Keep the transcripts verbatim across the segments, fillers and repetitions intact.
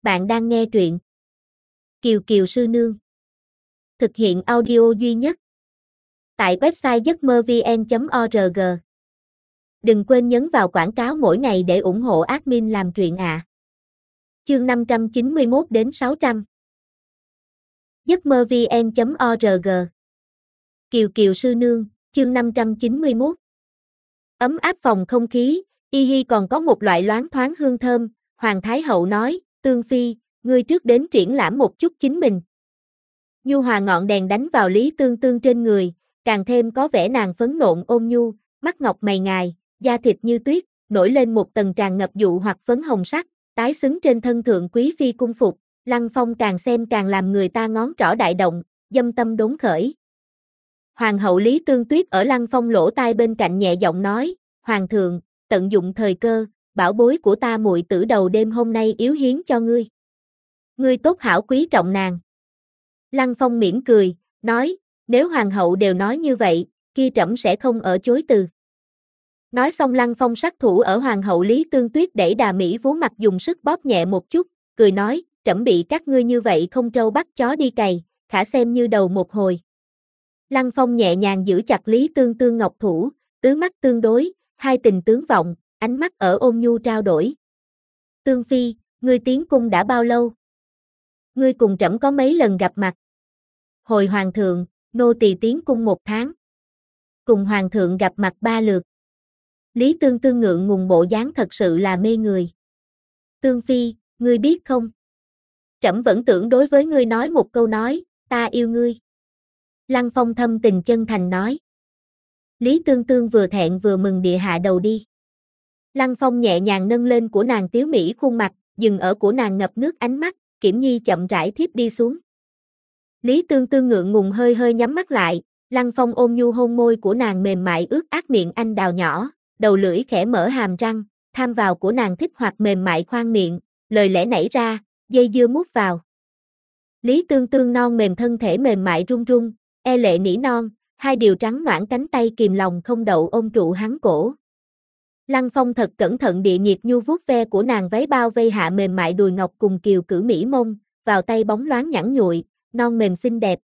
Bạn đang nghe truyện Kiều Kiều Sư Nương. Thực hiện audio duy nhất tại website giấc mơ vn chấm org. Đừng quên nhấn vào quảng cáo mỗi ngày để ủng hộ admin làm truyện ạ. À. Chương năm trăm chín mươi mốt đến sáu trăm. giấc mơ vn chấm org. Kiều Kiều Sư Nương, chương năm trăm chín mươi mốt. Ấm áp phòng không khí, y hi còn có một loại loáng thoáng hương thơm. Hoàng Thái Hậu nói, Tương Phi, ngươi trước đến triển lãm một chút chính mình. Nhu hòa ngọn đèn đánh vào Lý Tương Tương trên người, càng thêm có vẻ nàng phấn nộn ôn nhu, mắt ngọc mày ngài, da thịt như tuyết, nổi lên một tầng tràn ngập dụ hoặc phấn hồng sắc, tái xứng trên thân thượng quý phi cung phục. Lăng Phong càng xem càng làm người ta ngón trỏ đại động, dâm tâm đốn khởi. Hoàng hậu Lý Tương Tuyết ở Lăng Phong lỗ tai bên cạnh nhẹ giọng nói, Hoàng thượng, tận dụng thời cơ, bảo bối của ta muội tử đầu đêm hôm nay yếu hiến cho ngươi. Ngươi tốt hảo quý trọng nàng. Lăng Phong mỉm cười, nói, nếu hoàng hậu đều nói như vậy, kia trẫm sẽ không ở chối từ. Nói xong Lăng Phong sát thủ ở hoàng hậu Lý Tương Tuyết đẩy đà mỹ vú mặt dùng sức bóp nhẹ một chút, cười nói, trẫm bị các ngươi như vậy không trâu bắt chó đi cày, khả xem như đầu một hồi. Lăng Phong nhẹ nhàng giữ chặt Lý Tương Tương ngọc thủ, tứ mắt tương đối, hai tình tướng vọng, ánh mắt ở ôn nhu trao đổi. Tương Phi, ngươi tiến cung đã bao lâu? Ngươi cùng trẫm có mấy lần gặp mặt? Hồi hoàng thượng, nô tỳ tiến cung một tháng. Cùng hoàng thượng gặp mặt ba lượt. Lý Tương Tương ngượng ngùng bộ dáng thật sự là mê người. Tương Phi, ngươi biết không? Trẫm vẫn tưởng đối với ngươi nói một câu nói, ta yêu ngươi. Lăng Phong thâm tình chân thành nói. Lý Tương Tương vừa thẹn vừa mừng địa hạ đầu đi. Lăng Phong nhẹ nhàng nâng lên của nàng tiếu mỹ khuôn mặt, dừng ở của nàng ngập nước ánh mắt, Kiểm Nhi chậm rãi thiếp đi xuống. Lý Tương Tương ngượng ngùng hơi hơi nhắm mắt lại, Lăng Phong ôm nhu hôn môi của nàng mềm mại ướt át miệng anh đào nhỏ, đầu lưỡi khẽ mở hàm răng, tham vào của nàng thích hoặc mềm mại khoang miệng, lời lẽ nảy ra, dây dưa mút vào. Lý Tương Tương non mềm thân thể mềm mại run run, e lệ nỉ non, hai điều trắng noãn cánh tay kìm lòng không đậu ôm trụ hắn cổ. Lăng Phong thật cẩn thận địa nhiệt nhu vuốt ve của nàng váy bao vây hạ mềm mại đùi ngọc cùng kiều cử mỹ mông, vào tay bóng loáng nhẵn nhụi, non mềm xinh đẹp.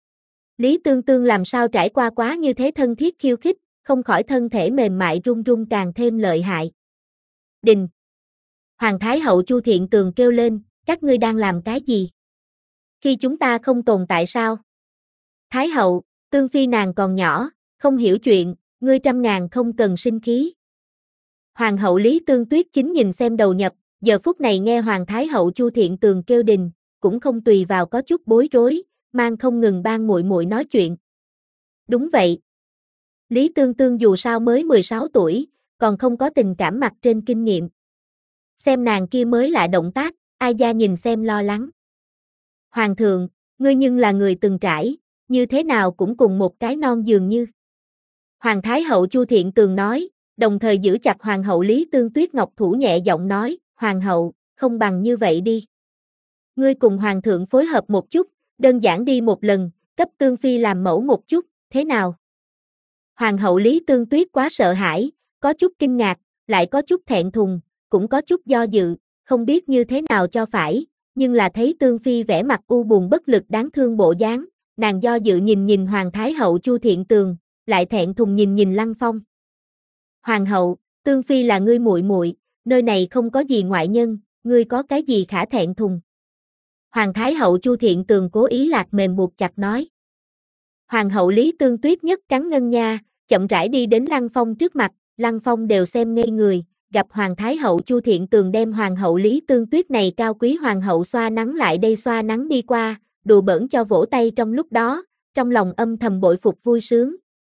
Lý Tương Tương làm sao trải qua quá như thế thân thiết khiêu khích, không khỏi thân thể mềm mại run run càng thêm lợi hại. Đình! Hoàng Thái Hậu Chu Thiện Tường kêu lên, các ngươi đang làm cái gì? Khi chúng ta không tồn tại sao? Thái Hậu, Tương Phi nàng còn nhỏ, không hiểu chuyện, ngươi trăm ngàn không cần sinh khí. Hoàng hậu Lý Tương Tuyết chính nhìn xem đầu nhập, giờ phút này nghe Hoàng Thái Hậu Chu Thiện Tường kêu đình, cũng không tùy vào có chút bối rối, mang không ngừng ban muội muội nói chuyện. Đúng vậy. Lý Tương Tương dù sao mới mười sáu tuổi, còn không có tình cảm mặt trên kinh nghiệm. Xem nàng kia mới lạ động tác, ai gia nhìn xem lo lắng. Hoàng thượng, ngươi nhưng là người từng trải, như thế nào cũng cùng một cái non dường như. Hoàng Thái Hậu Chu Thiện Tường nói, đồng thời giữ chặt Hoàng hậu Lý Tương Tuyết ngọc thủ nhẹ giọng nói, Hoàng hậu, không bằng như vậy đi. Ngươi cùng Hoàng thượng phối hợp một chút, đơn giản đi một lần, cấp Tương Phi làm mẫu một chút, thế nào? Hoàng hậu Lý Tương Tuyết quá sợ hãi, có chút kinh ngạc, lại có chút thẹn thùng, cũng có chút do dự, không biết như thế nào cho phải, nhưng là thấy Tương Phi vẻ mặt u buồn bất lực đáng thương bộ dáng, nàng do dự nhìn nhìn Hoàng Thái Hậu Chu Thiện Tường, lại thẹn thùng nhìn nhìn Lăng Phong. Hoàng hậu, Tương Phi là ngươi muội muội, nơi này không có gì ngoại nhân, ngươi có cái gì khả thẹn thùng? Hoàng Thái Hậu Chu Thiện Tường cố ý lạc mềm buộc chặt nói. Hoàng hậu Lý Tương Tuyết nhất cắn ngân nha, chậm rãi đi đến Lăng Phong trước mặt, Lăng Phong đều xem ngây người, gặp Hoàng Thái Hậu Chu Thiện Tường đem Hoàng hậu Lý Tương Tuyết này cao quý Hoàng hậu xoa nắng lại đây xoa nắng đi qua, đùa bỡn cho vỗ tay trong lúc đó, trong lòng âm thầm bội phục vui sướng.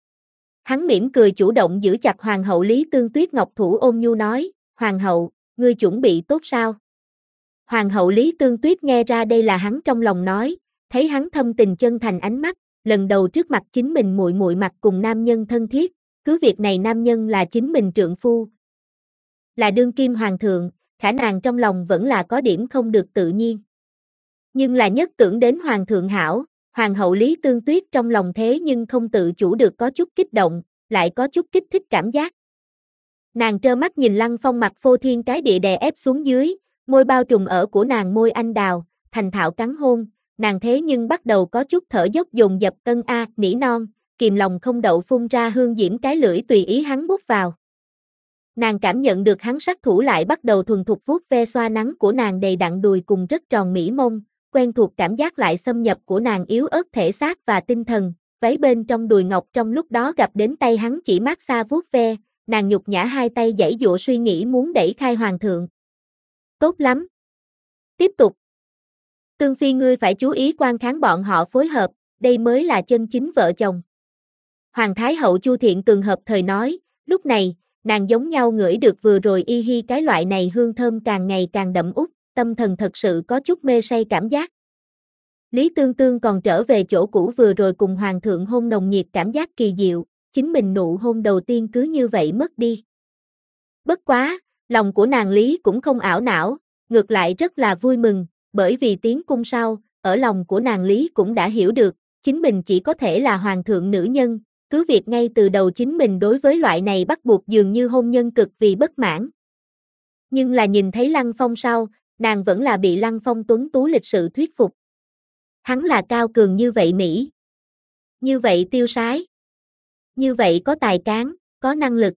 Hắn mỉm cười chủ động giữ chặt Hoàng hậu Lý Tương Tuyết ngọc thủ ôn nhu nói, Hoàng hậu, ngươi chuẩn bị tốt sao? Hoàng hậu Lý Tương Tuyết nghe ra đây là hắn trong lòng nói, thấy hắn thâm tình chân thành ánh mắt, lần đầu trước mặt chính mình muội muội mặt cùng nam nhân thân thiết, cứ việc này nam nhân là chính mình trượng phu. Là đương kim hoàng thượng, khả năng trong lòng vẫn là có điểm không được tự nhiên. Nhưng là nhất tưởng đến hoàng thượng hảo, Hoàng hậu Lý Tương Tuyết trong lòng thế nhưng không tự chủ được có chút kích động, lại có chút kích thích cảm giác. Nàng trơ mắt nhìn Lăng Phong mặt phô thiên cái địa đè ép xuống dưới, Môi bao trùm ở của nàng môi anh đào, thành thạo cắn hôn, nàng thế nhưng bắt đầu có chút thở dốc dồn dập cân a, nỉ non, kìm lòng không đậu phun ra hương diễm cái lưỡi tùy ý hắn bút vào. Nàng cảm nhận được hắn sát thủ lại bắt đầu thuần thục vuốt ve xoa nắng của nàng đầy đặn đùi cùng rất tròn mỹ mông, quen thuộc cảm giác lại xâm nhập của nàng yếu ớt thể xác và tinh thần, váy bên trong đùi ngọc trong lúc đó gặp đến tay hắn chỉ mát xa vuốt ve, nàng nhục nhã hai tay giãy giụa suy nghĩ muốn đẩy khai hoàng thượng. Tốt lắm. Tiếp tục. Tương Phi ngươi phải chú ý quan kháng bọn họ phối hợp, đây mới là chân chính vợ chồng. Hoàng Thái hậu Chu Thiện Tường hợp thời nói, lúc này, nàng giống nhau ngửi được vừa rồi y hi cái loại này hương thơm càng ngày càng đậm út, tâm thần thật sự có chút mê say cảm giác. Lý Tương Tương còn trở về chỗ cũ vừa rồi cùng hoàng thượng hôn nồng nhiệt cảm giác kỳ diệu, chính mình nụ hôn đầu tiên cứ như vậy mất đi. Bất quá, lòng của nàng Lý cũng không ảo não, ngược lại rất là vui mừng, bởi vì tiến cung sau, ở lòng của nàng Lý cũng đã hiểu được, chính mình chỉ có thể là hoàng thượng nữ nhân, cứ việc ngay từ đầu chính mình đối với loại này bắt buộc dường như hôn nhân cực vì bất mãn. Nhưng là nhìn thấy Lăng Phong sau, nàng vẫn là bị Lăng Phong tuấn tú lịch sự thuyết phục. Hắn là cao cường như vậy Mỹ. Như vậy tiêu sái. Như vậy có tài cán, có năng lực.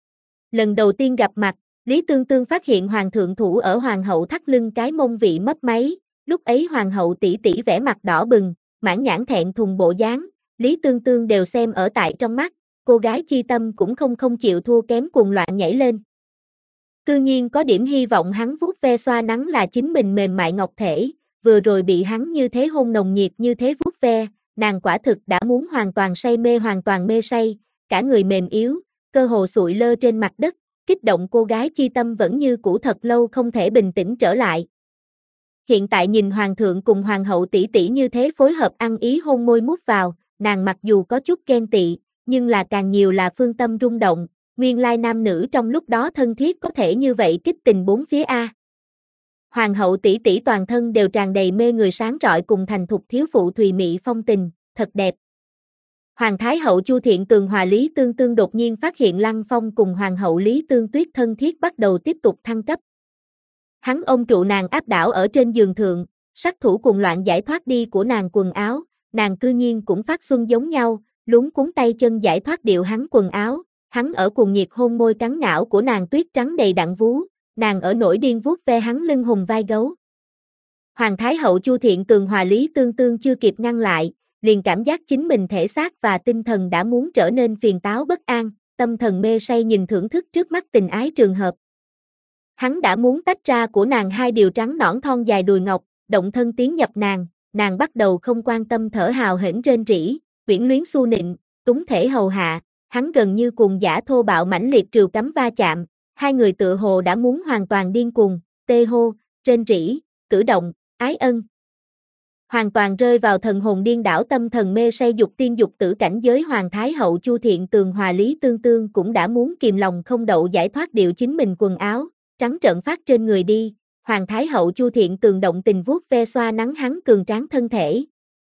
Lần đầu tiên gặp mặt, Lý Tương Tương phát hiện hoàng thượng thủ ở hoàng hậu thắt lưng cái mông vị mấp máy, lúc ấy hoàng hậu tỷ tỷ vẻ mặt đỏ bừng, mãn nhãn thẹn thùng bộ dáng, Lý Tương Tương đều xem ở tại trong mắt, cô gái chi tâm cũng không không chịu thua kém cuồng loạn nhảy lên. Cư nhiên có điểm hy vọng hắn vuốt ve xoa nắng là chính mình mềm mại ngọc thể, vừa rồi bị hắn như thế hôn nồng nhiệt như thế vuốt ve, nàng quả thực đã muốn hoàn toàn say mê hoàn toàn mê say, cả người mềm yếu, cơ hồ sụi lơ trên mặt đất, kích động cô gái chi tâm vẫn như cũ thật lâu không thể bình tĩnh trở lại. Hiện tại nhìn hoàng thượng cùng hoàng hậu tỷ tỷ như thế phối hợp ăn ý hôn môi mút vào, nàng mặc dù có chút ghen tị, nhưng là càng nhiều là phương tâm rung động, nguyên lai nam nữ trong lúc đó thân thiết có thể như vậy kích tình bốn phía a. Hoàng hậu tỷ tỷ toàn thân đều tràn đầy mê người sáng rọi cùng thành thục thiếu phụ thùy mị phong tình, thật đẹp. Hoàng Thái hậu Chu Thiện Tường hòa Lý Tương Tương đột nhiên phát hiện Lăng Phong cùng hoàng hậu Lý Tương Tuyết thân thiết bắt đầu tiếp tục thăng cấp. Hắn ôm trụ nàng áp đảo ở trên giường thượng, sát thủ cuồng loạn giải thoát đi của nàng quần áo, nàng cư nhiên cũng phát xuân giống nhau, luống cuốn tay chân giải thoát điệu hắn quần áo, hắn ở cuồng nhiệt hôn môi cắn ngảo của nàng tuyết trắng đầy đặn vú, nàng ở nổi điên vuốt ve hắn lưng hùng vai gấu. Hoàng Thái hậu Chu Thiện Tường hòa Lý Tương Tương chưa kịp ngăn lại, liền cảm giác chính mình thể xác và tinh thần đã muốn trở nên phiền táo bất an, tâm thần mê say nhìn thưởng thức trước mắt tình ái trường hợp. Hắn đã muốn tách ra của nàng hai điều trắng nõn thon dài đùi ngọc, động thân tiến nhập nàng, nàng bắt đầu không quan tâm thở hào hển rên rỉ, quyển luyến xu nịnh, túng thể hầu hạ, hắn gần như cuồng dã thô bạo mãnh liệt trìu cắm va chạm, hai người tựa hồ đã muốn hoàn toàn điên cuồng, tê hô, rên rỉ, cử động, ái ân. Hoàn toàn rơi vào thần hồn điên đảo tâm thần mê say dục tiên dục tử cảnh giới Hoàng Thái hậu Chu Thiện Tường hòa Lý Tương Tương cũng đã muốn kìm lòng không đậu giải thoát điệu chính mình quần áo, trắng trợn phát trên người đi, Hoàng Thái hậu Chu Thiện Tường động tình vuốt ve xoa nắng hắn cường tráng thân thể.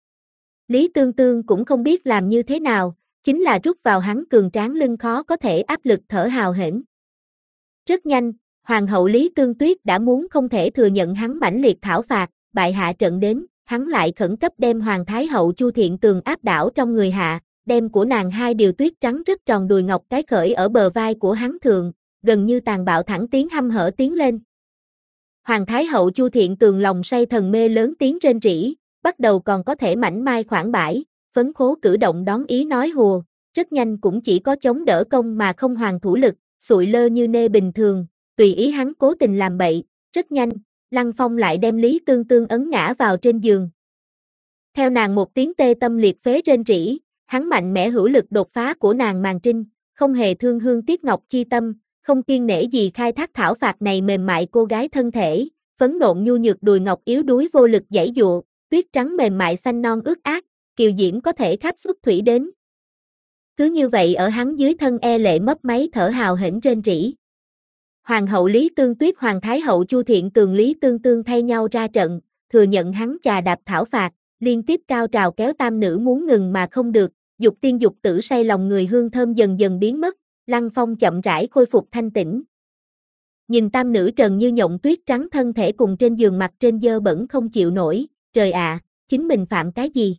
Lý Tương Tương cũng không biết làm như thế nào, chính là rút vào hắn cường tráng lưng khó có thể áp lực thở hào hển. Rất nhanh, Hoàng hậu Lý Tương Tuyết đã muốn không thể thừa nhận hắn mãnh liệt thảo phạt, bại hạ trận đến, hắn lại khẩn cấp đem Hoàng Thái hậu Chu Thiện Tường áp đảo trong người hạ, đem của nàng hai điều tuyết trắng rất tròn đùi ngọc cái khởi ở bờ vai của hắn thượng, gần như tàn bạo thẳng tiến hăm hở tiến lên. Hoàng Thái hậu Chu Thiện Tường lòng say thần mê lớn tiếng rên rỉ, bắt đầu còn có thể mảnh mai khoảng bãi, phấn khố cử động đón ý nói hùa, rất nhanh cũng chỉ có chống đỡ công mà không hoàn thủ lực, sụi lơ như nê bình thường, tùy ý hắn cố tình làm bậy, rất nhanh, Lăng Phong lại đem Lý Tương Tương ấn ngã vào trên giường. Theo nàng một tiếng tê tâm liệt phế rên rỉ, hắn mạnh mẽ hữu lực đột phá của nàng màn trinh, không hề thương hương tiếc ngọc chi tâm, không kiêng nể gì khai thác thảo phạt này mềm mại cô gái thân thể, phấn nộn nhu nhược đùi ngọc yếu đuối vô lực giãy dụa, tuyết trắng mềm mại xanh non ướt át, kiều diễm có thể khắp xuất thủy đến. Cứ như vậy ở hắn dưới thân e lệ mấp máy thở hào hển rên rỉ. Hoàng hậu Lý Tương Tuyết Hoàng Thái hậu Chu Thiện Tường Lý Tương Tương thay nhau ra trận, thừa nhận hắn chà đạp thảo phạt, liên tiếp cao trào kéo tam nữ muốn ngừng mà không được, dục tiên dục tử say lòng người hương thơm dần dần biến mất, Lăng Phong chậm rãi khôi phục thanh tĩnh. Nhìn tam nữ trần như nhộng tuyết trắng thân thể cùng trên giường mặt trên dơ bẩn không chịu nổi, trời ạ, chính mình phạm cái gì?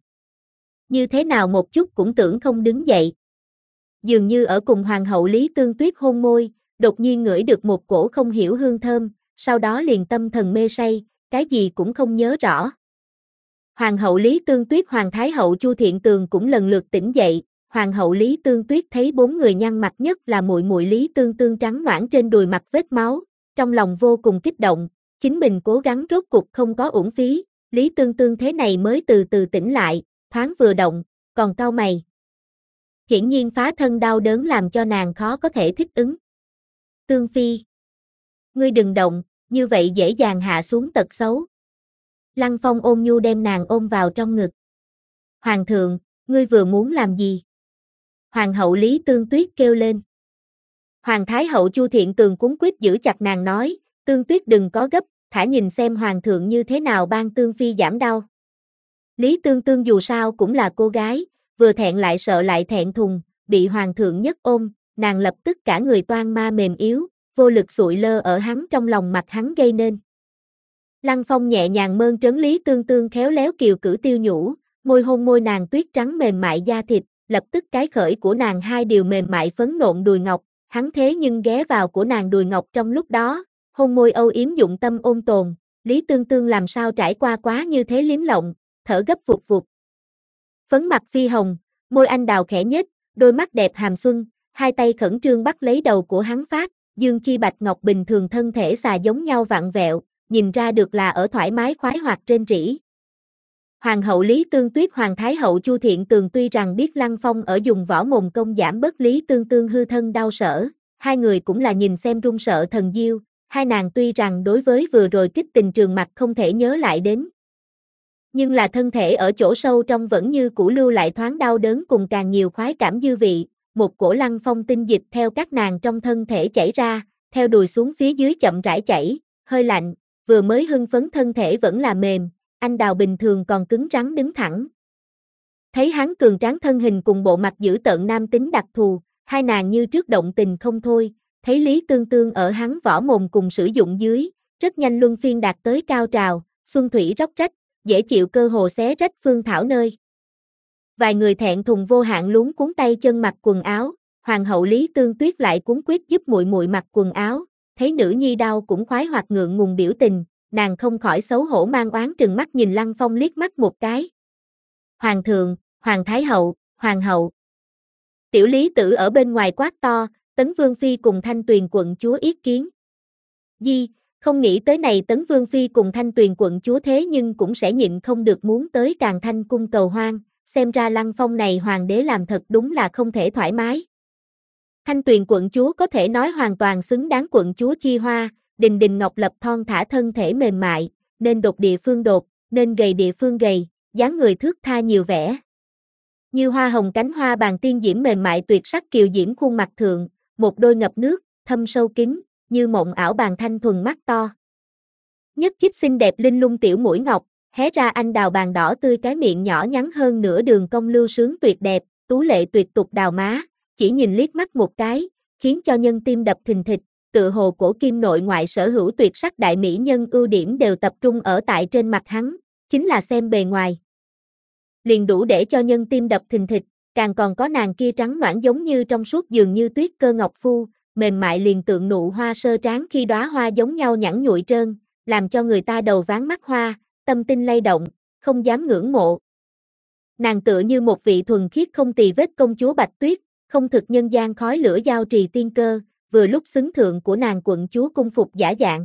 Như thế nào một chút cũng tưởng không đứng dậy. Dường như ở cùng hoàng hậu Lý Tương Tuyết hôn môi, đột nhiên ngửi được một cổ không hiểu hương thơm, sau đó liền tâm thần mê say, cái gì cũng không nhớ rõ. Hoàng hậu Lý Tương Tuyết, Hoàng Thái hậu Chu Thiện Tường cũng lần lượt tỉnh dậy. Hoàng hậu Lý Tương Tuyết thấy bốn người nhăn mặt, nhất là muội muội Lý Tương Tương trắng nõn trên đùi mặt vết máu, trong lòng vô cùng kích động, chính mình cố gắng rốt cục không có uổng phí, Lý Tương Tương thế này mới từ từ tỉnh lại, thoáng vừa động, còn cau mày. Hiển nhiên phá thân đau đớn làm cho nàng khó có thể thích ứng. Tương Phi, ngươi đừng động, như vậy dễ dàng hạ xuống tật xấu. Lăng Phong ôn nhu đem nàng ôm vào trong ngực. Hoàng thượng, ngươi vừa muốn làm gì? Hoàng hậu Lý Tương Tuyết kêu lên. Hoàng Thái hậu Chu Thiện Tường cuống quýt giữ chặt nàng nói, Tương Tuyết đừng có gấp, thả nhìn xem hoàng thượng như thế nào ban Tương Phi giảm đau. Lý Tương Tương dù sao cũng là cô gái, vừa thẹn lại sợ lại thẹn thùng, bị hoàng thượng nhất ôm, nàng lập tức cả người toan ma mềm yếu, vô lực sụi lơ ở hắn trong lòng mặt hắn gây nên. Lăng Phong nhẹ nhàng mơn trớn Lý Tương Tương khéo léo kiều cử tiêu nhũ, môi hôn môi nàng tuyết trắng mềm mại da thịt, lập tức cái khởi của nàng hai điều mềm mại phấn nộn đùi ngọc, hắn thế nhưng ghé vào của nàng đùi ngọc trong lúc đó, hôn môi âu yếm dụng tâm ôn tồn, Lý Tương Tương làm sao trải qua quá như thế liếm lộng, thở gấp vụt vụt. Phấn mặt phi hồng, môi anh đào khẽ nhếch, đôi mắt đẹp hàm xuân, hai tay khẩn trương bắt lấy đầu của hắn phát, dương chi bạch ngọc bình thường thân thể xà giống nhau vặn vẹo, nhìn ra được là ở thoải mái khoái hoạt trên rỉ. Hoàng hậu Lý Tương Tuyết, Hoàng Thái hậu Chu Thiện Tường tuy rằng biết Lăng Phong ở dùng võ mồm công giảm bớt Lý Tương Tương hư thân đau sở, hai người cũng là nhìn xem run sợ thần diêu, hai nàng tuy rằng đối với vừa rồi kích tình trường mặt không thể nhớ lại đến. Nhưng là thân thể ở chỗ sâu trong vẫn như cũ lưu lại thoáng đau đớn cùng càng nhiều khoái cảm dư vị, một cổ Lăng Phong tinh dịch theo các nàng trong thân thể chảy ra, theo đùi xuống phía dưới chậm rãi chảy, hơi lạnh, vừa mới hưng phấn thân thể vẫn là mềm, anh đào bình thường còn cứng rắn đứng thẳng. Thấy hắn cường tráng thân hình cùng bộ mặt dữ tợn nam tính đặc thù, hai nàng như trước động tình không thôi, thấy Lý Tương Tương ở hắn võ mồm cùng sử dụng dưới, rất nhanh luân phiên đạt tới cao trào, xuân thủy róc rách, dễ chịu cơ hồ xé rách phương thảo nơi. Vài người thẹn thùng vô hạn luống cuốn tay chân mặc quần áo, hoàng hậu Lý Tương Tuyết lại cuống quyết giúp muội muội mặc quần áo, thấy nữ nhi đau cũng khoái hoạt ngượng ngùng biểu tình, nàng không khỏi xấu hổ mang oán trừng mắt nhìn Lăng Phong liếc mắt một cái. Hoàng thượng, Hoàng Thái hậu, Hoàng hậu. Tiểu Lý Tử ở bên ngoài quát to, Tấn Vương Phi cùng Thanh Tuyền quận chúa yết kiến. Di, không nghĩ tới này Tấn Vương Phi cùng Thanh Tuyền quận chúa thế nhưng cũng sẽ nhịn không được muốn tới Càn Thanh cung cầu hoan, xem ra Lăng Phong này hoàng đế làm thật đúng là không thể thoải mái. Thanh Tuyền quận chúa có thể nói hoàn toàn xứng đáng quận chúa chi hoa, đình đình ngọc lập thon thả thân thể mềm mại, nên đột địa phương đột, nên gầy địa phương gầy, dáng người thước tha nhiều vẻ. Như hoa hồng cánh hoa bàn tiên diễm mềm mại tuyệt sắc kiều diễm khuôn mặt thượng, một đôi ngập nước, thâm sâu kín, như mộng ảo bàn thanh thuần mắt to. Nhất chích xinh đẹp linh lung tiểu mũi ngọc, hé ra anh đào bàn đỏ tươi cái miệng nhỏ nhắn hơn nửa đường cong lưu sướng tuyệt đẹp, tú lệ tuyệt tục đào má, chỉ nhìn liếc mắt một cái, khiến cho nhân tim đập thình thịch, tựa hồ cổ kim nội ngoại sở hữu tuyệt sắc đại mỹ nhân ưu điểm đều tập trung ở tại trên mặt hắn, chính là xem bề ngoài. Liền đủ để cho nhân tim đập thình thịch, càng còn có nàng kia trắng nõn giống như trong suốt dường như tuyết cơ ngọc phu, mềm mại liền tượng nụ hoa sơ tráng khi đóa hoa giống nhau nhẵn nhụi trơn, làm cho người ta đầu váng mắt hoa, tâm tinh lay động, không dám ngưỡng mộ. Nàng tựa như một vị thuần khiết không tì vết công chúa Bạch Tuyết, không thực nhân gian khói lửa giao trì tiên cơ, vừa lúc xứng thượng của nàng quận chúa cung phục giả dạng.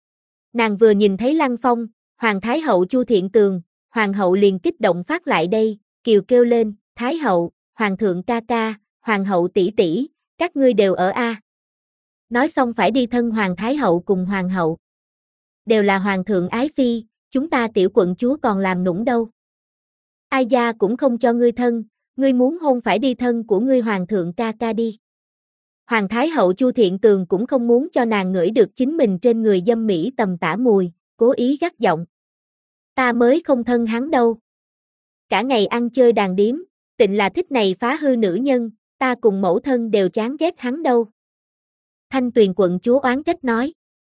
Nàng vừa nhìn thấy Lăng Phong, Hoàng Thái hậu Chu Thiện Tường, Hoàng hậu liền kích động phát lại đây, kiều kêu lên, Thái hậu, Hoàng thượng ca ca, Hoàng hậu tỷ tỷ, các ngươi đều ở a. Nói xong phải đi thân Hoàng Thái hậu cùng Hoàng hậu. Đều là Hoàng thượng ái phi, chúng ta tiểu quận chúa còn làm nũng đâu. Ai gia cũng không cho ngươi thân, ngươi muốn hôn phải đi thân của ngươi Hoàng thượng ca ca đi. Hoàng Thái hậu Chu Thiện Tường cũng không muốn cho nàng ngửi được chính mình trên người dâm mỹ tầm tả mùi, cố ý gắt giọng. Ta mới không thân hắn đâu. Cả ngày ăn chơi đàn điếm, tịnh là thích này phá hư nữ nhân, ta cùng mẫu thân đều chán ghét hắn đâu. Thanh Tuyền quận chúa oán trách nói.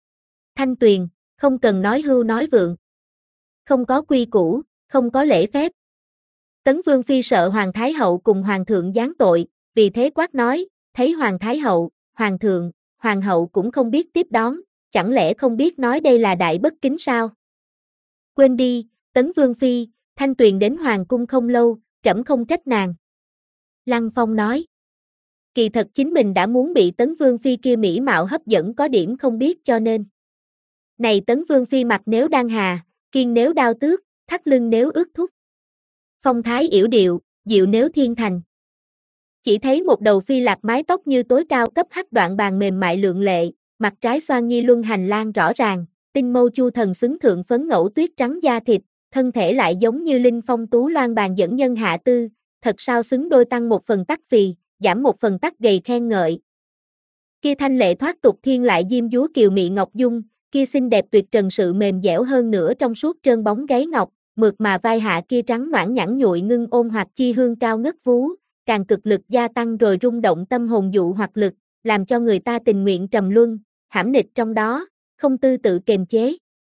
Thanh Tuyền, không cần nói hưu nói vượng. Không có quy củ, không có lễ phép. Tấn Vương Phi sợ Hoàng Thái Hậu cùng Hoàng thượng giáng tội, vì thế quát nói, thấy Hoàng Thái Hậu, Hoàng thượng, Hoàng hậu cũng không biết tiếp đón, chẳng lẽ không biết nói đây là đại bất kính sao? Quên đi, Tấn Vương Phi, Thanh Tuyền đến Hoàng cung không lâu, trẫm không trách nàng. Lăng Phong nói. Kỳ thật chính mình đã muốn bị Tấn Vương Phi kia mỹ mạo hấp dẫn có điểm không biết cho nên. Này Tấn Vương Phi mặt nếu đang hà, kiên nếu đao tước, thắt lưng nếu ướt thúc. Phong thái yểu điệu, diệu nếu thiên thành. Chỉ thấy một đầu phi lạc mái tóc như tối cao cấp hắc đoạn bàn mềm mại lượng lệ, mặt trái xoan nhi luân hành lang rõ ràng, tinh mâu chu thần xứng thượng phấn ngẫu tuyết trắng da thịt, thân thể lại giống như linh phong tú loan bàn dẫn nhân hạ tư, thật sao xứng đôi tăng một phần tắc phì, giảm một phần tắc gầy khen ngợi. Kia thanh lệ thoát tục thiên lại diêm dúa kiều mị ngọc dung, kia xinh đẹp tuyệt trần sự mềm dẻo hơn nữa trong suốt trơn bóng gáy ngọc, mượt mà vai hạ kia trắng noãn nhẵn nhụi ngưng ôn hoặc chi hương cao ngất vú, càng cực lực gia tăng rồi rung động tâm hồn dụ hoặc lực, làm cho người ta tình nguyện trầm luân, hãm nịch trong đó, không tư tự kềm chế.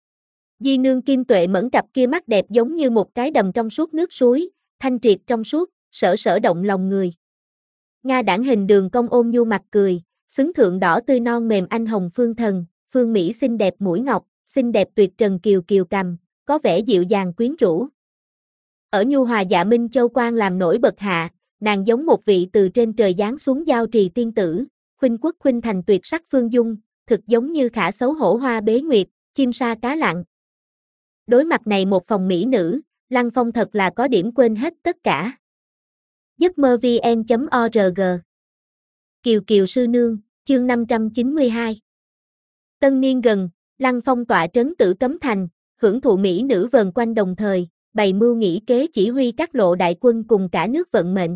Di nương Kim Tuệ mẫn cặp kia mắt đẹp giống như một cái đầm trong suốt nước suối, thanh triệt trong suốt, sở sở động lòng người. Nga đảng hình đường cong ôm nhu mặt cười, xứng thượng đỏ tươi non mềm anh hồng phương thần, phương Mỹ xinh đẹp mũi ngọc, xinh đẹp tuyệt trần kiều kiều cằm, có vẻ dịu dàng quyến rũ. Ở nhu hòa dạ minh châu quan làm nổi bật hạ, nàng giống một vị từ trên trời giáng xuống giao trì tiên tử, khuynh quốc khuynh thành tuyệt sắc phương dung, thực giống như khả xấu hổ hoa bế nguyệt, chim sa cá lặng. Đối mặt này một phòng mỹ nữ, Lăng Phong thật là có điểm quên hết tất cả. giấc mơ vn chấm org Kiều Kiều Sư Nương, chương năm trăm chín mươi hai. Tân niên gần, Lăng Phong tọa trấn Tử Cấm Thành, hưởng thụ mỹ nữ vờn quanh đồng thời, bày mưu nghĩ kế chỉ huy các lộ đại quân cùng cả nước vận mệnh.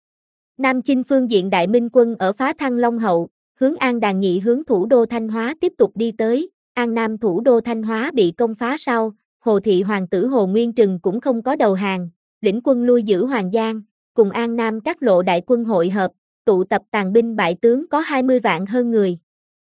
Nam Chinh phương diện đại minh quân ở phá Thăng Long Hậu, hướng An Đàn Nhị hướng thủ đô Thanh Hóa tiếp tục đi tới, An Nam thủ đô Thanh Hóa bị công phá sau, Hồ thị hoàng tử Hồ Nguyên Trừng cũng không có đầu hàng, lĩnh quân lui giữ Hoàng Giang, cùng An Nam các lộ đại quân hội hợp, tụ tập tàn binh bại tướng có hai mươi vạn hơn người.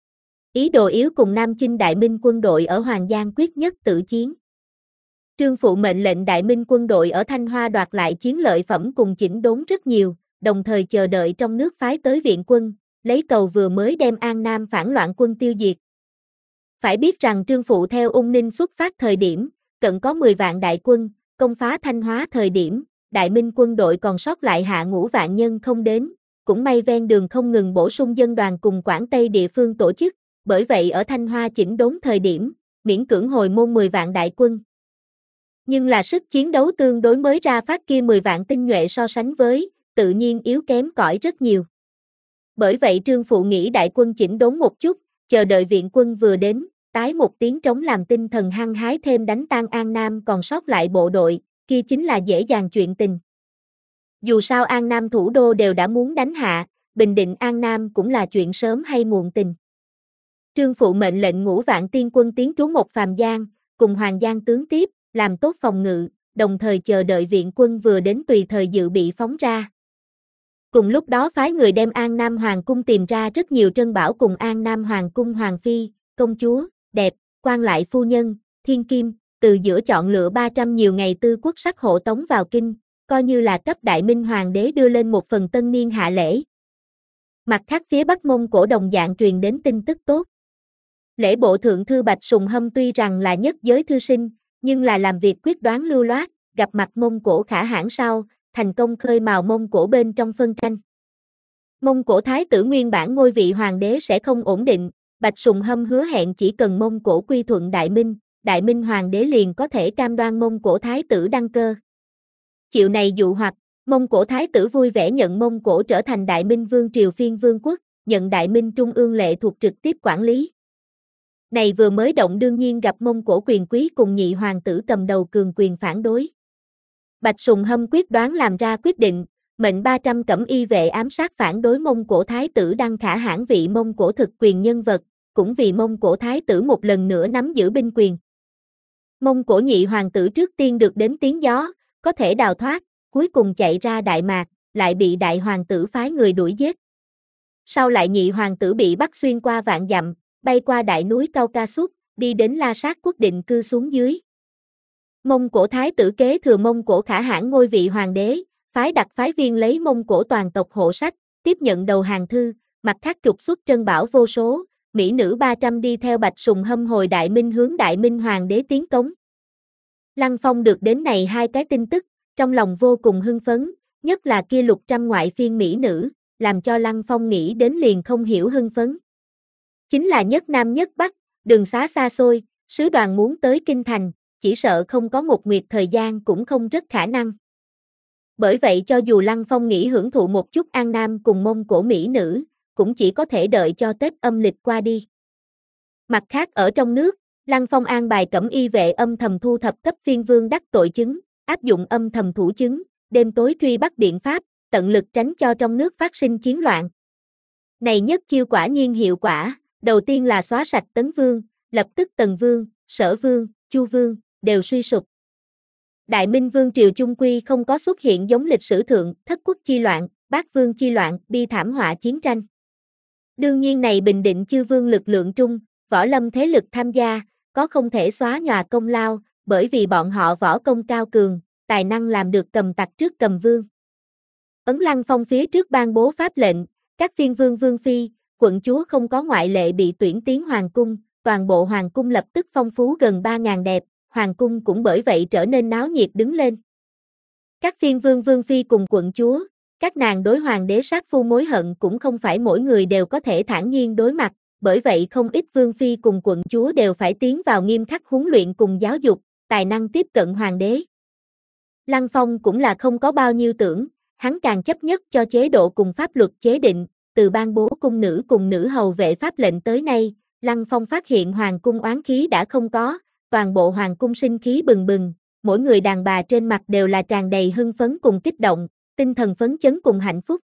Ý đồ yếu cùng Nam Chinh đại minh quân đội ở Hoàng Giang quyết nhất tử chiến. Trương Phụ mệnh lệnh đại minh quân đội ở Thanh Hoa đoạt lại chiến lợi phẩm cùng chỉnh đốn rất nhiều, đồng thời chờ đợi trong nước phái tới viện quân, lấy cầu vừa mới đem An Nam phản loạn quân tiêu diệt. Phải biết rằng Trương Phụ theo Ung Ninh xuất phát thời điểm, cận có mười vạn đại quân, công phá Thanh Hóa thời điểm, đại minh quân đội còn sót lại hạ ngũ vạn nhân không đến, cũng may ven đường không ngừng bổ sung dân đoàn cùng Quảng Tây địa phương tổ chức, bởi vậy ở Thanh Hoa chỉnh đốn thời điểm, miễn cưỡng hồi môn mười vạn đại quân. Nhưng là sức chiến đấu tương đối mới ra phát kia mười vạn tinh nhuệ so sánh với, tự nhiên yếu kém cỏi rất nhiều. Bởi vậy Trương Phụ nghĩ đại quân chỉnh đốn một chút, chờ đợi viện quân vừa đến, tái một tiếng trống làm tinh thần hăng hái thêm đánh tan An Nam còn sót lại bộ đội, kia chính là dễ dàng chuyện tình. Dù sao An Nam thủ đô đều đã muốn đánh hạ, bình định An Nam cũng là chuyện sớm hay muộn tình. Trương Phụ mệnh lệnh ngũ vạn tiên quân tiến trú một Phàm Giang, cùng Hoàng Giang tướng tiếp, làm tốt phòng ngự, đồng thời chờ đợi viện quân vừa đến tùy thời dự bị phóng ra. Cùng lúc đó phái người đem An Nam Hoàng cung tìm ra rất nhiều trân bảo cùng An Nam Hoàng cung Hoàng Phi, công chúa, đẹp, quan lại phu nhân, thiên kim, từ giữa chọn lựa ba trăm nhiều ngày tư quốc sắc hộ tống vào kinh, coi như là cấp đại minh hoàng đế đưa lên một phần tân niên hạ lễ. Mặt khác phía Bắc Mông Cổ đồng dạng truyền đến tin tức tốt. Lễ bộ thượng thư Bạch Sùng Hâm tuy rằng là nhất giới thư sinh, nhưng là làm việc quyết đoán lưu loát, gặp mặt Mông Cổ khả hãn sau, thành công khơi mào Mông Cổ bên trong phân tranh. Mông Cổ thái tử nguyên bản ngôi vị hoàng đế sẽ không ổn định, Bạch Sùng Hâm hứa hẹn chỉ cần Mông Cổ quy thuận Đại Minh, Đại Minh hoàng đế liền có thể cam đoan Mông Cổ thái tử đăng cơ. Chịu này dụ hoặc, Mông Cổ thái tử vui vẻ nhận Mông Cổ trở thành Đại Minh vương triều phiên vương quốc, nhận Đại Minh trung ương lệ thuộc trực tiếp quản lý. Này vừa mới động đương nhiên gặp Mông Cổ quyền quý cùng nhị hoàng tử cầm đầu cường quyền phản đối. Bạch Sùng Hâm quyết đoán làm ra quyết định, mệnh ba trăm cẩm y vệ ám sát phản đối Mông Cổ thái tử Đăng Khả Hãn vị Mông Cổ thực quyền nhân vật, cũng vì Mông Cổ thái tử một lần nữa nắm giữ binh quyền. Mông Cổ nhị hoàng tử trước tiên được đến tiếng gió, có thể đào thoát, cuối cùng chạy ra Đại Mạc, lại bị đại hoàng tử phái người đuổi giết. Sau lại nhị hoàng tử bị bắt xuyên qua vạn dặm, bay qua đại núi Caucasus, đi đến La Sát quốc định cư xuống dưới. Mông Cổ thái tử kế thừa Mông Cổ Khả Hãn ngôi vị hoàng đế, phái đặc phái viên lấy Mông Cổ toàn tộc hộ sách, tiếp nhận đầu hàng thư, mặt khác trục xuất trân bảo vô số, mỹ nữ ba trăm đi theo Bạch Sùng hâm hồi Đại Minh hướng Đại Minh hoàng đế tiến cống. Lăng Phong được đến này hai cái tin tức, trong lòng vô cùng hưng phấn, nhất là kia lục trăm ngoại phiên mỹ nữ, làm cho Lăng Phong nghĩ đến liền không hiểu hưng phấn. Chính là nhất Nam nhất Bắc, đường xá xa xôi, sứ đoàn muốn tới Kinh Thành, chỉ sợ không có một nguyệt thời gian cũng không rất khả năng. Bởi vậy cho dù Lăng Phong nghĩ hưởng thụ một chút An Nam cùng Mông Cổ mỹ nữ, cũng chỉ có thể đợi cho Tết âm lịch qua đi. Mặt khác ở trong nước, Lăng Phong an bài cẩm y vệ âm thầm thu thập cấp phiên vương đắc tội chứng, áp dụng âm thầm thủ chứng, đêm tối truy bắt biện pháp, tận lực tránh cho trong nước phát sinh chiến loạn. Này nhất chiêu quả nhiên hiệu quả, đầu tiên là xóa sạch Tấn Vương, lập tức Tần Vương, Sở Vương, Chu Vương, đều suy sụp. Đại Minh Vương triều chung quy không có xuất hiện giống lịch sử thượng, thất quốc chi loạn, bát vương chi loạn, bi thảm họa chiến tranh. Đương nhiên này bình định chư vương lực lượng trung, võ lâm thế lực tham gia, có không thể xóa nhòa công lao, bởi vì bọn họ võ công cao cường, tài năng làm được cầm tặc trước cầm vương. Ấn Lăng Phong phía trước ban bố pháp lệnh, các phiên vương vương phi, quận chúa không có ngoại lệ bị tuyển tiến hoàng cung, toàn bộ hoàng cung lập tức phong phú gần ba ngàn đẹp, hoàng cung cũng bởi vậy trở nên náo nhiệt đứng lên. Các phiên vương vương phi cùng quận chúa, các nàng đối hoàng đế sát phu mối hận cũng không phải mỗi người đều có thể thản nhiên đối mặt, bởi vậy không ít vương phi cùng quận chúa đều phải tiến vào nghiêm khắc huấn luyện cùng giáo dục, tài năng tiếp cận hoàng đế. Lăng Phong cũng là không có bao nhiêu tưởng, hắn càng chấp nhất cho chế độ cùng pháp luật chế định, từ ban bố cung nữ cùng nữ hầu vệ pháp lệnh tới nay, Lăng Phong phát hiện hoàng cung oán khí đã không có, toàn bộ hoàng cung sinh khí bừng bừng, mỗi người đàn bà trên mặt đều là tràn đầy hưng phấn cùng kích động, tinh thần phấn chấn cùng hạnh phúc.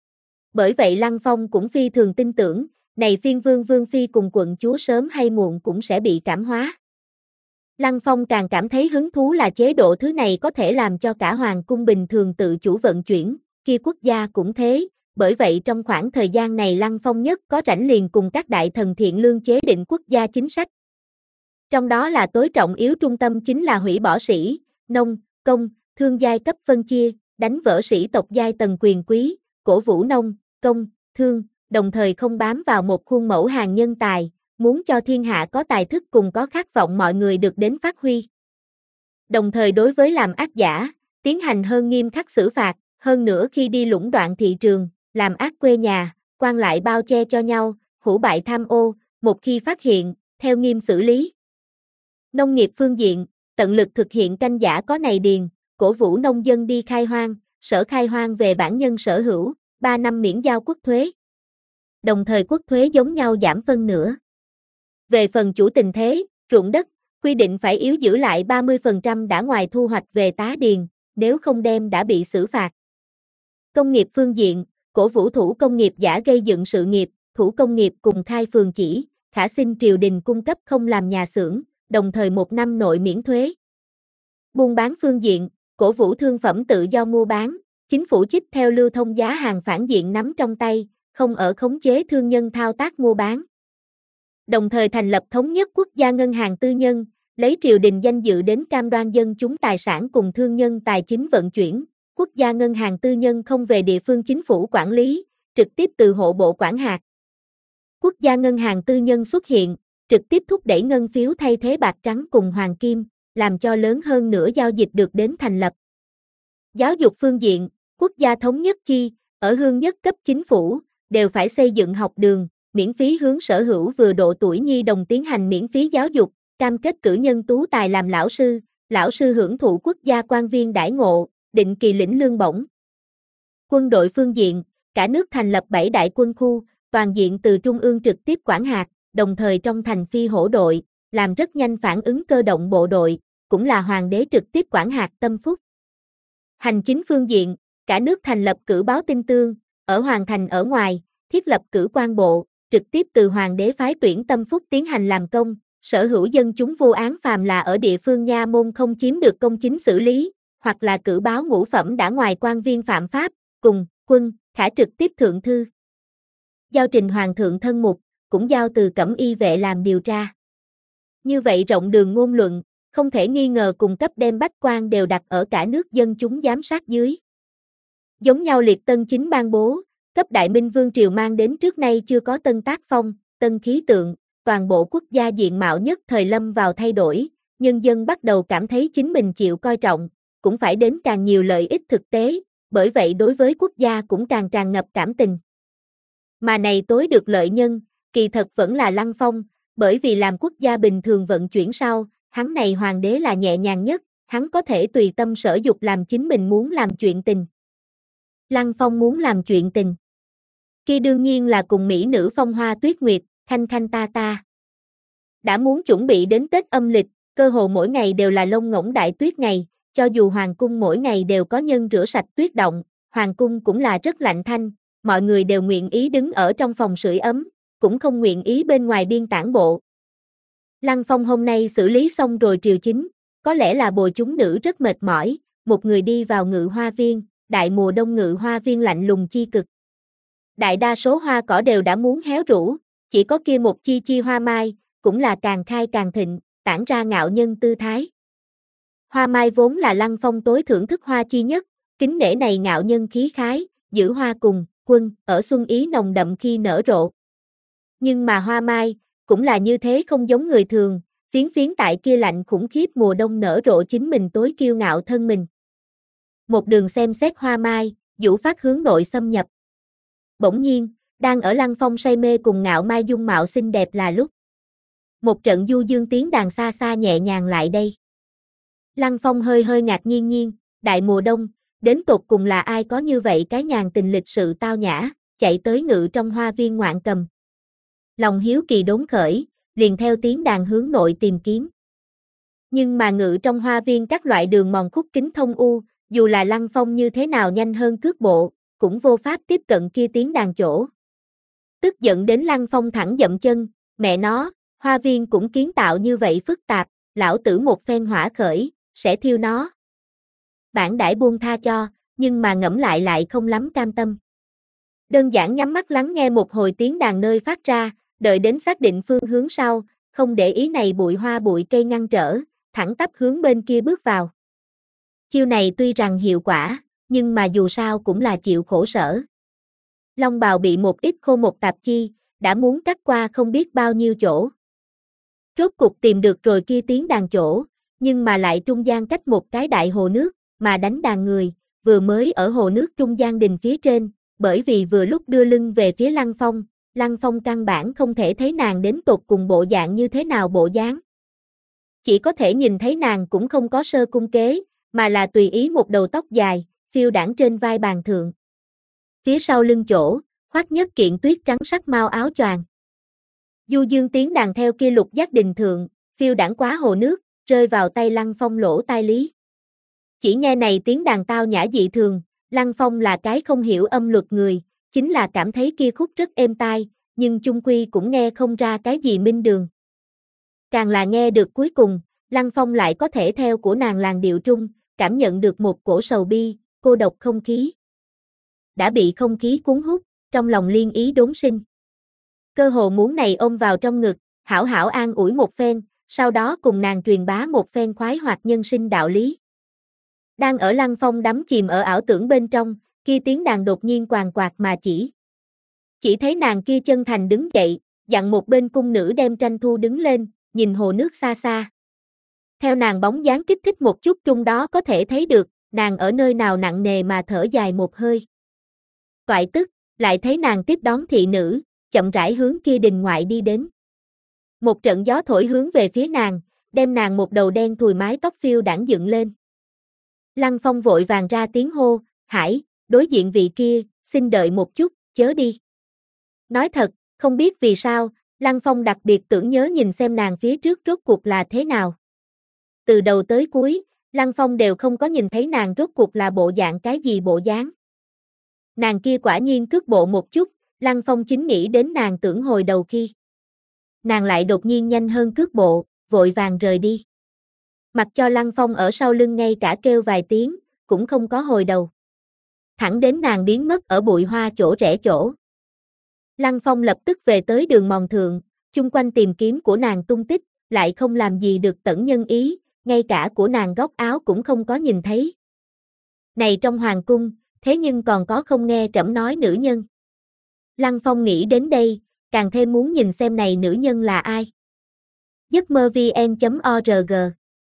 Bởi vậy Lăng Phong cũng phi thường tin tưởng, này phiên vương vương phi cùng quận chúa sớm hay muộn cũng sẽ bị cảm hóa. Lăng Phong càng cảm thấy hứng thú là chế độ thứ này có thể làm cho cả hoàng cung bình thường tự chủ vận chuyển, kia quốc gia cũng thế, bởi vậy trong khoảng thời gian này Lăng Phong nhất có rảnh liền cùng các đại thần thiện lương chế định quốc gia chính sách. Trong đó là tối trọng yếu trung tâm chính là hủy bỏ sĩ, nông, công, thương giai cấp phân chia, đánh vỡ sĩ tộc giai tầng quyền quý, cổ vũ nông, công, thương, đồng thời không bám vào một khuôn mẫu hàng nhân tài, muốn cho thiên hạ có tài thức cùng có khát vọng mọi người được đến phát huy. Đồng thời đối với làm ác giả, tiến hành hơn nghiêm khắc xử phạt, hơn nữa khi đi lũng đoạn thị trường, làm ác quê nhà, quan lại bao che cho nhau, hủ bại tham ô, một khi phát hiện, theo nghiêm xử lý. Nông nghiệp phương diện, tận lực thực hiện canh giả có này điền, cổ vũ nông dân đi khai hoang, sở khai hoang về bản nhân sở hữu, ba năm miễn giao quốc thuế. Đồng thời quốc thuế giống nhau giảm phân nửa. Về phần chủ tình thế, ruộng đất, quy định phải yếu giữ lại ba mươi phần trăm đã ngoài thu hoạch về tá điền, nếu không đem đã bị xử phạt. Công nghiệp phương diện, cổ vũ thủ công nghiệp giả gây dựng sự nghiệp, thủ công nghiệp cùng khai phường chỉ, khả xin triều đình cung cấp không làm nhà xưởng, đồng thời một năm nội miễn thuế. Buôn bán phương diện, cổ vũ thương phẩm tự do mua bán, chính phủ chích theo lưu thông giá hàng phản diện nắm trong tay, không ở khống chế thương nhân thao tác mua bán. Đồng thời thành lập thống nhất quốc gia ngân hàng tư nhân, lấy triều đình danh dự đến cam đoan dân chúng tài sản cùng thương nhân tài chính vận chuyển, quốc gia ngân hàng tư nhân không về địa phương chính phủ quản lý, trực tiếp từ hộ bộ quản hạt. Quốc gia ngân hàng tư nhân xuất hiện, trực tiếp thúc đẩy ngân phiếu thay thế bạc trắng cùng hoàng kim, làm cho lớn hơn nữa giao dịch được đến thành lập. Giáo dục phương diện, quốc gia thống nhất chi, ở hương nhất cấp chính phủ, đều phải xây dựng học đường, miễn phí hướng sở hữu vừa độ tuổi nhi đồng tiến hành miễn phí giáo dục, cam kết cử nhân tú tài làm lão sư, lão sư hưởng thụ quốc gia quan viên đãi ngộ, định kỳ lĩnh lương bổng. Quân đội phương diện, cả nước thành lập bảy đại quân khu, toàn diện từ trung ương trực tiếp quản hạt, đồng thời trong thành phi hổ đội, làm rất nhanh phản ứng cơ động bộ đội, cũng là hoàng đế trực tiếp quản hạt tâm phúc. Hành chính phương diện, cả nước thành lập cử báo tin tương, ở hoàng thành ở ngoài, thiết lập cử quan bộ, trực tiếp từ hoàng đế phái tuyển tâm phúc tiến hành làm công, sở hữu dân chúng vô án phàm là ở địa phương nha môn không chiếm được công chính xử lý, hoặc là cử báo ngũ phẩm đã ngoài quan viên phạm pháp, cùng, quân, khả trực tiếp thượng thư. Giao trình hoàng thượng thân mục, cũng giao từ cẩm y vệ làm điều tra. Như vậy rộng đường ngôn luận, không thể nghi ngờ cùng cấp đem bách quan đều đặt ở cả nước dân chúng giám sát dưới. Giống nhau liệt tân chính ban bố, cấp Đại Minh Vương triều mang đến trước nay chưa có tân tác phong, tân khí tượng, toàn bộ quốc gia diện mạo nhất thời lâm vào thay đổi, nhân dân bắt đầu cảm thấy chính mình chịu coi trọng, cũng phải đến càng nhiều lợi ích thực tế, bởi vậy đối với quốc gia cũng càng tràn ngập cảm tình. Mà này tối được lợi nhân, kỳ thật vẫn là Lăng Phong, bởi vì làm quốc gia bình thường vận chuyển sau, hắn này hoàng đế là nhẹ nhàng nhất, hắn có thể tùy tâm sở dục làm chính mình muốn làm chuyện tình. Lăng Phong muốn làm chuyện tình. Kia đương nhiên là cùng mỹ nữ phong hoa tuyết nguyệt, khanh khanh ta ta. Đã muốn chuẩn bị đến Tết âm lịch, cơ hồ mỗi ngày đều là lông ngỗng đại tuyết ngày, cho dù hoàng cung mỗi ngày đều có nhân rửa sạch tuyết động, hoàng cung cũng là rất lạnh thanh, mọi người đều nguyện ý đứng ở trong phòng sưởi ấm, cũng không nguyện ý bên ngoài biên tản bộ. Lăng Phong hôm nay xử lý xong rồi triều chính, có lẽ là bồi chúng nữ rất mệt mỏi, một người đi vào ngự hoa viên, đại mùa đông ngự hoa viên lạnh lùng chi cực. Đại đa số hoa cỏ đều đã muốn héo rũ, chỉ có kia một chi chi hoa mai, cũng là càng khai càng thịnh, tản ra ngạo nhân tư thái. Hoa mai vốn là Lăng Phong tối thưởng thức hoa chi nhất, kính nể này ngạo nhân khí khái, giữ hoa cùng, quân, ở xuân ý nồng đậm khi nở rộ. Nhưng mà hoa mai, cũng là như thế không giống người thường, phiến phiến tại kia lạnh khủng khiếp mùa đông nở rộ chính mình tối kiêu ngạo thân mình. Một đường xem xét hoa mai, vũ phát hướng nội xâm nhập. Bỗng nhiên, đang ở Lăng Phong say mê cùng ngạo mai dung mạo xinh đẹp là lúc. Một trận du dương tiếng đàn xa xa nhẹ nhàng lại đây. Lăng Phong hơi hơi ngạc nhiên nhiên, đại mùa đông, đến tột cùng là ai có như vậy cái nhàn tình lịch sự tao nhã, chạy tới ngự trong hoa viên ngoạn cầm. Lòng hiếu kỳ đốn khởi, liền theo tiếng đàn hướng nội tìm kiếm. Nhưng mà ngự trong hoa viên các loại đường mòn khúc kính thông u, dù là Lăng Phong như thế nào nhanh hơn cước bộ, cũng vô pháp tiếp cận kia tiếng đàn chỗ. Tức giận đến Lăng Phong thẳng dậm chân, mẹ nó, hoa viên cũng kiến tạo như vậy phức tạp, lão tử một phen hỏa khởi, sẽ thiêu nó. Bản đãi buông tha cho, nhưng mà ngẫm lại lại không lắm cam tâm. Đơn giản nhắm mắt lắng nghe một hồi tiếng đàn nơi phát ra, đợi đến xác định phương hướng sau, không để ý này bụi hoa bụi cây ngăn trở, thẳng tắp hướng bên kia bước vào. Chiêu này tuy rằng hiệu quả, nhưng mà dù sao cũng là chịu khổ sở. Long bào bị một ít khô một tạp chi, đã muốn cắt qua không biết bao nhiêu chỗ. Rốt cục tìm được rồi kia tiếng đàn chỗ, nhưng mà lại trung gian cách một cái đại hồ nước, mà đánh đàn người, vừa mới ở hồ nước trung gian đình phía trên, bởi vì vừa lúc đưa lưng về phía Lăng Phong, Lăng Phong căn bản không thể thấy nàng đến tột cùng bộ dạng như thế nào bộ dáng. Chỉ có thể nhìn thấy nàng cũng không có sơ cung kế, mà là tùy ý một đầu tóc dài, phiêu đãng trên vai bàn thượng. Phía sau lưng chỗ, khoác nhất kiện tuyết trắng sắc mau áo choàng. Du dương tiếng đàn theo kia lục giác đình thượng, phiêu đãng quá hồ nước, rơi vào tay Lăng Phong lỗ tai lý. Chỉ nghe này tiếng đàn tao nhã dị thường, Lăng Phong là cái không hiểu âm luật người, chính là cảm thấy kia khúc rất êm tai, nhưng chung quy cũng nghe không ra cái gì minh đường. Càng là nghe được cuối cùng, Lăng Phong lại có thể theo của nàng làn điệu trung, cảm nhận được một cổ sầu bi, cô độc không khí. Đã bị không khí cuốn hút, trong lòng liên ý đốn sinh. Cơ hồ muốn này ôm vào trong ngực, hảo hảo an ủi một phen, sau đó cùng nàng truyền bá một phen khoái hoạt nhân sinh đạo lý. Đang ở Lăng Phong đắm chìm ở ảo tưởng bên trong, kia tiếng đàn đột nhiên quàng quạt mà chỉ. Chỉ thấy nàng kia chân thành đứng dậy, dặn một bên cung nữ đem tranh thu đứng lên, nhìn hồ nước xa xa. Theo nàng bóng dáng kích thích một chút trung đó có thể thấy được, nàng ở nơi nào nặng nề mà thở dài một hơi. Toại tức, lại thấy nàng tiếp đón thị nữ, chậm rãi hướng kia đình ngoại đi đến. Một trận gió thổi hướng về phía nàng, đem nàng một đầu đen thùi mái tóc phiêu đãng dựng lên. Lăng Phong vội vàng ra tiếng hô, Hải, đối diện vị kia, xin đợi một chút, chớ đi. Nói thật, không biết vì sao, Lăng Phong đặc biệt tưởng nhớ nhìn xem nàng phía trước rốt cuộc là thế nào. Từ đầu tới cuối, Lăng Phong đều không có nhìn thấy nàng rốt cuộc là bộ dạng cái gì bộ dáng. Nàng kia quả nhiên cước bộ một chút, Lăng Phong chính nghĩ đến nàng tưởng hồi đầu khi. Nàng lại đột nhiên nhanh hơn cước bộ, vội vàng rời đi. Mặc cho Lăng Phong ở sau lưng ngay cả kêu vài tiếng, cũng không có hồi đầu. Thẳng đến nàng biến mất ở bụi hoa chỗ rẽ chỗ. Lăng Phong lập tức về tới đường mòn thượng, chung quanh tìm kiếm của nàng tung tích, lại không làm gì được Tẩn Nhân ý, ngay cả của nàng góc áo cũng không có nhìn thấy. Này trong hoàng cung, thế nhưng còn có không nghe trẫm nói nữ nhân. Lăng Phong nghĩ đến đây, càng thêm muốn nhìn xem này nữ nhân là ai. giấc mơ vn chấm org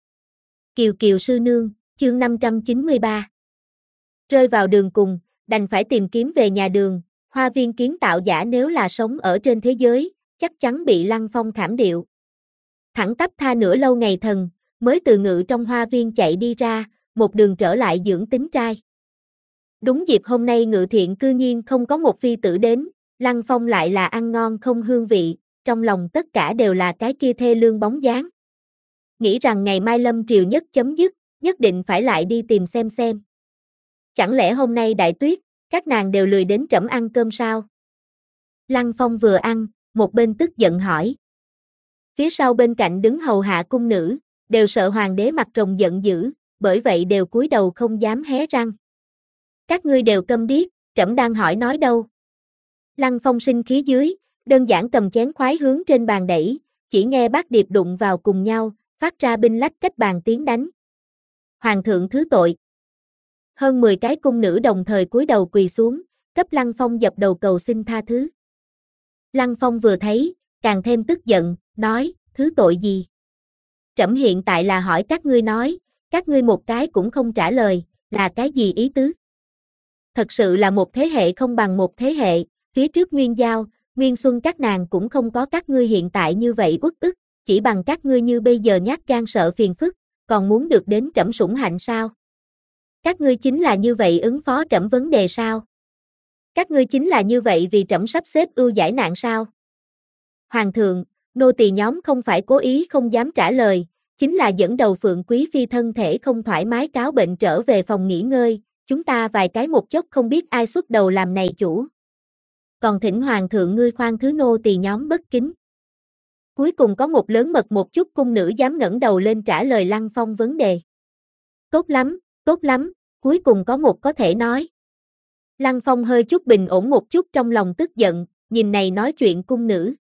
Kiều Kiều sư nương, chương năm trăm chín mươi ba. Rơi vào đường cùng, đành phải tìm kiếm về nhà Đường, hoa viên kiến tạo giả nếu là sống ở trên thế giới, chắc chắn bị Lăng Phong thảm điệu. Thẳng tắp tha nửa lâu ngày thần, mới từ ngự trong hoa viên chạy đi ra, một đường trở lại dưỡng tính trai. Đúng dịp hôm nay Ngự Thiện cư nhiên không có một phi tử đến, Lăng Phong lại là ăn ngon không hương vị, trong lòng tất cả đều là cái kia thê lương bóng dáng. Nghĩ rằng ngày mai lâm triều nhất chấm dứt, nhất định phải lại đi tìm xem xem. Chẳng lẽ hôm nay đại tuyết, các nàng đều lười đến trẫm ăn cơm sao? Lăng Phong vừa ăn, một bên tức giận hỏi. Phía sau bên cạnh đứng hầu hạ cung nữ, đều sợ hoàng đế mặt rồng giận dữ, bởi vậy đều cúi đầu không dám hé răng. Các ngươi đều câm điếc, trẫm đang hỏi nói đâu. Lăng Phong sinh khí dưới, đơn giản cầm chén khoái hướng trên bàn đẩy, chỉ nghe bát điệp đụng vào cùng nhau, phát ra binh lách cách bàn tiếng đánh. Hoàng thượng thứ tội. Hơn mười cái cung nữ đồng thời cúi đầu quỳ xuống, cấp Lăng Phong dập đầu cầu xin tha thứ. Lăng Phong vừa thấy, càng thêm tức giận, nói, thứ tội gì? Trẫm hiện tại là hỏi các ngươi nói, các ngươi một cái cũng không trả lời, là cái gì ý tứ? Thật sự là một thế hệ không bằng một thế hệ, phía trước Nguyên Giao, Nguyên Xuân các nàng cũng không có các ngươi hiện tại như vậy uất ức, chỉ bằng các ngươi như bây giờ nhát gan sợ phiền phức, còn muốn được đến trẫm sủng hạnh sao? Các ngươi chính là như vậy ứng phó trẫm vấn đề sao? Các ngươi chính là như vậy vì trẫm sắp xếp ưu giải nạn sao? Hoàng thượng, nô tỳ nhóm không phải cố ý không dám trả lời, chính là dẫn đầu Phượng Quý Phi thân thể không thoải mái cáo bệnh trở về phòng nghỉ ngơi, chúng ta vài cái một chốc không biết ai xuất đầu làm này chủ. Còn thỉnh hoàng thượng ngươi khoan thứ nô tỳ nhóm bất kính. Cuối cùng có một lớn mật một chút cung nữ dám ngẩng đầu lên trả lời Lăng Phong vấn đề. Tốt lắm, tốt lắm, cuối cùng có một có thể nói. Lăng Phong hơi chút bình ổn một chút trong lòng tức giận, nhìn này nói chuyện cung nữ.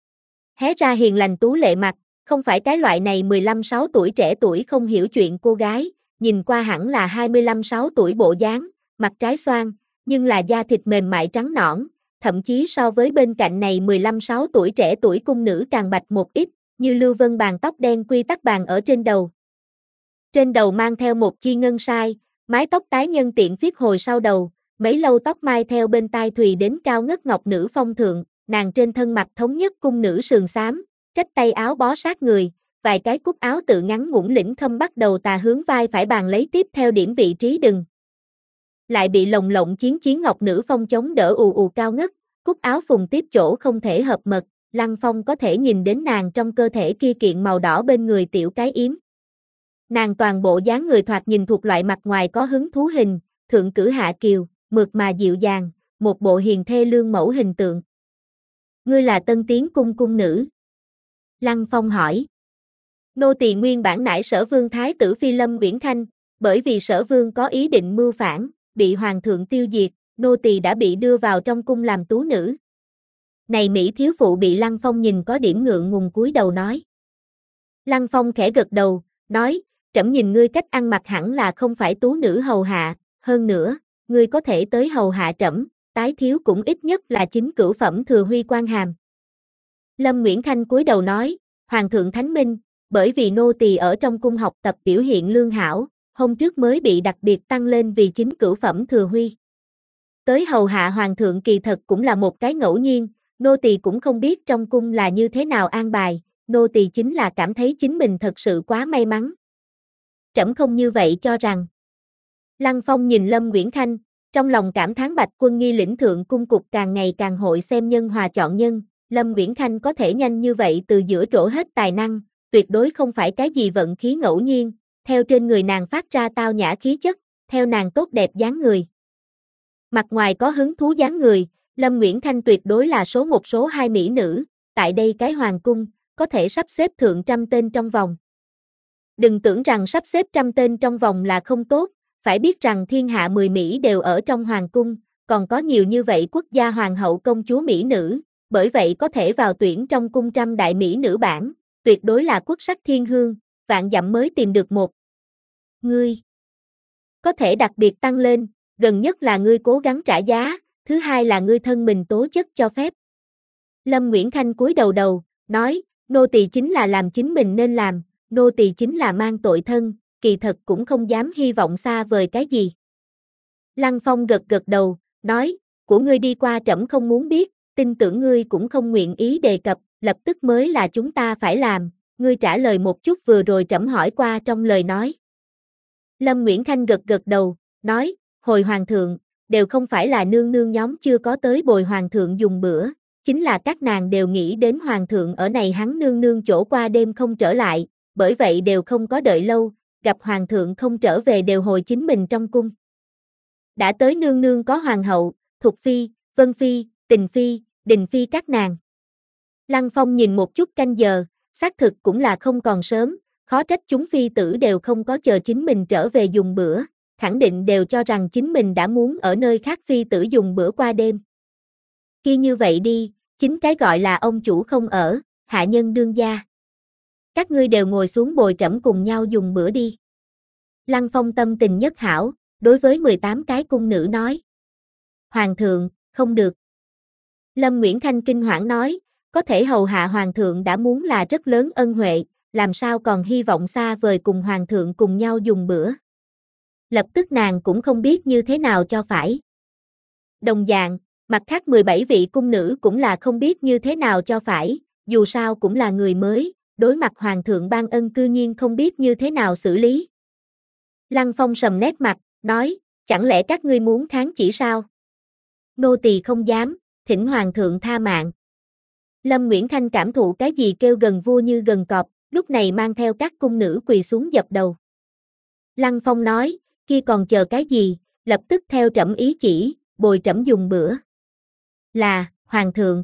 Hé ra hiền lành tú lệ mặt, không phải cái loại này mười lăm sáu tuổi trẻ tuổi không hiểu chuyện cô gái, nhìn qua hẳn là hai mươi lăm sáu tuổi bộ dáng, mặt trái xoan, nhưng là da thịt mềm mại trắng nõn, thậm chí so với bên cạnh này mười lăm sáu tuổi trẻ tuổi cung nữ càng bạch một ít, như Lưu Vân bàn tóc đen quy tắc bàn ở trên đầu. Trên đầu mang theo một chi ngân sai, mái tóc tái nhân tiện phiết hồi sau đầu, mấy lâu tóc mai theo bên tai thùy đến cao ngất ngọc nữ phong thượng, nàng trên thân mặt thống nhất cung nữ sườn xám, trách tay áo bó sát người, vài cái cúc áo tự ngắn ngủn lĩnh khâm bắt đầu tà hướng vai phải bàn lấy tiếp theo điểm vị trí đừng. Lại bị lồng lộng chiến chiến ngọc nữ phong chống đỡ ù ù cao ngất, cúc áo phùng tiếp chỗ không thể hợp mật, Lăng Phong có thể nhìn đến nàng trong cơ thể kia kiện màu đỏ bên người tiểu cái yếm. Nàng toàn bộ dáng người thoạt nhìn thuộc loại mặt ngoài có hứng thú hình, thượng cử hạ kiều, mượt mà dịu dàng, một bộ hiền thê lương mẫu hình tượng. Ngươi là Tân Tiến cung cung nữ? Lăng Phong hỏi. Nô tỳ nguyên bản nải Sở Vương Thái tử Phi Lâm Uyển Khanh, bởi vì Sở Vương có ý định mưu phản, bị hoàng thượng tiêu diệt, nô tỳ đã bị đưa vào trong cung làm tú nữ. Này Mỹ thiếu phụ bị Lăng Phong nhìn có điểm ngượng ngùng cúi đầu nói. Lăng Phong khẽ gật đầu, nói, trẫm nhìn ngươi cách ăn mặc hẳn là không phải tú nữ hầu hạ, hơn nữa, ngươi có thể tới hầu hạ trẫm, tái thiếu cũng ít nhất là chính cửu phẩm thừa huy quan hàm. Lâm Uyển Khanh cúi đầu nói, Hoàng thượng Thánh Minh, bởi vì nô tỳ ở trong cung học tập biểu hiện lương hảo, hôm trước mới bị đặc biệt tăng lên vì chính cửu phẩm thừa huy. Tới hầu hạ Hoàng thượng kỳ thật cũng là một cái ngẫu nhiên, nô tỳ cũng không biết trong cung là như thế nào an bài, nô tỳ chính là cảm thấy chính mình thật sự quá may mắn. Trẫm không như vậy cho rằng. Lăng Phong nhìn Lâm Uyển Khanh, trong lòng cảm thán Bạch Quân Nghi lĩnh thượng cung cục càng ngày càng hội xem nhân hòa chọn nhân, Lâm Uyển Khanh có thể nhanh như vậy từ giữa trổ hết tài năng, tuyệt đối không phải cái gì vận khí ngẫu nhiên, theo trên người nàng phát ra tao nhã khí chất, theo nàng tốt đẹp dáng người. Mặt ngoài có hứng thú dáng người, Lâm Uyển Khanh tuyệt đối là số một số hai mỹ nữ, tại đây cái hoàng cung, có thể sắp xếp thượng trăm tên trong vòng. Đừng tưởng rằng sắp xếp trăm tên trong vòng là không tốt, phải biết rằng thiên hạ mười Mỹ đều ở trong hoàng cung, còn có nhiều như vậy quốc gia hoàng hậu công chúa Mỹ nữ, bởi vậy có thể vào tuyển trong cung trăm đại Mỹ nữ bảng, tuyệt đối là quốc sắc thiên hương, vạn dặm mới tìm được một. Ngươi có thể đặc biệt tăng lên, gần nhất là ngươi cố gắng trả giá, thứ hai là ngươi thân mình tố chất cho phép. Lâm Nguyễn Khanh cúi đầu đầu, nói, nô tỳ chính là làm chính mình nên làm, nô tỳ chính là mang tội thân, kỳ thật cũng không dám hy vọng xa vời cái gì. Lăng Phong gật gật đầu, nói, của ngươi đi qua trẫm không muốn biết, tin tưởng ngươi cũng không nguyện ý đề cập, lập tức mới là chúng ta phải làm, ngươi trả lời một chút vừa rồi trẫm hỏi qua trong lời nói. Lâm Nguyễn Khanh gật gật đầu, nói, hồi hoàng thượng, đều không phải là nương nương nhóm chưa có tới bồi hoàng thượng dùng bữa, chính là các nàng đều nghĩ đến hoàng thượng ở này hắn nương nương chỗ qua đêm không trở lại, bởi vậy đều không có đợi lâu, gặp hoàng thượng không trở về đều hồi chính mình trong cung. Đã tới nương nương có hoàng hậu, Thục Phi, Vân Phi, Tình Phi, Đình Phi các nàng. Lăng Phong nhìn một chút canh giờ, xác thực cũng là không còn sớm, khó trách chúng phi tử đều không có chờ chính mình trở về dùng bữa, khẳng định đều cho rằng chính mình đã muốn ở nơi khác phi tử dùng bữa qua đêm. Khi như vậy đi, chính cái gọi là ông chủ không ở, hạ nhân đương gia. Các ngươi đều ngồi xuống bồi trẫm cùng nhau dùng bữa đi. Lăng Phong tâm tình nhất hảo, đối với mười tám cái cung nữ nói. Hoàng thượng, không được. Lâm Nguyễn Khanh kinh hoảng nói, có thể hầu hạ hoàng thượng đã muốn là rất lớn ân huệ, làm sao còn hy vọng xa vời cùng hoàng thượng cùng nhau dùng bữa. Lập tức nàng cũng không biết như thế nào cho phải. Đồng dạng, mặt khác mười bảy vị cung nữ cũng là không biết như thế nào cho phải, dù sao cũng là người mới, đối mặt hoàng thượng ban ân cư nhiên không biết như thế nào xử lý. Lăng Phong sầm nét mặt, nói, chẳng lẽ các ngươi muốn kháng chỉ sao? Nô tỳ không dám, thỉnh hoàng thượng tha mạng. Lâm Nguyễn Khanh cảm thụ cái gì kêu gần vua như gần cọp, lúc này mang theo các cung nữ quỳ xuống dập đầu. Lăng Phong nói, kia còn chờ cái gì, lập tức theo trẫm ý chỉ, bồi trẫm dùng bữa. Là, hoàng thượng.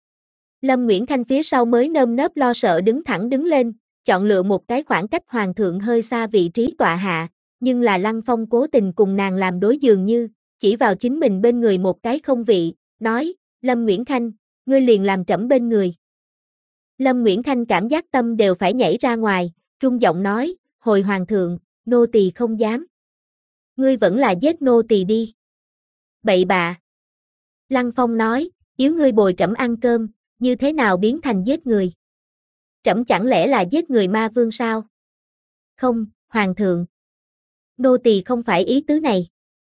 Lâm Nguyễn Khanh phía sau mới nơm nớp lo sợ đứng thẳng đứng lên, chọn lựa một cái khoảng cách hoàng thượng hơi xa vị trí tọa hạ, nhưng là Lăng Phong cố tình cùng nàng làm đối dường như, chỉ vào chính mình bên người một cái không vị, nói, Lâm Nguyễn Khanh, ngươi liền làm trẫm bên người. Lâm Nguyễn Khanh cảm giác tâm đều phải nhảy ra ngoài, trung giọng nói, hồi hoàng thượng, nô tỳ không dám. Ngươi vẫn là giết nô tỳ đi. Bậy bạ. Lăng Phong nói, yếu ngươi bồi trẫm ăn cơm, như thế nào biến thành giết người? Trẫm chẳng lẽ là giết người ma vương sao? Không, hoàng thượng. Nô tỳ không phải ý tứ này.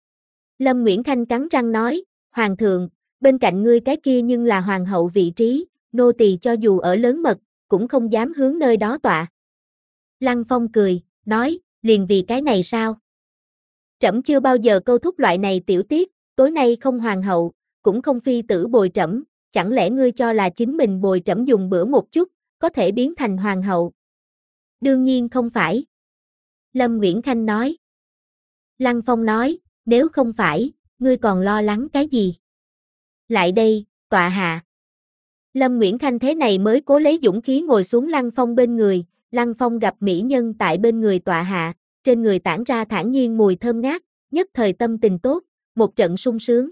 Lâm Nguyễn Khanh cắn răng nói, hoàng thượng, bên cạnh ngươi cái kia nhưng là hoàng hậu vị trí, nô tỳ cho dù ở lớn mật, cũng không dám hướng nơi đó tọa. Lăng Phong cười, nói, liền vì cái này sao? Trẫm chưa bao giờ câu thúc loại này tiểu tiết, tối nay không hoàng hậu, cũng không phi tử bồi trẫm, chẳng lẽ ngươi cho là chính mình bồi trẫm dùng bữa một chút, có thể biến thành hoàng hậu? Đương nhiên không phải. Lâm Nguyễn Khanh nói. Lăng Phong nói, nếu không phải, ngươi còn lo lắng cái gì? Lại đây, tọa hạ. Lâm Nguyễn Khanh thế này mới cố lấy dũng khí ngồi xuống Lăng Phong bên người, Lăng Phong gặp mỹ nhân tại bên người tọa hạ, trên người tản ra thản nhiên mùi thơm ngát, nhất thời tâm tình tốt, một trận sung sướng.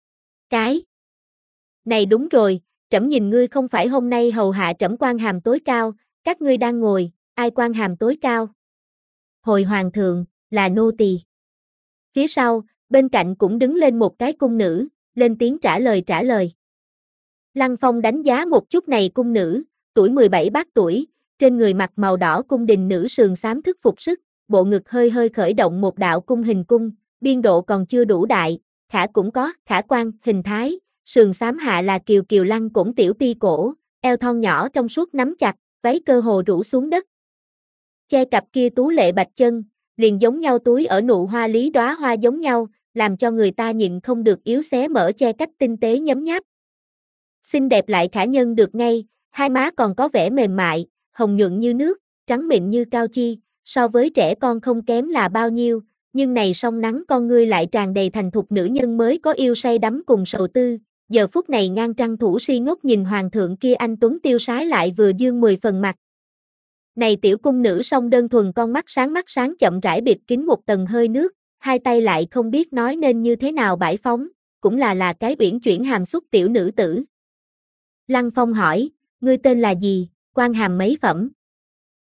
Cái này đúng rồi, trẫm nhìn ngươi không phải hôm nay hầu hạ trẫm quan hàm tối cao, các ngươi đang ngồi, ai quan hàm tối cao? Hồi hoàng thượng, là nô tỳ. Phía sau, bên cạnh cũng đứng lên một cái cung nữ, lên tiếng trả lời trả lời. Lăng Phong đánh giá một chút này cung nữ, tuổi mười bảy bát tuổi, trên người mặc màu đỏ cung đình nữ sườn xám thức phục sức, bộ ngực hơi hơi khởi động một đạo cung hình cung, biên độ còn chưa đủ đại, khả cũng có, khả quan, hình thái, sườn xám hạ là kiều kiều lăng cổng tiểu pi cổ, eo thon nhỏ trong suốt nắm chặt, váy cơ hồ rũ xuống đất. Che cặp kia tú lệ bạch chân, liền giống nhau túi ở nụ hoa lý đóa hoa giống nhau, làm cho người ta nhịn không được yếu xé mở che cách tinh tế nhấm nháp. Xinh đẹp lại khả nhân được ngay, hai má còn có vẻ mềm mại, hồng nhuận như nước, trắng mịn như cao chi, so với trẻ con không kém là bao nhiêu, nhưng này song nắng con ngươi lại tràn đầy thành thục nữ nhân mới có yêu say đắm cùng sầu tư, giờ phút này ngang trăng thủ si ngốc nhìn hoàng thượng kia anh tuấn tiêu sái lại vừa dương mười phần mặt. Này tiểu cung nữ song đơn thuần con mắt sáng mắt sáng chậm rãi bịt kín một tầng hơi nước, hai tay lại không biết nói nên như thế nào bãi phóng, cũng là là cái biển chuyển hàm xúc tiểu nữ tử. Lăng Phong hỏi, ngươi tên là gì, quan hàm mấy phẩm?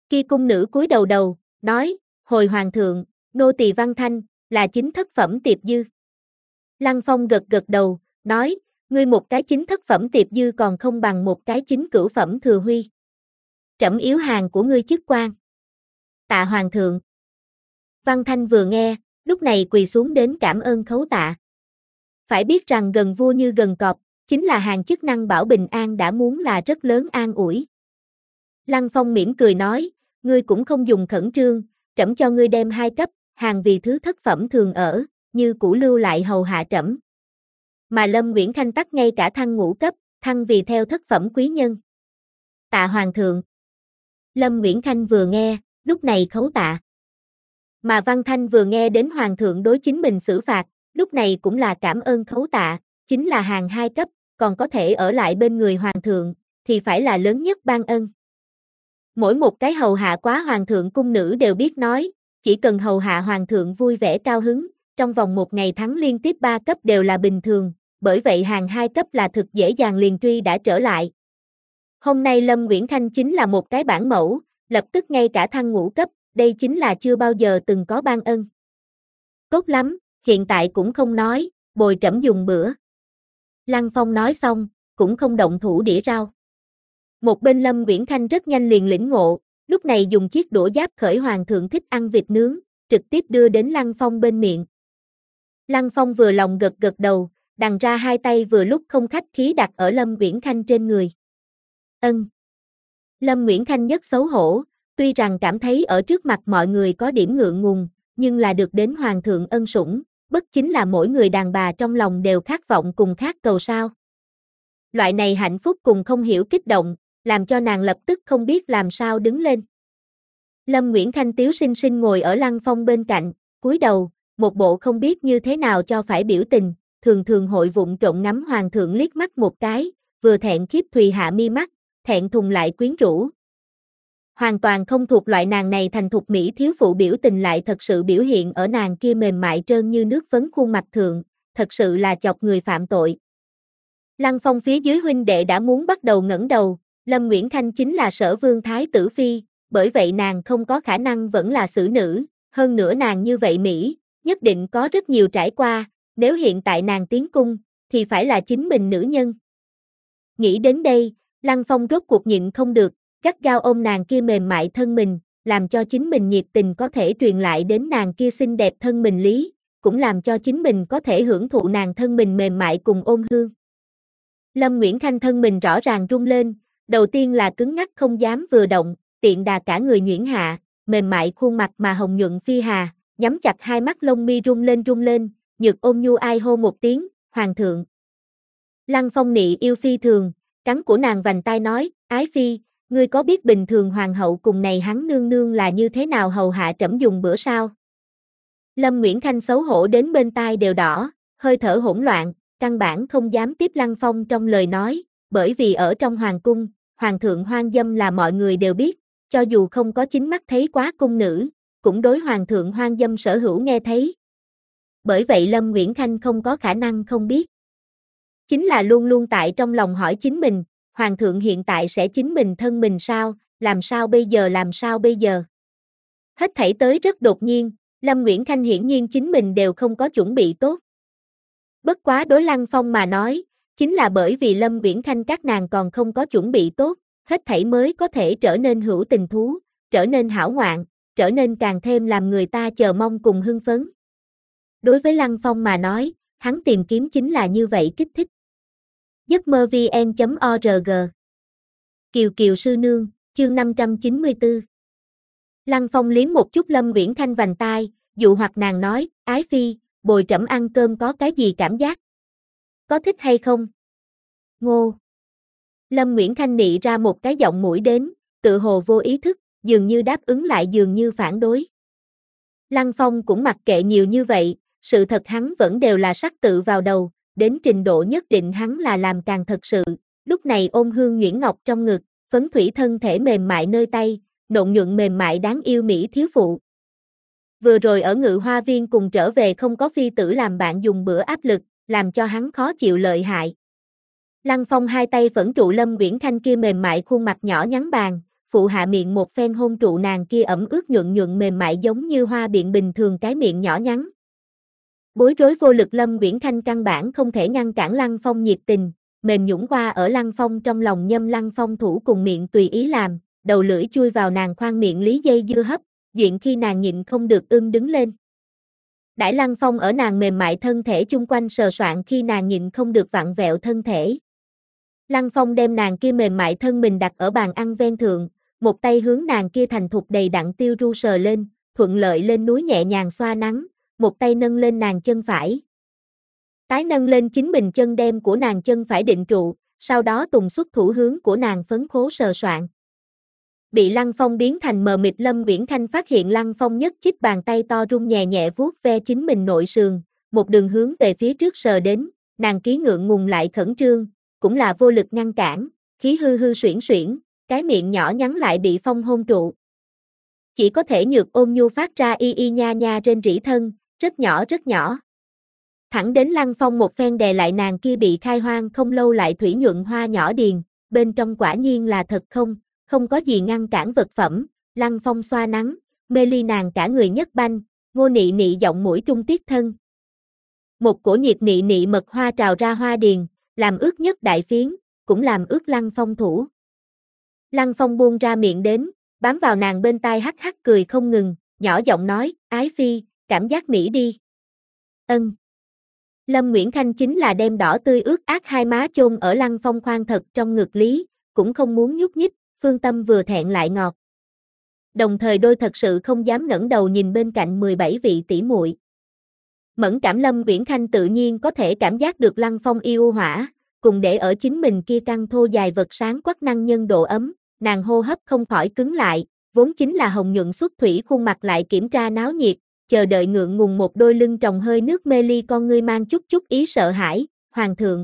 Kia cung nữ cúi đầu đầu, nói, hồi hoàng thượng, nô tỳ Văn Thanh, là chính thất phẩm tiệp dư. Lăng Phong gật gật đầu, nói, ngươi một cái chính thất phẩm tiệp dư còn không bằng một cái chính cửu phẩm thừa huy. Trẫm yếu hàng của ngươi chức quan. Tạ hoàng thượng. Văn Thanh vừa nghe, lúc này quỳ xuống đến cảm ơn khấu tạ. Phải biết rằng gần vua như gần cọp, chính là hàng chức năng bảo bình an đã muốn là rất lớn an ủi. Lăng Phong mỉm cười nói, ngươi cũng không dùng khẩn trương, trẫm cho ngươi đem hai cấp, hàng vì thứ thất phẩm thường ở, như cũ lưu lại hầu hạ trẫm. Mà Lâm Nguyễn Khanh tắc ngay cả thăng ngũ cấp, thăng vì theo thất phẩm quý nhân. Tạ hoàng thượng. Lâm Nguyễn Khanh vừa nghe, lúc này khấu tạ. Mà Văn Thanh vừa nghe đến hoàng thượng đối chính mình xử phạt, lúc này cũng là cảm ơn khấu tạ, chính là hàng hai cấp, còn có thể ở lại bên người hoàng thượng, thì phải là lớn nhất ban ân. Mỗi một cái hầu hạ quá hoàng thượng cung nữ đều biết nói, chỉ cần hầu hạ hoàng thượng vui vẻ cao hứng, trong vòng một ngày thắng liên tiếp ba cấp đều là bình thường, bởi vậy hàng hai cấp là thực dễ dàng liền truy đã trở lại. Hôm nay Lâm Nguyễn Khanh chính là một cái bản mẫu, lập tức ngay cả thăng ngũ cấp, đây chính là chưa bao giờ từng có ban ân. Tốt lắm, hiện tại cũng không nói, bồi trẫm dùng bữa. Lăng Phong nói xong, cũng không động thủ đĩa rau. Một bên Lâm Nguyễn Khanh rất nhanh liền lĩnh ngộ, lúc này dùng chiếc đũa giáp khởi hoàng thượng thích ăn vịt nướng, trực tiếp đưa đến Lăng Phong bên miệng. Lăng Phong vừa lòng gật gật đầu, đằng ra hai tay vừa lúc không khách khí đặt ở Lâm Nguyễn Khanh trên người. Ân. Lâm Nguyễn Khanh nhất xấu hổ, tuy rằng cảm thấy ở trước mặt mọi người có điểm ngượng ngùng, nhưng là được đến hoàng thượng ân sủng, bất chính là mỗi người đàn bà trong lòng đều khát vọng cùng khát cầu sao. Loại này hạnh phúc cùng không hiểu kích động, làm cho nàng lập tức không biết làm sao đứng lên. Lâm Nguyễn Khanh tiếu xinh xinh ngồi ở Lăng Phong bên cạnh, cúi đầu, một bộ không biết như thế nào cho phải biểu tình, thường thường hội vụng trộn ngắm hoàng thượng liếc mắt một cái, vừa thẹn khiếp thùy hạ mi mắt, thẹn thùng lại quyến rũ. Hoàn toàn không thuộc loại nàng này thành thục mỹ thiếu phụ biểu tình lại thật sự biểu hiện ở nàng kia mềm mại trơn như nước phấn khuôn mặt thượng, thật sự là chọc người phạm tội. Lăng Phong phía dưới huynh đệ đã muốn bắt đầu ngẩng đầu, Lâm Nguyễn Khanh chính là Sở Vương Thái tử phi, bởi vậy nàng không có khả năng vẫn là xử nữ, hơn nữa nàng như vậy Mỹ, nhất định có rất nhiều trải qua, nếu hiện tại nàng tiến cung, thì phải là chính mình nữ nhân. Nghĩ đến đây, Lăng Phong rốt cuộc nhịn không được, gắt gao ôm nàng kia mềm mại thân mình, làm cho chính mình nhiệt tình có thể truyền lại đến nàng kia xinh đẹp thân mình lý, cũng làm cho chính mình có thể hưởng thụ nàng thân mình mềm mại cùng ôn hương. Lâm Nguyễn Khanh thân mình rõ ràng rung lên, đầu tiên là cứng ngắc không dám vừa động, tiện đà cả người nhuyễn hạ, mềm mại khuôn mặt mà hồng nhuận phi hà, nhắm chặt hai mắt lông mi rung lên rung lên, nhược ôn nhu ai hô một tiếng, hoàng thượng. Lăng Phong nị yêu phi thường, cắn của nàng vành tai nói, ái phi, ngươi có biết bình thường hoàng hậu cùng này hắn nương nương là như thế nào hầu hạ trẫm dùng bữa sao? Lâm Nguyễn Khanh xấu hổ đến bên tai đều đỏ, hơi thở hỗn loạn, căn bản không dám tiếp Lăng Phong trong lời nói, bởi vì ở trong hoàng cung, hoàng thượng hoang dâm là mọi người đều biết, cho dù không có chính mắt thấy quá cung nữ, cũng đối hoàng thượng hoang dâm sở hữu nghe thấy. Bởi vậy Lâm Nguyễn Khanh không có khả năng không biết. Chính là luôn luôn tại trong lòng hỏi chính mình, hoàng thượng hiện tại sẽ chính mình thân mình sao, làm sao bây giờ làm sao bây giờ. Hết thảy tới rất đột nhiên, Lâm Nguyễn Khanh hiển nhiên chính mình đều không có chuẩn bị tốt. Bất quá đối Lăng Phong mà nói, chính là bởi vì Lâm Nguyễn Khanh các nàng còn không có chuẩn bị tốt, hết thảy mới có thể trở nên hữu tình thú, trở nên hảo ngoạn, trở nên càng thêm làm người ta chờ mong cùng hưng phấn. Đối với Lăng Phong mà nói, hắn tìm kiếm chính là như vậy kích thích. giấc mơ vn chấm org Kiều Kiều sư nương, chương năm trăm chín mươi tư. Lăng Phong liếm một chút Lâm Nguyễn Khanh vành tai, dụ hoặc nàng nói, ái phi, bồi trẫm ăn cơm có cái gì cảm giác? Có thích hay không? Ngô. Lâm Nguyễn Khanh nị ra một cái giọng mũi đến, tự hồ vô ý thức, dường như đáp ứng lại dường như phản đối. Lăng Phong cũng mặc kệ nhiều như vậy, sự thật hắn vẫn đều là sắc tự vào đầu, đến trình độ nhất định hắn là làm càng thật sự, lúc này ôm hương nhuyễn ngọc trong ngực, phấn thủy thân thể mềm mại nơi tay, nộn nhuận mềm mại đáng yêu mỹ thiếu phụ. Vừa rồi ở Ngự Hoa Viên cùng trở về không có phi tử làm bạn dùng bữa áp lực, làm cho hắn khó chịu lợi hại. Lăng Phong hai tay phẫn trụ Lâm Nguyễn Khanh kia mềm mại khuôn mặt nhỏ nhắn bàn, phụ hạ miệng một phen hôn trụ nàng kia ẩm ướt nhuận nhuận mềm mại giống như hoa biện bình thường cái miệng nhỏ nhắn. Bối rối vô lực Lâm Uyển Khanh căn bản không thể ngăn cản Lăng Phong nhiệt tình, mềm nhũn qua ở Lăng Phong trong lòng nhâm Lăng Phong thủ cùng miệng tùy ý làm, đầu lưỡi chui vào nàng khoang miệng lý dây dưa hấp, duyện khi nàng nhịn không được ưm đứng lên. Đãi Lăng Phong ở nàng mềm mại thân thể chung quanh sờ soạn khi nàng nhịn không được vặn vẹo thân thể. Lăng Phong đem nàng kia mềm mại thân mình đặt ở bàn ăn ven thượng, một tay hướng nàng kia thành thục đầy đặn tiêu ru sờ lên, thuận lợi lên núi nhẹ nhàng xoa nắng, một tay nâng lên nàng chân phải. Tái nâng lên chính mình chân đem của nàng chân phải định trụ, sau đó tùng xuất thủ hướng của nàng phấn khố sờ soạn. Bị Lăng Phong biến thành mờ mịt Lâm Uyển Khanh phát hiện Lăng Phong nhất chích bàn tay to rung nhẹ nhẹ vuốt ve chính mình nội sườn, một đường hướng về phía trước sờ đến, nàng ký ngượng ngùng lại khẩn trương, cũng là vô lực ngăn cản, khí hư hư xuyển xuyển, cái miệng nhỏ nhắn lại bị Phong hôn trụ. Chỉ có thể nhược ôn nhu phát ra y y nha nha trên rỉ thân, rất nhỏ rất nhỏ. Thẳng đến Lăng Phong một phen đè lại nàng kia bị khai hoang không lâu lại thủy nhuận hoa nhỏ điền, bên trong quả nhiên là thật không, không có gì ngăn cản vật phẩm, Lăng Phong xoa nắng, mê ly nàng cả người nhất banh, ngô nị nị giọng mũi trung tiết thân. Một cổ nhiệt nị nị mật hoa trào ra hoa điền, làm ướt nhất đại phiến, cũng làm ướt Lăng Phong thủ. Lăng Phong buông ra miệng đến, bám vào nàng bên tai hắc hắc cười không ngừng, nhỏ giọng nói, ái phi, cảm giác mỹ đi. Ân. Lâm Uyển Khanh chính là đem đỏ tươi ướt át hai má chôn ở Lăng Phong khoan thật trong ngực lý, cũng không muốn nhúc nhích, phương tâm vừa thẹn lại ngọt. Đồng thời đôi thật sự không dám ngẩng đầu nhìn bên cạnh mười bảy vị tỷ muội. Mẫn cảm Lâm Uyển Khanh tự nhiên có thể cảm giác được Lăng Phong yêu hỏa, cùng để ở chính mình kia căng thô dài vật sáng quắc năng nhân độ ấm, nàng hô hấp không khỏi cứng lại, vốn chính là hồng nhuận xuất thủy khuôn mặt lại kiểm tra náo nhiệt, chờ đợi ngượng ngùng một đôi lưng tròng hơi nước mê ly con ngươi mang chút chút ý sợ hãi, hoàng thượng.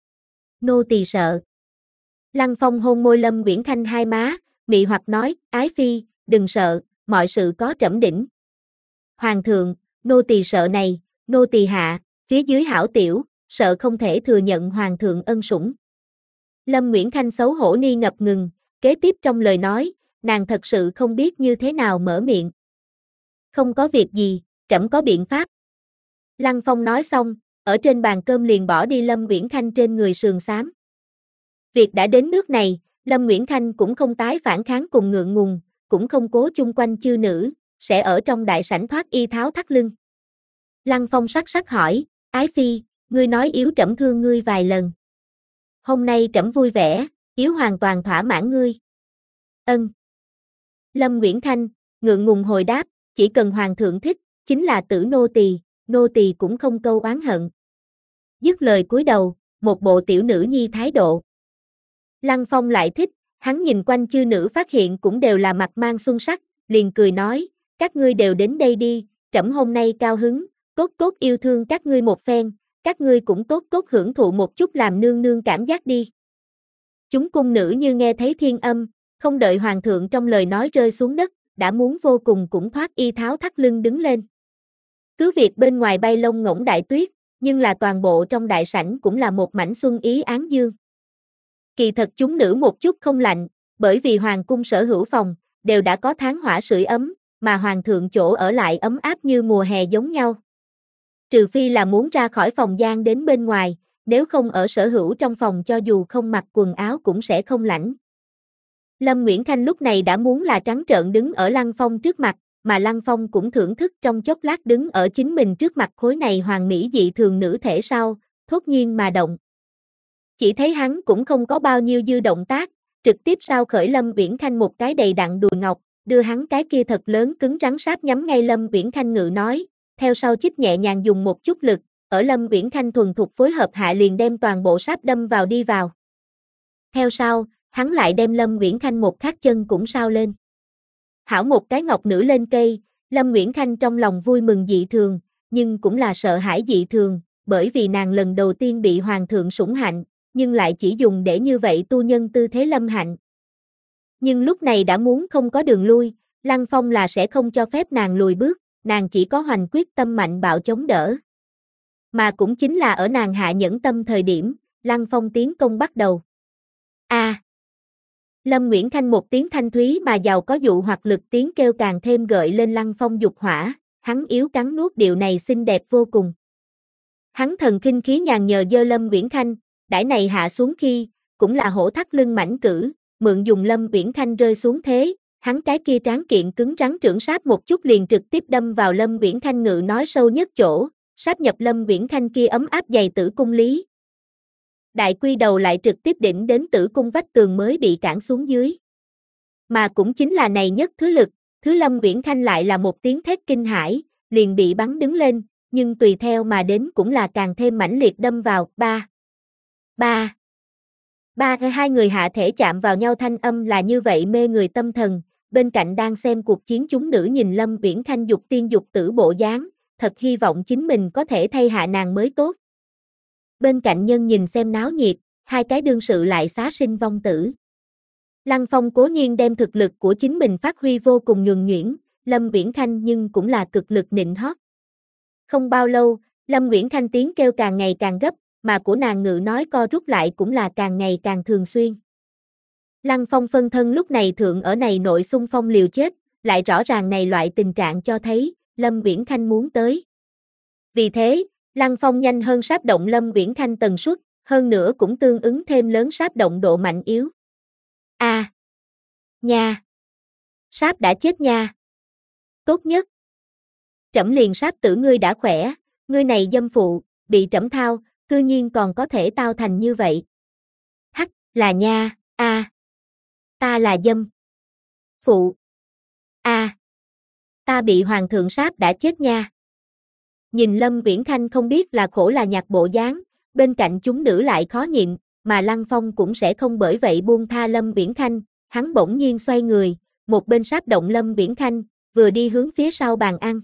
Nô tỳ sợ. Lăng Phong hôn môi Lâm Uyển Khanh hai má, mị hoặc nói, ái phi, đừng sợ, mọi sự có trẫm đỉnh. Hoàng thượng, nô tỳ sợ này, nô tỳ hạ, phía dưới hảo tiểu, sợ không thể thừa nhận hoàng thượng ân sủng. Lâm Uyển Khanh xấu hổ ni ngập ngừng, kế tiếp trong lời nói, nàng thật sự không biết như thế nào mở miệng. Không có việc gì, trẫm có biện pháp. Lăng Phong nói xong, ở trên bàn cơm liền bỏ đi Lâm Uyển Khanh trên người sườn xám. Việc đã đến nước này, Lâm Uyển Khanh cũng không tái phản kháng cùng ngượng ngùng, cũng không cố chung quanh chư nữ, sẽ ở trong đại sảnh thoát y tháo thắt lưng. Lăng Phong sắc sắc hỏi, ái phi, ngươi nói yếu trẫm thương ngươi vài lần. Hôm nay trẫm vui vẻ, yếu hoàn toàn thỏa mãn ngươi. Ân. Lâm Uyển Khanh, ngượng ngùng hồi đáp, chỉ cần hoàng thượng thích, chính là tử nô tỳ, nô tỳ cũng không câu oán hận. Dứt lời cúi đầu, một bộ tiểu nữ nhi thái độ. Lăng Phong lại thích, hắn nhìn quanh chư nữ phát hiện cũng đều là mặt mang xuân sắc, liền cười nói, các ngươi đều đến đây đi, trẫm hôm nay cao hứng, cốt cốt yêu thương các ngươi một phen, các ngươi cũng tốt tốt hưởng thụ một chút làm nương nương cảm giác đi. Chúng cung nữ như nghe thấy thiên âm, không đợi hoàng thượng trong lời nói rơi xuống đất, đã muốn vô cùng cũng thoát y tháo thắt lưng đứng lên. Cứ việc bên ngoài bay lông ngỗng đại tuyết, nhưng là toàn bộ trong đại sảnh cũng là một mảnh xuân ý án dương. Kỳ thật chúng nữ một chút không lạnh, bởi vì hoàng cung sở hữu phòng, đều đã có tháng hỏa sưởi ấm, mà hoàng thượng chỗ ở lại ấm áp như mùa hè giống nhau. Trừ phi là muốn ra khỏi phòng gian đến bên ngoài, nếu không ở sở hữu trong phòng cho dù không mặc quần áo cũng sẽ không lạnh. Lâm Uyển Khanh lúc này đã muốn là trắng trợn đứng ở Lăng Phong trước mặt, mà Lăng Phong cũng thưởng thức trong chốc lát đứng ở chính mình trước mặt khối này hoàng mỹ dị thường nữ thể sau, thốt nhiên mà động. Chỉ thấy hắn cũng không có bao nhiêu dư động tác, trực tiếp sao khởi Lâm Uyển Khanh một cái đầy đặn đùi ngọc, đưa hắn cái kia thật lớn cứng rắn sáp nhắm ngay Lâm Uyển Khanh ngự nói, theo sau chích nhẹ nhàng dùng một chút lực, ở Lâm Uyển Khanh thuần thục phối hợp hạ liền đem toàn bộ sáp đâm vào đi vào. Theo sau, hắn lại đem Lâm Uyển Khanh một khác chân cũng sao lên. Hảo một cái ngọc nữ lên cây, Lâm Uyển Khanh trong lòng vui mừng dị thường, nhưng cũng là sợ hãi dị thường, bởi vì nàng lần đầu tiên bị hoàng thượng sủng hạnh, nhưng lại chỉ dùng để như vậy tu nhân tư thế lâm hạnh. Nhưng lúc này đã muốn không có đường lui, Lăng Phong là sẽ không cho phép nàng lùi bước, nàng chỉ có hoành quyết tâm mạnh bạo chống đỡ. Mà cũng chính là ở nàng hạ nhẫn tâm thời điểm, Lăng Phong tiến công bắt đầu. A. Lâm Nguyễn Khanh một tiếng thanh thúy mà giàu có dụ hoặc lực tiếng kêu càng thêm gợi lên Lăng Phong dục hỏa, hắn yếu cắn nuốt điệu này xinh đẹp vô cùng. Hắn thần kinh khí nhàn nhờ dơ Lâm Nguyễn Khanh, đãi này hạ xuống khi, cũng là hổ thắt lưng mảnh cử, mượn dùng Lâm Nguyễn Khanh rơi xuống thế, hắn cái kia tráng kiện cứng rắn trưởng sáp một chút liền trực tiếp đâm vào Lâm Nguyễn Khanh ngự nói sâu nhất chỗ, sáp nhập Lâm Nguyễn Khanh kia ấm áp dày tử cung lý. Đại quy đầu lại trực tiếp đỉnh đến tử cung vách tường mới bị cản xuống dưới. Mà cũng chính là này nhất thứ lực, thứ Lâm Nguyễn Khanh lại là một tiếng thét kinh hãi, liền bị bắn đứng lên, nhưng tùy theo mà đến cũng là càng thêm mãnh liệt đâm vào, ba. Ba. Ba hai người hạ thể chạm vào nhau thanh âm là như vậy mê người tâm thần, bên cạnh đang xem cuộc chiến chúng nữ nhìn Lâm Nguyễn Khanh dục tiên dục tử bộ dáng, thật hy vọng chính mình có thể thay hạ nàng mới tốt. Bên cạnh nhân nhìn xem náo nhiệt, hai cái đương sự lại xá sinh vong tử. Lăng Phong cố nhiên đem thực lực của chính mình phát huy vô cùng nhuần nhuyễn, Lâm Nguyễn Khanh nhưng cũng là cực lực nịnh hót. Không bao lâu, Lâm Nguyễn Khanh tiếng kêu càng ngày càng gấp, mà của nàng ngự nói co rút lại cũng là càng ngày càng thường xuyên. Lăng Phong phân thân lúc này thượng ở này nội xung phong liều chết, lại rõ ràng này loại tình trạng cho thấy, Lâm Nguyễn Khanh muốn tới. Vì thế, Lăng Phong nhanh hơn sáp động Lâm Nguyễn Khanh tần suất, hơn nữa cũng tương ứng thêm lớn sáp động độ mạnh yếu. A. À. Nha. Sáp đã chết nha. Tốt nhất. Trẫm liền sáp tử ngươi đã khỏe, ngươi này dâm phụ, bị trẫm thao, cư nhiên còn có thể tao thành như vậy. Hắc, là nha, a. À. Ta là dâm. Phụ. A. À. Ta bị hoàng thượng sáp đã chết nha. Nhìn Lâm Nguyễn Khanh không biết là khổ là nhạc bộ dáng, bên cạnh chúng nữ lại khó nhịn, mà Lăng Phong cũng sẽ không bởi vậy buông tha Lâm Nguyễn Khanh, hắn bỗng nhiên xoay người, một bên sáp động Lâm Nguyễn Khanh, vừa đi hướng phía sau bàn ăn.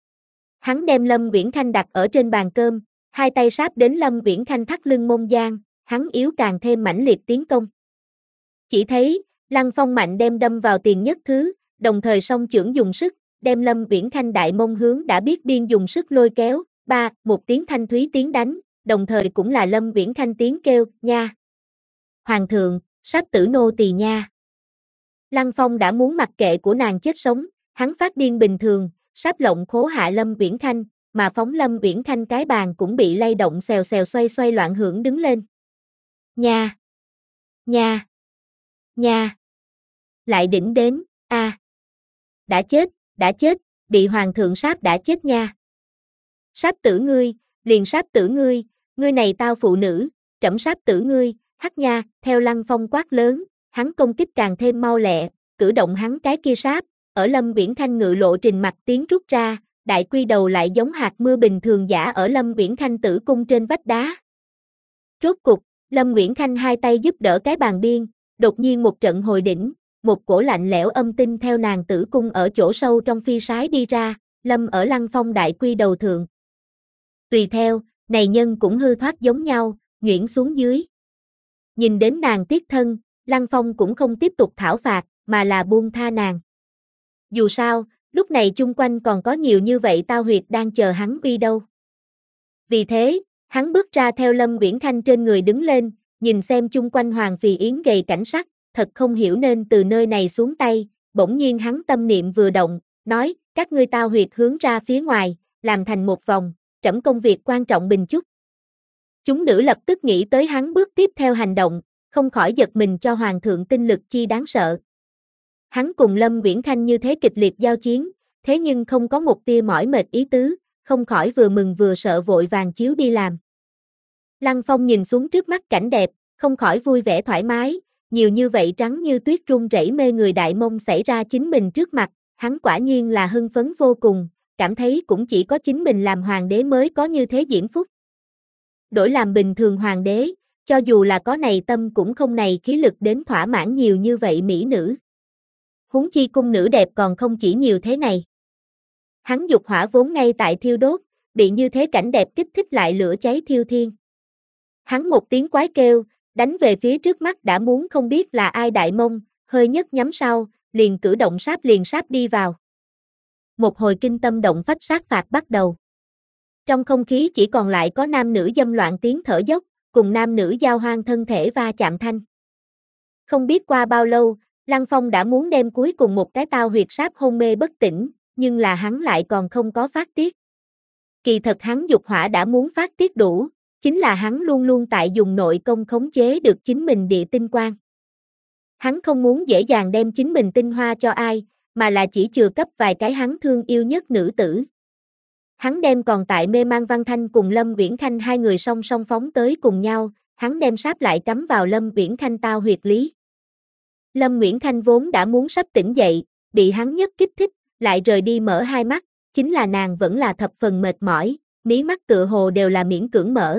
Hắn đem Lâm Nguyễn Khanh đặt ở trên bàn cơm, hai tay sáp đến Lâm Nguyễn Khanh thắt lưng mông gian, hắn yếu càng thêm mãnh liệt tiến công. Chỉ thấy, Lăng Phong mạnh đem đâm vào tiền nhất thứ, đồng thời song chưởng dùng sức, đem Lâm Nguyễn Khanh đại mông hướng đã biết biên dùng sức lôi kéo, ba, một tiếng thanh thúy tiếng đánh, đồng thời cũng là Lâm Nguyễn Khanh tiếng kêu, nha. Hoàng thượng, sáp tử nô tỳ nha. Lăng Phong đã muốn mặc kệ của nàng chết sống, hắn phát điên bình thường, sáp lộng khố hạ Lâm Nguyễn Khanh, mà phóng Lâm Nguyễn Khanh cái bàn cũng bị lay động xèo xèo xoay xoay loạn hưởng đứng lên. Nha. Nha. Nha. Lại đỉnh đến, a. À. Đã chết, đã chết, bị hoàng thượng sáp đã chết nha. Sáp tử ngươi, liền sáp tử ngươi, ngươi này tao phụ nữ, trẫm sáp tử ngươi, hắc nha, theo Lăng Phong quát lớn, hắn công kích càng thêm mau lẹ, cử động hắn cái kia sáp, ở Lâm Nguyễn Khanh ngự lộ trình mặt tiếng rút ra, đại quy đầu lại giống hạt mưa bình thường giả ở Lâm Nguyễn Khanh tử cung trên vách đá. Rốt cục, Lâm Nguyễn Khanh hai tay giúp đỡ cái bàn biên, đột nhiên một trận hồi đỉnh, một cổ lạnh lẽo âm tinh theo nàng tử cung ở chỗ sâu trong phi sái đi ra, lâm ở Lăng Phong đại quy đầu thượng. Tùy theo, này nhân cũng hư thoát giống nhau, nhuyễn xuống dưới. Nhìn đến nàng tiếc thân, Lăng Phong cũng không tiếp tục thảo phạt, mà là buông tha nàng. Dù sao, lúc này chung quanh còn có nhiều như vậy tao huyệt đang chờ hắn uy đâu. Vì thế, hắn bước ra theo Lâm Nguyễn Khanh trên người đứng lên, nhìn xem chung quanh Hoàng Phì Yến gầy cảnh sắc, thật không hiểu nên từ nơi này xuống tay, bỗng nhiên hắn tâm niệm vừa động, nói, các ngươi tao huyệt hướng ra phía ngoài, làm thành một vòng, trẫm công việc quan trọng bình chút. Chúng nữ lập tức nghĩ tới hắn bước tiếp theo hành động, không khỏi giật mình cho hoàng thượng tinh lực chi đáng sợ. Hắn cùng Lâm Nguyễn Khanh như thế kịch liệt giao chiến, thế nhưng không có một tia mỏi mệt ý tứ, không khỏi vừa mừng vừa sợ vội vàng chiếu đi làm. Lăng Phong nhìn xuống trước mắt cảnh đẹp, không khỏi vui vẻ thoải mái, nhiều như vậy trắng như tuyết run rẩy mê người đại mông xảy ra chính mình trước mặt, hắn quả nhiên là hưng phấn vô cùng, cảm thấy cũng chỉ có chính mình làm hoàng đế mới có như thế diễm phúc. Đổi làm bình thường hoàng đế, cho dù là có này tâm cũng không này khí lực đến thỏa mãn nhiều như vậy mỹ nữ. Huống chi cung nữ đẹp còn không chỉ nhiều thế này. Hắn dục hỏa vốn ngay tại thiêu đốt, bị như thế cảnh đẹp kích thích lại lửa cháy thiêu thiên. Hắn một tiếng quái kêu, đánh về phía trước mắt đã muốn không biết là ai đại mông, hơi nhất nhắm sau, liền cử động sáp liền sáp đi vào. Một hồi kinh tâm động phách sát phạt bắt đầu. Trong không khí chỉ còn lại có nam nữ dâm loạn tiếng thở dốc, cùng nam nữ giao hoang thân thể va chạm thanh. Không biết qua bao lâu, Lăng Phong đã muốn đem cuối cùng một cái tao huyệt sáp hôn mê bất tỉnh, nhưng là hắn lại còn không có phát tiết. Kỳ thật hắn dục hỏa đã muốn phát tiết đủ, chính là hắn luôn luôn tại dùng nội công khống chế được chính mình địa tinh quan. Hắn không muốn dễ dàng đem chính mình tinh hoa cho ai, mà là chỉ chừa cấp vài cái hắn thương yêu nhất nữ tử. Hắn đem còn tại mê mang Văn Thanh cùng Lâm Uyển Khanh hai người song song phóng tới cùng nhau, hắn đem sáp lại cắm vào Lâm Uyển Khanh tao huyệt lý. Lâm Uyển Khanh vốn đã muốn sắp tỉnh dậy, bị hắn nhất kích thích, lại rời đi mở hai mắt, chính là nàng vẫn là thập phần mệt mỏi, mí mắt tựa hồ đều là miễn cưỡng mở.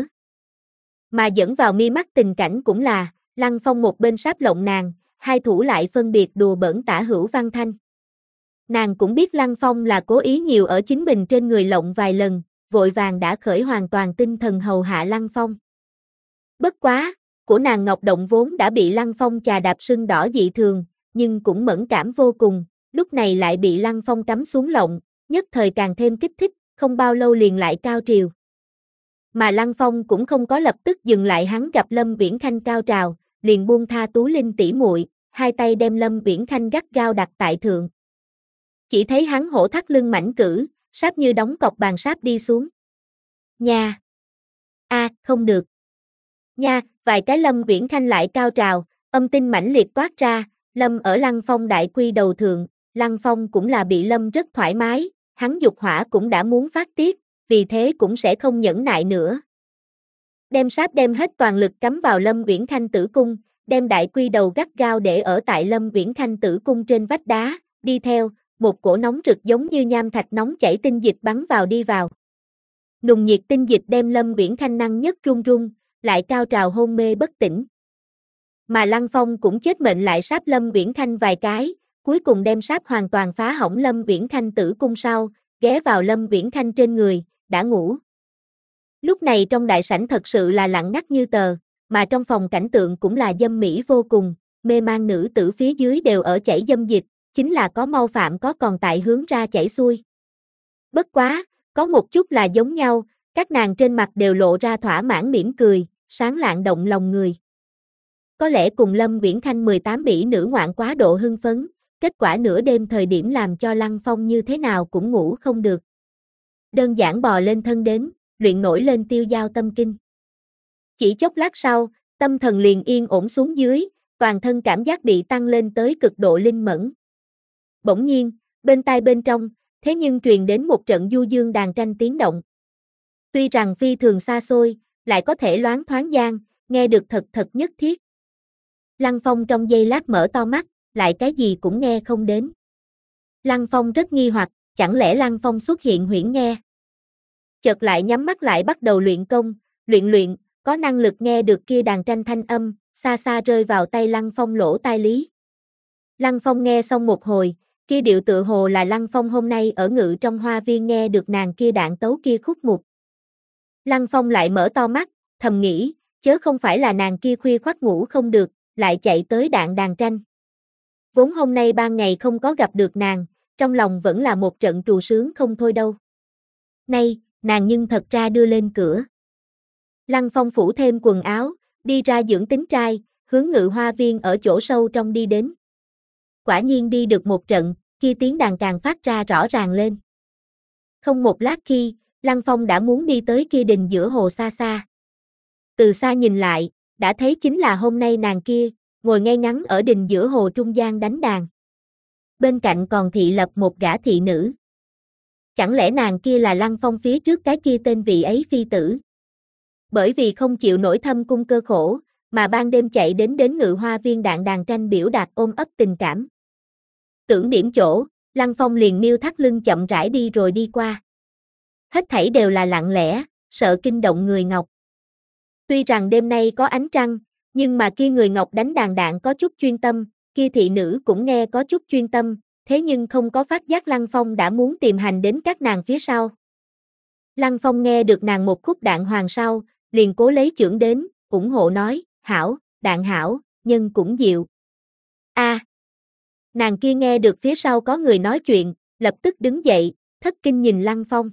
Mà dẫn vào mi mắt tình cảnh cũng là, Lăng Phong một bên sáp lộng nàng, hai thủ lại phân biệt đùa bỡn tả hữu Văn Thanh. Nàng cũng biết Lăng Phong là cố ý nhiều ở chính mình trên người lộng vài lần, vội vàng đã khởi hoàn toàn tinh thần hầu hạ Lăng Phong. Bất quá, của nàng ngọc động vốn đã bị Lăng Phong chà đạp sưng đỏ dị thường, nhưng cũng mẫn cảm vô cùng, lúc này lại bị Lăng Phong cắm xuống lộng, nhất thời càng thêm kích thích, không bao lâu liền lại cao trào. Mà Lăng Phong cũng không có lập tức dừng lại, hắn gặp Lâm Uyển Khanh cao trào, liền buông tha Tú Linh tỷ muội, hai tay đem Lâm Uyển Khanh gắt gao đặt tại thượng. Chỉ thấy hắn hổ thắt lưng mảnh cử, sáp như đóng cọc bàn sáp đi xuống. Nha! A, à, không được. Nha, vài cái Lâm Uyển Khanh lại cao trào, âm tinh mãnh liệt toát ra, Lâm ở Lăng Phong đại quy đầu thượng, Lăng Phong cũng là bị Lâm rất thoải mái, hắn dục hỏa cũng đã muốn phát tiết, vì thế cũng sẽ không nhẫn nại nữa. Đem sáp đem hết toàn lực cắm vào Lâm Uyển Khanh tử cung, đem đại quy đầu gắt gao để ở tại Lâm Uyển Khanh tử cung trên vách đá, đi theo, một cổ nóng rực giống như nham thạch nóng chảy tinh dịch bắn vào đi vào. Nùng nhiệt tinh dịch đem Lâm Uyển Khanh năng nhất run run, lại cao trào hôn mê bất tỉnh. Mà Lăng Phong cũng chết mệnh lại sáp Lâm Uyển Khanh vài cái, cuối cùng đem sáp hoàn toàn phá hỏng Lâm Uyển Khanh tử cung sau, ghé vào Lâm Uyển Khanh trên người, đã ngủ. Lúc này trong đại sảnh thật sự là lặng ngắt như tờ, mà trong phòng cảnh tượng cũng là dâm mỹ vô cùng, mê man nữ tử phía dưới đều ở chảy dâm dịch, chính là có mau phạm có còn tại hướng ra chảy xuôi. Bất quá, có một chút là giống nhau, các nàng trên mặt đều lộ ra thỏa mãn mỉm cười, sáng lạng động lòng người. Có lẽ cùng Lâm Uyển Khanh mười tám bỉ nữ ngoạn quá độ hưng phấn, kết quả nửa đêm thời điểm làm cho Lăng Phong như thế nào cũng ngủ không được. Đơn giản bò lên thân đến, luyện nổi lên tiêu giao tâm kinh. Chỉ chốc lát sau, tâm thần liền yên ổn xuống dưới, toàn thân cảm giác bị tăng lên tới cực độ linh mẫn. Bỗng nhiên, bên tai bên trong, thế nhưng truyền đến một trận du dương đàn tranh tiếng động. Tuy rằng phi thường xa xôi, lại có thể loáng thoáng gian, nghe được thật thật nhất thiết. Lăng Phong trong giây lát mở to mắt, lại cái gì cũng nghe không đến. Lăng Phong rất nghi hoặc, chẳng lẽ Lăng Phong xuất hiện huyễn nghe? Chợt lại nhắm mắt lại bắt đầu luyện công, luyện luyện, có năng lực nghe được kia đàn tranh thanh âm, xa xa rơi vào tay Lăng Phong lỗ tai lý. Lăng Phong nghe xong một hồi, kia điệu tự hồ là Lăng Phong hôm nay ở ngự trong hoa viên nghe được nàng kia đạn tấu kia khúc mục. Lăng Phong lại mở to mắt, thầm nghĩ, chớ không phải là nàng kia khuya khoắt ngủ không được, lại chạy tới đạn đàn tranh. Vốn hôm nay ban ngày không có gặp được nàng, trong lòng vẫn là một trận trù sướng không thôi đâu. Nay, nàng nhưng thật ra đưa lên cửa. Lăng Phong phủ thêm quần áo, đi ra dưỡng tính trai, hướng ngự hoa viên ở chỗ sâu trong đi đến. Quả nhiên đi được một trận, kia tiếng đàn càng phát ra rõ ràng lên. Không một lát khi, Lăng Phong đã muốn đi tới kia đình giữa hồ xa xa. Từ xa nhìn lại, đã thấy chính là hôm nay nàng kia, ngồi ngay ngắn ở đình giữa hồ trung gian đánh đàn. Bên cạnh còn thị lập một gã thị nữ. Chẳng lẽ nàng kia là Lăng Phong phía trước cái kia tên vị ấy phi tử? Bởi vì không chịu nổi thâm cung cơ khổ, mà ban đêm chạy đến đến ngự hoa viên đạn đàn tranh biểu đạt ôm ấp tình cảm. Tưởng điểm chỗ, Lăng Phong liền miêu thắt lưng chậm rãi đi rồi đi qua. Hết thảy đều là lặng lẽ, sợ kinh động người Ngọc. Tuy rằng đêm nay có ánh trăng, nhưng mà kia người Ngọc đánh đàn đạn có chút chuyên tâm, kia thị nữ cũng nghe có chút chuyên tâm, thế nhưng không có phát giác Lăng Phong đã muốn tìm hành đến các nàng phía sau. Lăng Phong nghe được nàng một khúc đạn hoàng sau, liền cố lấy chưởng đến, ủng hộ nói, hảo, đạn hảo, nhân cũng dịu. A, à, nàng kia nghe được phía sau có người nói chuyện, lập tức đứng dậy, thất kinh nhìn Lăng Phong.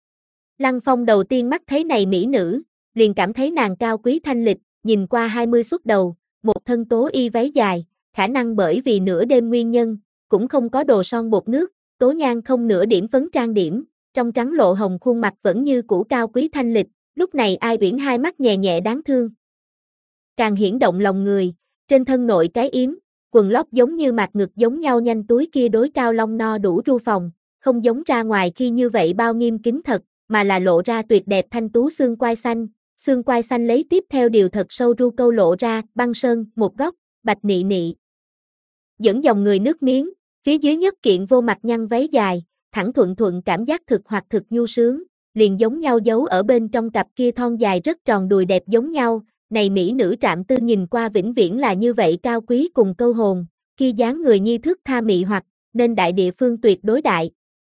Lăng Phong đầu tiên mắt thấy này mỹ nữ, liền cảm thấy nàng cao quý thanh lịch, nhìn qua hai mươi xuất đầu, một thân tố y váy dài, khả năng bởi vì nửa đêm nguyên nhân, cũng không có đồ son bột nước, tố nhan không nửa điểm phấn trang điểm, trong trắng lộ hồng khuôn mặt vẫn như cũ cao quý thanh lịch, lúc này Ai Uyển hai mắt nhẹ nhẹ đáng thương. Càng hiển động lòng người, trên thân nội cái yếm, quần lót giống như mạc ngực giống nhau nhanh túi kia đối cao long no đủ ru phòng, không giống ra ngoài khi như vậy bao nghiêm kín thật, mà là lộ ra tuyệt đẹp thanh tú xương quai xanh, xương quai xanh lấy tiếp theo điều thật sâu ru câu lộ ra, băng sơn, một góc, bạch nị nị. Dẫn dòng người nước miếng, phía dưới nhất kiện vô mặt nhăn váy dài, thẳng thuận thuận cảm giác thực hoặc thực nhu sướng, liền giống nhau giấu ở bên trong cặp kia thon dài rất tròn đùi đẹp giống nhau, này mỹ nữ trạm tư nhìn qua vĩnh viễn là như vậy cao quý cùng câu hồn, kia dáng người nhi thức tha mị hoặc, nên đại địa phương tuyệt đối đại.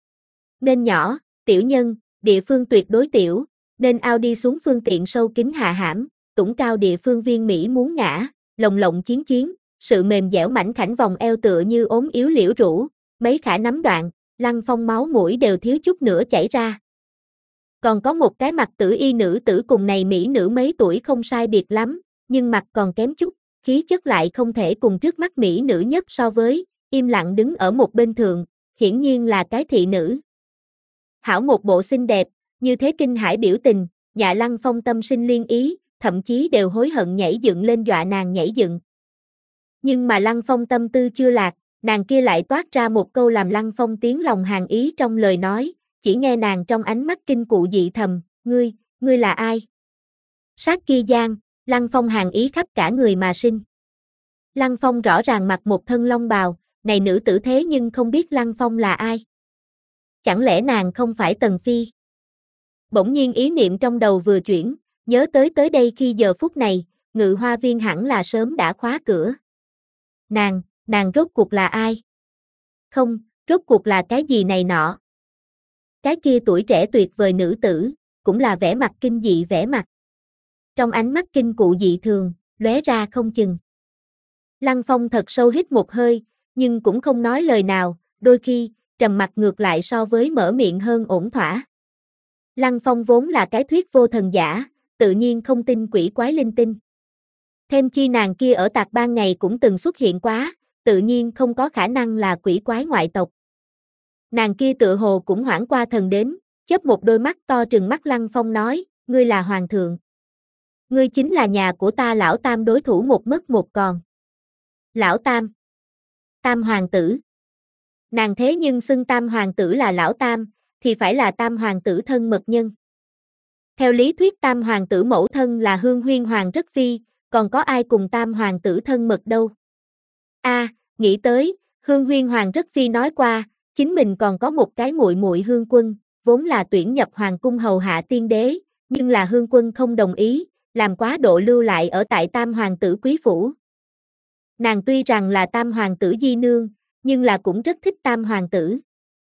Nên nhỏ, tiểu nhân, địa phương tuyệt đối tiểu, nên ao đi xuống phương tiện sâu kín hạ hãm, tủng cao địa phương viên Mỹ muốn ngã, lồng lộng chiến chiến, sự mềm dẻo mảnh khảnh vòng eo tựa như ốm yếu liễu rũ, mấy khả nắm đoạn, Lăng Phong máu mũi đều thiếu chút nữa chảy ra. Còn có một cái mặt tử y nữ tử cùng này mỹ nữ mấy tuổi không sai biệt lắm, nhưng mặt còn kém chút, khí chất lại không thể cùng trước mắt mỹ nữ nhất so với, im lặng đứng ở một bên thượng, hiển nhiên là cái thị nữ. Hảo một bộ xinh đẹp, như thế kinh hải biểu tình, nhà Lăng Phong tâm sinh liên ý, thậm chí đều hối hận nhảy dựng lên dọa nàng nhảy dựng. Nhưng mà Lăng Phong tâm tư chưa lạc, nàng kia lại toát ra một câu làm Lăng Phong tiếng lòng hàng ý trong lời nói, chỉ nghe nàng trong ánh mắt kinh cụ dị thầm, ngươi, ngươi là ai? Sát kia gian, Lăng Phong hàng ý khắp cả người mà sinh. Lăng Phong rõ ràng mặc một thân long bào, này nữ tử thế nhưng không biết Lăng Phong là ai. Chẳng lẽ nàng không phải Tần Phi? Bỗng nhiên ý niệm trong đầu vừa chuyển, nhớ tới tới đây khi giờ phút này, Ngự Hoa Viên hẳn là sớm đã khóa cửa. Nàng, nàng rốt cuộc là ai? Không, rốt cuộc là cái gì này nọ? Cái kia tuổi trẻ tuyệt vời nữ tử, cũng là vẻ mặt kinh dị vẻ mặt. Trong ánh mắt kinh cụ dị thường, lóe ra không chừng. Lăng Phong thật sâu hít một hơi, nhưng cũng không nói lời nào, đôi khi, trầm mặc ngược lại so với mở miệng hơn ổn thỏa. Lăng Phong vốn là cái thuyết vô thần giả, tự nhiên không tin quỷ quái linh tinh. Thêm chi nàng kia ở Tạc Ban ngày cũng từng xuất hiện quá, tự nhiên không có khả năng là quỷ quái ngoại tộc. Nàng kia tựa hồ cũng hoảng qua thần đến, chớp một đôi mắt to trừng mắt Lăng Phong nói, ngươi là hoàng thượng. Ngươi chính là nhà của ta lão tam đối thủ một mất một còn. Lão tam. Tam hoàng tử. Nàng thế nhưng xưng tam hoàng tử là lão tam, thì phải là tam hoàng tử thân mật nhân. Theo lý thuyết tam hoàng tử mẫu thân là Hương Huyên Hoàng Rất Phi, còn có ai cùng tam hoàng tử thân mật đâu. A, à, nghĩ tới, Hương Huyên Hoàng Rất Phi nói qua, chính mình còn có một cái muội muội Hương Quân, vốn là tuyển nhập hoàng cung hầu hạ tiên đế, nhưng là Hương Quân không đồng ý, làm quá độ lưu lại ở tại tam hoàng tử quý phủ. Nàng tuy rằng là tam hoàng tử di nương, nhưng là cũng rất thích tam hoàng tử.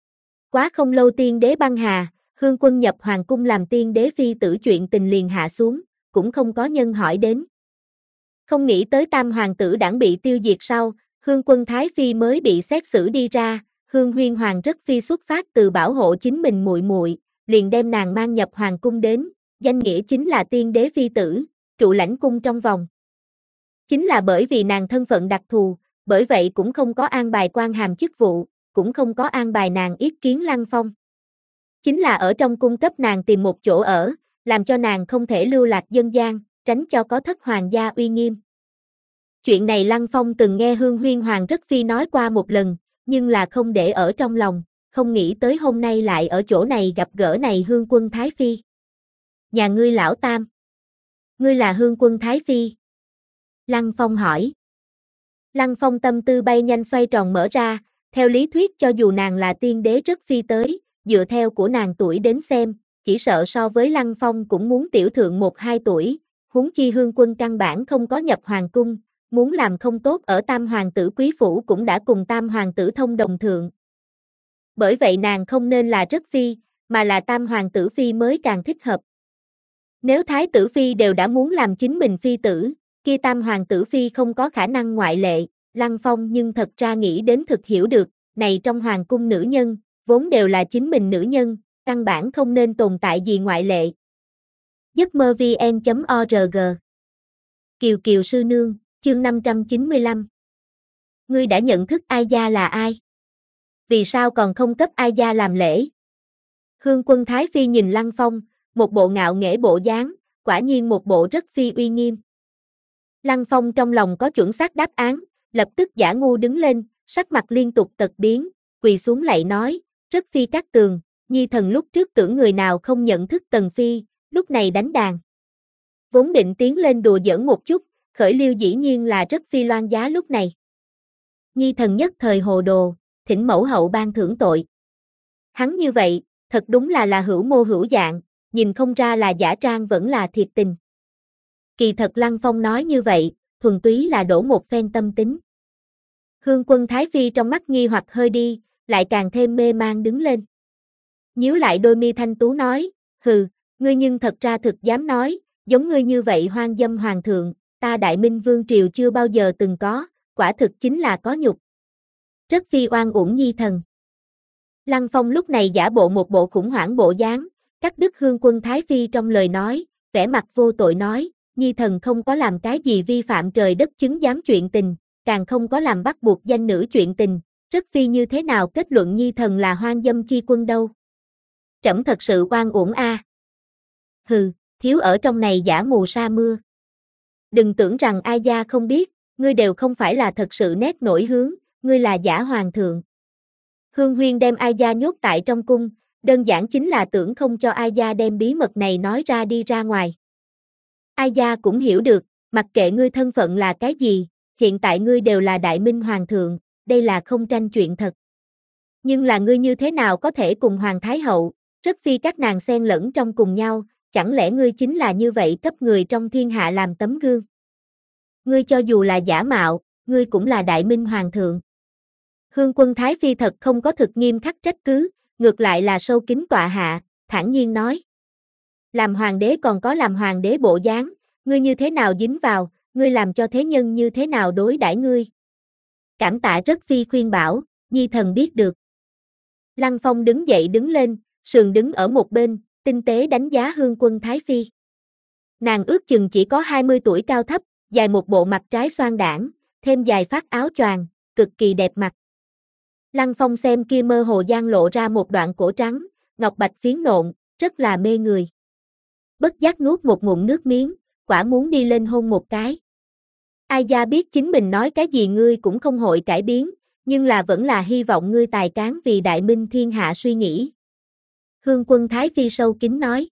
Quá không lâu tiên đế băng hà, Hương Quân nhập hoàng cung làm tiên đế phi tử chuyện tình liền hạ xuống, cũng không có nhân hỏi đến. Không nghĩ tới tam hoàng tử đảng bị tiêu diệt sau, Hương Quân Thái Phi mới bị xét xử đi ra, Hương Huyên Hoàng Rất Phi xuất phát từ bảo hộ chính mình muội muội, liền đem nàng mang nhập hoàng cung đến, danh nghĩa chính là tiên đế phi tử, trụ lãnh cung trong vòng. Chính là bởi vì nàng thân phận đặc thù, bởi vậy cũng không có an bài quan hàm chức vụ, cũng không có an bài nàng yết kiến Lăng Phong. Chính là ở trong cung cấp nàng tìm một chỗ ở, làm cho nàng không thể lưu lạc dân gian, tránh cho có thất hoàng gia uy nghiêm. Chuyện này Lăng Phong từng nghe Hương Huyên Hoàng Rất Phi nói qua một lần, nhưng là không để ở trong lòng, không nghĩ tới hôm nay lại ở chỗ này gặp gỡ này Hương Quân Thái Phi. Nhà ngươi lão tam. Ngươi là Hương Quân Thái Phi. Lăng Phong hỏi. Lăng Phong tâm tư bay nhanh xoay tròn mở ra, theo lý thuyết cho dù nàng là tiên đế Rất Phi tới, dựa theo của nàng tuổi đến xem, chỉ sợ so với Lăng Phong cũng muốn tiểu thượng một hai tuổi, huống chi Hương Quân căn bản không có nhập hoàng cung, muốn làm không tốt ở tam hoàng tử quý phủ cũng đã cùng tam hoàng tử thông đồng thượng. Bởi vậy nàng không nên là Rất Phi, mà là tam hoàng tử phi mới càng thích hợp. Nếu thái tử phi đều đã muốn làm chính mình phi tử, kia tam hoàng tử phi không có khả năng ngoại lệ, Lăng Phong nhưng thật ra nghĩ đến thực hiểu được, này trong hoàng cung nữ nhân, vốn đều là chính mình nữ nhân, căn bản không nên tồn tại gì ngoại lệ. giấc mơ vn chấm org Kiều Kiều sư nương, Chương năm trăm chín mươi lăm. Ngươi đã nhận thức Ai Gia là ai? Vì sao còn không cấp Ai Gia làm lễ? Hương Quân Thái Phi nhìn Lăng Phong, một bộ ngạo nghễ bộ dáng, quả nhiên một bộ rất phi uy nghiêm. Lăng Phong trong lòng có chuẩn xác đáp án, lập tức giả ngu đứng lên, sắc mặt liên tục tật biến, quỳ xuống lạy nói, rất phi các tường, nhi thần lúc trước tưởng người nào không nhận thức Tần Phi, lúc này đánh đàn. Vốn định tiến lên đùa giỡn một chút, khởi liêu dĩ nhiên là rất phi loan giá lúc này. Nhi thần nhất thời hồ đồ, thỉnh mẫu hậu ban thưởng tội. Hắn như vậy, thật đúng là là hữu mô hữu dạng, nhìn không ra là giả trang vẫn là thiệt tình. Kỳ thật Lăng Phong nói như vậy, thuần túy là đổ một phen tâm tính. Hương Quân Thái Phi trong mắt nghi hoặc hơi đi, lại càng thêm mê mang đứng lên. Nhíu lại đôi mi thanh tú nói, hừ, ngươi nhưng thật ra thực dám nói, giống ngươi như vậy hoang dâm hoàng thượng, ta Đại Minh Vương Triều chưa bao giờ từng có, quả thực chính là có nhục. Rất phi oan uổng nhi thần. Lăng Phong lúc này giả bộ một bộ khủng hoảng bộ dáng, cắt đứt Hương Quân Thái Phi trong lời nói, vẻ mặt vô tội nói, nhi thần không có làm cái gì vi phạm trời đất chứng giám chuyện tình, càng không có làm bắt buộc danh nữ chuyện tình, rất phi như thế nào kết luận nhi thần là hoang dâm chi quân đâu. Trẫm thật sự oan uổng a. À. Hừ, thiếu ở trong này giả mù sa mưa. Đừng tưởng rằng Ai Gia không biết, ngươi đều không phải là thật sự nét nổi hướng, ngươi là giả hoàng thượng. Hương Huyên đem Ai Gia nhốt tại trong cung, đơn giản chính là tưởng không cho Ai Gia đem bí mật này nói ra đi ra ngoài. Ai Gia cũng hiểu được, mặc kệ ngươi thân phận là cái gì, hiện tại ngươi đều là Đại Minh Hoàng thượng, đây là không tranh chuyện thật. Nhưng là ngươi như thế nào có thể cùng Hoàng Thái Hậu, rất phi các nàng xen lẫn trong cùng nhau, chẳng lẽ ngươi chính là như vậy cấp người trong thiên hạ làm tấm gương? Ngươi cho dù là giả mạo, ngươi cũng là Đại Minh Hoàng thượng. Hương Quân Thái Phi thật không có thực nghiêm khắc trách cứ, ngược lại là sâu kính tọa hạ, thản nhiên nói. Làm hoàng đế còn có làm hoàng đế bộ dáng, ngươi như thế nào dính vào, ngươi làm cho thế nhân như thế nào đối đãi ngươi. Cảm tạ rất phi khuyên bảo, nhi thần biết được. Lăng Phong đứng dậy đứng lên, sườn đứng ở một bên, tinh tế đánh giá Hương Quân Thái Phi. Nàng ước chừng chỉ có hai mươi tuổi cao thấp, dài một bộ mặt trái xoan đảng, thêm dài phát áo choàng, cực kỳ đẹp mặt. Lăng Phong xem kia mơ hồ gian lộ ra một đoạn cổ trắng, ngọc bạch phiến nộn, rất là mê người. Bất giác nuốt một ngụm nước miếng, quả muốn đi lên hôn một cái. Ai Gia biết chính mình nói cái gì ngươi cũng không hội cải biến, nhưng là vẫn là hy vọng ngươi tài cán vì Đại Minh thiên hạ suy nghĩ. Hương Quân Thái Phi sâu kín nói.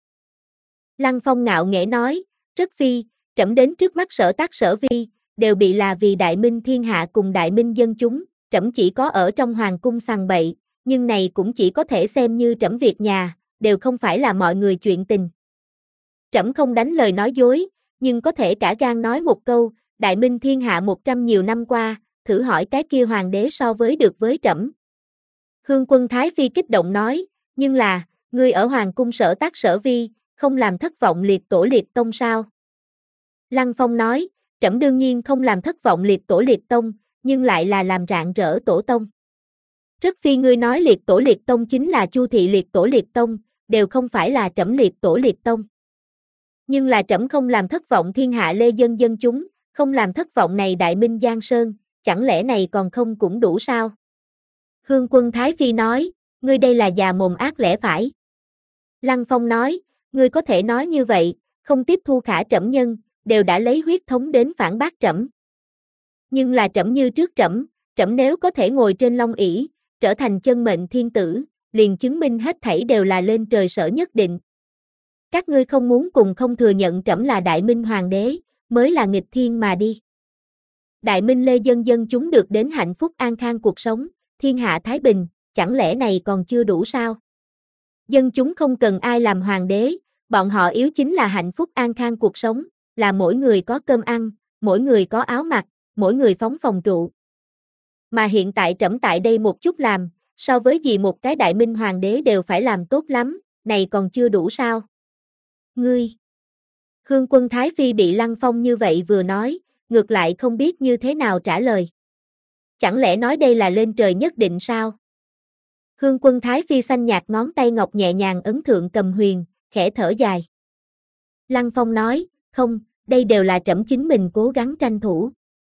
Lăng Phong ngạo nghễ nói, rất phi, trẫm đến trước mắt Sở Tác Sở Vi, đều bị là vì Đại Minh thiên hạ cùng Đại Minh dân chúng, trẫm chỉ có ở trong hoàng cung sằng bậy, nhưng này cũng chỉ có thể xem như trẫm việc nhà, đều không phải là mọi người chuyện tình. Trẫm không đánh lời nói dối, nhưng có thể cả gan nói một câu, Đại Minh thiên hạ một trăm nhiều năm qua, thử hỏi cái kia hoàng đế so với được với trẫm. Hương Quân Thái Phi kích động nói, nhưng là, ngươi ở hoàng cung Sở Tác Sở Vi, không làm thất vọng liệt tổ liệt tông sao? Lăng Phong nói, trẫm đương nhiên không làm thất vọng liệt tổ liệt tông, nhưng lại là làm rạng rỡ tổ tông. Rất phi ngươi nói liệt tổ liệt tông chính là Chu thị liệt tổ liệt tông, đều không phải là trẫm liệt tổ liệt tông. Nhưng là trẫm không làm thất vọng thiên hạ lê dân dân chúng, không làm thất vọng này Đại Minh Giang Sơn, chẳng lẽ này còn không cũng đủ sao? Hương Quân Thái Phi nói, ngươi đây là già mồm ác lẽ phải. Lăng Phong nói, ngươi có thể nói như vậy, không tiếp thu khả trẫm nhân, đều đã lấy huyết thống đến phản bác trẫm. Nhưng là trẫm như trước trẫm, trẫm nếu có thể ngồi trên long ỷ, trở thành chân mệnh thiên tử, liền chứng minh hết thảy đều là lên trời sở nhất định. Các ngươi không muốn cùng không thừa nhận trẫm là Đại Minh Hoàng đế, mới là nghịch thiên mà đi. Đại Minh lê dân dân chúng được đến hạnh phúc an khang cuộc sống, thiên hạ thái bình, chẳng lẽ này còn chưa đủ sao? Dân chúng không cần ai làm hoàng đế, bọn họ yếu chính là hạnh phúc an khang cuộc sống, là mỗi người có cơm ăn, mỗi người có áo mặc, mỗi người phóng phòng trụ. Mà hiện tại trẫm tại đây một chút làm, so với gì một cái Đại Minh Hoàng đế đều phải làm tốt lắm, này còn chưa đủ sao? Ngươi! Hương Quân Thái Phi bị Lăng Phong như vậy vừa nói, ngược lại không biết như thế nào trả lời. Chẳng lẽ nói đây là lên trời nhất định sao? Hương Quân Thái Phi xanh nhạt ngón tay ngọc nhẹ nhàng ấn thượng cầm huyền, khẽ thở dài. Lăng Phong nói, không, đây đều là trẫm chính mình cố gắng tranh thủ.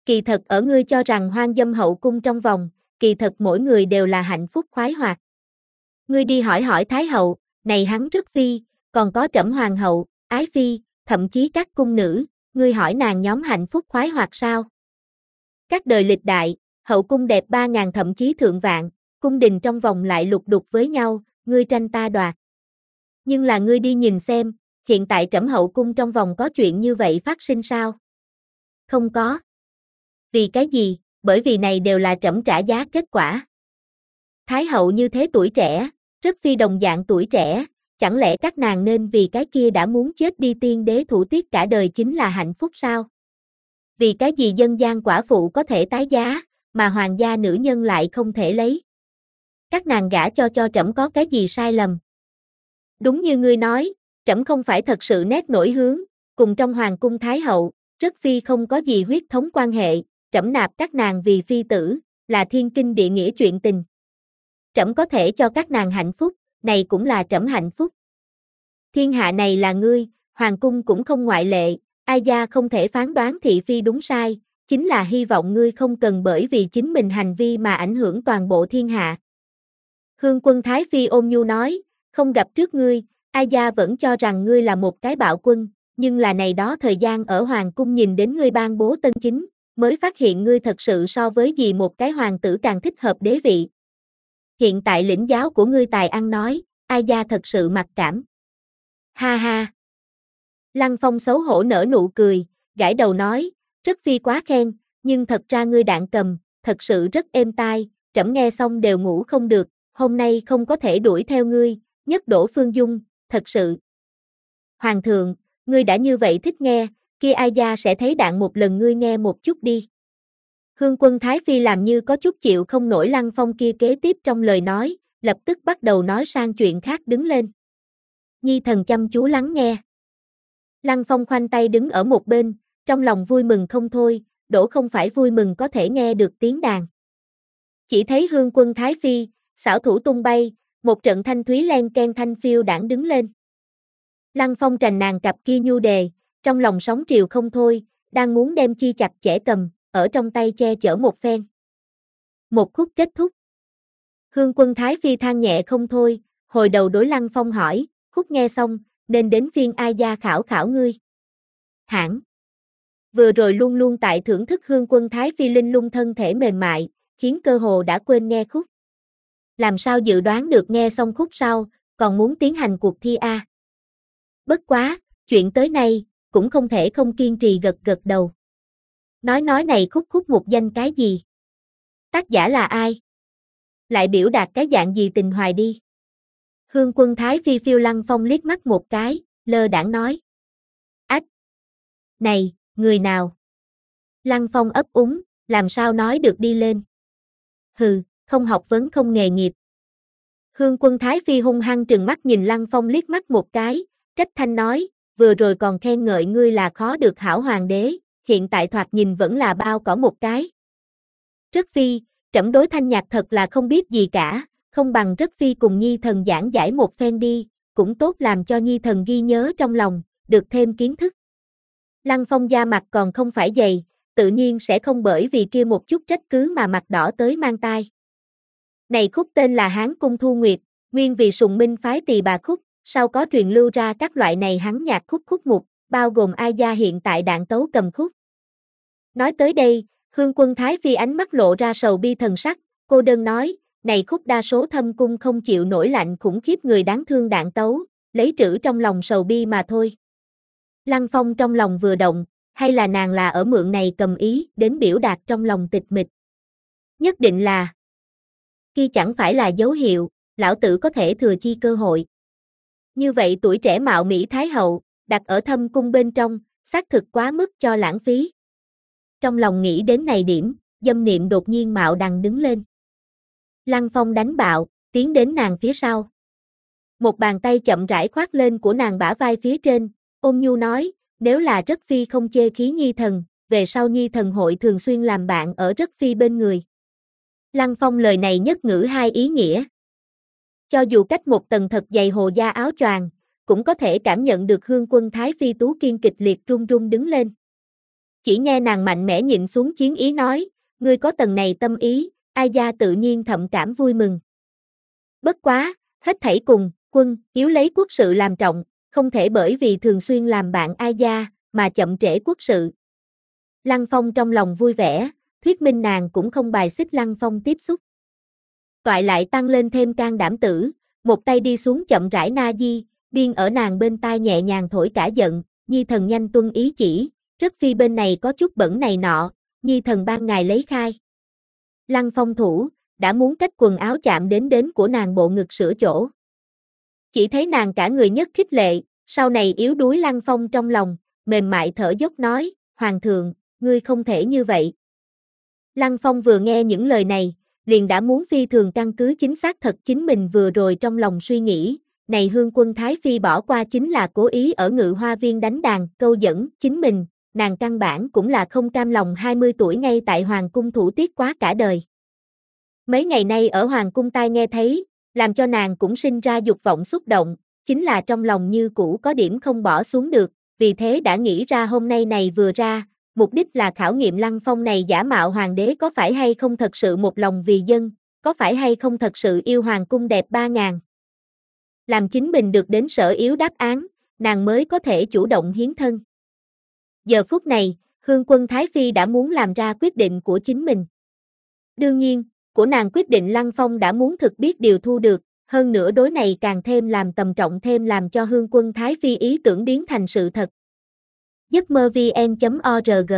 Kỳ thật ở ngươi cho rằng hoang dâm hậu cung trong vòng, kỳ thật mỗi người đều là hạnh phúc khoái hoạt. Ngươi đi hỏi hỏi Thái hậu, này hắn rất phi, còn có Trẫm hoàng hậu, ái phi, thậm chí các cung nữ, ngươi hỏi nàng nhóm hạnh phúc khoái hoạt sao? Các đời lịch đại, hậu cung đẹp ba ngàn thậm chí thượng vạn, cung đình trong vòng lại lục đục với nhau, ngươi tranh ta đoạt. Nhưng là ngươi đi nhìn xem, hiện tại Trẫm hậu cung trong vòng có chuyện như vậy phát sinh sao? Không có. Vì cái gì? Bởi vì này đều là Trẫm trả giá kết quả. Thái hậu như thế tuổi trẻ, rất phi đồng dạng tuổi trẻ, chẳng lẽ các nàng nên vì cái kia đã muốn chết đi tiên đế thủ tiết cả đời chính là hạnh phúc sao? Vì cái gì dân gian quả phụ có thể tái giá, mà hoàng gia nữ nhân lại không thể lấy? Các nàng gả cho cho Trẫm có cái gì sai lầm? Đúng như ngươi nói, Trẫm không phải thật sự nét nổi hướng, cùng trong hoàng cung Thái hậu, rất phi không có gì huyết thống quan hệ, Trẫm nạp các nàng vì phi tử, là thiên kinh địa nghĩa chuyện tình. Trẫm có thể cho các nàng hạnh phúc, này cũng là Trẫm hạnh phúc. Thiên hạ này là ngươi, hoàng cung cũng không ngoại lệ, ai gia không thể phán đoán thị phi đúng sai, chính là hy vọng ngươi không cần bởi vì chính mình hành vi mà ảnh hưởng toàn bộ thiên hạ. Hương quân Thái phi ôn nhu nói, không gặp trước ngươi, ai gia vẫn cho rằng ngươi là một cái bạo quân, nhưng là này đó thời gian ở hoàng cung nhìn đến ngươi ban bố tân chính, mới phát hiện ngươi thật sự so với gì một cái hoàng tử càng thích hợp đế vị. Hiện tại lĩnh giáo của ngươi tài ăn nói, ai gia thật sự mặc cảm. Ha ha. Lăng Phong xấu hổ nở nụ cười, gãi đầu nói, rất phi quá khen, nhưng thật ra ngươi đạn cầm, thật sự rất êm tai, Trẫm nghe xong đều ngủ không được, hôm nay không có thể đuổi theo ngươi, nhất đổ Phương Dung, thật sự. Hoàng thượng, ngươi đã như vậy thích nghe, kia ai gia sẽ thấy đạn một lần ngươi nghe một chút đi. Hương quân Thái phi làm như có chút chịu không nổi Lăng Phong kia kế tiếp trong lời nói, lập tức bắt đầu nói sang chuyện khác đứng lên. Nhi thần chăm chú lắng nghe. Lăng Phong khoanh tay đứng ở một bên, trong lòng vui mừng không thôi, đổ không phải vui mừng có thể nghe được tiếng đàn. Chỉ thấy Hương quân Thái phi, xảo thủ tung bay, một trận thanh thúy len ken thanh phiêu đãng đứng lên. Lăng Phong trành nàng cặp kia nhu đề, trong lòng sóng triều không thôi, đang muốn đem chi chặt chẽ cầm, ở trong tay che chở một phen. Một khúc kết thúc. Hương quân Thái phi than nhẹ không thôi, hồi đầu đối Lăng Phong hỏi, khúc nghe xong, nên đến phiên ai gia khảo khảo ngươi. Hẳn. Vừa rồi luôn luôn tại thưởng thức Hương quân Thái phi linh lung thân thể mềm mại, khiến cơ hồ đã quên nghe khúc. Làm sao dự đoán được nghe xong khúc sau, còn muốn tiến hành cuộc thi a? Bất quá, chuyện tới nay, cũng không thể không kiên trì gật gật đầu. Nói nói này khúc khúc một danh cái gì? Tác giả là ai? Lại biểu đạt cái dạng gì tình hoài đi? Hương quân Thái phi phiêu Lăng Phong liếc mắt một cái, lơ đãng nói. Ách! Này, người nào? Lăng Phong ấp úng, làm sao nói được đi lên? Hừ, không học vấn không nghề nghiệp. Hương quân Thái phi hung hăng trừng mắt nhìn Lăng Phong liếc mắt một cái, trách thanh nói, vừa rồi còn khen ngợi ngươi là khó được hảo hoàng đế, hiện tại thoạt nhìn vẫn là bao cỏ một cái. Rất phi, Trẫm đối thanh nhạc thật là không biết gì cả, không bằng Rất phi cùng Nhi thần giảng giải một phen đi, cũng tốt làm cho Nhi thần ghi nhớ trong lòng, được thêm kiến thức. Lăng Phong da mặt còn không phải dày, tự nhiên sẽ không bởi vì kia một chút trách cứ mà mặt đỏ tới mang tai. Này khúc tên là Hán Cung Thu Nguyệt, nguyên vì sùng minh phái Tỳ Bà khúc, sau có truyền lưu ra các loại này hắn nhạc khúc khúc mục, bao gồm ai gia hiện tại đạn tấu cầm khúc. Nói tới đây, Hương quân Thái phi ánh mắt lộ ra sầu bi thần sắc, cô đơn nói, này khúc đa số thâm cung không chịu nổi lạnh khủng khiếp người đáng thương đạn tấu, lấy trữ trong lòng sầu bi mà thôi. Lăng Phong trong lòng vừa động, hay là nàng là ở mượn này cầm ý đến biểu đạt trong lòng tịch mịch. Nhất định là, kia chẳng phải là dấu hiệu, lão tử có thể thừa chi cơ hội. Như vậy tuổi trẻ mạo Mỹ Thái hậu, đặt ở thâm cung bên trong, xác thực quá mức cho lãng phí. Trong lòng nghĩ đến này điểm, dâm niệm đột nhiên mạo đằng đứng lên. Lăng Phong đánh bạo, tiến đến nàng phía sau. Một bàn tay chậm rãi khoác lên của nàng bả vai phía trên, ôn nhu nói, nếu là Rất phi không chê khí Nhi thần, về sau Nhi thần hội thường xuyên làm bạn ở Rất phi bên người. Lăng Phong lời này nhất ngữ hai ý nghĩa. Cho dù cách một tầng thật dày hồ da áo choàng, cũng có thể cảm nhận được Hương quân Thái phi tú kiên kịch liệt run run đứng lên. Chỉ nghe nàng mạnh mẽ nhịn xuống chiến ý nói, ngươi có tầng này tâm ý, Ai gia tự nhiên thậm cảm vui mừng. Bất quá, hết thảy cùng, quân, yếu lấy quốc sự làm trọng, không thể bởi vì thường xuyên làm bạn Ai gia, mà chậm trễ quốc sự. Lăng Phong trong lòng vui vẻ, thuyết minh nàng cũng không bài xích Lăng Phong tiếp xúc. Toại lại tăng lên thêm can đảm tử, một tay đi xuống chậm rãi na di, biên ở nàng bên tai nhẹ nhàng thổi cả giận, nhi thần nhanh tuân ý chỉ, rất phi bên này có chút bẩn này nọ, nhi thần ban ngài lấy khai. Lăng Phong thủ, đã muốn cách quần áo chạm đến đến của nàng bộ ngực sửa chỗ. Chỉ thấy nàng cả người nhất khích lệ, sau này yếu đuối Lăng Phong trong lòng, mềm mại thở dốc nói, Hoàng thượng, ngươi không thể như vậy. Lăng Phong vừa nghe những lời này, liền đã muốn phi thường căn cứ chính xác thật chính mình vừa rồi trong lòng suy nghĩ, này Hương Quân Thái Phi bỏ qua chính là cố ý ở Ngự Hoa Viên đánh đàn, câu dẫn chính mình, nàng căn bản cũng là không cam lòng hai mươi tuổi ngay tại Hoàng Cung thủ tiết quá cả đời. Mấy ngày nay ở Hoàng Cung tai nghe thấy, làm cho nàng cũng sinh ra dục vọng xúc động, chính là trong lòng như cũ có điểm không bỏ xuống được, vì thế đã nghĩ ra hôm nay này vừa ra, mục đích là khảo nghiệm Lăng Phong này giả mạo hoàng đế có phải hay không thật sự một lòng vì dân, có phải hay không thật sự yêu Hoàng Cung đẹp ba ngàn. Làm chính mình được đến sở yếu đáp án, nàng mới có thể chủ động hiến thân. Giờ phút này, Hương Quân Thái Phi đã muốn làm ra quyết định của chính mình. Đương nhiên, của nàng quyết định Lăng Phong đã muốn thực biết điều thu được, hơn nữa đối này càng thêm làm tầm trọng thêm làm cho Hương Quân Thái Phi ý tưởng biến thành sự thật. giấc mơ vn chấm org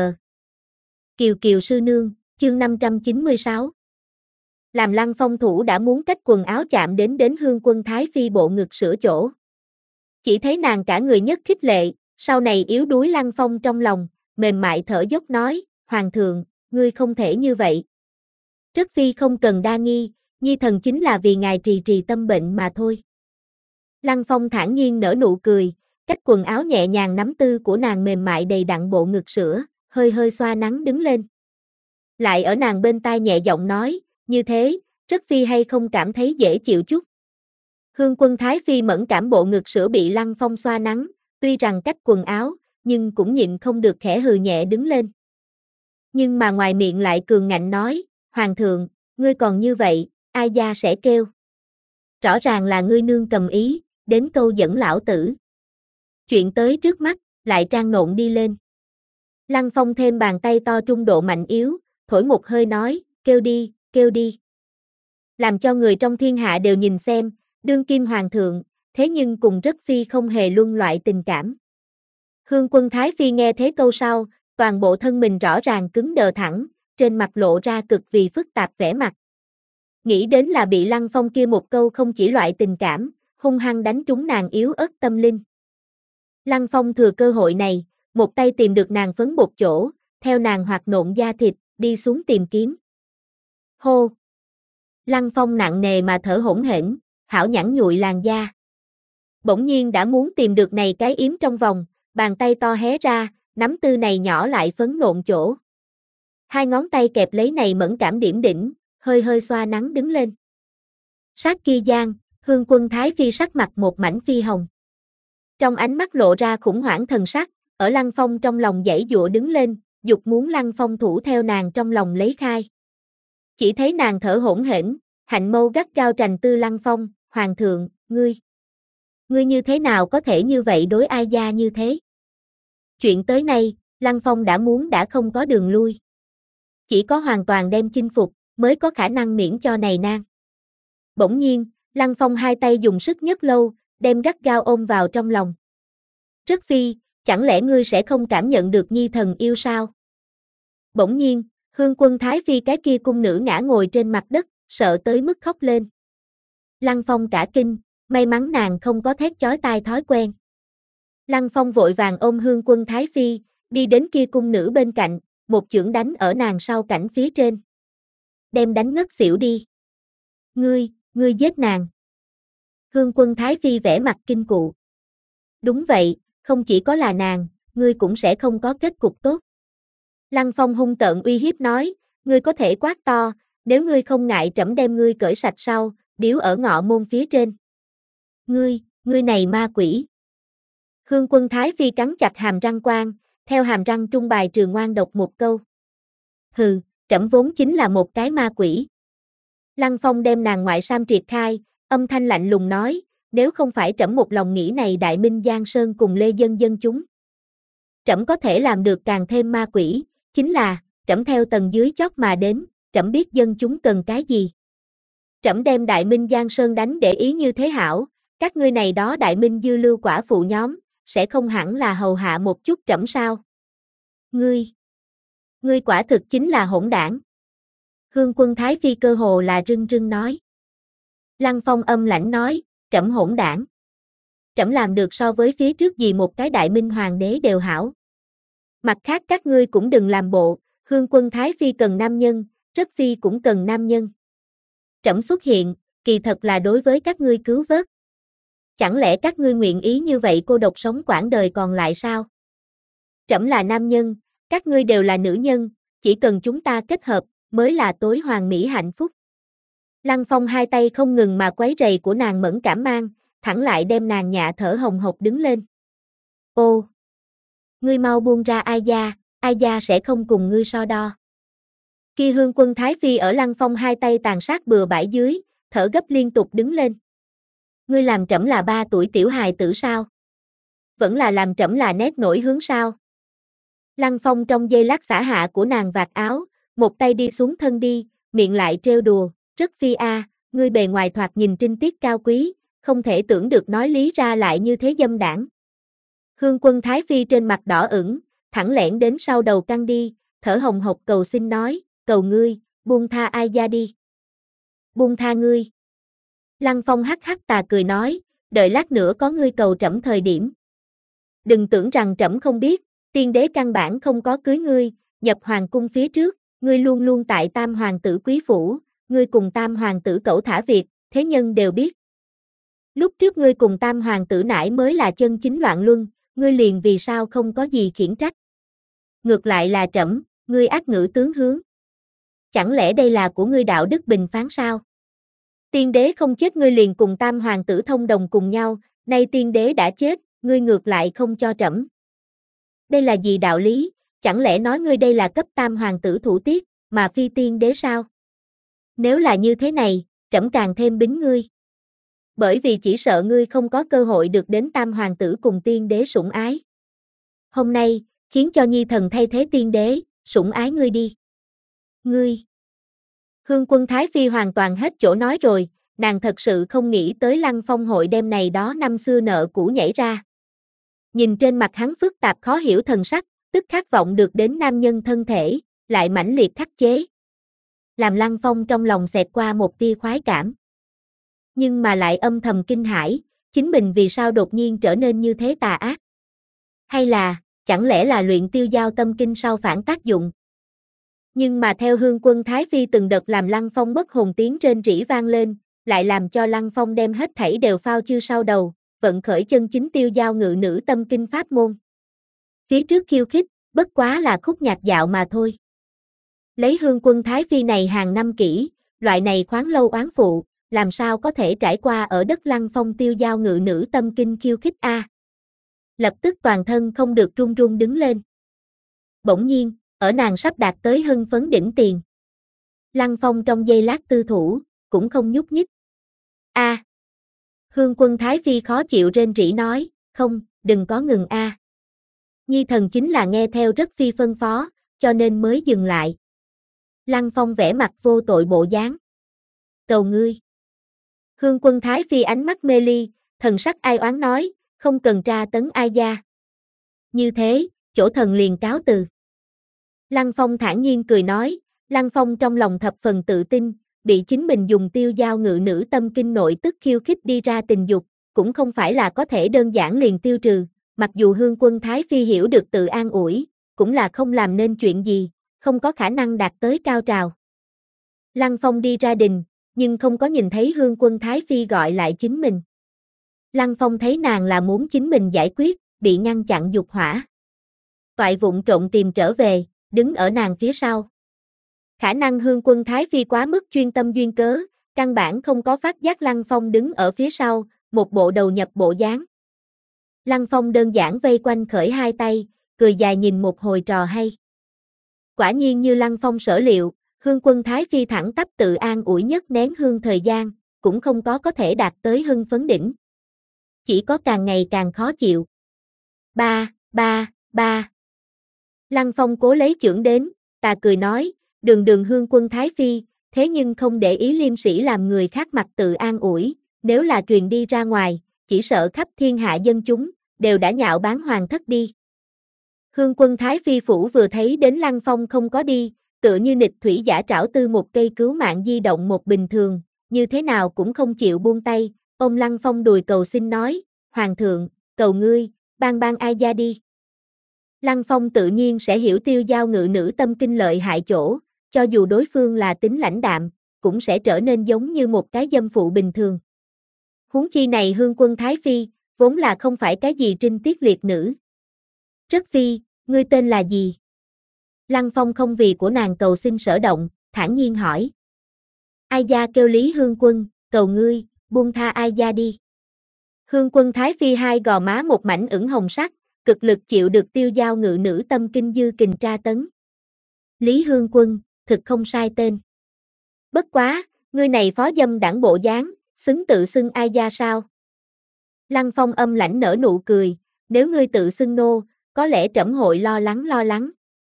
Kiều Kiều Sư Nương, chương năm trăm chín mươi sáu Làm Lăng Phong thủ đã muốn cách quần áo chạm đến đến Hương Quân Thái Phi bộ ngực sửa chỗ. Chỉ thấy nàng cả người nhất khích lệ, sau này yếu đuối Lăng Phong trong lòng, mềm mại thở dốc nói, Hoàng thượng, ngươi không thể như vậy. Rất phi không cần đa nghi, nhi thần chính là vì ngài trì trì tâm bệnh mà thôi. Lăng Phong thản nhiên nở nụ cười, cách quần áo nhẹ nhàng nắm tư của nàng mềm mại đầy đặn bộ ngực sữa, hơi hơi xoa nắng đứng lên. Lại ở nàng bên tai nhẹ giọng nói, như thế, rất phi hay không cảm thấy dễ chịu chút. Hương Quân Thái Phi mẫn cảm bộ ngực sữa bị Lăng Phong xoa nắng, tuy rằng cách quần áo, nhưng cũng nhịn không được khẽ hừ nhẹ đứng lên. Nhưng mà ngoài miệng lại cường ngạnh nói, Hoàng thượng, ngươi còn như vậy, Ai gia sẽ kêu. Rõ ràng là ngươi nương cầm ý, đến câu dẫn lão tử. Chuyện tới trước mắt, lại trang nộn đi lên. Lăng Phong thêm bàn tay to trung độ mạnh yếu, thổi một hơi nói, kêu đi, kêu đi. Làm cho người trong thiên hạ đều nhìn xem, đương kim hoàng thượng, thế nhưng cùng rất phi không hề luân loại tình cảm. Hương Quân Thái Phi nghe thế câu sau, toàn bộ thân mình rõ ràng cứng đờ thẳng, trên mặt lộ ra cực vì phức tạp vẻ mặt. Nghĩ đến là bị Lăng Phong kia một câu không chỉ loại tình cảm, hung hăng đánh trúng nàng yếu ớt tâm linh. Lăng Phong thừa cơ hội này, một tay tìm được nàng phấn bột chỗ, theo nàng hoạt nộn da thịt, đi xuống tìm kiếm. Hô! Lăng Phong nặng nề mà thở hổn hển, hảo nhẵn nhụi làn da. Bỗng nhiên đã muốn tìm được này cái yếm trong vòng, bàn tay to hé ra, nắm tư này nhỏ lại phấn nộn chỗ. Hai ngón tay kẹp lấy này mẫn cảm điểm đỉnh, hơi hơi xoa nắng đứng lên. Sát kia gian, Hương Quân Thái Phi sắc mặt một mảnh phi hồng. Trong ánh mắt lộ ra khủng hoảng thần sắc, ở Lăng Phong trong lòng giãy giụa đứng lên, dục muốn Lăng Phong thủ theo nàng trong lòng lấy khai. Chỉ thấy nàng thở hổn hển, hạnh mâu gắt gao trành tư Lăng Phong, Hoàng thượng, ngươi. Ngươi như thế nào có thể như vậy đối Ai gia như thế? Chuyện tới nay, Lăng Phong đã muốn đã không có đường lui. Chỉ có hoàn toàn đem chinh phục, mới có khả năng miễn cho này nan. Bỗng nhiên, Lăng Phong hai tay dùng sức nhấc lâu, đem gắt gao ôm vào trong lòng. Rất phi, chẳng lẽ ngươi sẽ không cảm nhận được nhi thần yêu sao? Bỗng nhiên, Hương Quân Thái Phi cái kia cung nữ ngã ngồi trên mặt đất, sợ tới mức khóc lên. Lăng Phong cả kinh, may mắn nàng không có thét chói tai thói quen. Lăng Phong vội vàng ôm Hương Quân Thái Phi, đi đến kia cung nữ bên cạnh, một chưởng đánh ở nàng sau cảnh phía trên. Đem đánh ngất xỉu đi. Ngươi, ngươi giết nàng. Hương Quân Thái Phi vẻ mặt kinh cụ. Đúng vậy, không chỉ có là nàng, ngươi cũng sẽ không có kết cục tốt. Lăng Phong hung tợn uy hiếp nói, ngươi có thể quát to, nếu ngươi không ngại trẫm đem ngươi cởi sạch sau, điếu ở ngọ môn phía trên. Ngươi, ngươi này ma quỷ. Hương Quân Thái Phi cắn chặt hàm răng quan, theo hàm răng trung bài trừ ngoan độc một câu. Hừ, trẫm vốn chính là một cái ma quỷ. Lăng Phong đem nàng ngoại sam triệt khai, âm thanh lạnh lùng nói, nếu không phải trẫm một lòng nghĩ này Đại Minh Giang Sơn cùng lê dân dân chúng. Trẫm có thể làm được càng thêm ma quỷ, chính là, trẫm theo tầng dưới chót mà đến, trẫm biết dân chúng cần cái gì. Trẫm đem Đại Minh Giang Sơn đánh để ý như thế hảo, các ngươi này đó Đại Minh dư lưu quả phụ nhóm, sẽ không hẳn là hầu hạ một chút trẫm sao. Ngươi, ngươi quả thực chính là hỗn đảng. Hương Quân Thái Phi cơ hồ là rưng rưng nói. Lăng Phong âm lãnh nói, trẫm hỗn đảng. Trẫm làm được so với phía trước gì một cái Đại Minh hoàng đế đều hảo. Mặt khác các ngươi cũng đừng làm bộ, Hương Quân Thái Phi cần nam nhân, Rất Phi cũng cần nam nhân. Trẫm xuất hiện, kỳ thật là đối với các ngươi cứu vớt. Chẳng lẽ các ngươi nguyện ý như vậy cô độc sống quãng đời còn lại sao? Trẫm là nam nhân, các ngươi đều là nữ nhân, chỉ cần chúng ta kết hợp, mới là tối hoàn mỹ hạnh phúc. Lăng Phong hai tay không ngừng mà quấy rầy của nàng mẫn cảm mang, thẳng lại đem nàng nhạ thở hồng hộc đứng lên. Ô! Ngươi mau buông ra Ai Gia, Ai Gia sẽ không cùng ngươi so đo. Kia Hương Quân Thái Phi ở Lăng Phong hai tay tàn sát bừa bãi dưới, thở gấp liên tục đứng lên. Ngươi làm trẫm là ba tuổi tiểu hài tử sao? Vẫn là làm trẫm là nét nổi hướng sao? Lăng Phong trong giây lát xả hạ của nàng vạt áo, một tay đi xuống thân đi, miệng lại trêu đùa, Rất Phi a, ngươi bề ngoài thoạt nhìn trinh tiết cao quý, không thể tưởng được nói lý ra lại như thế dâm đảng. Hương Quân Thái Phi trên mặt đỏ ửng, thẳng lẻn đến sau đầu căng đi, thở hồng hộc cầu xin nói, cầu ngươi, buông tha Ai Gia đi. Buông tha ngươi. Lăng Phong hắc hắc tà cười nói, đợi lát nữa có ngươi cầu trẫm thời điểm. Đừng tưởng rằng trẫm không biết, tiên đế căn bản không có cưới ngươi, nhập hoàng cung phía trước, ngươi luôn luôn tại tam hoàng tử quý phủ, ngươi cùng tam hoàng tử cẩu thả việc, thế nhân đều biết. Lúc trước ngươi cùng tam hoàng tử nải mới là chân chính loạn luân, ngươi liền vì sao không có gì khiển trách. Ngược lại là trẫm, ngươi ác ngữ tướng hướng. Chẳng lẽ đây là của ngươi đạo đức bình phán sao? Tiên đế không chết ngươi liền cùng tam hoàng tử thông đồng cùng nhau, nay tiên đế đã chết, ngươi ngược lại không cho trẫm. Đây là gì đạo lý, chẳng lẽ nói ngươi đây là cấp tam hoàng tử thủ tiết, mà phi tiên đế sao? Nếu là như thế này, trẫm càng thêm bính ngươi. Bởi vì chỉ sợ ngươi không có cơ hội được đến tam hoàng tử cùng tiên đế sủng ái. Hôm nay, khiến cho nhi thần thay thế tiên đế, sủng ái ngươi đi. Ngươi! Hương Quân Thái Phi hoàn toàn hết chỗ nói rồi, nàng thật sự không nghĩ tới Lăng Phong hội đêm này đó năm xưa nợ cũ nhảy ra. Nhìn trên mặt hắn phức tạp khó hiểu thần sắc, tức khát vọng được đến nam nhân thân thể, lại mãnh liệt khắc chế. Làm Lăng Phong trong lòng xẹt qua một tia khoái cảm. Nhưng mà lại âm thầm kinh hãi, chính mình vì sao đột nhiên trở nên như thế tà ác? Hay là, chẳng lẽ là luyện tiêu giao tâm kinh sau phản tác dụng? Nhưng mà theo Hương Quân Thái Phi từng đợt làm Lăng Phong bất hồn tiếng rên rỉ vang lên, lại làm cho Lăng Phong đem hết thảy đều phao chư sau đầu, vận khởi chân chính tiêu giao ngự nữ tâm kinh pháp môn. Phía trước khiêu khích, bất quá là khúc nhạc dạo mà thôi. Lấy Hương Quân Thái Phi này hàng năm kỹ, loại này khoáng lâu oán phụ, làm sao có thể trải qua ở đất Lăng Phong tiêu giao ngự nữ tâm kinh khiêu khích a? Lập tức toàn thân không được run run đứng lên. Bỗng nhiên, ở nàng sắp đạt tới hưng phấn đỉnh tiền. Lăng Phong trong giây lát tư thủ, cũng không nhúc nhích. A. À. Hương Quân Thái Phi khó chịu rên rỉ nói, không, đừng có ngừng a. À. Nhi thần chính là nghe theo Rất Phi phân phó, cho nên mới dừng lại. Lăng Phong vẻ mặt vô tội bộ dáng. Cầu ngươi. Hương Quân Thái Phi ánh mắt mê ly, thần sắc ai oán nói, không cần tra tấn Ai Gia. Như thế, chỗ thần liền cáo từ. Lăng Phong thản nhiên cười nói, Lăng Phong trong lòng thập phần tự tin, bị chính mình dùng tiêu giao ngự nữ tâm kinh nội tức khiêu khích đi ra tình dục, cũng không phải là có thể đơn giản liền tiêu trừ, mặc dù Hương Quân Thái Phi hiểu được tự an ủi, cũng là không làm nên chuyện gì, không có khả năng đạt tới cao trào. Lăng Phong đi ra đình, nhưng không có nhìn thấy Hương Quân Thái Phi gọi lại chính mình. Lăng Phong thấy nàng là muốn chính mình giải quyết, bị ngăn chặn dục hỏa. Toại vụng trộn tìm trở về, đứng ở nàng phía sau. Khả năng Hương Quân Thái Phi quá mức chuyên tâm duyên cớ, căn bản không có phát giác Lăng Phong đứng ở phía sau, một bộ đầu nhập bộ dáng. Lăng Phong đơn giản vây quanh khởi hai tay, cười dài nhìn một hồi trò hay. Quả nhiên như Lăng Phong sở liệu, Hương Quân Thái Phi thẳng tắp tự an ủi nhất nén hương thời gian, cũng không có có thể đạt tới hưng phấn đỉnh. Chỉ có càng ngày càng khó chịu. Ba, ba, ba. Lăng Phong cố lấy chưởng đến, tà cười nói, đường đường Hương Quân Thái Phi, thế nhưng không để ý liêm sĩ làm người khác mặt tự an ủi, nếu là truyền đi ra ngoài, chỉ sợ khắp thiên hạ dân chúng, đều đã nhạo báng hoàng thất đi. Hương Quân Thái Phi phủ vừa thấy đến Lăng Phong không có đi, tựa như nịch thủy giả trảo tư một cây cứu mạng di động một bình thường, như thế nào cũng không chịu buông tay, ông Lăng Phong đùi cầu xin nói, Hoàng thượng, cầu ngươi, ban ban ai gia đi. Lăng Phong tự nhiên sẽ hiểu tiêu giao ngự nữ tâm kinh lợi hại chỗ, cho dù đối phương là tính lãnh đạm, cũng sẽ trở nên giống như một cái dâm phụ bình thường. Huống chi này Hương Quân Thái Phi, vốn là không phải cái gì trinh tiết liệt nữ. Rất phi, ngươi tên là gì? Lăng Phong không vì của nàng cầu xin sở động, thản nhiên hỏi. Ai gia kêu Lý Hương Quân, cầu ngươi, buông tha ai gia đi. Hương Quân Thái Phi hai gò má một mảnh ửng hồng sắc, cực lực chịu được tiêu giao ngự nữ tâm kinh dư kình tra tấn. Lý Hương Quân, thực không sai tên. Bất quá, ngươi này phó dâm đảng bộ dáng, xứng tự xưng ai gia sao? Lăng Phong âm lãnh nở nụ cười, nếu ngươi tự xưng nô, có lẽ trẫm hội lo lắng lo lắng.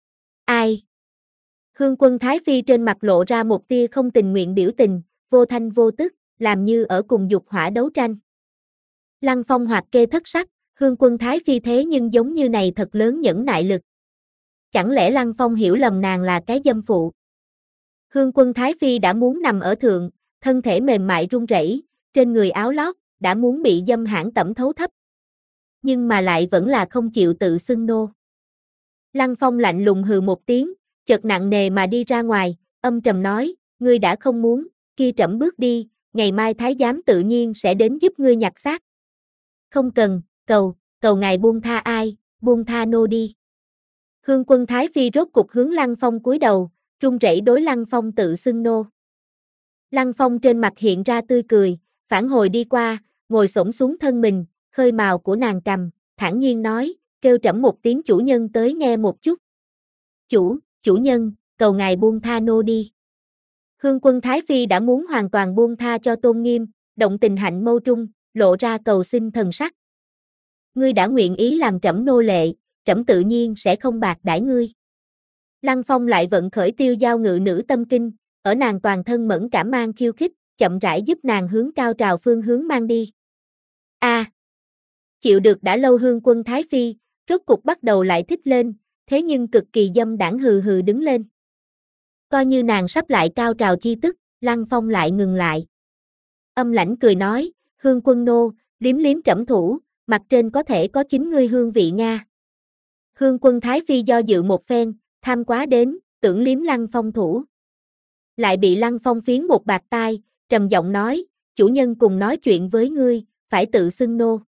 Ai? Hương Quân Thái Phi trên mặt lộ ra một tia không tình nguyện biểu tình, vô thanh vô tức, làm như ở cùng dục hỏa đấu tranh. Lăng Phong hoặc kê thất sắc, Hương Quân Thái Phi thế nhưng giống như này thật lớn nhẫn nại lực. Chẳng lẽ Lăng Phong hiểu lầm nàng là cái dâm phụ? Hương Quân Thái Phi đã muốn nằm ở thượng, thân thể mềm mại run rẩy, trên người áo lót, đã muốn bị dâm hãn tẩm thấu thấp. Nhưng mà lại vẫn là không chịu tự xưng nô. Lăng Phong lạnh lùng hừ một tiếng, chợt nặng nề mà đi ra ngoài, âm trầm nói, ngươi đã không muốn, kia trẫm bước đi, ngày mai thái giám tự nhiên sẽ đến giúp ngươi nhặt xác. Không cần, cầu, cầu ngài buông tha ai, buông tha nô đi. Hương Quân Thái Phi rốt cục hướng Lăng Phong cúi đầu, run rẩy đối Lăng Phong tự xưng nô. Lăng Phong trên mặt hiện ra tươi cười, phản hồi đi qua, ngồi xổm xuống thân mình, khơi mào của nàng cằm, thản nhiên nói, kêu trẫm một tiếng chủ nhân tới nghe một chút. Chủ, chủ nhân, cầu ngài buông tha nô đi. Hương Quân Thái Phi đã muốn hoàn toàn buông tha cho tôn nghiêm, động tình hạnh mâu trung, lộ ra cầu xin thần sắc. Ngươi đã nguyện ý làm trẫm nô lệ, trẫm tự nhiên sẽ không bạc đãi ngươi. Lăng Phong lại vận khởi tiêu giao ngự nữ tâm kinh, ở nàng toàn thân mẫn cảm mang khiêu khích, chậm rãi giúp nàng hướng cao trào phương hướng mang đi. A, à, chịu được đã lâu Hương Quân Thái Phi, rốt cục bắt đầu lại thích lên, thế nhưng cực kỳ dâm đảng hừ hừ đứng lên. Coi như nàng sắp lại cao trào chi tức, Lăng Phong lại ngừng lại. Âm lãnh cười nói, Hương Quân nô, liếm liếm trẫm thủ, mặt trên có thể có chính ngươi hương vị Nga. Hương Quân Thái Phi do dự một phen, tham quá đến, tưởng liếm Lăng Phong thủ. Lại bị Lăng Phong phiến một bạt tai, trầm giọng nói, chủ nhân cùng nói chuyện với ngươi, phải tự xưng nô.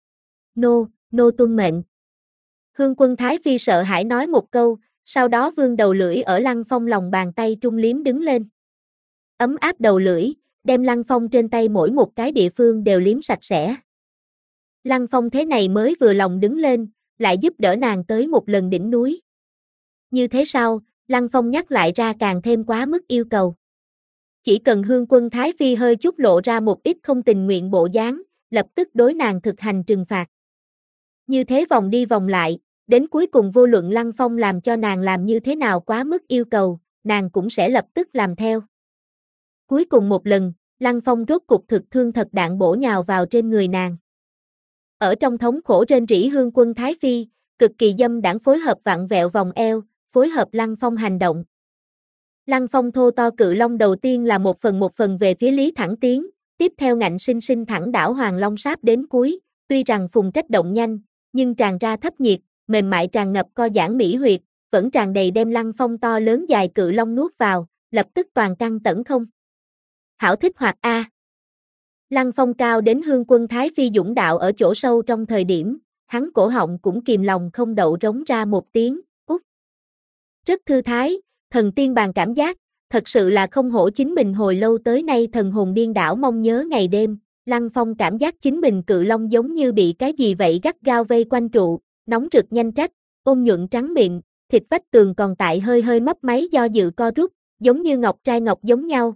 Nô, nô tuân mệnh. Hương Quân Thái Phi sợ hãi nói một câu, sau đó vươn đầu lưỡi ở Lăng Phong lòng bàn tay trung liếm đứng lên. Ấm áp đầu lưỡi, đem Lăng Phong trên tay mỗi một cái địa phương đều liếm sạch sẽ. Lăng Phong thế này mới vừa lòng đứng lên, lại giúp đỡ nàng tới một lần đỉnh núi. Như thế sau, Lăng Phong nhắc lại ra càng thêm quá mức yêu cầu. Chỉ cần Hương Quân Thái Phi hơi chút lộ ra một ít không tình nguyện bộ dáng, lập tức đối nàng thực hành trừng phạt. Như thế vòng đi vòng lại, đến cuối cùng vô luận Lăng Phong làm cho nàng làm như thế nào quá mức yêu cầu, nàng cũng sẽ lập tức làm theo. Cuối cùng một lần, Lăng Phong rốt cục thực thương thật đạn bổ nhào vào trên người nàng. Ở trong thống khổ rên rỉ Hương Quân Thái Phi, cực kỳ dâm đảng phối hợp vặn vẹo vòng eo, phối hợp Lăng Phong hành động. Lăng Phong thô to cự long đầu tiên là một phần một phần về phía Lý thẳng tiến, tiếp theo ngạnh sinh sinh thẳng đảo Hoàng Long Sáp đến cuối, tuy rằng phùng trách động nhanh, nhưng tràn ra thấp nhiệt, mềm mại tràn ngập co giãn mỹ huyệt, vẫn tràn đầy đem Lăng Phong to lớn dài cự long nuốt vào, lập tức toàn căng tẩn không. Hảo thích hoạt a. Lăng Phong cao đến Hương Quân Thái Phi dũng đạo ở chỗ sâu trong thời điểm, hắn cổ họng cũng kìm lòng không đậu rống ra một tiếng, út. Rất thư thái, thần tiên bàn cảm giác, thật sự là không hổ chính mình hồi lâu tới nay thần hồn điên đảo mong nhớ ngày đêm. Lăng Phong cảm giác chính mình cự long giống như bị cái gì vậy gắt gao vây quanh trụ, nóng rực nhanh trách, ôn nhuận trắng mịn, thịt vách tường còn tại hơi hơi mấp máy do dự co rút, giống như ngọc trai ngọc giống nhau.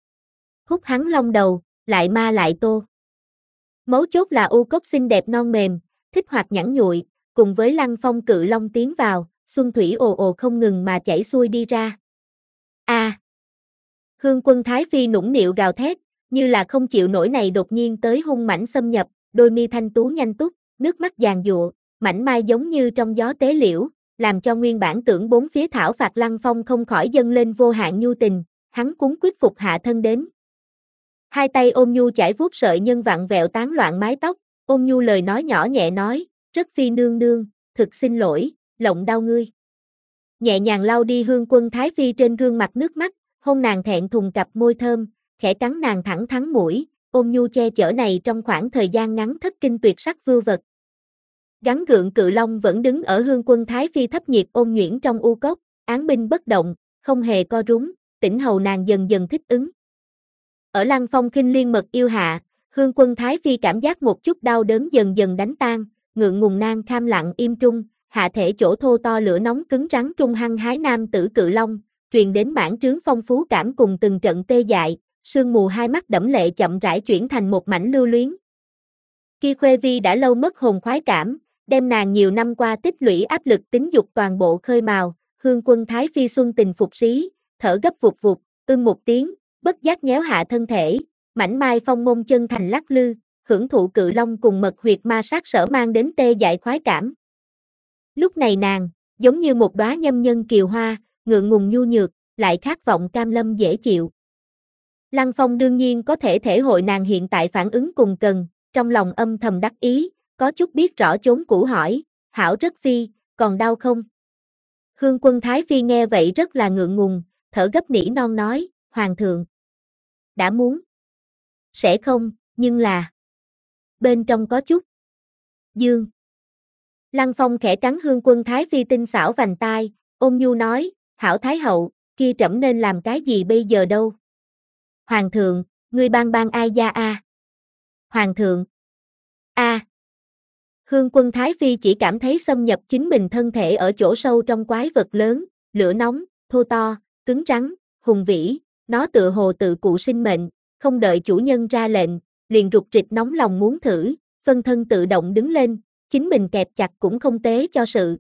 Hút hắn long đầu, lại ma lại tô. Mấu chốt là u cốc xinh đẹp non mềm, thích hoạt nhẵn nhụi, cùng với Lăng Phong cự long tiến vào, xuân thủy ồ ồ không ngừng mà chảy xuôi đi ra. A! À, Hương Quân Thái Phi nũng nịu gào thét, như là không chịu nổi này đột nhiên tới hung mãnh xâm nhập, đôi mi thanh tú nhanh túc, nước mắt giàn giụa, mảnh mai giống như trong gió tế liễu, làm cho nguyên bản tưởng bốn phía thảo phạt Lăng Phong không khỏi dâng lên vô hạn nhu tình, hắn cuống quyết phục hạ thân đến. Hai tay ôm nhu chải vuốt sợi nhân vặn vẹo tán loạn mái tóc, ôm nhu lời nói nhỏ nhẹ nói, rất phi nương nương, thực xin lỗi, lộng đau ngươi. Nhẹ nhàng lau đi Hương Quân Thái Phi trên gương mặt nước mắt, hôn nàng thẹn thùng cặp môi thơm, khẽ cắn nàng thẳng thắn mũi, ôm nhu che chở này trong khoảng thời gian ngắn thất kinh tuyệt sắc vưu vật. Gắn gượng cự long vẫn đứng ở Hương Quân Thái Phi thấp nhiệt ôn nhuyễn trong u cốc, án binh bất động, không hề co rúm, tỉnh hầu nàng dần dần thích ứng. Ở Lăng Phong khinh liên mật yêu hạ, Hương Quân Thái Phi cảm giác một chút đau đớn dần dần đánh tan, ngượng ngùng nang kham lặng im trung, hạ thể chỗ thô to lửa nóng cứng rắn trung hăng hái nam tử cự long, truyền đến mãn trướng phong phú cảm cùng từng trận tê dại, sương mù hai mắt đẫm lệ chậm rãi chuyển thành một mảnh lưu luyến. Kia Khuê Vi đã lâu mất hồn khoái cảm, đem nàng nhiều năm qua tích lũy áp lực tính dục toàn bộ khơi mào, Hương Quân Thái Phi xuân tình phục xí, thở gấp vụt vụt, ưng một tiếng, bất giác nhéo hạ thân thể, mảnh mai phong môn chân thành lắc lư, hưởng thụ cự long cùng mật huyệt ma sát sở mang đến tê dại khoái cảm. Lúc này nàng, giống như một đóa nhâm nhân kiều hoa, ngượng ngùng nhu nhược, lại khát vọng cam lâm dễ chịu. Lăng Phong đương nhiên có thể thể hội nàng hiện tại phản ứng cùng cần, trong lòng âm thầm đắc ý, có chút biết rõ chốn cũ hỏi, hảo rất phi, còn đau không? Hương Quân Thái Phi nghe vậy rất là ngượng ngùng, thở gấp nỉ non nói, Hoàng thượng. Đã muốn. Sẽ không, nhưng là. Bên trong có chút. Dương. Lăng Phong khẽ cắn Hương Quân Thái Phi tinh xảo vành tai, ôn nhu nói, hảo Thái hậu, kia trẫm nên làm cái gì bây giờ đâu? Hoàng thượng, ngươi ban ban ai gia a? Hoàng thượng. A. Hương Quân Thái Phi chỉ cảm thấy xâm nhập chính mình thân thể ở chỗ sâu trong quái vật lớn, lửa nóng, thô to, cứng rắn, hùng vĩ, nó tựa hồ tự cụ sinh mệnh, không đợi chủ nhân ra lệnh, liền rụt rịch nóng lòng muốn thử, phân thân tự động đứng lên, chính mình kẹp chặt cũng không tế cho sự.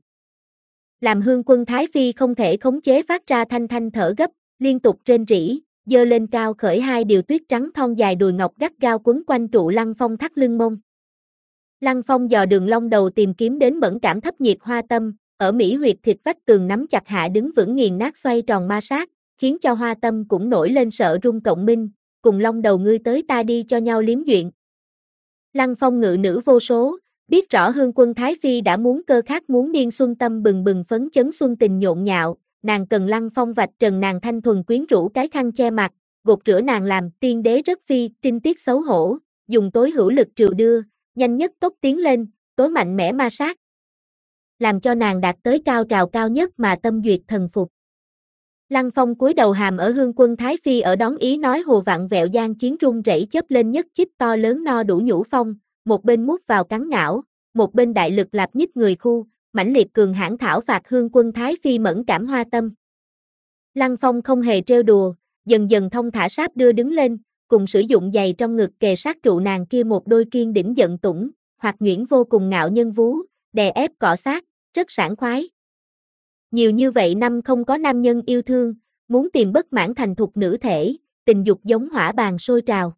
Làm Hương Quân Thái Phi không thể khống chế phát ra thanh thanh thở gấp, liên tục rên rỉ, giơ lên cao khởi hai điều tuyết trắng thon dài đùi ngọc gắt gao quấn quanh trụ Lăng Phong thắt lưng mông. Lăng Phong dò đường long đầu tìm kiếm đến mẫn cảm thấp nhiệt hoa tâm, ở mỹ huyệt thịt vách tường nắm chặt hạ đứng vững nghiền nát xoay tròn ma sát, khiến cho hoa tâm cũng nổi lên sợ rung cộng minh, cùng long đầu ngươi tới ta đi cho nhau liếm duyện. Lăng Phong ngự nữ vô số, biết rõ Hương Quân Thái Phi đã muốn cơ khát muốn điên xuân tâm bừng bừng phấn chấn xuân tình nhộn nhạo, nàng cần Lăng Phong vạch trần nàng thanh thuần quyến rũ cái khăn che mặt, gột rửa nàng làm tiên đế rất phi, trinh tiết xấu hổ, dùng tối hữu lực triều đưa, nhanh nhất tốc tiến lên, tối mạnh mẽ ma sát. Làm cho nàng đạt tới cao trào cao nhất mà tâm duyệt thần phục. Lăng Phong cúi đầu hàm ở Hương Quân Thái Phi ở đón ý nói hồ vặn vẹo gian chiến rung rẩy chớp lên nhất chích to lớn no đủ nhũ phong, một bên mút vào cắn ngảo, một bên đại lực lạp nhích người khu, mãnh liệt cường hãn thảo phạt Hương Quân Thái Phi mẫn cảm hoa tâm. Lăng Phong không hề trêu đùa, dần dần thông thả sáp đưa đứng lên, cùng sử dụng giày trong ngực kề sát trụ nàng kia một đôi kiên đỉnh giận tủng, hoặc nhuyễn vô cùng ngạo nhân vú, đè ép cọ sát, rất sảng khoái. Nhiều như vậy năm không có nam nhân yêu thương, muốn tìm bất mãn thành thục nữ thể, tình dục giống hỏa bàn sôi trào.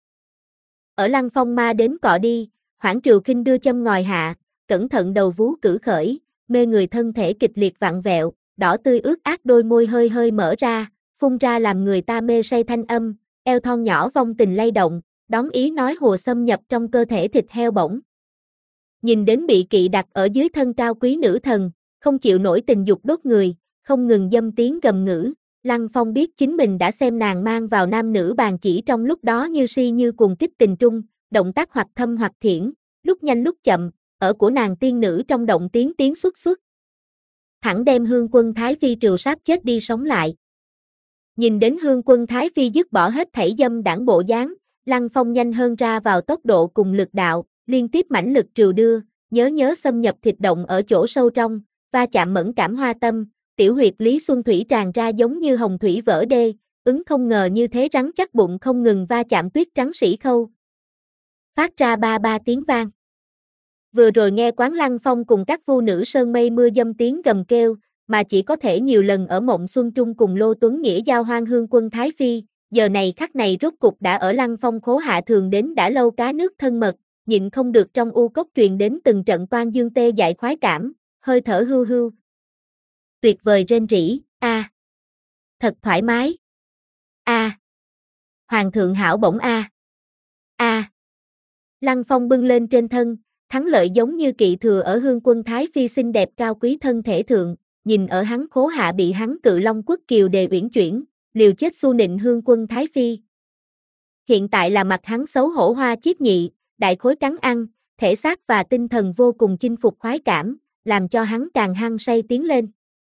Ở Lăng Phong ma đến cọ đi, Hoảng Triều Khinh đưa châm ngòi hạ, cẩn thận đầu vú cử khởi, mê người thân thể kịch liệt vặn vẹo, đỏ tươi ướt át đôi môi hơi hơi mở ra, phun ra làm người ta mê say thanh âm, eo thon nhỏ vong tình lay động, đón ý nói hồ xâm nhập trong cơ thể thịt heo bổng. Nhìn đến bị kỵ đặt ở dưới thân cao quý nữ thần, không chịu nổi tình dục đốt người, không ngừng dâm tiếng gầm ngữ, Lăng Phong biết chính mình đã xem nàng mang vào nam nữ bàn chỉ trong lúc đó như si như cuồng kích tình trung, động tác hoặc thâm hoặc thiển, lúc nhanh lúc chậm, ở của nàng tiên nữ trong động tiếng tiếng xuất xuất. Thẳng đem Hương Quân Thái Phi triều sát chết đi sống lại. Nhìn đến Hương Quân Thái Phi dứt bỏ hết thảy dâm đảng bộ dáng, Lăng Phong nhanh hơn ra vào tốc độ cùng lực đạo, liên tiếp mãnh lực triều đưa, nhớ nhớ xâm nhập thịt động ở chỗ sâu trong, va chạm mẫn cảm hoa tâm, tiểu huyệt Lý Xuân Thủy tràn ra giống như hồng thủy vỡ đê, ứng không ngờ như thế rắn chắc bụng không ngừng va chạm tuyết trắng sỉ khâu. Phát ra ba ba tiếng vang. Vừa rồi nghe Quán Lăng Phong cùng các phu nữ sơn mây mưa dâm tiếng gầm kêu, mà chỉ có thể nhiều lần ở Mộng Xuân Trung cùng Lô Tuấn Nghĩa giao hoang hương quân Thái Phi, giờ này khắc này rốt cục đã ở Lăng Phong khố hạ thường đến đã lâu cá nước thân mật, nhịn không được trong u cốc truyền đến từng trận toan dương tê dại khoái cảm, hơi thở hưu hưu. Tuyệt vời rên rỉ, a, à. Thật thoải mái. A. À. Hoàng thượng hảo bổng a. A. À. Lăng Phong bưng lên trên thân, thắng lợi giống như kỵ thừa ở hương quân Thái Phi xinh đẹp cao quý thân thể thượng, nhìn ở hắn khố hạ bị hắn cự long quất kiều đề uyển chuyển, liều chết xu nịnh hương quân Thái Phi. Hiện tại là mặt hắn xấu hổ hoa chiết nhị, đại khối cắn ăn, thể xác và tinh thần vô cùng chinh phục khoái cảm, làm cho hắn càng hăng say tiến lên.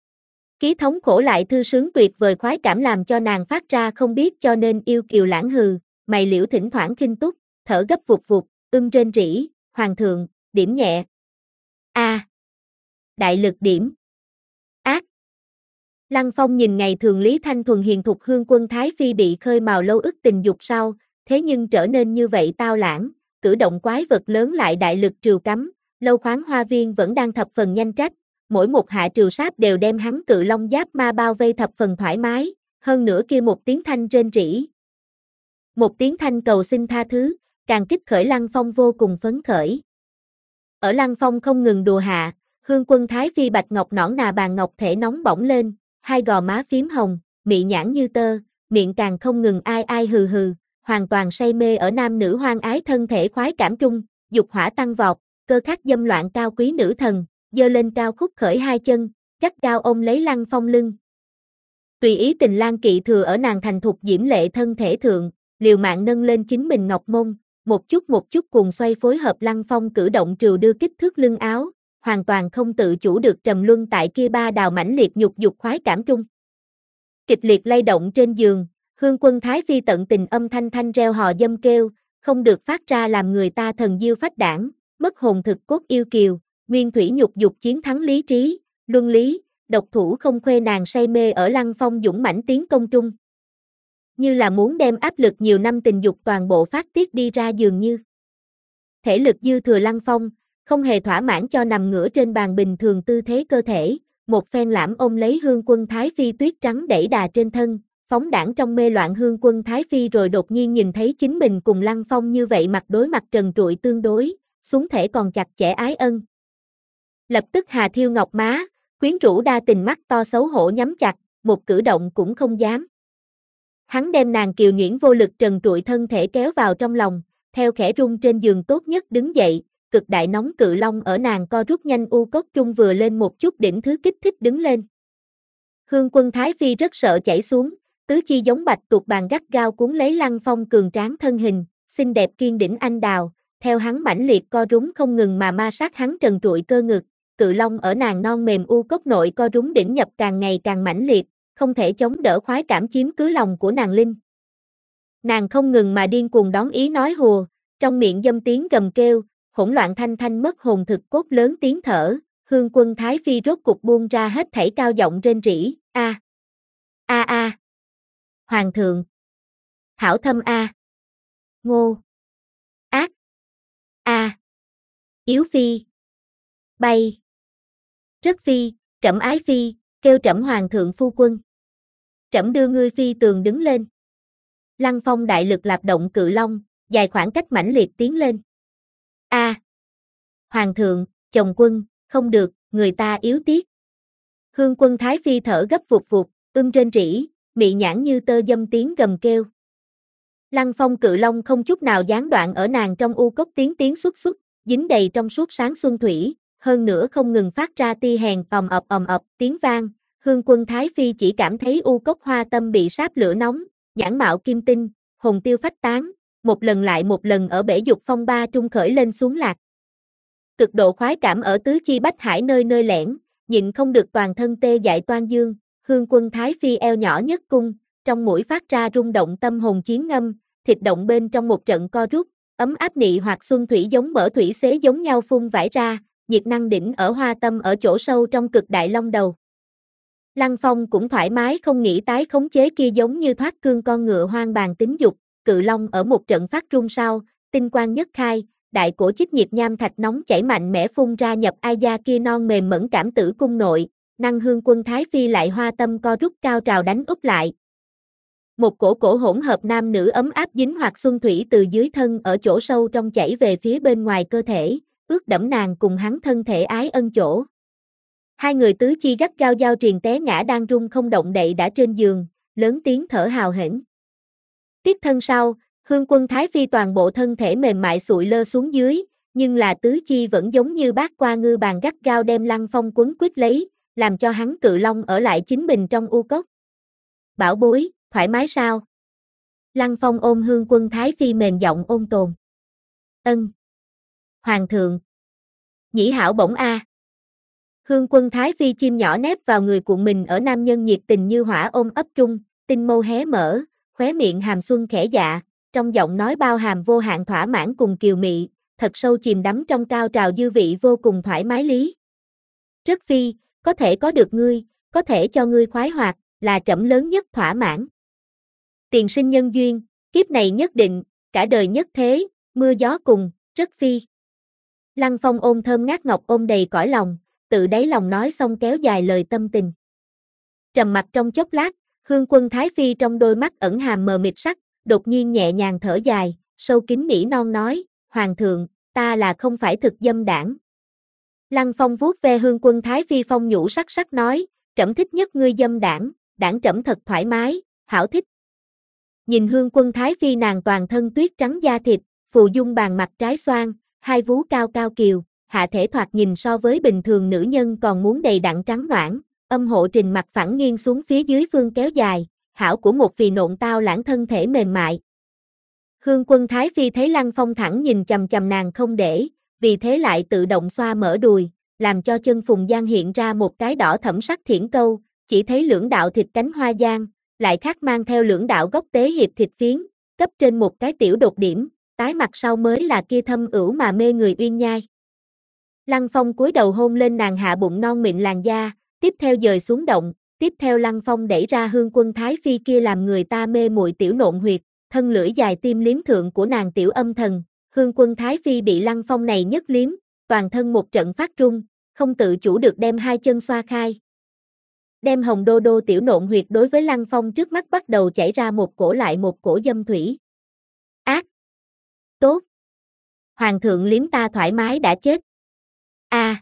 Ký thống khổ lại thư sướng tuyệt vời khoái cảm làm cho nàng phát ra không biết cho nên yêu kiều lãng hừ, mày liễu thỉnh thoảng khinh túc, thở gấp vụt vụt, ưm rên rỉ, hoàng thượng, điểm nhẹ. A. À. Đại lực điểm. Ác. Lăng Phong nhìn ngày thường Lý Thanh thuần hiền thục hương quân Thái Phi bị khơi mào lâu ức tình dục sau, thế nhưng trở nên như vậy tao lãng, cử động quái vật lớn lại đại lực trừ cắm, lâu khoáng hoa viên vẫn đang thập phần nhanh trách, mỗi một hạ trừ sáp đều đem hắn cự long giáp ma bao vây thập phần thoải mái, hơn nữa kia một tiếng thanh rên rỉ. Một tiếng thanh cầu xin tha thứ, càng kích khởi Lăng Phong vô cùng phấn khởi. Ở Lăng Phong không ngừng đùa hạ, hương quân Thái Phi bạch ngọc nõn nà bàn ngọc thể nóng bỏng lên, hai gò má phím hồng, mị nhãn như tơ, miệng càng không ngừng ai ai hừ hừ, hoàn toàn say mê ở nam nữ hoang ái thân thể khoái cảm trung, dục hỏa tăng vọt, cơ khắc dâm loạn cao quý nữ thần, giơ lên cao khúc khởi hai chân, gắt cao ôm lấy Lăng Phong lưng. Tùy ý tình lang kỵ thừa ở nàng thành thục diễm lệ thân thể thượng, liều mạng nâng lên chính mình ngọc mông, một chút một chút cuồng xoay phối hợp Lăng Phong cử động trừ đưa kích thước lưng áo, hoàn toàn không tự chủ được trầm luân tại kia ba đào mãnh liệt nhục dục khoái cảm trung. Kịch liệt lay động trên giường, hương quân Thái Phi tận tình âm thanh thanh reo hò dâm kêu, không được phát ra làm người ta thần diêu phách đảng, mất hồn thực cốt yêu kiều, nguyên thủy nhục dục chiến thắng lý trí, luân lý, độc thủ không khuê nàng say mê ở Lăng Phong dũng mãnh tiến công trung. Như là muốn đem áp lực nhiều năm tình dục toàn bộ phát tiết đi ra dường như. Thể lực dư thừa Lăng Phong, không hề thỏa mãn cho nằm ngửa trên bàn bình thường tư thế cơ thể, một phen lãm ôm lấy hương quân Thái Phi tuyết trắng đẩy đà trên thân, phóng đảng trong mê loạn hương quân Thái Phi rồi đột nhiên nhìn thấy chính mình cùng Lăng Phong như vậy mặt đối mặt trần trụi tương đối, xuống thể còn chặt chẽ ái ân. Lập tức hà thiêu ngọc má, quyến rũ đa tình mắt to xấu hổ nhắm chặt, một cử động cũng không dám. Hắn đem nàng kiều nhuyễn vô lực trần trụi thân thể kéo vào trong lòng, theo khẽ rung trên giường tốt nhất đứng dậy, cực đại nóng cự long ở nàng co rút nhanh u cốc trung vừa lên một chút đỉnh thứ kích thích đứng lên. Hương quân Thái Phi rất sợ chảy xuống, tứ chi giống bạch tuộc bàn gắt gao cuốn lấy Lăng Phong cường tráng thân hình, xinh đẹp kiên đỉnh anh đào, theo hắn mãnh liệt co rúm không ngừng mà ma sát hắn trần trụi cơ ngực, cự long ở nàng non mềm u cốc nội co rúm đỉnh nhập càng ngày càng mãnh liệt, không thể chống đỡ khoái cảm chiếm cứ lòng của nàng linh. Nàng không ngừng mà điên cuồng đón ý nói hùa, trong miệng dâm tiếng gầm kêu, hỗn loạn thanh thanh mất hồn thực cốt lớn tiếng thở, hương quân Thái Phi rốt cục buông ra hết thảy cao giọng rên rỉ, a a a hoàng thượng, hảo thâm a, ngô, ác, a, yếu phi, bay, rất phi, trẫm ái phi, kêu trẫm hoàng thượng phu quân. Trẫm đưa ngươi phi tường đứng lên. Lăng Phong đại lực lạp động cự long, dài khoảng cách mãnh liệt tiến lên. A, à, hoàng thượng, chồng quân, không được, người ta yếu tiết. Hương quân Thái Phi thở gấp vụt vụt, ưm rên rỉ, mị nhãn như tơ dâm tiếng gầm kêu. Lăng Phong cự long không chút nào gián đoạn ở nàng trong u cốc tiếng tiếng xuất xuất, dính đầy trong suốt sáng xuân thủy, hơn nữa không ngừng phát ra ti hèn ầm ập ầm ập tiếng vang. Hương quân Thái Phi chỉ cảm thấy u cốc hoa tâm bị sáp lửa nóng, nhãn mạo kim tinh, hồn tiêu phách tán, một lần lại một lần ở bể dục phong ba trung khởi lên xuống lạc. Cực độ khoái cảm ở tứ chi bách hải nơi nơi lẻn, nhịn không được toàn thân tê dại toan dương, hương quân Thái Phi eo nhỏ nhất cung, trong mũi phát ra rung động tâm hồn chiến ngâm, thịt động bên trong một trận co rút, ấm áp nị hoặc xuân thủy giống mở thủy xế giống nhau phun vải ra, nhiệt năng đỉnh ở hoa tâm ở chỗ sâu trong cực đại long đầu. Lăng Phong cũng thoải mái không nghĩ tái khống chế kia giống như thoát cương con ngựa hoang bàn tính dục, cự long ở một trận phát rung sau, tinh quang nhất khai, đại cổ chích nhiệt nham thạch nóng chảy mạnh mẽ phun ra nhập ai da kia non mềm mẫn cảm tử cung nội, năng hương quân Thái Phi lại hoa tâm co rút cao trào đánh úp lại. Một cổ cổ hỗn hợp nam nữ ấm áp dính hoặc xuân thủy từ dưới thân ở chỗ sâu trong chảy về phía bên ngoài cơ thể, ướt đẫm nàng cùng hắn thân thể ái ân chỗ. Hai người tứ chi gắt gao giao triền té ngã đang rung không động đậy đã trên giường, lớn tiếng thở hào hển. Tiếp thân sau, hương quân Thái Phi toàn bộ thân thể mềm mại sụi lơ xuống dưới, nhưng là tứ chi vẫn giống như bát qua ngư bàn gắt gao đem Lăng Phong quấn quýt lấy, làm cho hắn cự long ở lại chính mình trong u cốc. Bảo bối, thoải mái sao? Lăng Phong ôm hương quân Thái Phi mềm giọng ôn tồn. Ân. Hoàng thượng. Nhĩ hảo bổng a. Hương quân Thái Phi chim nhỏ nép vào người cuộn mình ở nam nhân nhiệt tình như hỏa ôm ấp trung, tinh mâu hé mở, khóe miệng hàm xuân khẽ dạ, trong giọng nói bao hàm vô hạn thỏa mãn cùng kiều mị, thật sâu chìm đắm trong cao trào dư vị vô cùng thoải mái lý. Rất phi, có thể có được ngươi, có thể cho ngươi khoái hoạt, là trẫm lớn nhất thỏa mãn. Tiền sinh nhân duyên, kiếp này nhất định, cả đời nhất thế, mưa gió cùng, rất phi. Lăng Phong ôm thơm ngát ngọc ôm đầy cõi lòng, tự đáy lòng nói xong kéo dài lời tâm tình. Trầm mặc trong chốc lát, hương quân Thái Phi trong đôi mắt ẩn hàm mờ mịt sắc, đột nhiên nhẹ nhàng thở dài, sâu kín nỉ non nói, Hoàng thượng, ta là không phải thực dâm đảng. Lăng Phong vuốt ve hương quân Thái Phi phong nhũ sắc sắc nói, trẫm thích nhất ngươi dâm đảng, đảng trẫm thật thoải mái, hảo thích. Nhìn hương quân Thái Phi nàng toàn thân tuyết trắng da thịt, phù dung bàn mặt trái xoan, hai vú cao cao kiều, hạ thể thoạt nhìn so với bình thường nữ nhân còn muốn đầy đặn trắng noãn, âm hộ trình mặt phẳng nghiêng xuống phía dưới phương kéo dài, hảo của một vì nộn tao lãng thân thể mềm mại. Hương quân Thái Phi thấy Lăng Phong thẳng nhìn chầm chầm nàng không để, vì thế lại tự động xoa mở đùi, làm cho chân phùng giang hiện ra một cái đỏ thẫm sắc thiển câu, chỉ thấy lưỡng đạo thịt cánh hoa giang, lại khác mang theo lưỡng đạo gốc tế hiệp thịt phiến, cấp trên một cái tiểu đột điểm, tái mặt sau mới là kia thâm ửu mà mê người uyên nhai. Lăng Phong cúi đầu hôn lên nàng hạ bụng non mịn làn da, tiếp theo dời xuống động, tiếp theo Lăng Phong đẩy ra hương quân Thái Phi kia làm người ta mê muội tiểu nộn huyệt, thân lưỡi dài tim liếm thượng của nàng tiểu âm thần, hương quân Thái Phi bị Lăng Phong này nhất liếm, toàn thân một trận phát run, không tự chủ được đem hai chân xoa khai. Đem hồng đô đô tiểu nộn huyệt đối với Lăng Phong trước mắt bắt đầu chảy ra một cổ lại một cổ dâm thủy. Ác! Tốt! Hoàng thượng liếm ta thoải mái đã chết. A. À.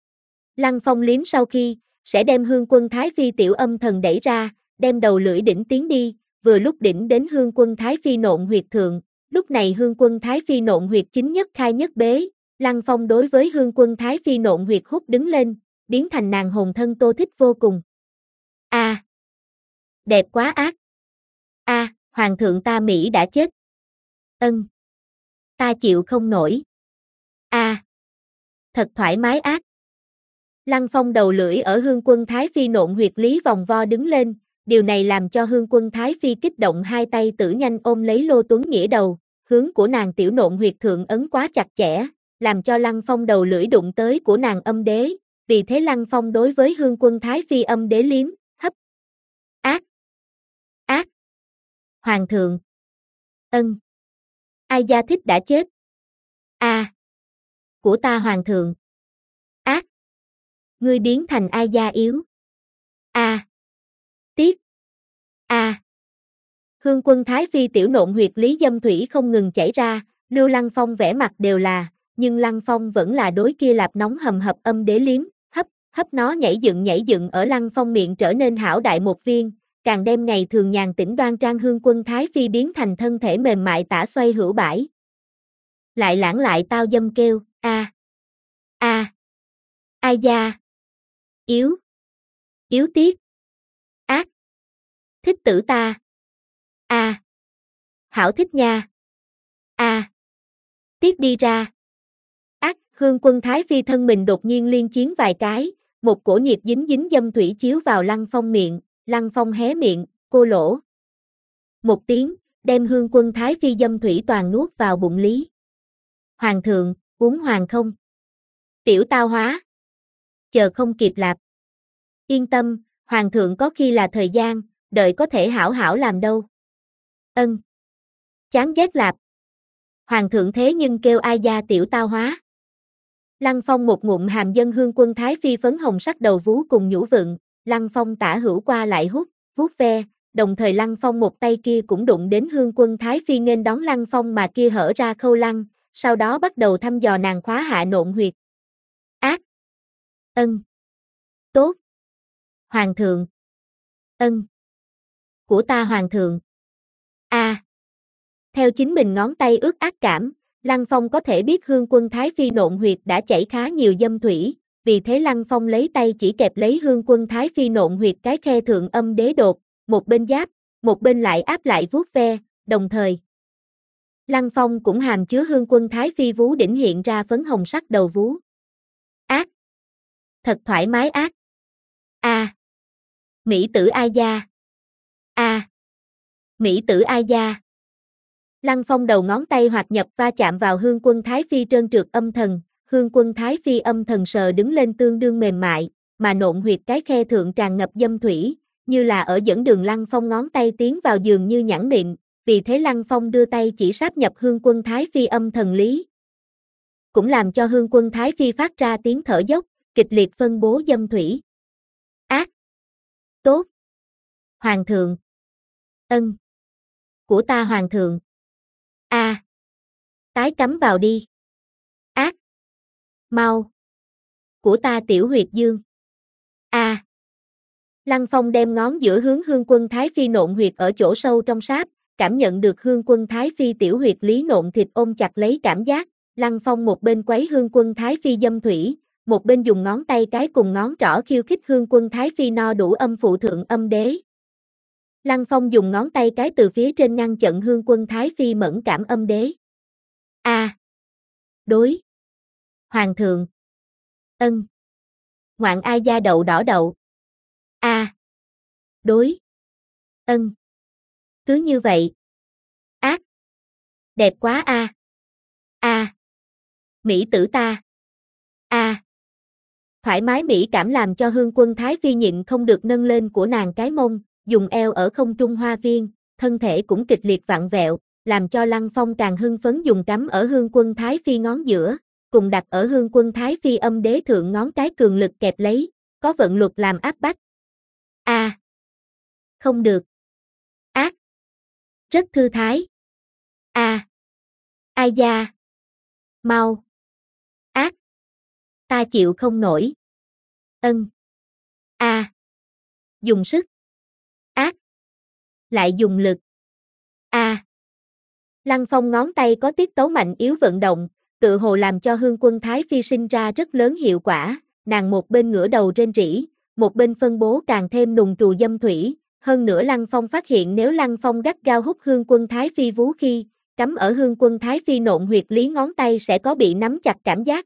Lăng Phong liếm sau khi, sẽ đem hương quân Thái Phi tiểu âm thần đẩy ra, đem đầu lưỡi đỉnh tiến đi, vừa lúc đỉnh đến hương quân Thái Phi nộn huyệt thượng, lúc này hương quân Thái Phi nộn huyệt chính nhất khai nhất bế, Lăng Phong đối với hương quân Thái Phi nộn huyệt hút đứng lên, biến thành nàng hồn thân tô thích vô cùng. A. À. Đẹp quá ác. A, à, hoàng thượng ta Mỹ đã chết. Ân. Ta chịu không nổi. A. À. Thật thoải mái ác. Lăng Phong đầu lưỡi ở hương quân Thái Phi nộn huyệt lý vòng vo đứng lên, điều này làm cho hương quân Thái Phi kích động hai tay tử nhanh ôm lấy Lô Tuấn Nghĩa đầu, hướng của nàng tiểu nộn huyệt thượng ấn quá chặt chẽ, làm cho Lăng Phong đầu lưỡi đụng tới của nàng âm đế, vì thế Lăng Phong đối với hương quân Thái Phi âm đế liếm, hấp. Ác. Ác. Hoàng thượng. Ân. Ai gia thích đã chết. A. À. Của ta hoàng thượng. Ác. Ngươi biến thành ai gia yếu. A. À. Tiếc. A. À. Hương quân Thái Phi tiểu nộn huyệt lý dâm thủy không ngừng chảy ra, Lưu Lăng Phong vẻ mặt đều là, nhưng Lăng Phong vẫn là đối kia lạp nóng hầm hập âm đế liếm, hấp, hấp nó nhảy dựng nhảy dựng ở Lăng Phong miệng trở nên hảo đại một viên, càng đem ngày thường nhàn tĩnh đoan trang hương quân Thái Phi biến thành thân thể mềm mại tả xoay hữu bãi. Lại lãng lại tao dâm kêu, a. A. Ai da. Yếu. Yếu tiếc. Ác. Thích tử ta. A. À. Hảo thích nha. A. À. Tiếc đi ra. Ác, hương quân Thái Phi thân mình đột nhiên liên chiến vài cái, một cổ nhiệt dính dính dâm thủy chiếu vào Lăng Phong miệng, Lăng Phong hé miệng, cô lỗ. Một tiếng, đem hương quân Thái Phi dâm thủy toàn nuốt vào bụng lý. Hoàng thượng, uống hoàng không? Tiểu tao hóa. Chờ không kịp lạp. Yên tâm, hoàng thượng có khi là thời gian, đợi có thể hảo hảo làm đâu. Ân. Chán ghét lạp. Hoàng thượng thế nhưng kêu ai gia tiểu tao hóa. Lăng Phong một ngụm hàm dân hương quân thái phi phấn hồng sắc đầu vú cùng nhũ vựng, Lăng Phong tả hữu qua lại hút, vuốt ve, đồng thời Lăng Phong một tay kia cũng đụng đến hương quân thái phi nghênh đón Lăng Phong mà kia hở ra khâu lăng, sau đó bắt đầu thăm dò nàng khóa hạ nộn huyệt. Ác. Ân. Tốt. Hoàng thượng. Ân. Của ta hoàng thượng. A. À. Theo chính mình ngón tay ướt ác cảm, Lăng Phong có thể biết hương quân thái phi nộn huyệt đã chảy khá nhiều dâm thủy, vì thế Lăng Phong lấy tay chỉ kẹp lấy hương quân thái phi nộn huyệt cái khe thượng âm đế đột, một bên giáp, một bên lại áp lại vuốt ve, đồng thời Lăng Phong cũng hàm chứa hương quân thái phi vú đỉnh hiện ra phấn hồng sắc đầu vú. Ác. Thật thoải mái ác. A. À. Mỹ tử ai gia. A. À. Mỹ tử ai gia. Lăng Phong đầu ngón tay hoạt nhập va chạm vào hương quân thái phi trơn trượt âm thần, hương quân thái phi âm thần sờ đứng lên tương đương mềm mại, mà nộn huyệt cái khe thượng tràn ngập dâm thủy, như là ở dẫn đường Lăng Phong ngón tay tiến vào giường như nhẵn mịn, vì thế Lăng Phong đưa tay chỉ sáp nhập hương quân thái phi âm thần lý. Cũng làm cho hương quân thái phi phát ra tiếng thở dốc, kịch liệt phân bố dâm thủy. Ác. Tốt. Hoàng thượng. Ân. Của ta hoàng thượng. A. À. Tái cắm vào đi. Ác. Mau. Của ta tiểu huyệt dương. A. À. Lăng Phong đem ngón giữa hướng hương quân thái phi nộn huyệt ở chỗ sâu trong sáp, cảm nhận được hương quân thái phi tiểu huyệt lý nộn thịt ôm chặt lấy cảm giác, Lăng Phong một bên quấy hương quân thái phi dâm thủy, một bên dùng ngón tay cái cùng ngón trỏ khiêu khích hương quân thái phi no đủ âm phụ thượng âm đế. Lăng Phong dùng ngón tay cái từ phía trên ngăn chặn hương quân thái phi mẫn cảm âm đế. A. À. Đối. Hoàng thượng. Ân. Ngoạn ai gia đậu đỏ đậu. A. À. Đối. Ân. Cứ như vậy. Ác. Đẹp quá a. A. À. Mỹ tử ta. A. À. Thoải mái mỹ cảm làm cho hương quân thái phi nhịn không được nâng lên của nàng cái mông, dùng eo ở không trung hoa viên, thân thể cũng kịch liệt vặn vẹo, làm cho Lăng Phong càng hưng phấn dùng cắm ở hương quân thái phi ngón giữa, cùng đặt ở hương quân thái phi âm đế thượng ngón cái cường lực kẹp lấy, có vận luật làm áp bách. A. À. Không được. Ác. Rất thư thái. A. À. Ai da. Mau. Ác. Ta chịu không nổi. Ân. A. À. Dùng sức. Ác. Lại dùng lực. A. À. Lăng Phong ngón tay có tiết tấu mạnh yếu vận động, tự hồ làm cho hương quân thái phi sinh ra rất lớn hiệu quả, nàng một bên ngửa đầu rên rỉ, một bên phân bố càng thêm nùng trù dâm thủy, hơn nữa Lăng Phong phát hiện nếu Lăng Phong gắt gao hút hương quân thái phi vú khi, cắm ở hương quân thái phi nộn huyệt lý ngón tay sẽ có bị nắm chặt cảm giác.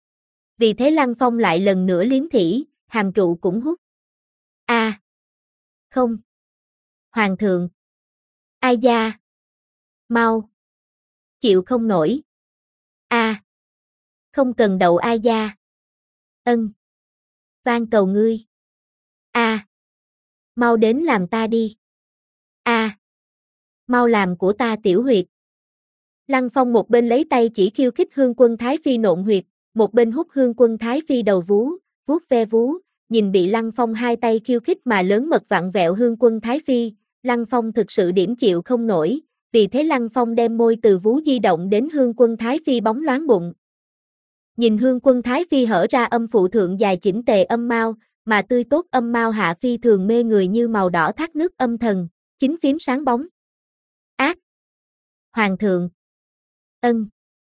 Vì thế Lăng Phong lại lần nữa liếm thỉ, hàm trụ cũng hút. A. À. Không. Hoàng thượng. Ai da. Mau. Chịu không nổi. A. À. Không cần đậu ai da. Ân. Van cầu ngươi. A. À. Mau đến làm ta đi. A. À. Mau làm của ta tiểu huyệt. Lăng Phong một bên lấy tay chỉ khiêu khích hương quân thái phi nộn huyệt, một bên hút hương quân thái phi đầu vú, vuốt ve vú, nhìn bị Lăng Phong hai tay khiêu khích mà lớn mật vặn vẹo hương quân thái phi, Lăng Phong thực sự điểm chịu không nổi, vì thế Lăng Phong đem môi từ vú di động đến hương quân thái phi bóng loáng bụng. Nhìn hương quân thái phi hở ra âm phụ thượng dài chỉnh tề âm mao, mà tươi tốt âm mao hạ phi thường mê người như màu đỏ thác nước âm thần, chính phím sáng bóng. Ác. Hoàng thượng. Ân.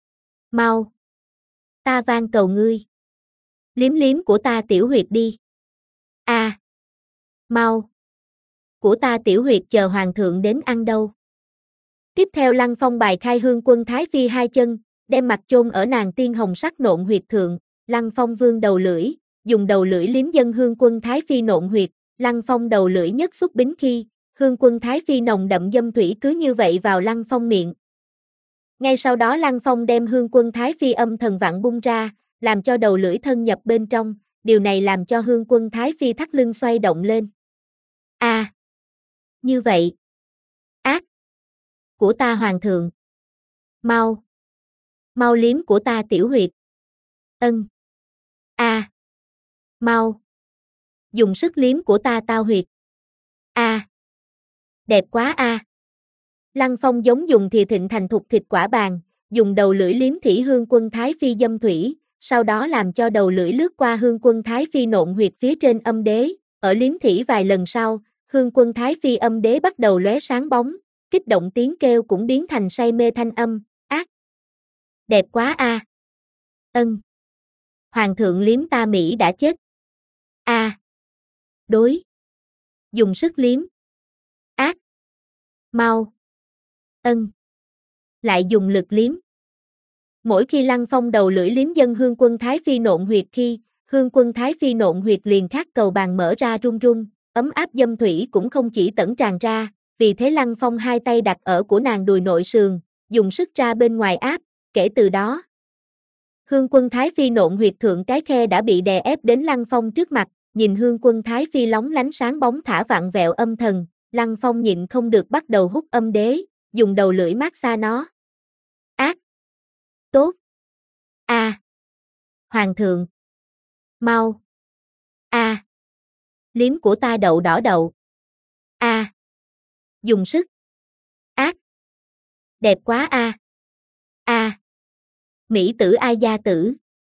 Mau. Ta van cầu ngươi. Liếm liếm của ta tiểu huyệt đi. A. À. Mau. Của ta tiểu huyệt chờ hoàng thượng đến ăn đâu. Tiếp theo Lăng Phong bài khai hương quân thái phi hai chân, đem mặt chôn ở nàng tiên hồng sắc nộn huyệt thượng, Lăng Phong vươn đầu lưỡi, dùng đầu lưỡi liếm dân hương quân thái phi nộn huyệt, Lăng Phong đầu lưỡi nhất xúc bính khi, hương quân thái phi nồng đậm dâm thủy cứ như vậy vào Lăng Phong miệng. Ngay sau đó Lăng Phong đem hương quân thái phi âm thần vặn bung ra, làm cho đầu lưỡi thân nhập bên trong, điều này làm cho Hương Quân Thái Phi thắt lưng xoay động lên. A, à, như vậy. Ác của ta hoàng thượng. Mau, mau liếm của ta tiểu huyệt. Ân. A, à, mau, dùng sức liếm của ta tao huyệt. A, à, đẹp quá a. À. Lăng Phong giống dùng thìa thịnh thành thục thịt quả bàn, dùng đầu lưỡi liếm thỉ Hương Quân Thái Phi dâm thủy, sau đó làm cho đầu lưỡi lướt qua Hương Quân Thái Phi nộn huyệt phía trên âm đế, ở liếm thỉ vài lần sau, Hương Quân Thái Phi âm đế bắt đầu lóe sáng bóng, kích động tiếng kêu cũng biến thành say mê thanh âm, ác. Đẹp quá a. À. Ân. Hoàng thượng liếm ta Mỹ đã chết. A. À. Đối. Dùng sức liếm. Ác. Mau. Ân. Lại dùng lực liếm. Mỗi khi Lăng Phong đầu lưỡi liếm dân Hương Quân Thái Phi nộn huyệt khi, Hương Quân Thái Phi nộn huyệt liền khát cầu bàn mở ra run run, ấm áp dâm thủy cũng không chỉ tẩn tràn ra, vì thế Lăng Phong hai tay đặt ở của nàng đùi nội sườn, dùng sức ra bên ngoài áp, kể từ đó. Hương Quân Thái Phi nộn huyệt thượng cái khe đã bị đè ép đến Lăng Phong trước mặt, nhìn Hương Quân Thái Phi lóng lánh sáng bóng thả vạn vẹo âm thần, Lăng Phong nhịn không được bắt đầu hút âm đế, dùng đầu lưỡi mát xa nó. Ác. Tốt. A. À. Hoàng thượng. Mau. A. À. Liếm của ta đậu đỏ đậu. A. À. Dùng sức. Ác. Đẹp quá a. A. À. Mỹ tử ai gia tử.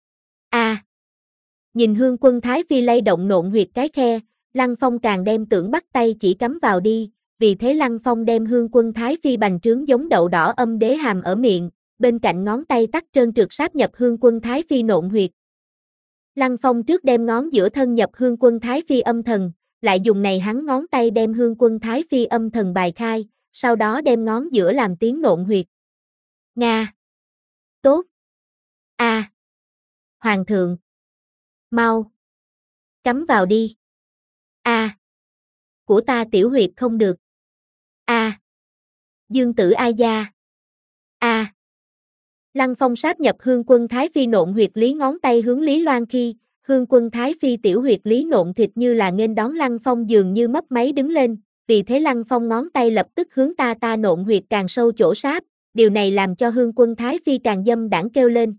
A. À. Nhìn Hương Quân Thái Phi lay động nộn huyệt cái khe, Lăng Phong càng đem tưởng bắt tay chỉ cắm vào đi, vì thế Lăng Phong đem Hương Quân Thái Phi bành trướng giống đậu đỏ âm đế hàm ở miệng, bên cạnh ngón tay tắc trơn trượt sáp nhập Hương Quân Thái Phi nộn huyệt. Lăng Phong trước đem ngón giữa thân nhập Hương Quân Thái Phi âm thần, lại dùng này hắn ngón tay đem Hương Quân Thái Phi âm thần bài khai, sau đó đem ngón giữa làm tiếng nộn huyệt. Nga. Tốt. A. À. Hoàng thượng. Mau. Cắm vào đi. A. À. Của ta tiểu huyệt không được. A. À. Dương tử ai gia. A. À. Lăng Phong sáp nhập Hương Quân Thái Phi nộn huyệt lý ngón tay hướng Lý Loan khi, Hương Quân Thái Phi tiểu huyệt lý nộn thịt như là nghênh đón Lăng Phong dường như mấp máy đứng lên, vì thế Lăng Phong ngón tay lập tức hướng ta ta nộn huyệt càng sâu chỗ sáp, điều này làm cho Hương Quân Thái Phi càng dâm đãng kêu lên.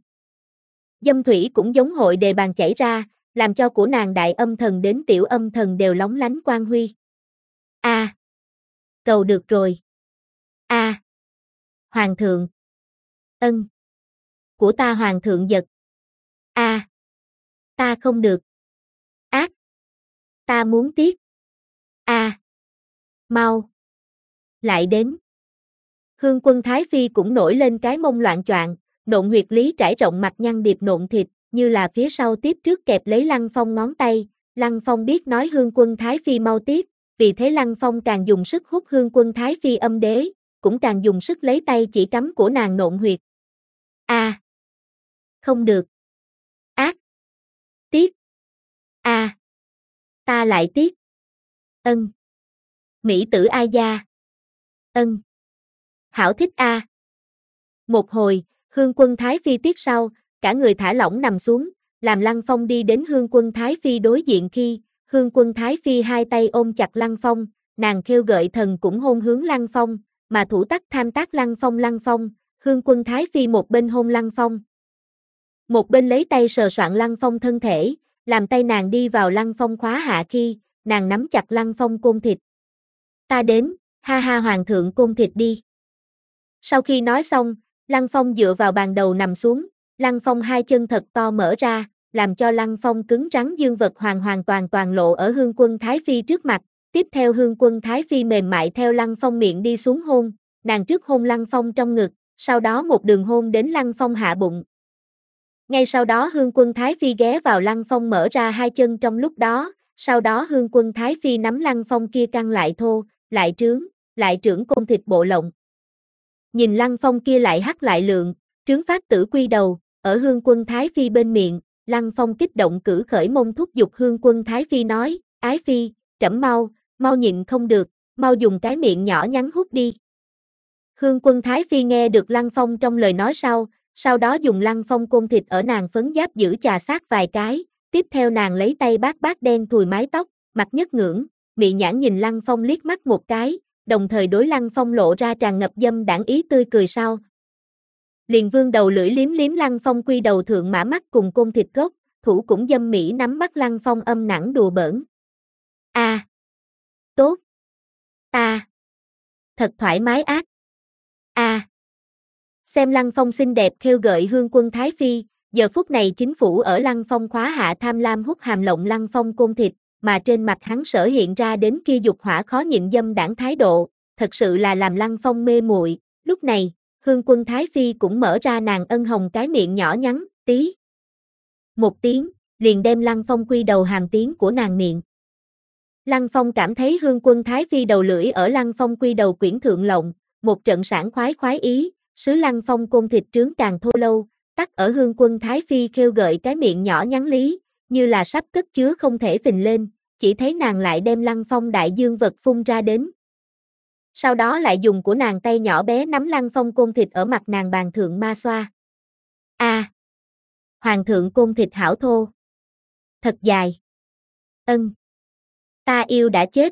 Dâm thủy cũng giống hội đề bàn chảy ra, làm cho của nàng đại âm thần đến tiểu âm thần đều lóng lánh quang huy. A. À. Cầu được rồi. A. À. Hoàng thượng. Ân. Của ta hoàng thượng giật. A. À. Ta không được. Ác. Ta muốn tiếc. A. À. Mau. Lại đến. Hương Quân Thái Phi cũng nổi lên cái mông loạn choạng, nộn huyệt lý trải rộng mặt nhăn điệp nộn thịt, như là phía sau tiếp trước kẹp lấy Lăng Phong ngón tay, Lăng Phong biết nói Hương Quân Thái Phi mau tiếc, vì thế Lăng Phong càng dùng sức hút Hương Quân Thái Phi âm đế, cũng càng dùng sức lấy tay chỉ cắm của nàng nộn huyệt. A. À. Không được. Ác. Tiếc. A. À. Ta lại tiếc. Ân. Mỹ tử ai gia. Ân. Hảo thích a. À. Một hồi, Hương Quân Thái Phi tiếc sau, cả người thả lỏng nằm xuống, làm Lăng Phong đi đến Hương Quân Thái Phi đối diện khi, Hương Quân Thái Phi hai tay ôm chặt Lăng Phong, nàng kêu gợi thần cũng hôn hướng Lăng Phong, mà thủ tắc tham tác Lăng Phong Lăng Phong, Hương Quân Thái Phi một bên hôn Lăng Phong. Một bên lấy tay sờ soạn Lăng Phong thân thể, làm tay nàng đi vào Lăng Phong khóa hạ khi, nàng nắm chặt Lăng Phong côn thịt. Ta đến, ha ha hoàng thượng côn thịt đi. Sau khi nói xong, Lăng Phong dựa vào bàn đầu nằm xuống, Lăng Phong hai chân thật to mở ra, làm cho Lăng Phong cứng rắn dương vật hoàn hoàn toàn toàn lộ ở Hương Quân Thái Phi trước mặt, tiếp theo Hương Quân Thái Phi mềm mại theo Lăng Phong miệng đi xuống hôn, nàng trước hôn Lăng Phong trong ngực, sau đó một đường hôn đến Lăng Phong hạ bụng. Ngay sau đó Hương Quân Thái Phi ghé vào Lăng Phong mở ra hai chân trong lúc đó, sau đó Hương Quân Thái Phi nắm Lăng Phong kia căng lại thô, lại trướng, lại trưởng côn thịt bộ lộng. Nhìn Lăng Phong kia lại hắc lại lượng, trướng phát tử quy đầu, ở Hương Quân Thái Phi bên miệng, Lăng Phong kích động cử khởi mông thúc giục Hương Quân Thái Phi nói, ái phi, trẫm mau, mau nhịn không được, mau dùng cái miệng nhỏ nhắn hút đi. Hương Quân Thái Phi nghe được Lăng Phong trong lời nói sau, Sau đó dùng lăng phong côn thịt ở nàng phấn giáp giữ chà sát vài cái, tiếp theo nàng lấy tay bát bát đen thùi mái tóc, mặt nhất ngưỡng, mị nhãn nhìn lăng phong liếc mắt một cái, đồng thời đối lăng phong lộ ra tràn ngập dâm đãng ý tươi cười sau. Liền vương đầu lưỡi liếm liếm lăng phong quy đầu thượng mã mắt cùng côn thịt gốc, thủ cũng dâm mỹ nắm bắt lăng phong âm nặng đùa bỡn. A, à, tốt. A, à, thật thoải mái ác. A. À, xem lăng phong xinh đẹp khêu gợi hương quân Thái Phi, giờ phút này chính phủ ở lăng phong khóa hạ tham lam hút hàm lộng lăng phong côn thịt, mà trên mặt hắn sở hiện ra đến kia dục hỏa khó nhịn dâm đảng thái độ, thật sự là làm lăng phong mê muội. Lúc này, hương quân Thái Phi cũng mở ra nàng ân hồng cái miệng nhỏ nhắn, tí. Một tiếng, liền đem lăng phong quy đầu hàm tiếng của nàng miệng. Lăng phong cảm thấy hương quân Thái Phi đầu lưỡi ở lăng phong quy đầu quyển thượng lộng, một trận sảng khoái khoái ý, sứ lăng phong côn thịt trướng càng thô lâu, tắt ở hương quân Thái Phi khêu gợi cái miệng nhỏ nhắn lý, như là sắp cất chứa không thể phình lên, chỉ thấy nàng lại đem lăng phong đại dương vật phun ra đến. Sau đó lại dùng của nàng tay nhỏ bé nắm lăng phong côn thịt ở mặt nàng bàn thượng ma xoa. A, à, hoàng thượng côn thịt hảo thô. Thật dài. Ân. Ta yêu đã chết.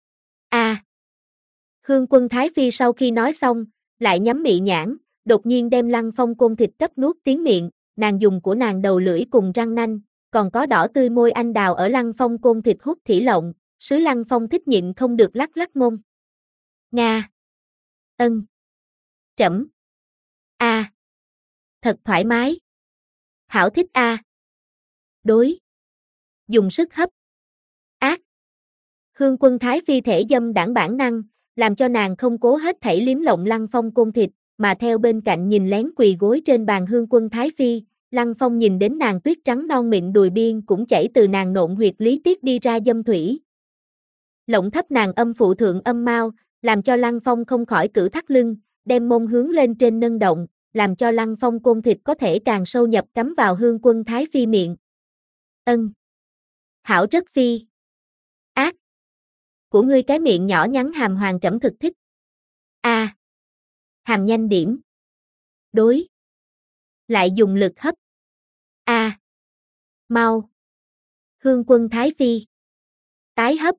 A. À. Hương quân Thái Phi sau khi nói xong, lại nhắm mị nhãn, đột nhiên đem lăng phong côn thịt cấp nuốt tiếng miệng, nàng dùng của nàng đầu lưỡi cùng răng nanh, còn có đỏ tươi môi anh đào ở lăng phong côn thịt hút thỉ lộng, sứ lăng phong thích nhịn không được lắc lắc mông. Nga. Ân. Trẫm. A. À. Thật thoải mái. Hảo thích a. À. Đối. Dùng sức hấp. Ác. Hương quân Thái Phi thể dâm đảng bản năng, làm cho nàng không cố hết thảy liếm lộng lăng phong côn thịt, mà theo bên cạnh nhìn lén quỳ gối trên bàn hương quân Thái Phi, lăng phong nhìn đến nàng tuyết trắng non mịn đùi biên cũng chảy từ nàng nộn huyệt lý tiết đi ra dâm thủy. Lộng thấp nàng âm phụ thượng âm mau, làm cho lăng phong không khỏi cử thắt lưng, đem mông hướng lên trên nâng động, làm cho lăng phong côn thịt có thể càng sâu nhập cắm vào hương quân Thái Phi miệng. Ân. Hảo rất phi. Ác. Của ngươi cái miệng nhỏ nhắn hàm hoàng trẫm thực thích. A. À. Hàm nhanh điểm. Đối. Lại dùng lực hấp. A. À. Mau. Hương quân Thái Phi. Tái hấp.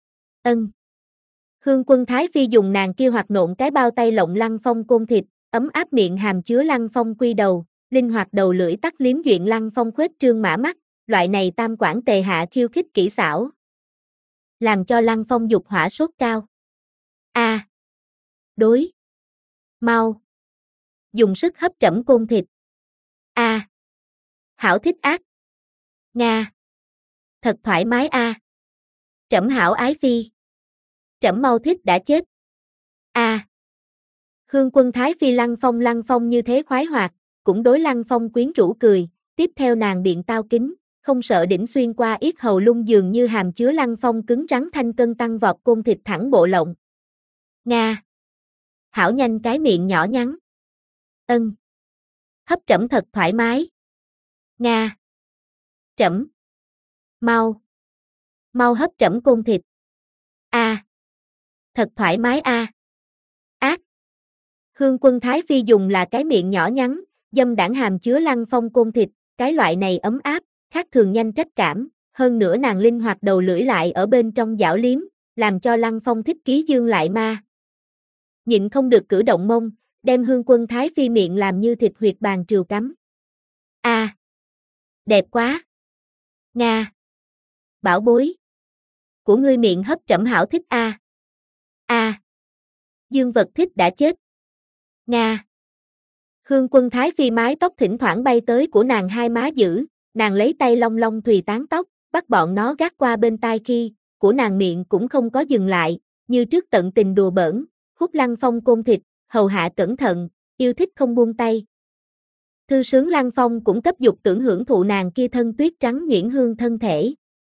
Ân. Hương quân Thái Phi dùng nàng kia hoạt nộn cái bao tay lộng lăng phong côn thịt, ấm áp miệng hàm chứa lăng phong quy đầu, linh hoạt đầu lưỡi tắt liếm duyện lăng phong khuếch trương mã mắt, loại này tam quản tề hạ khiêu khích kỹ xảo, làm cho lăng phong dục hỏa sốt cao. A. À. Đối. Mau. Dùng sức hấp trẫm côn thịt. A. À. Hảo thích ác. Nga. Thật thoải mái a. À. Trẫm hảo ái phi. Trẫm mau thích đã chết. A. À. Hương quân Thái Phi lăng phong lăng phong như thế khoái hoạt, cũng đối lăng phong quyến rũ cười, tiếp theo nàng biện tao kính, không sợ đỉnh xuyên qua yết hầu lung dường như hàm chứa lăng phong cứng rắn thanh cân tăng vọt côn thịt thẳng bộ lộng. Nga. Hảo nhanh cái miệng nhỏ nhắn. Ân. Hấp trẫm thật thoải mái. Nga. Trẫm. Mau. Mau hấp trẫm côn thịt. A. À. Thật thoải mái a. À. Ác. Hương quân Thái Phi dùng là cái miệng nhỏ nhắn, dâm đảng hàm chứa lăng phong côn thịt, cái loại này ấm áp, khác thường nhanh trách cảm, hơn nữa nàng linh hoạt đầu lưỡi lại ở bên trong dảo liếm, làm cho lăng phong thích ký dương lại ma. Nhịn không được cử động mông, đem hương quân Thái Phi miệng làm như thịt huyệt bàn triều cắm. A. À. Đẹp quá. Nga. Bảo bối. Của ngươi miệng hấp trẫm hảo thích a. À. A. À. Dương vật thích đã chết. Nga. Hương quân Thái Phi mái tóc thỉnh thoảng bay tới của nàng hai má giữ, nàng lấy tay long long thùy tán tóc, bắt bọn nó gác qua bên tai khi, của nàng miệng cũng không có dừng lại, như trước tận tình đùa bỡn, hút lăng phong côn thịt, hầu hạ cẩn thận, yêu thích không buông tay. Thư sướng lăng phong cũng cấp dục tưởng hưởng thụ nàng kia thân tuyết trắng nhuyễn hương thân thể.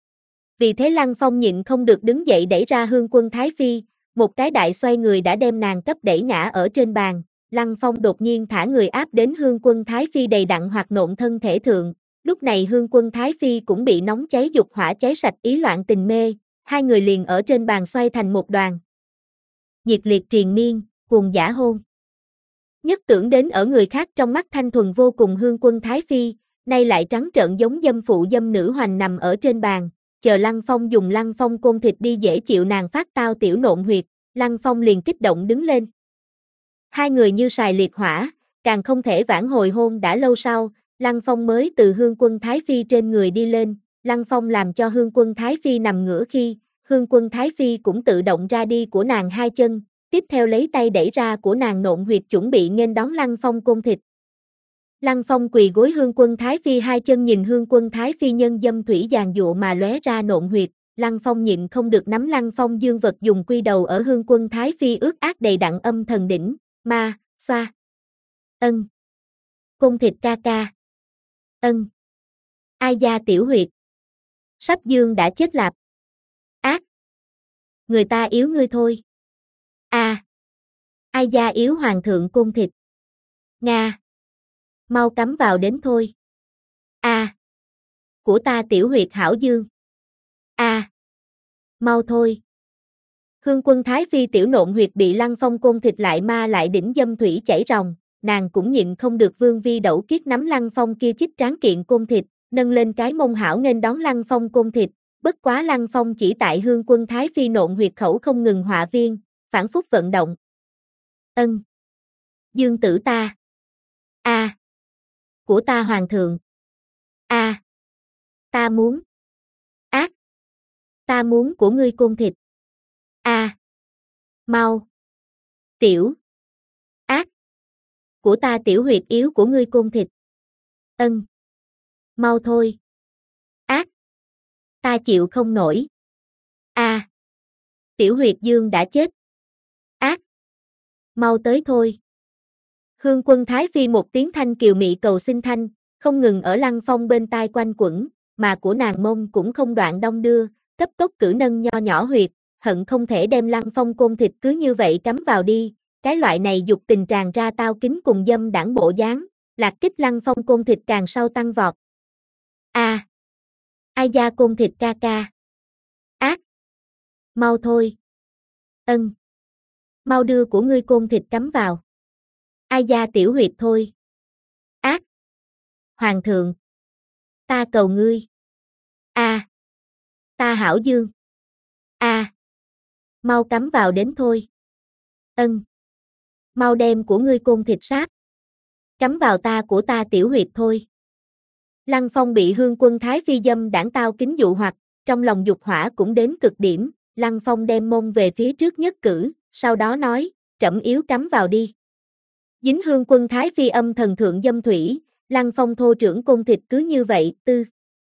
Vì thế lăng phong nhịn không được đứng dậy đẩy ra hương quân Thái Phi, một cái đại xoay người đã đem nàng cấp đẩy ngã ở trên bàn. Lăng phong đột nhiên thả người áp đến hương quân Thái Phi đầy đặn hoạt nộn thân thể thượng, lúc này hương quân Thái Phi cũng bị nóng cháy dục hỏa cháy sạch ý loạn tình mê, hai người liền ở trên bàn xoay thành một đoàn. Nhiệt liệt triền miên, cuồng dã hôn. Nhất tưởng đến ở người khác trong mắt thanh thuần vô cùng Hương Quân Thái Phi, nay lại trắng trợn giống dâm phụ dâm nữ hoành nằm ở trên bàn, chờ Lăng Phong dùng Lăng Phong côn thịt đi dễ chịu nàng phát tao tiểu nộn huyệt, Lăng Phong liền kích động đứng lên. Hai người như sài liệt hỏa, càng không thể vãn hồi hôn đã lâu sau, Lăng Phong mới từ Hương Quân Thái Phi trên người đi lên, Lăng Phong làm cho Hương Quân Thái Phi nằm ngửa khi, Hương Quân Thái Phi cũng tự động ra đi của nàng hai chân, tiếp theo lấy tay đẩy ra của nàng nộn huyệt chuẩn bị nghênh đón Lăng Phong côn thịt. Lăng Phong quỳ gối Hương Quân Thái Phi hai chân nhìn Hương Quân Thái Phi nhân dâm thủy giàn dụa mà lóe ra nộn huyệt, Lăng Phong nhịn không được nắm Lăng Phong dương vật dùng quy đầu ở Hương Quân Thái Phi ướt át đầy đặn âm thần đỉnh, ma, xoa. Ân. Côn thịt ca ca. Ân. Ai gia tiểu huyệt. Sắp dương đã chết lạp. Ác. Người ta yếu ngươi thôi. A. À. Ai gia yếu hoàng thượng côn thịt. Nga. Mau cắm vào đến thôi. A. À. Của ta tiểu huyệt hảo dương. A. À. Mau thôi. Hương Quân Thái Phi tiểu nộn huyệt bị Lăng Phong côn thịt lại ma lại đỉnh dâm thủy chảy ròng, nàng cũng nhịn không được vương vi đẩu kiết nắm Lăng Phong kia chích tráng kiện côn thịt, nâng lên cái mông hảo nghênh đón Lăng Phong côn thịt, bất quá Lăng Phong chỉ tại Hương Quân Thái Phi nộn huyệt khẩu không ngừng họa viên, phản phúc vận động. Ân. Dương tử ta. A. À. Của ta hoàng thượng. A. À. Ta muốn. Ác. Ta muốn của ngươi côn thịt. A. À. Mau. Tiểu. Ác. Của ta tiểu huyệt yếu của ngươi côn thịt. Ân. Mau thôi. Ác. Ta chịu không nổi. A. À. Tiểu huyệt dương đã chết. Ác. Mau tới thôi. Hương Quân Thái Phi một tiếng thanh kiều mị cầu xin thanh, không ngừng ở Lăng Phong bên tai quanh quẩn, mà của nàng mông cũng không đoạn đong đưa, cấp tốc cử nâng nho nhỏ huyệt, hận không thể đem Lăng Phong côn thịt cứ như vậy cắm vào đi, cái loại này dục tình tràn ra tao kính cùng dâm đảng bộ dáng, lạc kích Lăng Phong côn thịt càng sau tăng vọt. A. À. Ai gia côn thịt ca ca. Ác. Mau thôi. Ân. Mau đưa của ngươi côn thịt cắm vào. Ai gia tiểu huyệt thôi. Ác. Hoàng thượng. Ta cầu ngươi. A. À. Ta hảo dương. A. À. Mau cắm vào đến thôi. Ân. Mau đem của ngươi côn thịt sát. Cắm vào ta của ta tiểu huyệt thôi. Lăng Phong bị Hương Quân Thái Phi dâm đảng tao kính dụ hoặc, trong lòng dục hỏa cũng đến cực điểm, Lăng Phong đem mông về phía trước nhất cử, sau đó nói, trẫm yếu cắm vào đi. Dính Hương Quân Thái Phi âm thần thượng dâm thủy, Lăng Phong thô trưởng côn thịt cứ như vậy, tư.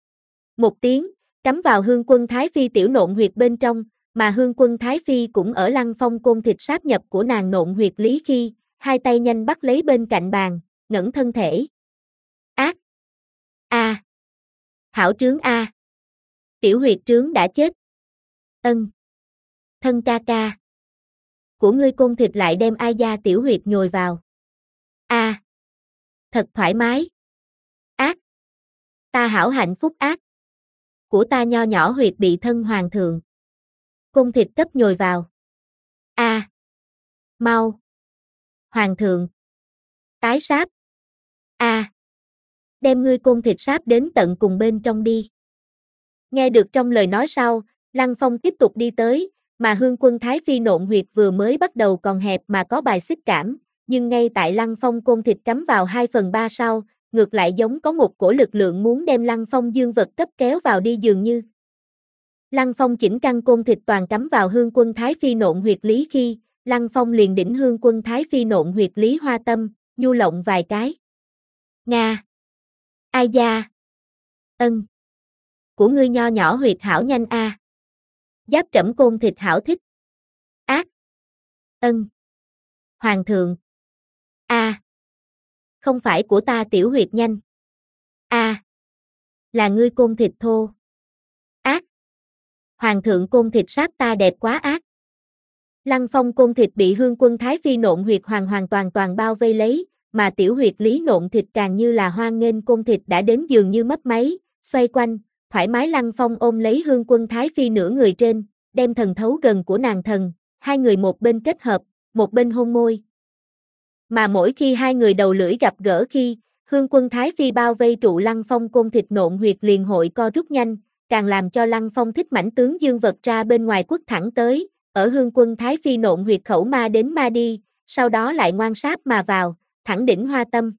Một tiếng, cắm vào Hương Quân Thái Phi tiểu nộn huyệt bên trong, mà Hương Quân Thái Phi cũng ở Lăng Phong côn thịt sáp nhập của nàng nộn huyệt lý khi, hai tay nhanh bắt lấy bên cạnh bàn, ngẩng thân thể. Ác. A. À. Hảo trướng A. À. Tiểu huyệt trướng đã chết. Ân. Thân ca ca. Của ngươi côn thịt lại đem ai gia tiểu huyệt nhồi vào. A. À. Thật thoải mái. Ác. Ta hảo hạnh phúc ác. Của ta nho nhỏ huyệt bị thân hoàng thượng. Côn thịt cấp nhồi vào. A. À. Mau. Hoàng thượng. Tái sáp. A. À. Đem ngươi côn thịt sáp đến tận cùng bên trong đi. Nghe được trong lời nói sau, Lăng Phong tiếp tục đi tới, mà Hương Quân Thái Phi nộn huyệt vừa mới bắt đầu còn hẹp mà có bài xích cảm, nhưng ngay tại Lăng Phong côn thịt cắm vào hai phần ba sau, ngược lại giống có một cổ lực lượng muốn đem Lăng Phong dương vật cấp kéo vào đi dường như. Lăng Phong chỉnh căn côn thịt toàn cắm vào Hương Quân Thái Phi nộn huyệt lý khi, Lăng Phong liền đỉnh Hương Quân Thái Phi nộn huyệt lý hoa tâm, nhu lộng vài cái. Nga. Ai gia. Ân. Của ngươi nho nhỏ huyệt hảo nhanh a. À. Giáp trẫm côn thịt hảo thích. Ác. Ân. Hoàng thượng. A. À. Không phải của ta tiểu huyệt nhanh. A. À. Là ngươi côn thịt thô. Ác. Hoàng thượng côn thịt sát ta đẹp quá ác. Lăng Phong côn thịt bị Hương Quân Thái Phi nộn huyệt hoàn hoàn toàn toàn bao vây lấy, mà tiểu huyệt lý nộn thịt càng như là hoan nghênh côn thịt đã đến dường như mấp máy, xoay quanh, thoải mái. Lăng Phong ôm lấy Hương Quân Thái Phi nửa người trên, đem thần thấu gần của nàng thần, hai người một bên kết hợp, một bên hôn môi. Mà mỗi khi hai người đầu lưỡi gặp gỡ khi, Hương Quân Thái Phi bao vây trụ Lăng Phong côn thịt nộn huyệt liền hội co rút nhanh, càng làm cho Lăng Phong thích mãnh tướng dương vật ra bên ngoài quất thẳng tới, ở Hương Quân Thái Phi nộn huyệt khẩu ma đến ma đi, sau đó lại ngoan sáp mà vào, thẳng đỉnh hoa tâm.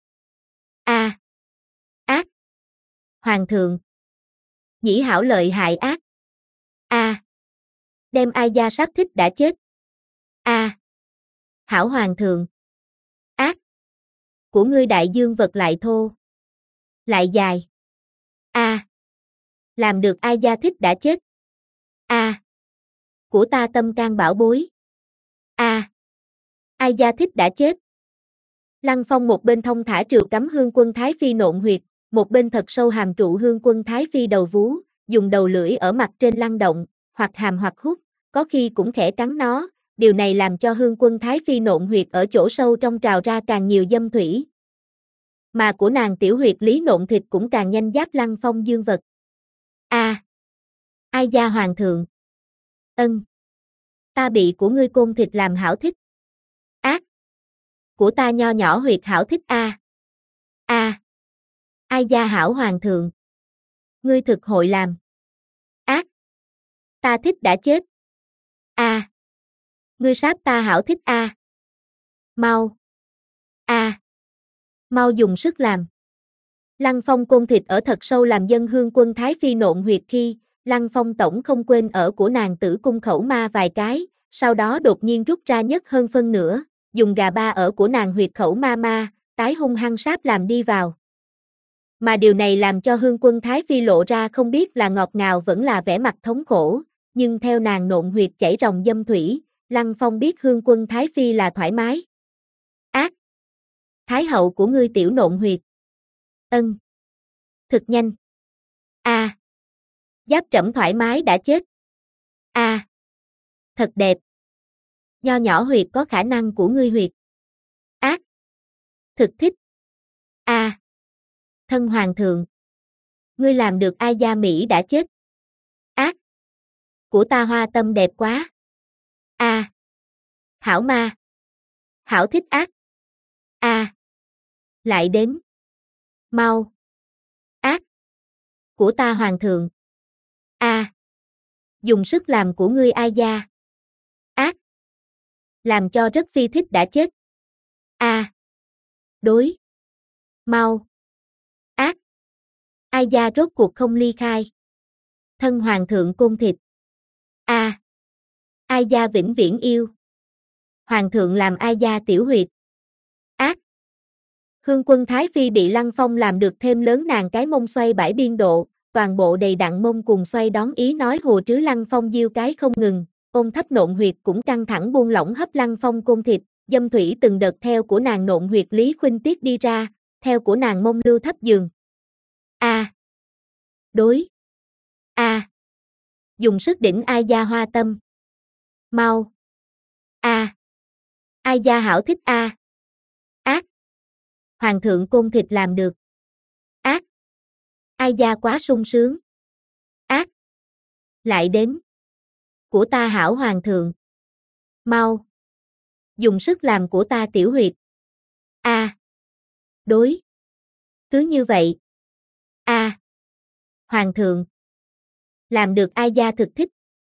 A. Ác. Hoàng thượng. Nhĩ hảo lợi hại ác. A. Đem ai gia sát thích đã chết. A. Hảo hoàng thượng. Ác. Của ngươi đại dương vật lại thô. Lại dài. A. Làm được ai gia thích đã chết. A. Của ta tâm can bảo bối. A. Ai gia thích đã chết. Lăng Phong một bên thông thả trừ cắm Hương Quân Thái Phi nộn huyệt, một bên thật sâu hàm trụ Hương Quân Thái Phi đầu vú, dùng đầu lưỡi ở mặt trên lăng động, hoặc hàm hoặc hút, có khi cũng khẽ cắn nó, điều này làm cho Hương Quân Thái Phi nộn huyệt ở chỗ sâu trong trào ra càng nhiều dâm thủy. Mà của nàng tiểu huyệt lý nộn thịt cũng càng nhanh giáp Lăng Phong dương vật. A. Ai gia hoàng thượng. Ân. Ta bị của ngươi côn thịt làm hảo thích. Ác. Của ta nho nhỏ huyệt hảo thích a. A. Ai gia hảo hoàng thượng. Ngươi thực hội làm. Ác. Ta thích đã chết. A. Ngươi sáp ta hảo thích a. Mau. A. Mau dùng sức làm. Lăng Phong côn thịt ở thật sâu làm dân Hương Quân Thái Phi nộn huyệt khi, Lăng Phong tổng không quên ở của nàng tử cung khẩu ma vài cái, sau đó đột nhiên rút ra nhất hơn phân nửa, dùng gà ba ở của nàng huyệt khẩu ma ma, tái hung hăng sáp làm đi vào. Mà điều này làm cho Hương Quân Thái Phi lộ ra không biết là ngọt ngào vẫn là vẻ mặt thống khổ, nhưng theo nàng nộn huyệt chảy ròng dâm thủy, Lăng Phong biết Hương Quân Thái Phi là thoải mái. Ác. Thái hậu của ngươi tiểu nộn huyệt. Ân. Thực nhanh. A. Giáp trẫm thoải mái đã chết. A. Thật đẹp. Nho nhỏ huyệt có khả năng của ngươi huyệt. Ác. Thực thích. A. Thân hoàng thượng. Ngươi làm được ai gia Mỹ đã chết. Ác. Của ta hoa tâm đẹp quá. A. Hảo ma. Hảo thích ác. A. Lại đến. Mau. Ác. Của ta hoàng thượng. A. Dùng sức làm của ngươi ai gia. Ác. Làm cho rất phi thích đã chết. A. Đối. Mau. Ác. Ai gia rốt cuộc không ly khai. Thân hoàng thượng côn thịt. A. Ai gia vĩnh viễn yêu. Hoàng thượng làm ai gia tiểu huyệt. Ác. Hương Quân Thái Phi bị Lăng Phong làm được thêm lớn nàng cái mông xoay bãi biên độ, toàn bộ đầy đặn mông cùng xoay đón ý nói hồ trứ Lăng Phong diêu cái không ngừng, ôm thấp nộn huyệt cũng căng thẳng buông lỏng hấp Lăng Phong côn thịt, dâm thủy từng đợt theo của nàng nộn huyệt Lý Khuynh Tiết đi ra, theo của nàng mông lưu thấp giường. A. Đối. A. Dùng sức đỉnh ai gia hoa tâm. Mau. A. Ai gia hảo thích a. Ác. Hoàng thượng côn thịt làm được. Ác. Ai gia quá sung sướng. Ác. Lại đến. Của ta hảo hoàng thượng. Mau. Dùng sức làm của ta tiểu huyệt. A. Đối. Cứ như vậy. A. Hoàng thượng. Làm được ai gia thực thích.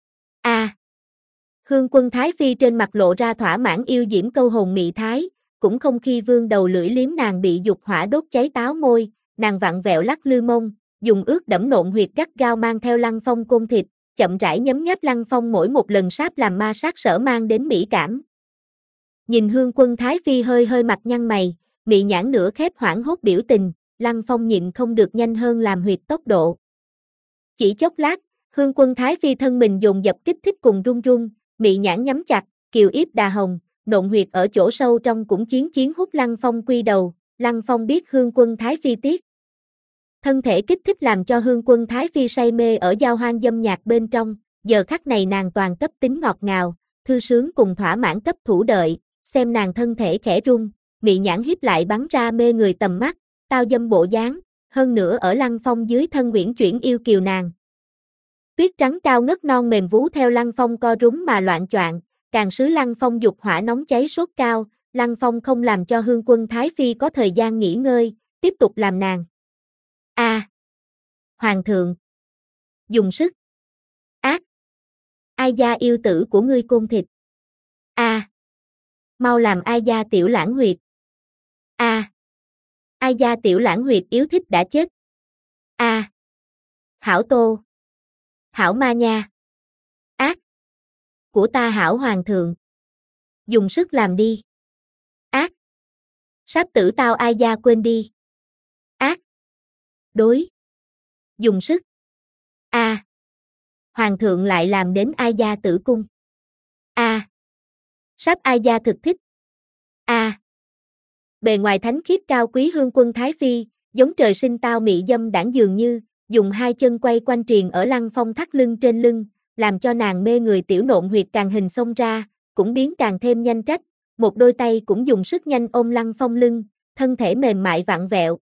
A. Hương Quân Thái Phi trên mặt lộ ra thỏa mãn yêu diễm câu hồn mị thái, cũng không khi vương đầu lưỡi liếm nàng bị dục hỏa đốt cháy táo môi, nàng vặn vẹo lắc lư mông, dùng ướt đẫm nộn huyệt gắt gao mang theo Lăng Phong côn thịt, chậm rãi nhấm nháp Lăng Phong mỗi một lần sáp làm ma sát sở mang đến mỹ cảm. Nhìn Hương Quân Thái Phi hơi hơi mặt nhăn mày, mị nhãn nửa khép hoảng hốt biểu tình, Lăng Phong nhịn không được nhanh hơn làm huyệt tốc độ. Chỉ chốc lát, Hương Quân Thái Phi thân mình dồn dập kích thích cùng run run, mị nhãn nhắm chặt, kiều yếp đà hồng, nộn huyệt ở chỗ sâu trong cũng chiến chiến hút Lăng Phong quy đầu, Lăng Phong biết Hương Quân Thái Phi tiếc. Thân thể kích thích làm cho Hương Quân Thái Phi say mê ở giao hoang dâm nhạc bên trong, giờ khắc này nàng toàn cấp tính ngọt ngào, thư sướng cùng thỏa mãn cấp thủ đợi, xem nàng thân thể khẽ run, mị nhãn hiếp lại bắn ra mê người tầm mắt, tao dâm bộ dáng, hơn nữa ở Lăng Phong dưới thân uyển chuyển yêu kiều nàng. Tuyết trắng cao ngất non mềm vú theo Lăng Phong co rúm mà loạn choạng, càng sứ Lăng Phong dục hỏa nóng cháy sốt cao, Lăng Phong không làm cho Hương Quân Thái Phi có thời gian nghỉ ngơi, tiếp tục làm nàng. A. À, Hoàng thượng. Dùng sức. Ác. Ai gia yêu tử của ngươi côn thịt. A. À, mau làm ai gia tiểu lãng huyệt. A. À, ai gia tiểu lãng huyệt yếu thích đã chết. A. À, hảo tô. Hảo ma nha. Ác. Của ta hảo hoàng thượng. Dùng sức làm đi. Ác. Sắp tử tao ai gia quên đi. Ác. Đối. Dùng sức. A. À, hoàng thượng lại làm đến ai gia tử cung. A. À, sắp ai gia thực thích. A. À, bề ngoài thánh khiết cao quý Hương Quân Thái Phi, giống trời sinh tao mị dâm đảng dường như, dùng hai chân quay quanh triền ở Lăng Phong thắt lưng trên lưng, làm cho nàng mê người tiểu nộn huyệt càng hình xông ra, cũng biến càng thêm nhanh trách, một đôi tay cũng dùng sức nhanh ôm Lăng Phong lưng, thân thể mềm mại vặn vẹo.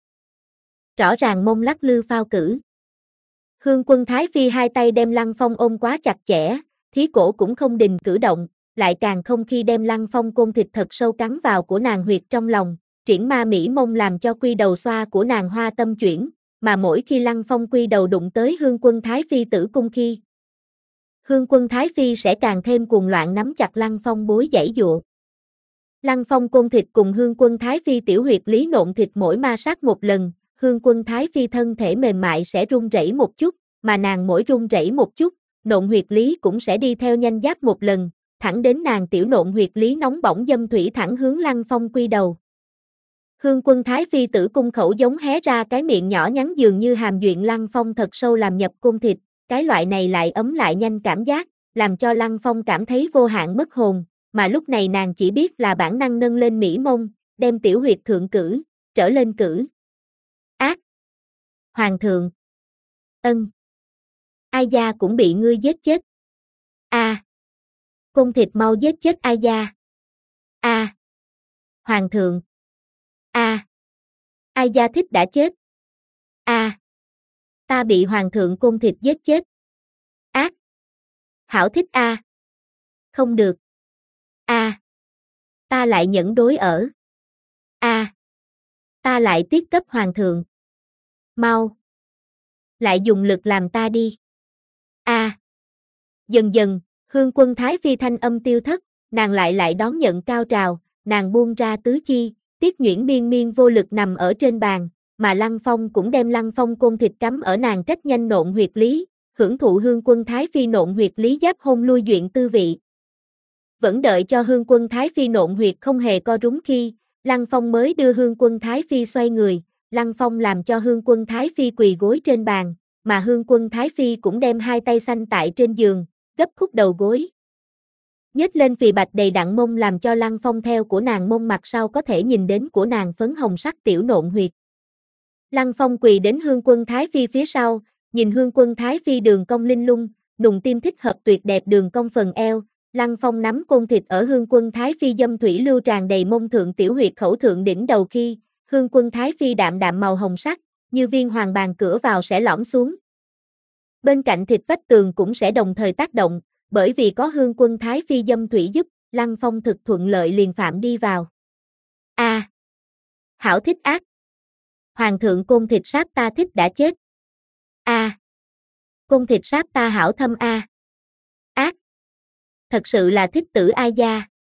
Rõ ràng mông lắc lư phao cử. Hương Quân Thái Phi hai tay đem Lăng Phong ôm quá chặt chẽ, thí cổ cũng không đình cử động, lại càng không khi đem Lăng Phong côn thịt thật sâu cắn vào của nàng huyệt trong lòng, triển ma mỹ mông làm cho quy đầu xoa của nàng hoa tâm chuyển, mà mỗi khi Lăng Phong quy đầu đụng tới Hương Quân Thái Phi tử cung khi, Hương Quân Thái Phi sẽ càng thêm cuồng loạn nắm chặt Lăng Phong bối giãy giụa. Lăng Phong côn thịt cùng Hương Quân Thái Phi tiểu huyệt lý nộn thịt mỗi ma sát một lần, Hương Quân Thái Phi thân thể mềm mại sẽ run rẩy một chút, mà nàng mỗi run rẩy một chút, nộn huyệt lý cũng sẽ đi theo nhanh giáp một lần, thẳng đến nàng tiểu nộn huyệt lý nóng bỏng dâm thủy thẳng hướng Lăng Phong quy đầu. Hương Quân Thái Phi tử cung khẩu giống hé ra cái miệng nhỏ nhắn dường như hàm duyện Lăng Phong thật sâu làm nhập cung thịt, cái loại này lại ấm lại nhanh cảm giác, làm cho Lăng Phong cảm thấy vô hạn mất hồn, mà lúc này nàng chỉ biết là bản năng nâng lên mỹ mông, đem tiểu huyệt thượng cử, trở lên cử. Ác. Hoàng thượng. Ân. Ai gia cũng bị ngươi giết chết. A. À. Côn thịt mau giết chết ai gia. A. À. Hoàng thượng. A. À. Ai gia thích đã chết. A. À. Ta bị hoàng thượng côn thịt giết chết. Ác. Hảo thích a. À. Không được. A. À. Ta lại nhẫn đối ở. A. À. Ta lại tiết cấp hoàng thượng. Mau. Lại dùng lực làm ta đi. A. À. Dần dần, Hương Quân Thái Phi thanh âm tiêu thất, nàng lại lại đón nhận cao trào, nàng buông ra tứ chi, Tiết Nhuyễn miên miên vô lực nằm ở trên bàn, mà Lăng Phong cũng đem Lăng Phong côn thịt cắm ở nàng trách nhanh nộn huyệt lý, hưởng thụ Hương Quân Thái Phi nộn huyệt lý giáp hôn lui duyện tư vị. Vẫn đợi cho Hương Quân Thái Phi nộn huyệt không hề co rúm khi, Lăng Phong mới đưa Hương Quân Thái Phi xoay người, Lăng Phong làm cho Hương Quân Thái Phi quỳ gối trên bàn, mà Hương Quân Thái Phi cũng đem hai tay xanh tại trên giường, gấp khúc đầu gối. Nhếch lên phì bạch đầy đặn mông làm cho Lăng Phong theo của nàng mông mặt sau có thể nhìn đến của nàng phấn hồng sắc tiểu nộn huyệt. Lăng Phong quỳ đến Hương Quân Thái Phi phía sau, nhìn Hương Quân Thái Phi đường cong linh lung, nùng tim thích hợp tuyệt đẹp đường cong phần eo, Lăng Phong nắm côn thịt ở Hương Quân Thái Phi dâm thủy lưu tràn đầy mông thượng tiểu huyệt khẩu thượng đỉnh đầu khi, Hương Quân Thái Phi đạm đạm màu hồng sắc, như viên hoàng bàn cửa vào sẽ lõm xuống. Bên cạnh thịt vách tường cũng sẽ đồng thời tác động, bởi vì có Hương Quân Thái Phi dâm thủy giúp, Lăng Phong thực thuận lợi liền phạm đi vào. A. À. Hảo thích ác. Hoàng thượng côn thịt sát ta thích đã chết. A. À. Côn thịt sát ta hảo thâm a. À. Ác. Thật sự là thích tử ai gia. A.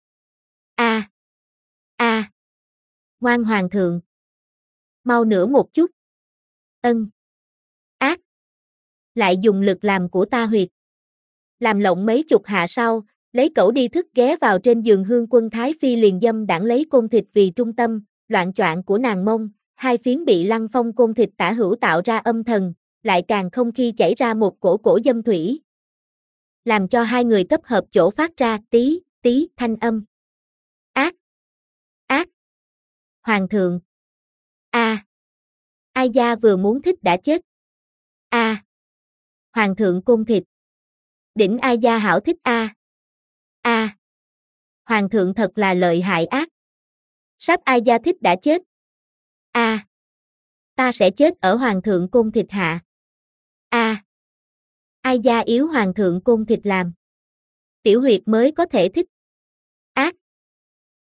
À. A. À. Ngoan hoàng thượng. Mau nữa một chút. Ân. Ác. Lại dùng lực làm của ta huyệt. Làm lộng mấy chục hạ sau, lấy cẩu đi thức ghé vào trên giường Hương Quân Thái Phi liền dâm đãng lấy côn thịt vì trung tâm, loạn choạng của nàng mông, hai phiến bị Lăng Phong côn thịt tả hữu tạo ra âm thần, lại càng không khi chảy ra một cổ cổ dâm thủy. Làm cho hai người cấp hợp chỗ phát ra tí, tí thanh âm. Ác. Ác. Hoàng thượng. A. À. Ai gia vừa muốn thích đã chết. A. À. Hoàng thượng côn thịt. Đỉnh ai gia hảo thích a. A. À. Hoàng thượng thật là lợi hại ác. Sắp ai gia thích đã chết. A. À. Ta sẽ chết ở hoàng thượng côn thịt hạ. A. À. Ai gia yếu hoàng thượng côn thịt làm. Tiểu huyệt mới có thể thích. Ác.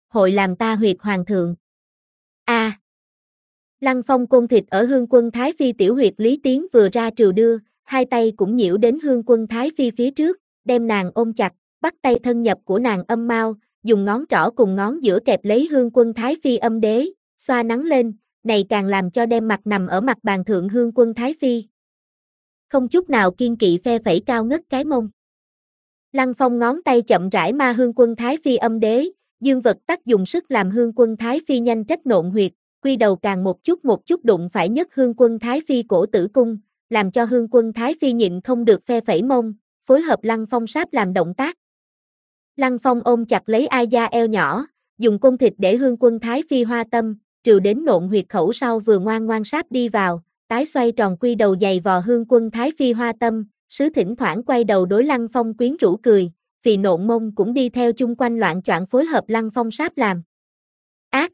hội làm ta huyệt hoàng thượng. A. À. Lăng Phong côn thịt ở Hương Quân Thái Phi tiểu huyệt Lý Tiến vừa ra triều đưa, hai tay cũng nhiễu đến Hương Quân Thái Phi phía trước, đem nàng ôm chặt, bắt tay thân nhập của nàng âm mao, dùng ngón trỏ cùng ngón giữa kẹp lấy Hương Quân Thái Phi âm đế, xoa nắng lên, này càng làm cho đem mặt nằm ở mặt bàn thượng Hương Quân Thái Phi. Không chút nào kiên kỵ phe phẩy cao ngất cái mông. Lăng Phong ngón tay chậm rãi ma Hương Quân Thái Phi âm đế, dương vật tắc dùng sức làm Hương Quân Thái Phi nhanh trách nộn huyệt, quy đầu càng một chút một chút đụng phải nhất Hương Quân Thái Phi cổ tử cung, làm cho Hương Quân Thái Phi nhịn không được phe phẩy mông, phối hợp Lăng Phong sáp làm động tác. Lăng Phong ôm chặt lấy ai da eo nhỏ, dùng côn thịt để Hương Quân Thái Phi hoa tâm, trừ đến nộn huyệt khẩu sau vừa ngoan ngoan sáp đi vào, tái xoay tròn quy đầu dày vò Hương Quân Thái Phi hoa tâm, sứ thỉnh thoảng quay đầu đối Lăng Phong quyến rũ cười, vì nộn mông cũng đi theo chung quanh loạn choạng phối hợp Lăng Phong sáp làm. Ác!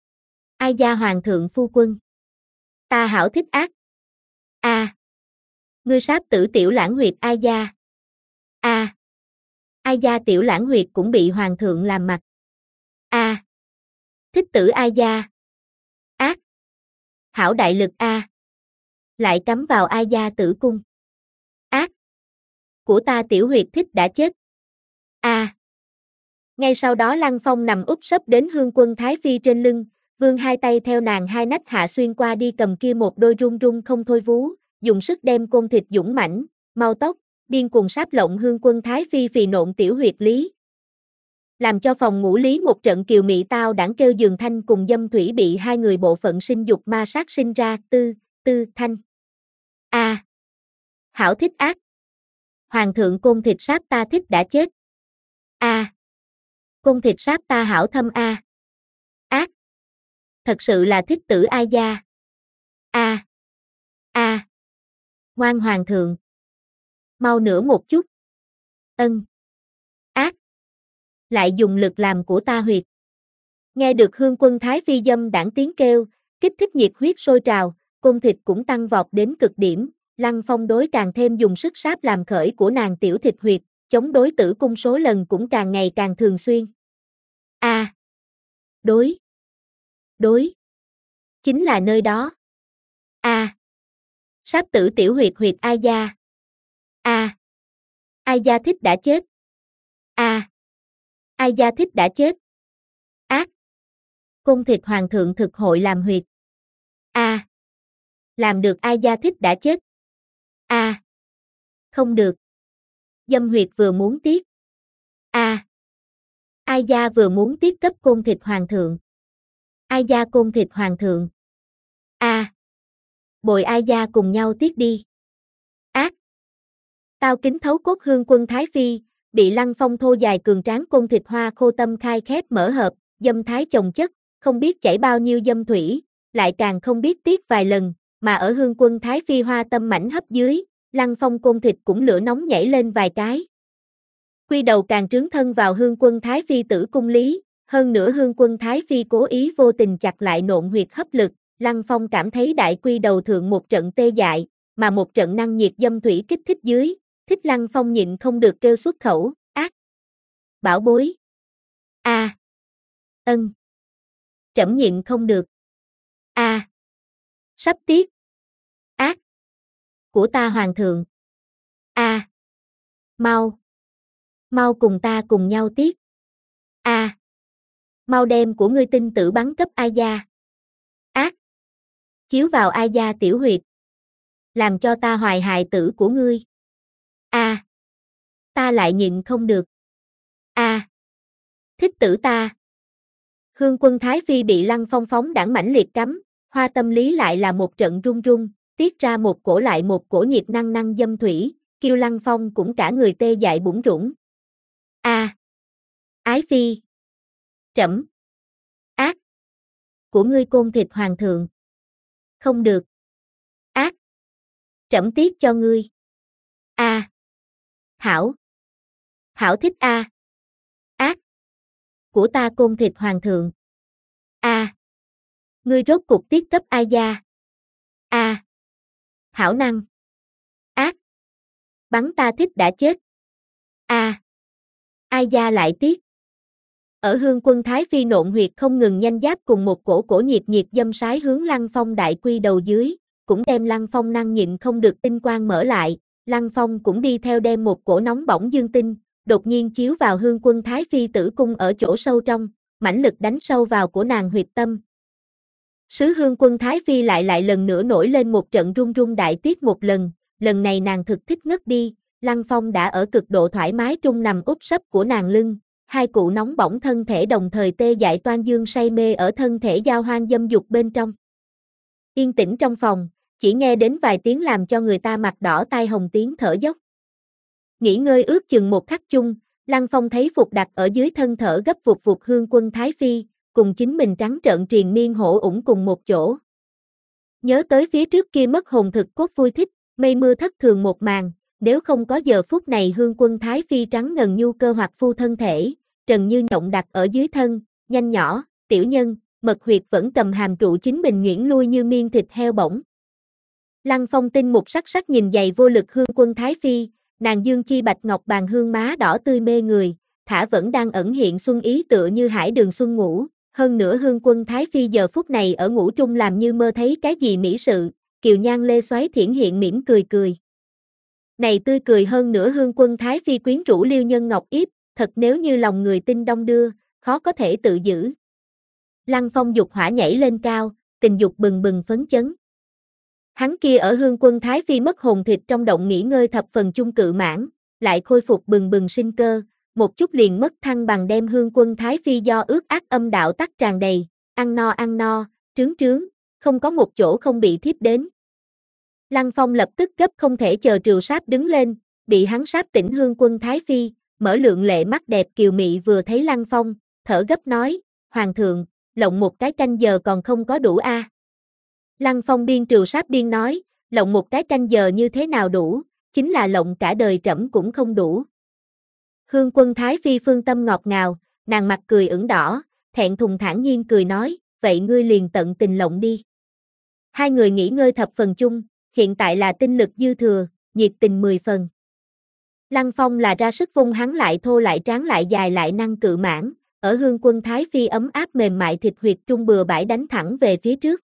Ai gia hoàng thượng phu quân. Ta hảo thích ác. A. À. Ngươi sáp tử tiểu lãng huyệt ai gia. A. À. Ai gia tiểu lãng huyệt cũng bị hoàng thượng làm mặt. A. À. Thích tử ai gia. Ác. Hảo đại lực A. À. Lại cắm vào ai gia tử cung. Ác. Của ta tiểu huyệt thích đã chết. A. À. Ngay sau đó Lăng Phong nằm úp sấp đến Hương Quân Thái Phi trên lưng, vươn hai tay theo nàng hai nách hạ xuyên qua đi cầm kia một đôi run run không thôi vú, dùng sức đem côn thịt dũng mãnh, mau tốc, điên cuồng sáp lộng Hương Quân Thái Phi phì nộn tiểu huyệt lý. Làm cho phòng ngủ lý một trận kiều mị tao đãng kêu giường thanh cùng dâm thủy bị hai người bộ phận sinh dục ma sát sinh ra, tư, tư, thanh. A. À. Hảo thích ác. Hoàng thượng côn thịt sáp ta thích đã chết. A. À. Côn thịt sáp ta hảo thâm A. À. Ác. Thật sự là thích tử ai gia. A. À. A. À. Ngoan hoàng thượng. Mau nữa một chút. Ân. Ác. Lại dùng lực làm của ta huyệt. Nghe được Hương Quân Thái Phi dâm đãng tiếng kêu, kích thích nhiệt huyết sôi trào, côn thịt cũng tăng vọt đến cực điểm, Lăng Phong đối càng thêm dùng sức sáp làm khởi của nàng tiểu thịt huyệt, chống đối tử cung số lần cũng càng ngày càng thường xuyên. A. À. Đối. Đối. Chính là nơi đó. A. À. Sáp tử tiểu huyệt huyệt ai gia. A. À. Ai gia thích đã chết. A. À. Ai gia thích đã chết. Ác. Côn thịt hoàng thượng thực hội làm huyệt. A. À. Làm được ai gia thích đã chết. A. À. Không được. Dâm huyệt vừa muốn tiết. A. À. Ai gia vừa muốn tiết cấp côn thịt hoàng thượng. Ai gia côn thịt hoàng thượng. A. À. Bồi ai gia cùng nhau tiết đi. Ác. Tao kính thấu cốt Hương Quân Thái Phi, bị Lăng Phong thô dài cường tráng côn thịt hoa khô tâm khai khép mở hợp, dâm thái chồng chất, không biết chảy bao nhiêu dâm thủy, lại càng không biết tiết vài lần, mà ở Hương Quân Thái Phi hoa tâm mảnh hấp dưới, Lăng Phong côn thịt cũng lửa nóng nhảy lên vài cái. Quy đầu càng trướng thân vào Hương Quân Thái Phi tử cung lý, hơn nữa Hương Quân Thái Phi cố ý vô tình chặt lại nộn huyệt hấp lực, Lăng Phong cảm thấy đại quy đầu thượng một trận tê dại, mà một trận năng nhiệt dâm thủy kích thích dưới, thích Lăng Phong nhịn không được kêu xuất khẩu, ác. Bảo bối. A. À. Ân. Trẫm nhịn không được. A. À. Sắp tiết. Ác. Của ta hoàng thượng. A. À. Mau. Mau cùng ta cùng nhau tiết. A. À. Mau đem của ngươi tinh tử bắn cấp ai gia. Ác. Chiếu vào ai gia tiểu huyệt. Làm cho ta hoài hài tử của ngươi. A. À. Ta lại nhịn không được. A. À. Thích tử ta. Hương Quân Thái Phi bị Lăng Phong phóng đãng mãnh liệt cắm, hoa tâm lý lại là một trận run run, tiết ra một cổ lại một cổ nhiệt năng năng dâm thủy, kêu Lăng Phong cũng cả người tê dại bủn rủn. A. À. Ái Phi. Trẫm. Ác. Của ngươi côn thịt hoàng thượng. Không được. Ác. Trẫm tiết cho ngươi. A. À. Hảo. Hảo thích A. À. Ác. Của ta côn thịt hoàng thượng. A. À. Ngươi rốt cục tiết cấp ai gia. A. À. Hảo năng. Ác. Bắn ta thích đã chết. A. À. Ai gia lại tiết. Ở Hương Quân Thái Phi nộn huyệt không ngừng nhanh giáp cùng một cổ cổ nhiệt nhiệt dâm sái hướng Lăng Phong đại quy đầu dưới, cũng đem Lăng Phong năng nhịn không được tinh quang mở lại, Lăng Phong cũng đi theo đem một cổ nóng bỏng dương tinh, đột nhiên chiếu vào Hương Quân Thái Phi tử cung ở chỗ sâu trong, mãnh lực đánh sâu vào của nàng huyệt tâm. Sứ Hương Quân Thái Phi lại lại lần nữa nổi lên một trận run run đại tiết một lần, lần này nàng thực thích ngất đi, Lăng Phong đã ở cực độ thoải mái trung nằm úp sấp của nàng lưng, hai cụ nóng bỏng thân thể đồng thời tê dại toan dương say mê ở thân thể giao hoang dâm dục bên trong. Yên tĩnh trong phòng, chỉ nghe đến vài tiếng làm cho người ta mặt đỏ tai hồng tiếng thở dốc. Nghỉ ngơi ước chừng một khắc chung, Lăng Phong thấy phục đặt ở dưới thân thở gấp vụt vụt Hương Quân Thái Phi, cùng chính mình trắng trợn triền miên hổ ủng cùng một chỗ. Nhớ tới phía trước kia mất hồn thực cốt vui thích, mây mưa thất thường một màn, nếu không có giờ phút này Hương Quân Thái Phi trắng ngần nhu cơ hoặc phu thân thể, trần như nhộng đặt ở dưới thân, nhanh nhỏ, tiểu nhân, mật huyệt vẫn cầm hàm trụ chính mình nhuyễn lui như miên thịt heo bổng. Lăng Phong tinh mục sắc sắc nhìn dày vô lực Hương Quân Thái Phi, nàng dương chi bạch ngọc bàn hương má đỏ tươi mê người, thả vẫn đang ẩn hiện xuân ý tựa như hải đường xuân ngủ, hơn nữa Hương Quân Thái Phi giờ phút này ở ngủ trung làm như mơ thấy cái gì mỹ sự, kiều nhan lê xoáy thiển hiện mỉm cười cười. Này tươi cười hơn nữa Hương Quân Thái Phi quyến rũ liêu nhân ngọc yếp, thật nếu như lòng người tinh đông đưa, khó có thể tự giữ. Lăng Phong dục hỏa nhảy lên cao, tình dục bừng bừng phấn chấn. Hắn kia ở Hương Quân Thái Phi mất hồn thịt trong động nghỉ ngơi thập phần chung cự mãn, lại khôi phục bừng bừng sinh cơ, một chút liền mất thăng bằng đem Hương Quân Thái Phi do ước ác âm đạo tắc tràn đầy, ăn no ăn no, trướng trướng, không có một chỗ không bị thiếp đến. Lăng Phong lập tức gấp không thể chờ trừu sáp đứng lên, bị hắn sáp tỉnh Hương Quân Thái Phi, mở lượng lệ mắt đẹp kiều mị vừa thấy Lăng Phong, thở gấp nói, Hoàng thượng, lộng một cái canh giờ còn không có đủ a. À. Lăng Phong biên trừu sáp biên nói, lộng một cái canh giờ như thế nào đủ, chính là lộng cả đời trẫm cũng không đủ. Hương Quân Thái Phi phương tâm ngọt ngào, nàng mặt cười ửng đỏ, thẹn thùng thản nhiên cười nói, vậy ngươi liền tận tình lộng đi. Hai người nghỉ ngơi thập phần chung, hiện tại là tinh lực dư thừa, nhiệt tình mười phần. Lăng Phong là ra sức vung hắn lại thô lại tráng lại dài lại năng cự mãn, ở Hương Quân Thái Phi ấm áp mềm mại thịt huyệt trung bừa bãi đánh thẳng về phía trước.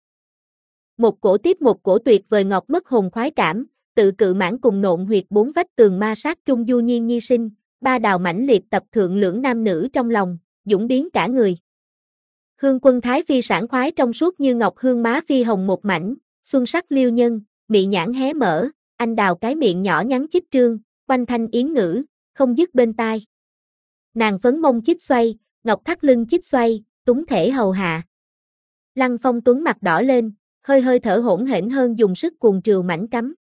Một cổ tiếp một cổ tuyệt vời ngọt mất hồn khoái cảm, tự cự mãn cùng nộn huyệt bốn vách tường ma sát trung du nhiên nhi sinh, ba đào mãnh liệt tập thượng lưỡng nam nữ trong lòng, dũng biến cả người. Hương Quân Thái Phi sảng khoái trong suốt như ngọc hương má phi hồng một mảnh, xuân sắc liêu nhân, mị nhãn hé mở, anh đào cái miệng nhỏ nhắn chích trương, quanh thanh yến ngữ, không dứt bên tai. Nàng phấn mông chích xoay, ngọc thắt lưng chích xoay, túng thể hầu hạ. Lăng Phong tuấn mặt đỏ lên, hơi hơi thở hỗn hển hơn dùng sức cuồng trừu mảnh cắm.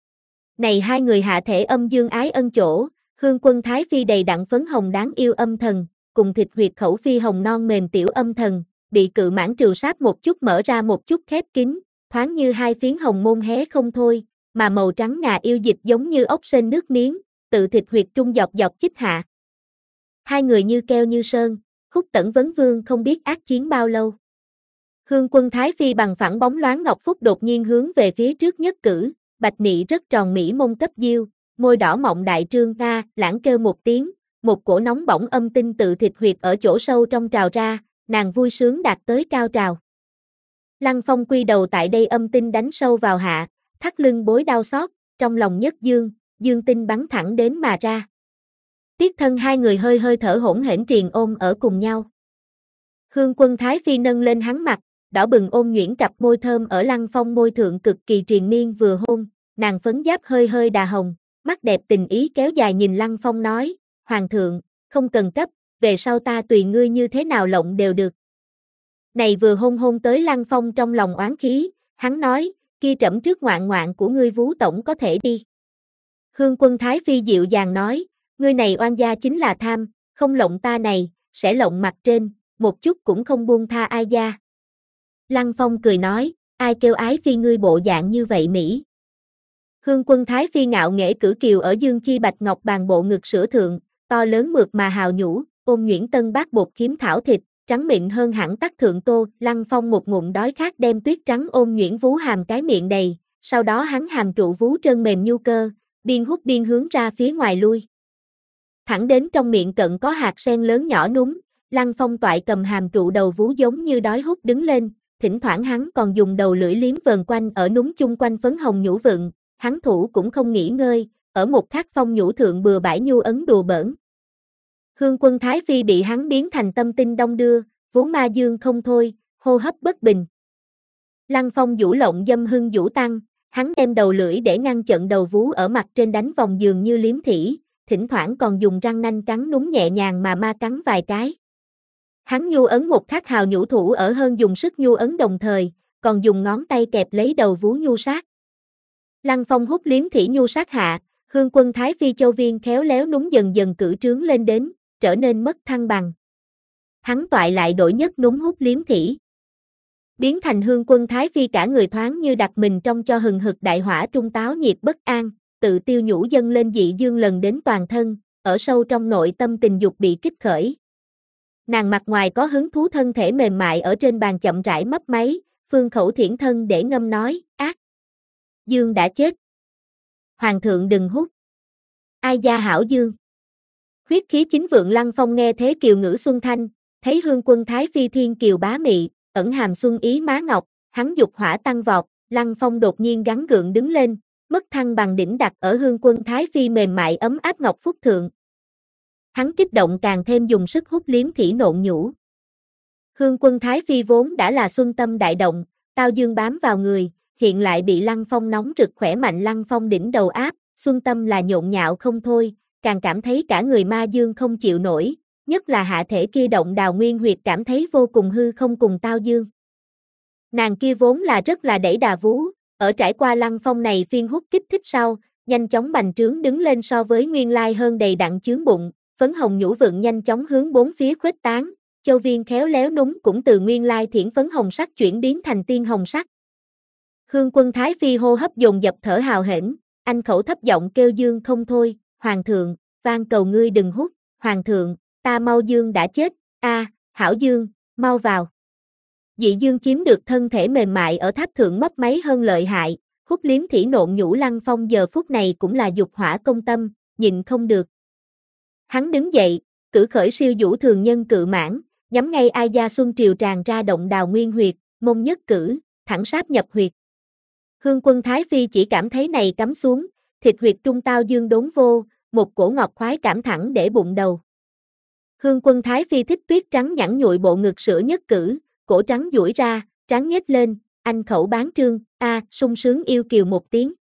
Này hai người hạ thể âm dương ái ân chỗ, Hương Quân Thái Phi đầy đặn phấn hồng đáng yêu âm thần, cùng thịt huyệt khẩu phi hồng non mềm tiểu âm thần, bị cự mãn trừu sáp một chút mở ra một chút khép kín, thoáng như hai phiến hồng môn hé không thôi, mà màu trắng ngà yêu dịch giống như ốc sên nước miếng, tự thịt huyệt trung dọc dọc chích hạ. Hai người như keo như sơn, khúc tẩn vấn vương không biết ác chiến bao lâu. Hương Quân Thái Phi bằng phẳng bóng loáng ngọc phúc đột nhiên hướng về phía trước nhất cử, bạch nị rất tròn mỹ mông cấp diêu, môi đỏ mọng đại trương nga, lãng kêu một tiếng, một cổ nóng bỏng âm tinh tự thịt huyệt ở chỗ sâu trong trào ra, nàng vui sướng đạt tới cao trào. Lăng Phong quy đầu tại đây âm tinh đánh sâu vào hạ, thắt lưng bối đau xót, trong lòng nhất dương, dương tinh bắn thẳng đến mà ra. Tiết thân hai người hơi hơi thở hỗn hển triền ôm ở cùng nhau. Hương Quân Thái Phi nâng lên hắn mặt, đỏ bừng ôm nhuyễn cặp môi thơm ở Lăng Phong môi thượng cực kỳ triền miên vừa hôn, nàng phấn giáp hơi hơi đà hồng, mắt đẹp tình ý kéo dài nhìn Lăng Phong nói, Hoàng thượng, không cần cấp, về sau ta tùy ngươi như thế nào lộng đều được. Này vừa hôn hôn tới Lăng Phong trong lòng oán khí, hắn nói, kia trẫm trước ngoạn ngoạn của ngươi vú tổng có thể đi. Hương Quân Thái Phi dịu dàng nói, ngươi này oan gia chính là tham, không lộng ta này, sẽ lộng mặt trên, một chút cũng không buông tha ai gia. Lăng Phong cười nói, ai kêu ái phi ngươi bộ dạng như vậy Mỹ. Hương Quân Thái Phi ngạo nghễ cử kiều ở dương chi bạch ngọc bàn bộ ngực sữa thượng, to lớn mượt mà hào nhũ, ôm nhuyễn tân bát bột khiếm thảo thịt, trắng mịn hơn hẳn tắc thượng tô, Lăng Phong một ngụm đói khát đem tuyết trắng ôm nhuyễn vú hàm cái miệng đầy, sau đó hắn hàm trụ vú trơn mềm nhu cơ, biên hút biên hướng ra phía ngoài lui. Thẳng đến trong miệng cận có hạt sen lớn nhỏ núm, Lăng Phong toại cầm hàm trụ đầu vú giống như đói hút đứng lên, thỉnh thoảng hắn còn dùng đầu lưỡi liếm vờn quanh ở núng chung quanh phấn hồng nhũ vựng, hắn thủ cũng không nghỉ ngơi, ở một khắc phong nhũ thượng bừa bãi nhu ấn đùa bỡn. Hương Quân Thái Phi bị hắn biến thành tâm tinh đông đưa, vốn ma dương không thôi, hô hấp bất bình. Lăng Phong vũ lộng dâm hưng vũ tăng, hắn đem đầu lưỡi để ngăn chặn đầu vú ở mặt trên đánh vòng giường như liếm thỉ, thỉnh thoảng còn dùng răng nanh cắn núng nhẹ nhàng mà ma cắn vài cái. Hắn nhu ấn một khắc hào nhũ thủ ở hơn dùng sức nhu ấn đồng thời, còn dùng ngón tay kẹp lấy đầu vú nhu sát. Lăng Phong hút liếm thỉ nhu sát hạ, Hương Quân Thái Phi châu viên khéo léo núng dần dần cử trướng lên đến, trở nên mất thăng bằng. Hắn toại lại đổi nhất núng hút liếm thỉ. Biến thành Hương Quân Thái Phi cả người thoáng như đặt mình trong cho hừng hực đại hỏa trung táo nhiệt bất an, tự tiêu nhũ dâng lên dị dương lần đến toàn thân, ở sâu trong nội tâm tình dục bị kích khởi. Nàng mặt ngoài có hứng thú thân thể mềm mại ở trên bàn chậm rãi mấp máy, phương khẩu thiển thân để ngâm nói, ác. Dương đã chết. Hoàng thượng đừng hút. Ai gia hảo dương. Huyết khí chính vượng Lăng Phong nghe thế kiều ngữ xuân thanh, thấy Hương Quân Thái Phi thiên kiều bá mị, ẩn hàm xuân ý má ngọc, hắn dục hỏa tăng vọt, Lăng Phong đột nhiên gắn gượng đứng lên, mất thăng bằng đỉnh đặt ở Hương Quân Thái Phi mềm mại ấm áp ngọc phúc thượng. Hắn kích động càng thêm dùng sức hút liếm thỉ nộn nhũ. Hương Quân Thái Phi vốn đã là xuân tâm đại động, tao dương bám vào người, hiện lại bị Lăng Phong nóng rực khỏe mạnh Lăng Phong đỉnh đầu áp, xuân tâm là nhộn nhạo không thôi, càng cảm thấy cả người ma dương không chịu nổi, nhất là hạ thể kia động đào nguyên huyệt cảm thấy vô cùng hư không cùng tao dương. Nàng kia vốn là rất là đẩy đà vú, ở trải qua Lăng Phong này phiên hút kích thích sau, nhanh chóng bành trướng đứng lên so với nguyên lai hơn đầy đặn chướng bụng, phấn hồng nhũ vựng nhanh chóng hướng bốn phía khuếch tán, châu viên khéo léo núng cũng từ nguyên lai thiển phấn hồng sắc chuyển biến thành tiên hồng sắc. Hương Quân Thái Phi hô hấp dồn dập thở hào hển, anh khẩu thấp giọng kêu dương không thôi, hoàng thượng, van cầu ngươi đừng hút, hoàng thượng, ta mau dương đã chết, a, hảo dương, mau vào. Dị dương chiếm được thân thể mềm mại ở tháp thượng mấp máy hơn lợi hại, hút liếm thỉ nộn nhũ Lăng Phong giờ phút này cũng là dục hỏa công tâm, nhịn không được. Hắn đứng dậy, cử khởi siêu vũ thường nhân cự mãn, nhắm ngay ai gia xuân triều tràn ra động đào nguyên huyệt, mông nhất cử, thẳng sáp nhập huyệt. Hương Quân Thái Phi chỉ cảm thấy này cắm xuống, thịt huyệt trung tao dương đốn vô, một cổ ngọt khoái cảm thẳng để bụng đầu. Hương Quân Thái Phi thích tuyết trắng nhẵn nhụi bộ ngực sữa nhất cử, cổ trắng duỗi ra, trắng nhếch lên, anh khẩu bán trương, a, à, sung sướng yêu kiều một tiếng.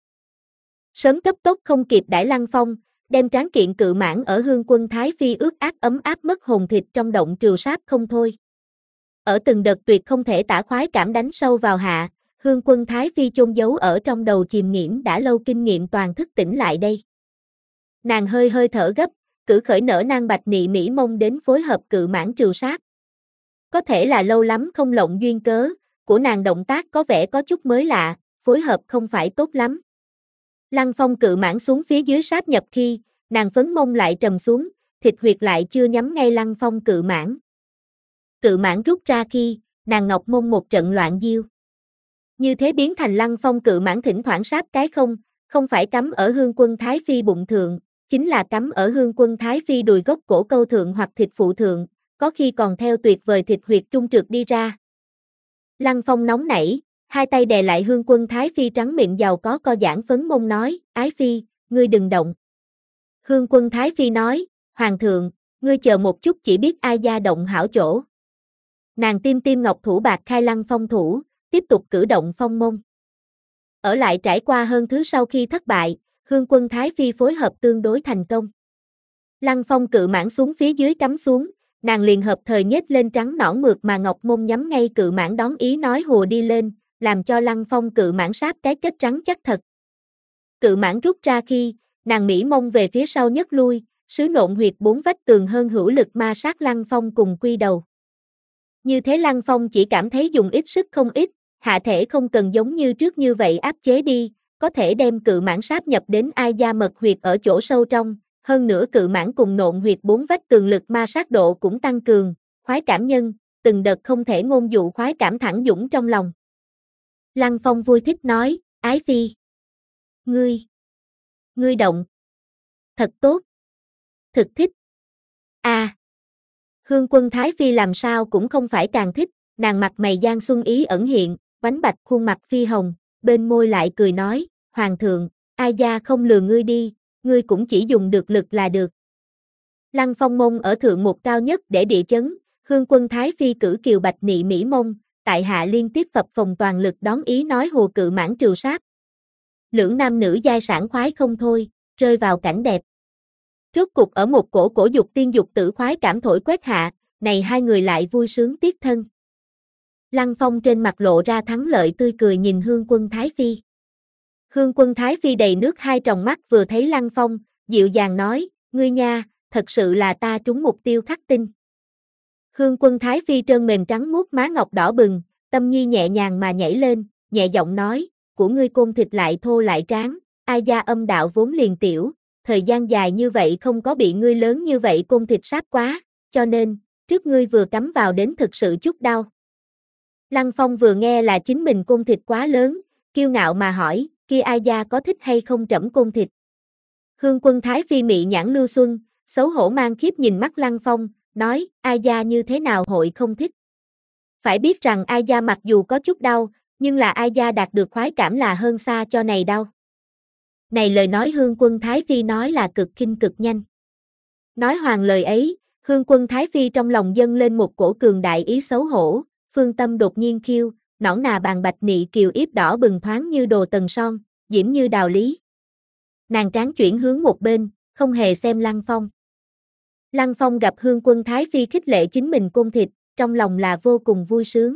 Sớm cấp tốc không kịp đãi Lăng Phong, đem tráng kiện cự mãn ở Hương Quân Thái Phi ướt át ấm áp mất hồn thịt trong động trừ sáp không thôi. Ở từng đợt tuyệt không thể tả khoái cảm đánh sâu vào hạ, Hương Quân Thái Phi chôn giấu ở trong đầu chìm nghiễm đã lâu kinh nghiệm toàn thức tỉnh lại đây. Nàng hơi hơi thở gấp, cử khởi nở nang bạch nị mỹ mông đến phối hợp cự mãn trừ sát. Có thể là lâu lắm không lộng duyên cớ, của nàng động tác có vẻ có chút mới lạ, phối hợp không phải tốt lắm. Lăng Phong cự mãn xuống phía dưới sáp nhập khi, nàng phấn mông lại trầm xuống, thịt huyệt lại chưa nhắm ngay Lăng Phong cự mãn. Cự mãn rút ra khi, nàng ngọc mông một trận loạn diêu. Như thế biến thành Lăng Phong cự mãn thỉnh thoảng sáp cái không, không phải cắm ở Hương Quân Thái Phi bụng thượng, chính là cắm ở Hương Quân Thái Phi đùi gốc cổ câu thượng hoặc thịt phụ thượng, có khi còn theo tuyệt vời thịt huyệt trung trượt đi ra. Lăng Phong nóng nảy, hai tay đè lại Hương Quân Thái Phi trắng miệng giàu có co giãn phấn mông nói, ái phi, ngươi đừng động. Hương Quân Thái Phi nói, hoàng thượng, ngươi chờ một chút chỉ biết ai gia động hảo chỗ. Nàng tim tim ngọc thủ bạc khai Lăng Phong thủ, tiếp tục cử động phong mông. Ở lại trải qua hơn thứ sau khi thất bại, Hương Quân Thái Phi phối hợp tương đối thành công. Lăng Phong cự mãn xuống phía dưới cắm xuống, nàng liền hợp thời nhếch lên trắng nõn mượt mà ngọc mông nhắm ngay cự mãn đón ý nói hùa đi lên, làm cho Lăng Phong cự mãn sáp cái kết trắng chắc thật. Cự mãn rút ra khi, nàng mỹ mông về phía sau nhất lui, sứ nộn huyệt bốn vách tường hơn hữu lực ma sát Lăng Phong cùng quy đầu. Như thế Lăng Phong chỉ cảm thấy dùng ít sức không ít, hạ thể không cần giống như trước như vậy áp chế đi, có thể đem cự mãn sáp nhập đến ai gia mật huyệt ở chỗ sâu trong, hơn nữa cự mãn cùng nộn huyệt bốn vách tường lực ma sát độ cũng tăng cường, khoái cảm nhân, từng đợt không thể ngôn dụ khoái cảm thẳng dũng trong lòng. Lăng Phong vui thích nói, ái phi. Ngươi, ngươi động. Thật tốt. Thực thích. A. À. Hương Quân Thái Phi làm sao cũng không phải càng thích, nàng mặt mày gian xuân ý ẩn hiện, vánh bạch khuôn mặt phi hồng, bên môi lại cười nói, Hoàng thượng, ai gia không lừa ngươi đi, ngươi cũng chỉ dùng được lực là được. Lăng Phong mông ở thượng một cao nhất để địa chấn, Hương Quân Thái Phi cử kiều bạch nị mỹ mông, tại hạ liên tiếp phập phồng toàn lực đón ý nói hồ cự mãn triều sát. Lưỡng nam nữ giai sản khoái không thôi, rơi vào cảnh đẹp. Rốt cục ở một cổ cổ dục tiên dục tử khoái cảm thổi quét hạ, này hai người lại vui sướng tiếc thân. Lăng Phong trên mặt lộ ra thắng lợi tươi cười nhìn Hương Quân Thái Phi. Hương Quân Thái Phi đầy nước hai tròng mắt vừa thấy Lăng Phong, dịu dàng nói, ngươi nha, thật sự là ta trúng mục tiêu khắc tinh. Hương Quân Thái Phi trơn mềm trắng muốt má ngọc đỏ bừng, tâm nhi nhẹ nhàng mà nhảy lên, nhẹ giọng nói, của ngươi côn thịt lại thô lại tráng, ai gia âm đạo vốn liền tiểu, thời gian dài như vậy không có bị ngươi lớn như vậy côn thịt sáp quá, cho nên, trước ngươi vừa cắm vào đến thực sự chút đau. Lăng Phong vừa nghe là chính mình côn thịt quá lớn, kiêu ngạo mà hỏi, kia ai gia có thích hay không trẫm côn thịt. Hương Quân Thái Phi mị nhãn lưu xuân, xấu hổ mang khiếp nhìn mắt Lăng Phong, nói, ai gia như thế nào hội không thích. Phải biết rằng ai gia mặc dù có chút đau, nhưng là ai gia đạt được khoái cảm là hơn xa cho này đau. Này lời nói Hương Quân Thái Phi nói là cực kinh cực nhanh. Nói hoàng lời ấy, Hương Quân Thái Phi trong lòng dâng lên một cổ cường đại ý xấu hổ, phương tâm đột nhiên khiêu, nõn nà bàn bạch nị kiều yếp đỏ bừng thoáng như đồ tần son, diễm như đào lý. Nàng tráng chuyển hướng một bên, không hề xem Lăng Phong. Lăng Phong gặp Hương Quân Thái Phi khích lệ chính mình côn thịt, trong lòng là vô cùng vui sướng.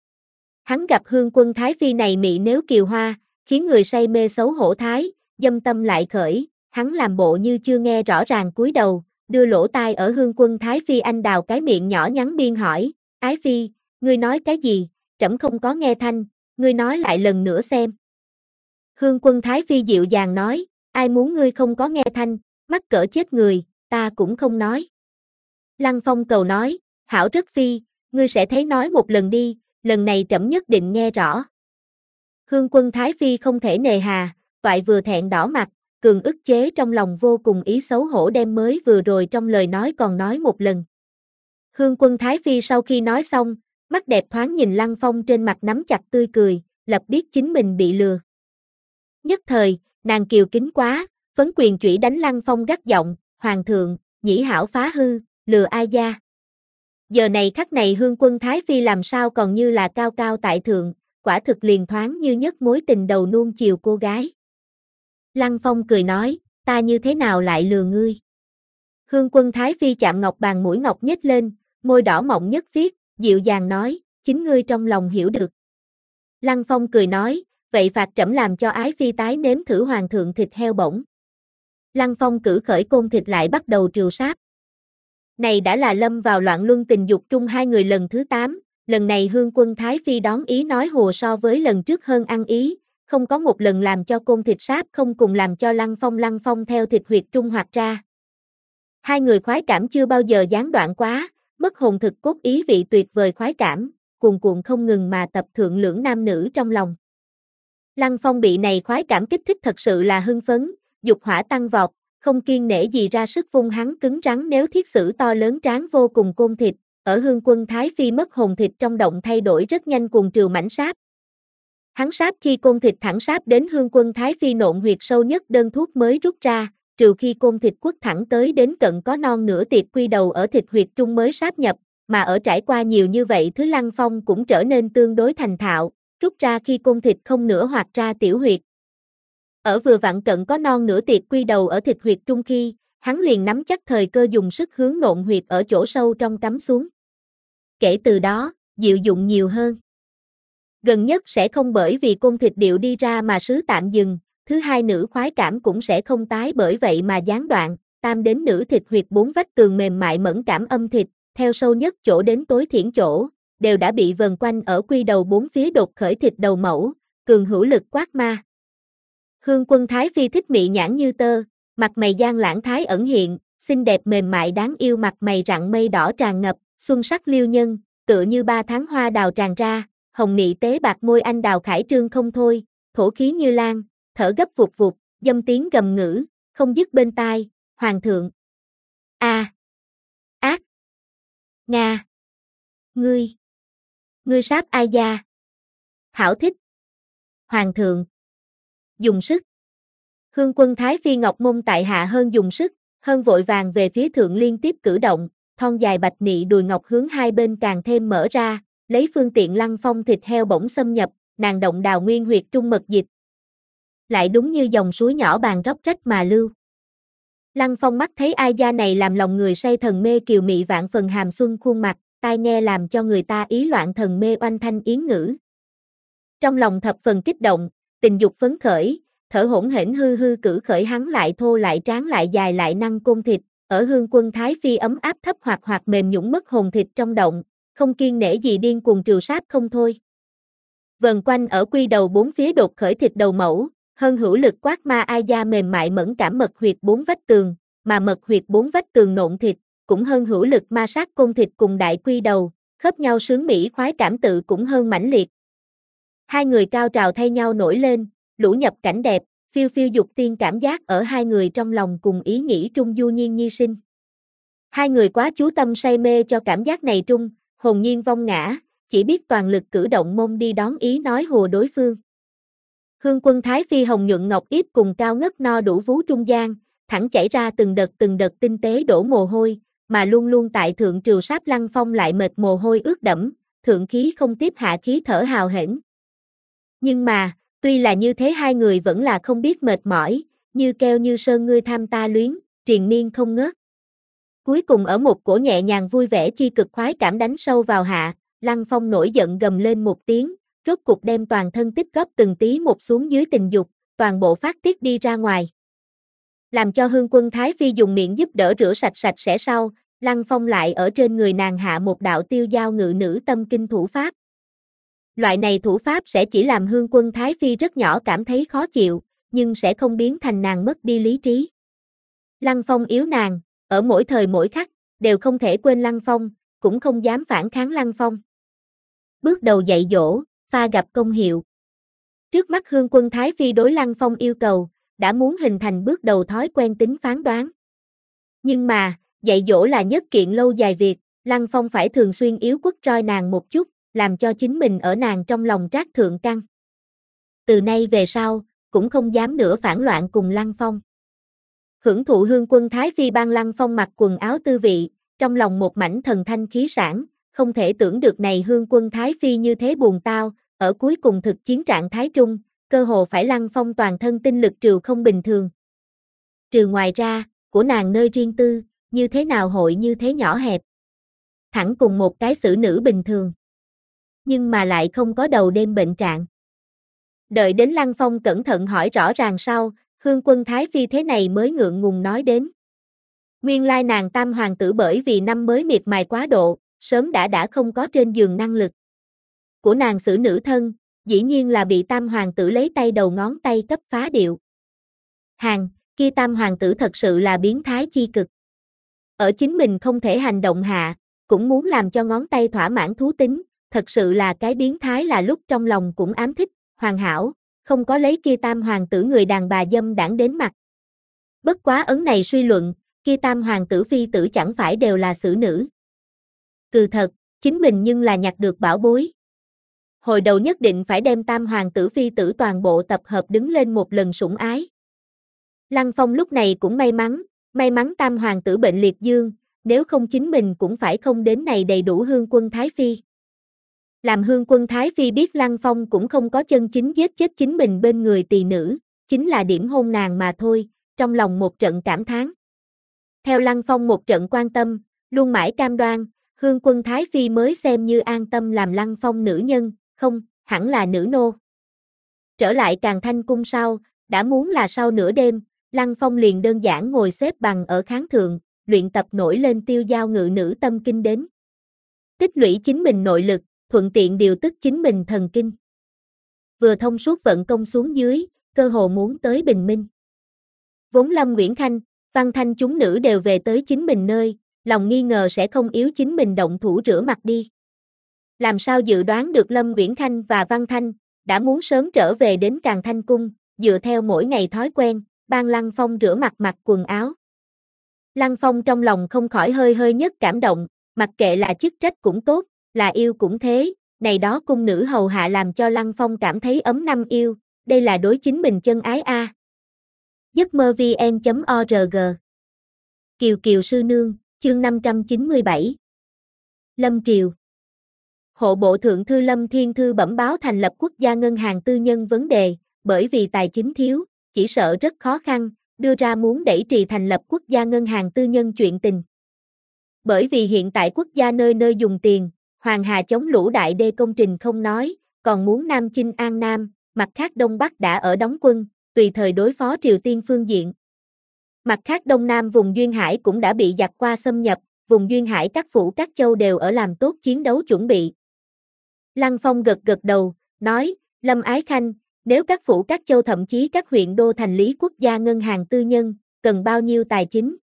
Hắn gặp Hương Quân Thái Phi này mị nếu kiều hoa, khiến người say mê xấu hổ thái, dâm tâm lại khởi, hắn làm bộ như chưa nghe rõ ràng cúi đầu, đưa lỗ tai ở Hương Quân Thái Phi anh đào cái miệng nhỏ nhắn biên hỏi, Ái Phi, ngươi nói cái gì, trẫm không có nghe thanh, ngươi nói lại lần nữa xem. Hương Quân Thái Phi dịu dàng nói, ai muốn ngươi không có nghe thanh, mắc cỡ chết người, ta cũng không nói. Lăng Phong cầu nói, hảo rất phi, ngươi sẽ thấy nói một lần đi, lần này trẫm nhất định nghe rõ. Hương Quân Thái Phi không thể nề hà, toại vừa thẹn đỏ mặt, cường ức chế trong lòng vô cùng ý xấu hổ đem mới vừa rồi trong lời nói còn nói một lần. Hương Quân Thái Phi sau khi nói xong, mắt đẹp thoáng nhìn Lăng Phong trên mặt nắm chặt tươi cười, lập biết chính mình bị lừa. Nhất thời, nàng kiều kính quá, phấn quyền chủy đánh Lăng Phong gắt giọng, Hoàng thượng, nhĩ hảo phá hư, lừa ai gia. Giờ này khắc này Hương Quân Thái Phi làm sao còn như là cao cao tại thượng, quả thực liền thoáng như nhất mối tình đầu nuông chiều cô gái. Lăng Phong cười nói, ta như thế nào lại lừa ngươi. Hương Quân Thái Phi chạm ngọc bàn mũi ngọc nhếch lên, môi đỏ mọng nhất phiết, dịu dàng nói, chính ngươi trong lòng hiểu được. Lăng Phong cười nói, vậy phạt trẫm làm cho Ái Phi tái nếm thử hoàng thượng thịt heo bổng. Lăng Phong cử khởi côn thịt lại bắt đầu triều sát. Này đã là lâm vào loạn luân tình dục trung hai người lần thứ tám, lần này Hương Quân Thái Phi đón ý nói hùa so với lần trước hơn ăn ý, không có một lần làm cho côn thịt sáp không cùng làm cho Lăng Phong Lăng Phong theo thịt huyệt trung hoạt ra. Hai người khoái cảm chưa bao giờ gián đoạn quá, mất hồn thực cốt ý vị tuyệt vời khoái cảm, cuồn cuộn không ngừng mà tập thượng lưỡng nam nữ trong lòng. Lăng Phong bị này khoái cảm kích thích thật sự là hưng phấn, dục hỏa tăng vọt, không kiêng nể gì ra sức vung hắn cứng rắn nếu thiết sử to lớn tráng vô cùng côn thịt, ở Hương Quân Thái Phi mất hồn thịt trong động thay đổi rất nhanh cuồng triều mảnh sáp. Hắn sáp khi côn thịt thẳng sáp đến Hương Quân Thái Phi nộn huyệt sâu nhất đơn thuốc mới rút ra, trừ khi côn thịt quất thẳng tới đến cận có non nửa tiệt quy đầu ở thịt huyệt trung mới sáp nhập, mà ở trải qua nhiều như vậy thứ Lăng Phong cũng trở nên tương đối thành thạo, rút ra khi côn thịt không nửa hoạt ra tiểu huyệt. Ở vừa vặn cận có non nửa tiệt quy đầu ở thịt huyệt trung khi, hắn liền nắm chắc thời cơ dùng sức hướng nộn huyệt ở chỗ sâu trong cắm xuống. Kể từ đó, diệu dụng nhiều hơn. Gần nhất sẽ không bởi vì côn thịt điệu đi ra mà sứ tạm dừng, thứ hai nữ khoái cảm cũng sẽ không tái bởi vậy mà gián đoạn, tam đến nữ thịt huyệt bốn vách tường mềm mại mẫn cảm âm thịt, theo sâu nhất chỗ đến tối thiển chỗ, đều đã bị vần quanh ở quy đầu bốn phía đột khởi thịt đầu mẫu, cường hữu lực quát ma. Hương Quân Thái Phi thích mị nhãn như tơ, mặt mày gian lãng thái ẩn hiện, xinh đẹp mềm mại đáng yêu mặt mày rặng mây đỏ tràn ngập, xuân sắc liêu nhân, tựa như ba tháng hoa đào tràn ra, hồng nị tế bạc môi anh đào khải trương không thôi, thổ khí như lan, thở gấp vụt vụt, dâm tiếng gầm ngữ, không dứt bên tai, hoàng thượng. A. Ác. Nga. Ngươi. Ngươi sát ai gia? Hảo thích. Hoàng thượng. Dùng sức. Hương quân Thái Phi Ngọc Mông tại hạ hơn dùng sức, hơn vội vàng về phía thượng liên tiếp cử động, thon dài bạch nị đùi ngọc hướng hai bên càng thêm mở ra, lấy phương tiện Lăng Phong thịt heo bỗng xâm nhập, nàng động đào nguyên huyệt trung mật dịch. Lại đúng như dòng suối nhỏ bàn róc rách mà lưu. Lăng Phong mắt thấy ai gia này làm lòng người say thần mê kiều mị vạn phần hàm xuân khuôn mặt, tai nghe làm cho người ta ý loạn thần mê oanh thanh yến ngữ. Trong lòng thập phần kích động, tình dục phấn khởi, thở hổn hển hư hư cử khởi hắn lại thô lại tráng lại dài lại năng côn thịt, ở hương quân Thái Phi ấm áp thấp hoặc hoặc mềm nhũn mất hồn thịt trong động, không kiên nể gì điên cuồng trừ sát không thôi. Vần quanh ở quy đầu bốn phía đột khởi thịt đầu mẫu, hơn hữu lực quát ma ai gia mềm mại mẫn cảm mật huyệt bốn vách tường, mà mật huyệt bốn vách tường nộn thịt, cũng hơn hữu lực ma sát côn thịt cùng đại quy đầu, khớp nhau sướng mỹ khoái cảm tự cũng hơn mãnh liệt. Hai người cao trào thay nhau nổi lên, lũ nhập cảnh đẹp, phiêu phiêu dục tiên cảm giác ở hai người trong lòng cùng ý nghĩ trung du nhiên nhi sinh. Hai người quá chú tâm say mê cho cảm giác này trung, hồn nhiên vong ngã, chỉ biết toàn lực cử động mông đi đón ý nói hùa đối phương. Hương quân Thái Phi hồng nhuận ngọc yếp cùng cao ngất no đủ vú trung gian, thẳng chảy ra từng đợt từng đợt tinh tế đổ mồ hôi, mà luôn luôn tại thượng triều sáp Lăng Phong lại mệt mồ hôi ướt đẫm, thượng khí không tiếp hạ khí thở hào hển. Nhưng mà, tuy là như thế hai người vẫn là không biết mệt mỏi, như keo như sơn ngươi tham ta luyến, triền miên không ngớt. Cuối cùng ở một cổ nhẹ nhàng vui vẻ chi cực khoái cảm đánh sâu vào hạ, Lăng Phong nổi giận gầm lên một tiếng, rốt cục đem toàn thân tích góp từng tí một xuống dưới tình dục, toàn bộ phát tiết đi ra ngoài. Làm cho hương quân Thái Phi dùng miệng giúp đỡ rửa sạch sạch sẽ sau, Lăng Phong lại ở trên người nàng hạ một đạo tiêu giao ngự nữ tâm kinh thủ pháp. Loại này thủ pháp sẽ chỉ làm hương quân Thái Phi rất nhỏ cảm thấy khó chịu, nhưng sẽ không biến thành nàng mất đi lý trí. Lăng Phong yếu nàng, ở mỗi thời mỗi khắc, đều không thể quên Lăng Phong, cũng không dám phản kháng Lăng Phong. Bước đầu dạy dỗ, pha gặp công hiệu. Trước mắt hương quân Thái Phi đối Lăng Phong yêu cầu, đã muốn hình thành bước đầu thói quen tính phán đoán. Nhưng mà, dạy dỗ là nhất kiện lâu dài việc, Lăng Phong phải thường xuyên yếu quất roi nàng một chút, làm cho chính mình ở nàng trong lòng trát thượng căn. Từ nay về sau, cũng không dám nữa phản loạn cùng Lăng Phong. Hưởng thụ hương quân Thái Phi ban Lăng Phong mặc quần áo tư vị, trong lòng một mảnh thần thanh khí sản, không thể tưởng được này hương quân Thái Phi như thế buồn tao, ở cuối cùng thực chiến trạng thái trung, cơ hồ phải Lăng Phong toàn thân tinh lực trừ không bình thường. Trừ ngoài ra, của nàng nơi riêng tư, như thế nào hội như thế nhỏ hẹp. Thẳng cùng một cái xử nữ bình thường. Nhưng mà lại không có đầu đêm bệnh trạng. Đợi đến Lăng Phong cẩn thận hỏi rõ ràng sau, hương quân Thái Phi thế này mới ngượng ngùng nói đến. Nguyên lai nàng tam hoàng tử bởi vì năm mới miệt mài quá độ, sớm đã đã không có trên giường năng lực. Của nàng xử nữ thân, dĩ nhiên là bị tam hoàng tử lấy tay đầu ngón tay cấp phá điệu. Hàng, kia tam hoàng tử thật sự là biến thái chi cực. Ở chính mình không thể hành động hạ, cũng muốn làm cho ngón tay thỏa mãn thú tính, thật sự là cái biến thái là lúc trong lòng cũng ám thích, hoàn hảo, không có lấy kia tam hoàng tử người đàn bà dâm đảng đến mặt. Bất quá ấn này suy luận, kia tam hoàng tử phi tử chẳng phải đều là xử nữ. Cừ thật, chính mình nhưng là nhặt được bảo bối. Hồi đầu nhất định phải đem tam hoàng tử phi tử toàn bộ tập hợp đứng lên một lần sủng ái. Lăng Phong lúc này cũng may mắn, may mắn tam hoàng tử bệnh liệt dương, nếu không chính mình cũng phải không đến này đầy đủ hương quân Thái Phi. Làm hương quân Thái Phi biết Lăng Phong cũng không có chân chính giết chết chính mình bên người tỳ nữ, chính là điểm hôn nàng mà thôi, trong lòng một trận cảm thán. Theo Lăng Phong một trận quan tâm, luôn mãi cam đoan, hương quân Thái Phi mới xem như an tâm làm Lăng Phong nữ nhân, không, hẳn là nữ nô. Trở lại Càn Thanh cung sau, đã muốn là sau nửa đêm, Lăng Phong liền đơn giản ngồi xếp bằng ở kháng thượng, luyện tập nổi lên tiêu giao ngự nữ tâm kinh đến. Tích lũy chính mình nội lực, thuận tiện điều tức chính mình thần kinh. Vừa thông suốt vận công xuống dưới, cơ hồ muốn tới bình minh. Vốn Lâm Nguyễn Khanh, Văn Thanh chúng nữ đều về tới chính mình nơi, lòng nghi ngờ sẽ không yếu chính mình động thủ rửa mặt đi. Làm sao dự đoán được Lâm Nguyễn Khanh và Văn Thanh đã muốn sớm trở về đến Càn Thanh cung, dựa theo mỗi ngày thói quen, ban Lăng Phong rửa mặt mặc quần áo. Lăng Phong trong lòng không khỏi hơi hơi nhất cảm động, Mặc kệ là chức trách cũng tốt, là yêu cũng thế, này đó cung nữ hầu hạ làm cho Lăng Phong cảm thấy ấm năm yêu, đây là đối chính mình chân ái a. À. giấc mơ vn chấm org Kiều Kiều sư nương, chương năm trăm chín mươi bảy. Lâm Triều. Hộ bộ thượng thư Lâm Thiên Thư bẩm báo thành lập quốc gia ngân hàng tư nhân vấn đề, bởi vì tài chính thiếu, chỉ sợ rất khó khăn, đưa ra muốn đẩy trì thành lập quốc gia ngân hàng tư nhân chuyện tình. Bởi vì hiện tại quốc gia nơi nơi dùng tiền, Hoàng Hà chống lũ đại đê công trình không nói, còn muốn Nam Chinh An Nam, mặt khác Đông Bắc đã ở đóng quân, tùy thời đối phó Triều Tiên phương diện. Mặt khác Đông Nam vùng Duyên Hải cũng đã bị giặc qua xâm nhập, vùng Duyên Hải các phủ các châu đều ở làm tốt chiến đấu chuẩn bị. Lăng Phong gật gật đầu, nói, Lâm Ái Khanh, nếu các phủ các châu thậm chí các huyện đô thành lý quốc gia ngân hàng tư nhân, cần bao nhiêu tài chính?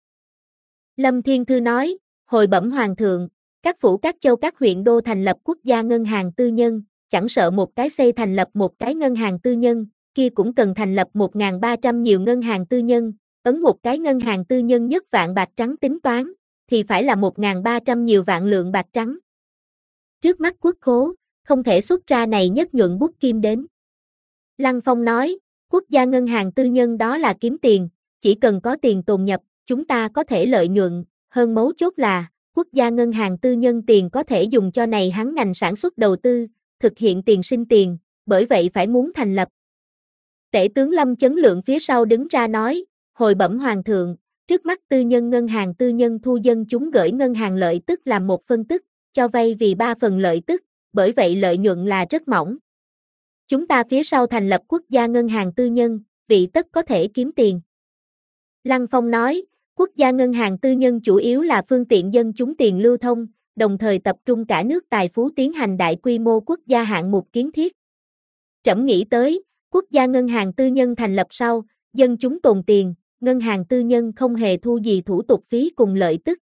Lâm Thiên Thư nói, hồi bẩm Hoàng thượng, các phủ các châu các huyện đô thành lập quốc gia ngân hàng tư nhân, chẳng sợ một cái xây thành lập một cái ngân hàng tư nhân, kia cũng cần thành lập một nghìn ba trăm nhiều ngân hàng tư nhân, ấn một cái ngân hàng tư nhân nhất vạn bạc trắng tính toán, thì phải là một nghìn ba trăm nhiều vạn lượng bạc trắng. Trước mắt quốc khố, không thể xuất ra này nhất nhuận bút kim đến. Lăng Phong nói, quốc gia ngân hàng tư nhân đó là kiếm tiền, chỉ cần có tiền tồn nhập, chúng ta có thể lợi nhuận, hơn mấu chốt là, quốc gia ngân hàng tư nhân tiền có thể dùng cho này hắn ngành sản xuất đầu tư, thực hiện tiền sinh tiền, bởi vậy phải muốn thành lập. Tể tướng Lâm Chấn Lượng phía sau đứng ra nói, hồi bẩm Hoàng thượng, trước mắt tư nhân ngân hàng tư nhân thu dân chúng gửi ngân hàng lợi tức làm một phân tức, cho vay vì ba phần lợi tức, bởi vậy lợi nhuận là rất mỏng. Chúng ta phía sau thành lập quốc gia ngân hàng tư nhân, vị tất có thể kiếm tiền. Lăng Phong nói, quốc gia ngân hàng tư nhân chủ yếu là phương tiện dân chúng tiền lưu thông, đồng thời tập trung cả nước tài phú tiến hành đại quy mô quốc gia hạng mục kiến thiết. Trẫm nghĩ tới, quốc gia ngân hàng tư nhân thành lập sau, dân chúng tồn tiền, ngân hàng tư nhân không hề thu gì thủ tục phí cùng lợi tức.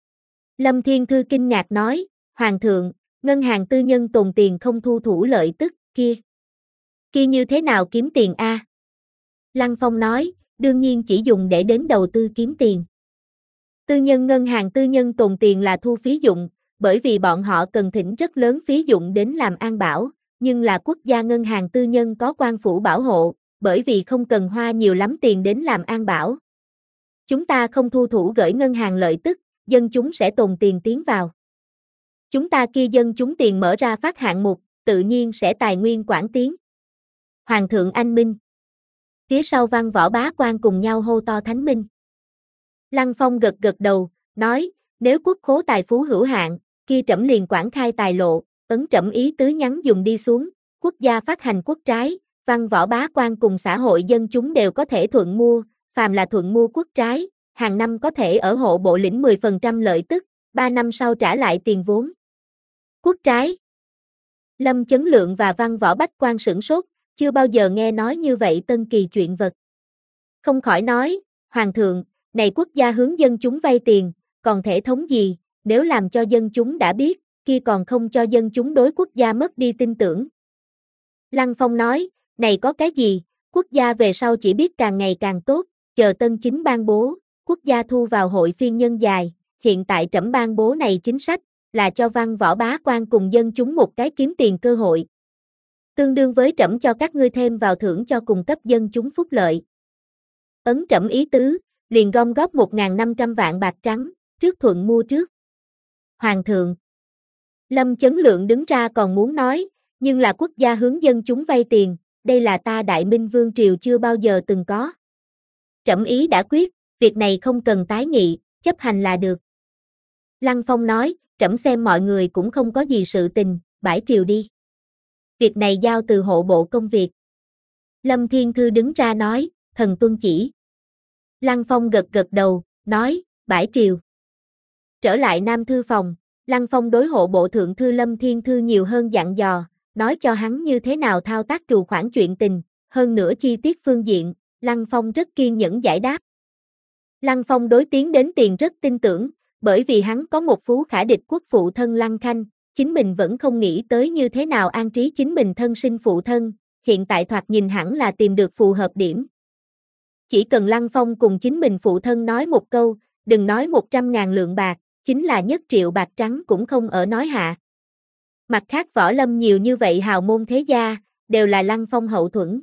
Lâm Thiên Thư kinh ngạc nói, Hoàng thượng, ngân hàng tư nhân tồn tiền không thu thủ lợi tức, kia. Kia như thế nào kiếm tiền a? À? Lăng Phong nói, đương nhiên chỉ dùng để đến đầu tư kiếm tiền. Tư nhân ngân hàng tư nhân tồn tiền là thu phí dụng, bởi vì bọn họ cần thỉnh rất lớn phí dụng đến làm an bảo, nhưng là quốc gia ngân hàng tư nhân có quan phủ bảo hộ, bởi vì không cần hoa nhiều lắm tiền đến làm an bảo. Chúng ta không thu thủ gửi ngân hàng lợi tức, dân chúng sẽ tồn tiền tiến vào. Chúng ta kia dân chúng tiền mở ra phát hạng mục, tự nhiên sẽ tài nguyên quản tiến. Hoàng thượng anh minh. Phía sau Văn Võ Bá Quan cùng nhau hô to thánh minh. Lăng Phong gật gật đầu, nói, nếu quốc khố tài phú hữu hạn, kia trẫm liền quản khai tài lộ, ấn trẫm ý tứ nhắn dùng đi xuống, quốc gia phát hành quốc trái, Văn Võ Bá Quan cùng xã hội dân chúng đều có thể thuận mua, phàm là thuận mua quốc trái, hàng năm có thể ở hộ bộ lĩnh mười phần trăm lợi tức, ba năm sau trả lại tiền vốn. Quốc trái. Lâm Chấn Lượng và Văn Võ Bách Quan sửng sốt, chưa bao giờ nghe nói như vậy tân kỳ chuyện vật. Không khỏi nói, Hoàng thượng, này quốc gia hướng dân chúng vay tiền, còn thể thống gì, nếu làm cho dân chúng đã biết, kia còn không cho dân chúng đối quốc gia mất đi tin tưởng. Lăng Phong nói, này có cái gì, quốc gia về sau chỉ biết càng ngày càng tốt, chờ tân chính ban bố, quốc gia thu vào hội phiên nhân dài, hiện tại trẫm ban bố này chính sách, là cho Văn Võ Bá Quan cùng dân chúng một cái kiếm tiền cơ hội. Tương đương với trẫm cho các ngươi thêm vào thưởng cho cùng cấp dân chúng phúc lợi. Ấn trẫm ý tứ, liền gom góp một nghìn năm trăm vạn bạc trắng, trước thuận mua trước. Hoàng thượng. Lâm Chấn Lượng đứng ra còn muốn nói, nhưng là quốc gia hướng dân chúng vay tiền, đây là ta Đại Minh Vương Triều chưa bao giờ từng có. Trẫm ý đã quyết, việc này không cần tái nghị, chấp hành là được. Lăng Phong nói, trẫm xem mọi người cũng không có gì sự tình, bãi triều đi. Việc này giao từ hộ bộ công việc. Lâm Thiên Thư đứng ra nói, thần tuân chỉ. Lăng Phong gật gật đầu, nói, bãi triều. Trở lại Nam Thư phòng, Lăng Phong đối hộ bộ thượng thư Lâm Thiên Thư nhiều hơn dặn dò, nói cho hắn như thế nào thao tác trù khoản chuyện tình, hơn nữa chi tiết phương diện, Lăng Phong rất kiên nhẫn giải đáp. Lăng Phong đối tiến đến tiền rất tin tưởng, bởi vì hắn có một phú khả địch quốc phụ thân Lăng Khanh, chính mình vẫn không nghĩ tới như thế nào an trí chính mình thân sinh phụ thân, hiện tại thoạt nhìn hẳn là tìm được phù hợp điểm. Chỉ cần Lăng Phong cùng chính mình phụ thân nói một câu, đừng nói một trăm ngàn lượng bạc, chính là nhất triệu bạc trắng cũng không ở nói hạ. Mặt khác võ lâm nhiều như vậy hào môn thế gia, đều là Lăng Phong hậu thuẫn.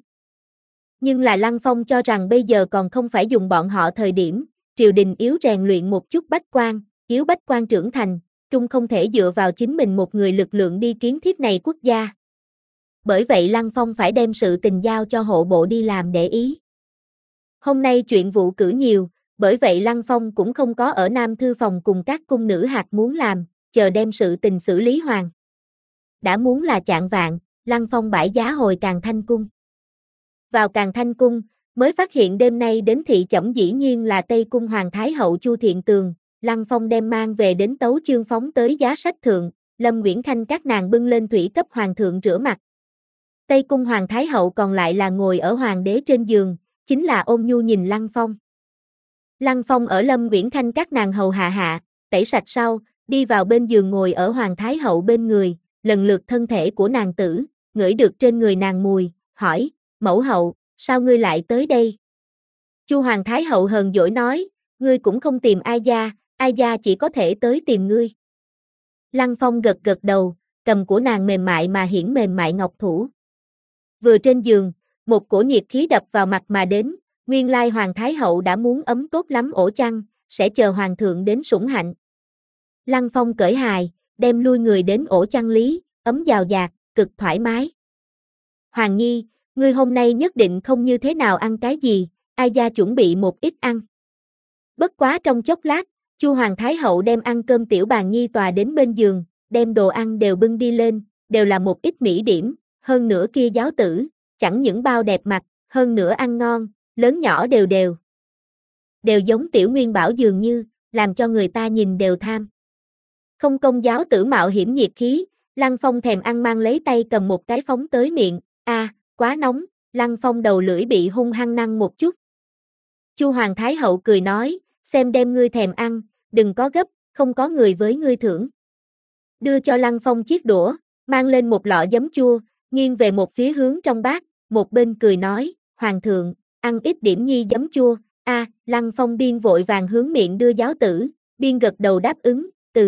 Nhưng là Lăng Phong cho rằng bây giờ còn không phải dùng bọn họ thời điểm, triều đình yếu rèn luyện một chút bách quan, yếu bách quan trưởng thành, trung không thể dựa vào chính mình một người lực lượng đi kiến thiết này quốc gia. Bởi vậy Lăng Phong phải đem sự tình giao cho hộ bộ đi làm để ý. Hôm nay chuyện vụ cử nhiều, bởi vậy Lăng Phong cũng không có ở Nam Thư phòng cùng các cung nữ hạt muốn làm, chờ đem sự tình xử lý hoàn. Đã muốn là chạng vạn, Lăng Phong bãi giá hồi Càn Thanh Cung. Vào Càn Thanh Cung, mới phát hiện đêm nay đến thị chẩm dĩ nhiên là Tây Cung Hoàng Thái Hậu Chu Thiện Tường, Lăng Phong đem mang về đến tấu chương phóng tới giá sách thượng, Lâm Nguyễn Khanh các nàng bưng lên thủy cấp Hoàng thượng rửa mặt. Tây Cung Hoàng Thái Hậu còn lại là ngồi ở Hoàng đế trên giường, chính là ôn nhu nhìn Lăng Phong. Lăng Phong ở Lâm Nguyễn Khanh các nàng hầu hạ hạ, tẩy sạch sau, đi vào bên giường ngồi ở Hoàng Thái Hậu bên người, lần lượt thân thể của nàng tử, ngửi được trên người nàng mùi, hỏi, mẫu hậu, sao ngươi lại tới đây? Chu Hoàng Thái Hậu hờn dỗi nói, ngươi cũng không tìm ai gia, ai gia chỉ có thể tới tìm ngươi. Lăng Phong gật gật đầu, cầm của nàng mềm mại mà hiển mềm mại ngọc thủ. Vừa trên giường, một cổ nhiệt khí đập vào mặt mà đến, nguyên lai Hoàng Thái Hậu đã muốn ấm tốt lắm ổ chăn, sẽ chờ Hoàng thượng đến sủng hạnh. Lăng Phong cởi hài, đem lui người đến ổ chăn lý, ấm giàu dạt, cực thoải mái. Hoàng Nhi, ngươi hôm nay nhất định không như thế nào ăn cái gì, ai gia chuẩn bị một ít ăn. Bất quá trong chốc lát, Chu Hoàng Thái Hậu đem ăn cơm tiểu bàn nhi tòa đến bên giường, đem đồ ăn đều bưng đi lên, đều là một ít mỹ điểm, hơn nữa kia giáo tử, chẳng những bao đẹp mặt, hơn nữa ăn ngon, lớn nhỏ đều đều. Đều giống tiểu nguyên bảo dường như, làm cho người ta nhìn đều tham. Không công giáo tử mạo hiểm nhiệt khí, Lăng Phong thèm ăn mang lấy tay cầm một cái phóng tới miệng, a à, quá nóng, Lăng Phong đầu lưỡi bị hung hăng năng một chút. Chu Hoàng Thái Hậu cười nói, xem đem ngươi thèm ăn, đừng có gấp, không có người với ngươi thưởng. Đưa cho Lăng Phong chiếc đũa, mang lên một lọ giấm chua, nghiêng về một phía hướng trong bát, một bên cười nói, Hoàng thượng, ăn ít điểm nhi giấm chua, a à, Lăng Phong biên vội vàng hướng miệng đưa giáo tử, biên gật đầu đáp ứng, từ.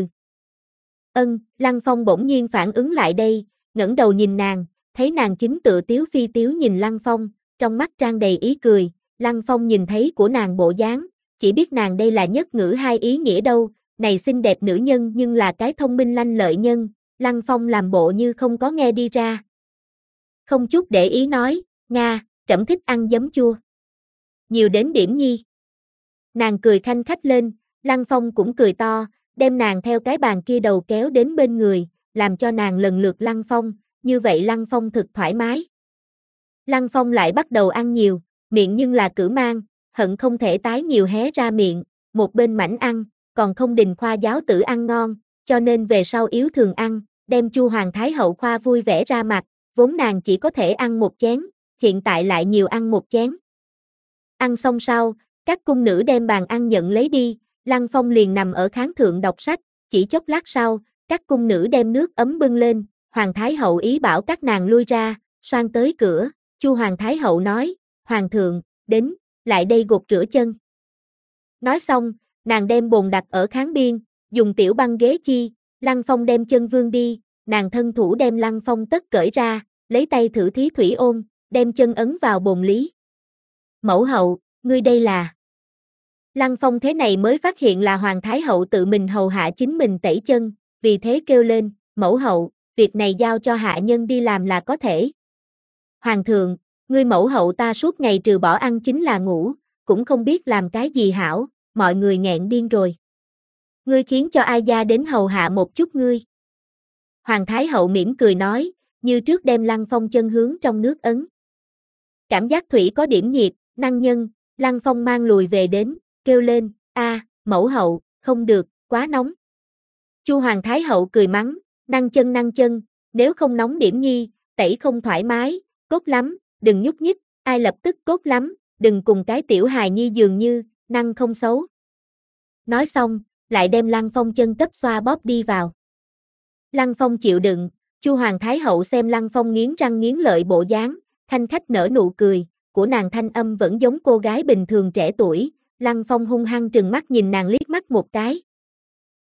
Ân, Lăng Phong bỗng nhiên phản ứng lại đây, ngẩng đầu nhìn nàng, thấy nàng chính tựa tiếu phi tiếu nhìn Lăng Phong, trong mắt trang đầy ý cười, Lăng Phong nhìn thấy của nàng bộ dáng, chỉ biết nàng đây là nhất ngữ hai ý nghĩa đâu, này xinh đẹp nữ nhân nhưng là cái thông minh lanh lợi nhân, Lăng Phong làm bộ như không có nghe đi ra. Không chút để ý nói, Nga, trẫm thích ăn giấm chua. Nhiều đến điểm nhi. Nàng cười khanh khách lên, Lăng Phong cũng cười to, đem nàng theo cái bàn kia đầu kéo đến bên người, làm cho nàng lần lượt Lăng Phong, như vậy Lăng Phong thực thoải mái. Lăng Phong lại bắt đầu ăn nhiều, miệng nhưng là cử mang, hận không thể tái nhiều hé ra miệng, một bên mảnh ăn, còn không đình khoa giáo tử ăn ngon, cho nên về sau yếu thường ăn, đem Chu Hoàng Thái Hậu khoa vui vẻ ra mặt, vốn nàng chỉ có thể ăn một chén, hiện tại lại nhiều ăn một chén. Ăn xong sau, các cung nữ đem bàn ăn nhận lấy đi, Lăng Phong liền nằm ở khán thượng đọc sách, chỉ chốc lát sau, các cung nữ đem nước ấm bưng lên, Hoàng Thái Hậu ý bảo các nàng lui ra, xoan tới cửa, Chu Hoàng Thái Hậu nói, Hoàng thượng, đến, lại đây gột rửa chân. Nói xong, nàng đem bồn đặt ở khán biên, dùng tiểu băng ghế chi, Lăng Phong đem chân vươn đi, nàng thân thủ đem Lăng Phong tất cởi ra, lấy tay thử thí thủy ôn, đem chân ấn vào bồn lý. Mẫu hậu, ngươi đây là... Lăng Phong thế này mới phát hiện là Hoàng Thái Hậu tự mình hầu hạ chính mình tẩy chân, vì thế kêu lên, mẫu hậu, việc này giao cho hạ nhân đi làm là có thể. Hoàng thượng, ngươi mẫu hậu ta suốt ngày trừ bỏ ăn chính là ngủ, cũng không biết làm cái gì hảo, mọi người nghẹn điên rồi. Ngươi khiến cho ai gia đến hầu hạ một chút ngươi. Hoàng Thái Hậu mỉm cười nói, như trước đem Lăng Phong chân hướng trong nước ấn. Cảm giác thủy có điểm nhiệt, năng nhân, Lăng Phong mang lùi về đến, kêu lên, a, mẫu hậu, không được, quá nóng. Chu Hoàng Thái Hậu cười mắng, năng chân năng chân, nếu không nóng điểm nhi, tẩy không thoải mái, cốt lắm, đừng nhúc nhích, ai lập tức cốt lắm, đừng cùng cái tiểu hài nhi dường như, năng không xấu. Nói xong, lại đem Lăng Phong chân cấp xoa bóp đi vào. Lăng Phong chịu đựng, Chu Hoàng Thái Hậu xem Lăng Phong nghiến răng nghiến lợi bộ dáng, khanh khách nở nụ cười, của nàng thanh âm vẫn giống cô gái bình thường trẻ tuổi, Lăng Phong hung hăng trừng mắt nhìn nàng liếc mắt một cái.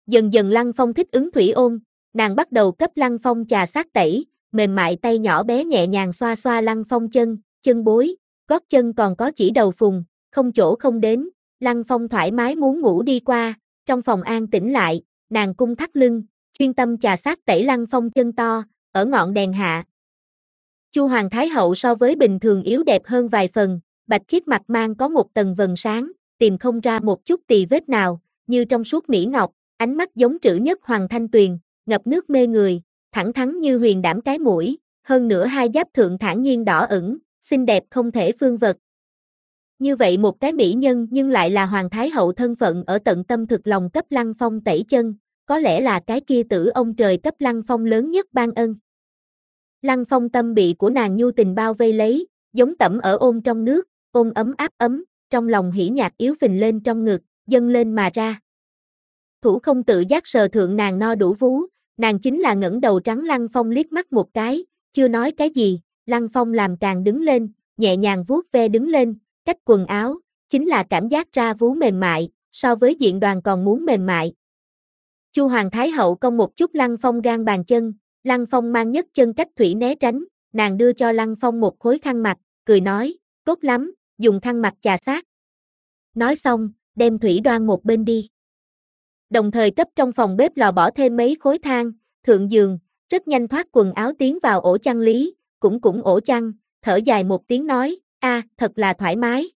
Dần dần Lăng Phong thích ứng thủy ôn, nàng bắt đầu cấp Lăng Phong chà sát tẩy, mềm mại tay nhỏ bé nhẹ nhàng xoa xoa Lăng Phong chân, chân bối, gót chân còn có chỉ đầu phùng, không chỗ không đến, Lăng Phong thoải mái muốn ngủ đi qua, trong phòng an tĩnh lại, nàng cung thắt lưng, chuyên tâm chà sát tẩy Lăng Phong chân to, ở ngọn đèn hạ. Chu Hoàng Thái Hậu so với bình thường yếu đẹp hơn vài phần, bạch khiết mặt mang có một tầng vầng sáng, tìm không ra một chút tì vết nào, như trong suốt mỹ ngọc, ánh mắt giống trữ nhất hoàng thanh tuyền, ngập nước mê người, thẳng thắn như huyền đảm cái mũi, hơn nữa hai giáp thượng thản nhiên đỏ ửng, xinh đẹp không thể phương vật. Như vậy một cái mỹ nhân nhưng lại là Hoàng Thái Hậu thân phận ở tận tâm thực lòng cấp Lăng Phong tẩy chân, có lẽ là cái kia tử ông trời cấp Lăng Phong lớn nhất ban ân. Lăng Phong tâm bị của nàng nhu tình bao vây lấy, giống tẩm ở ôn trong nước, ôn ấm áp ấm, trong lòng hỉ nhạc yếu phình lên trong ngực, dâng lên mà ra. Thủ không tự giác sờ thượng nàng no đủ vú, nàng chính là ngẩng đầu trắng Lăng Phong liếc mắt một cái, chưa nói cái gì, Lăng Phong làm càng đứng lên, nhẹ nhàng vuốt ve đứng lên, cách quần áo, chính là cảm giác ra vú mềm mại, so với diện đoàn còn muốn mềm mại. Chu Hoàng Thái Hậu cong một chút Lăng Phong gan bàn chân, Lăng Phong mang nhất chân cách thủy né tránh, nàng đưa cho Lăng Phong một khối khăn mặt, cười nói, tốt lắm, dùng khăn mặt chà sát. Nói xong, đem thủy đoan một bên đi. Đồng thời cấp trong phòng bếp lò bỏ thêm mấy khối than, thượng giường, rất nhanh thoát quần áo tiến vào ổ chăn lý, cũng cũng ổ chăn, thở dài một tiếng nói, a, thật là thoải mái.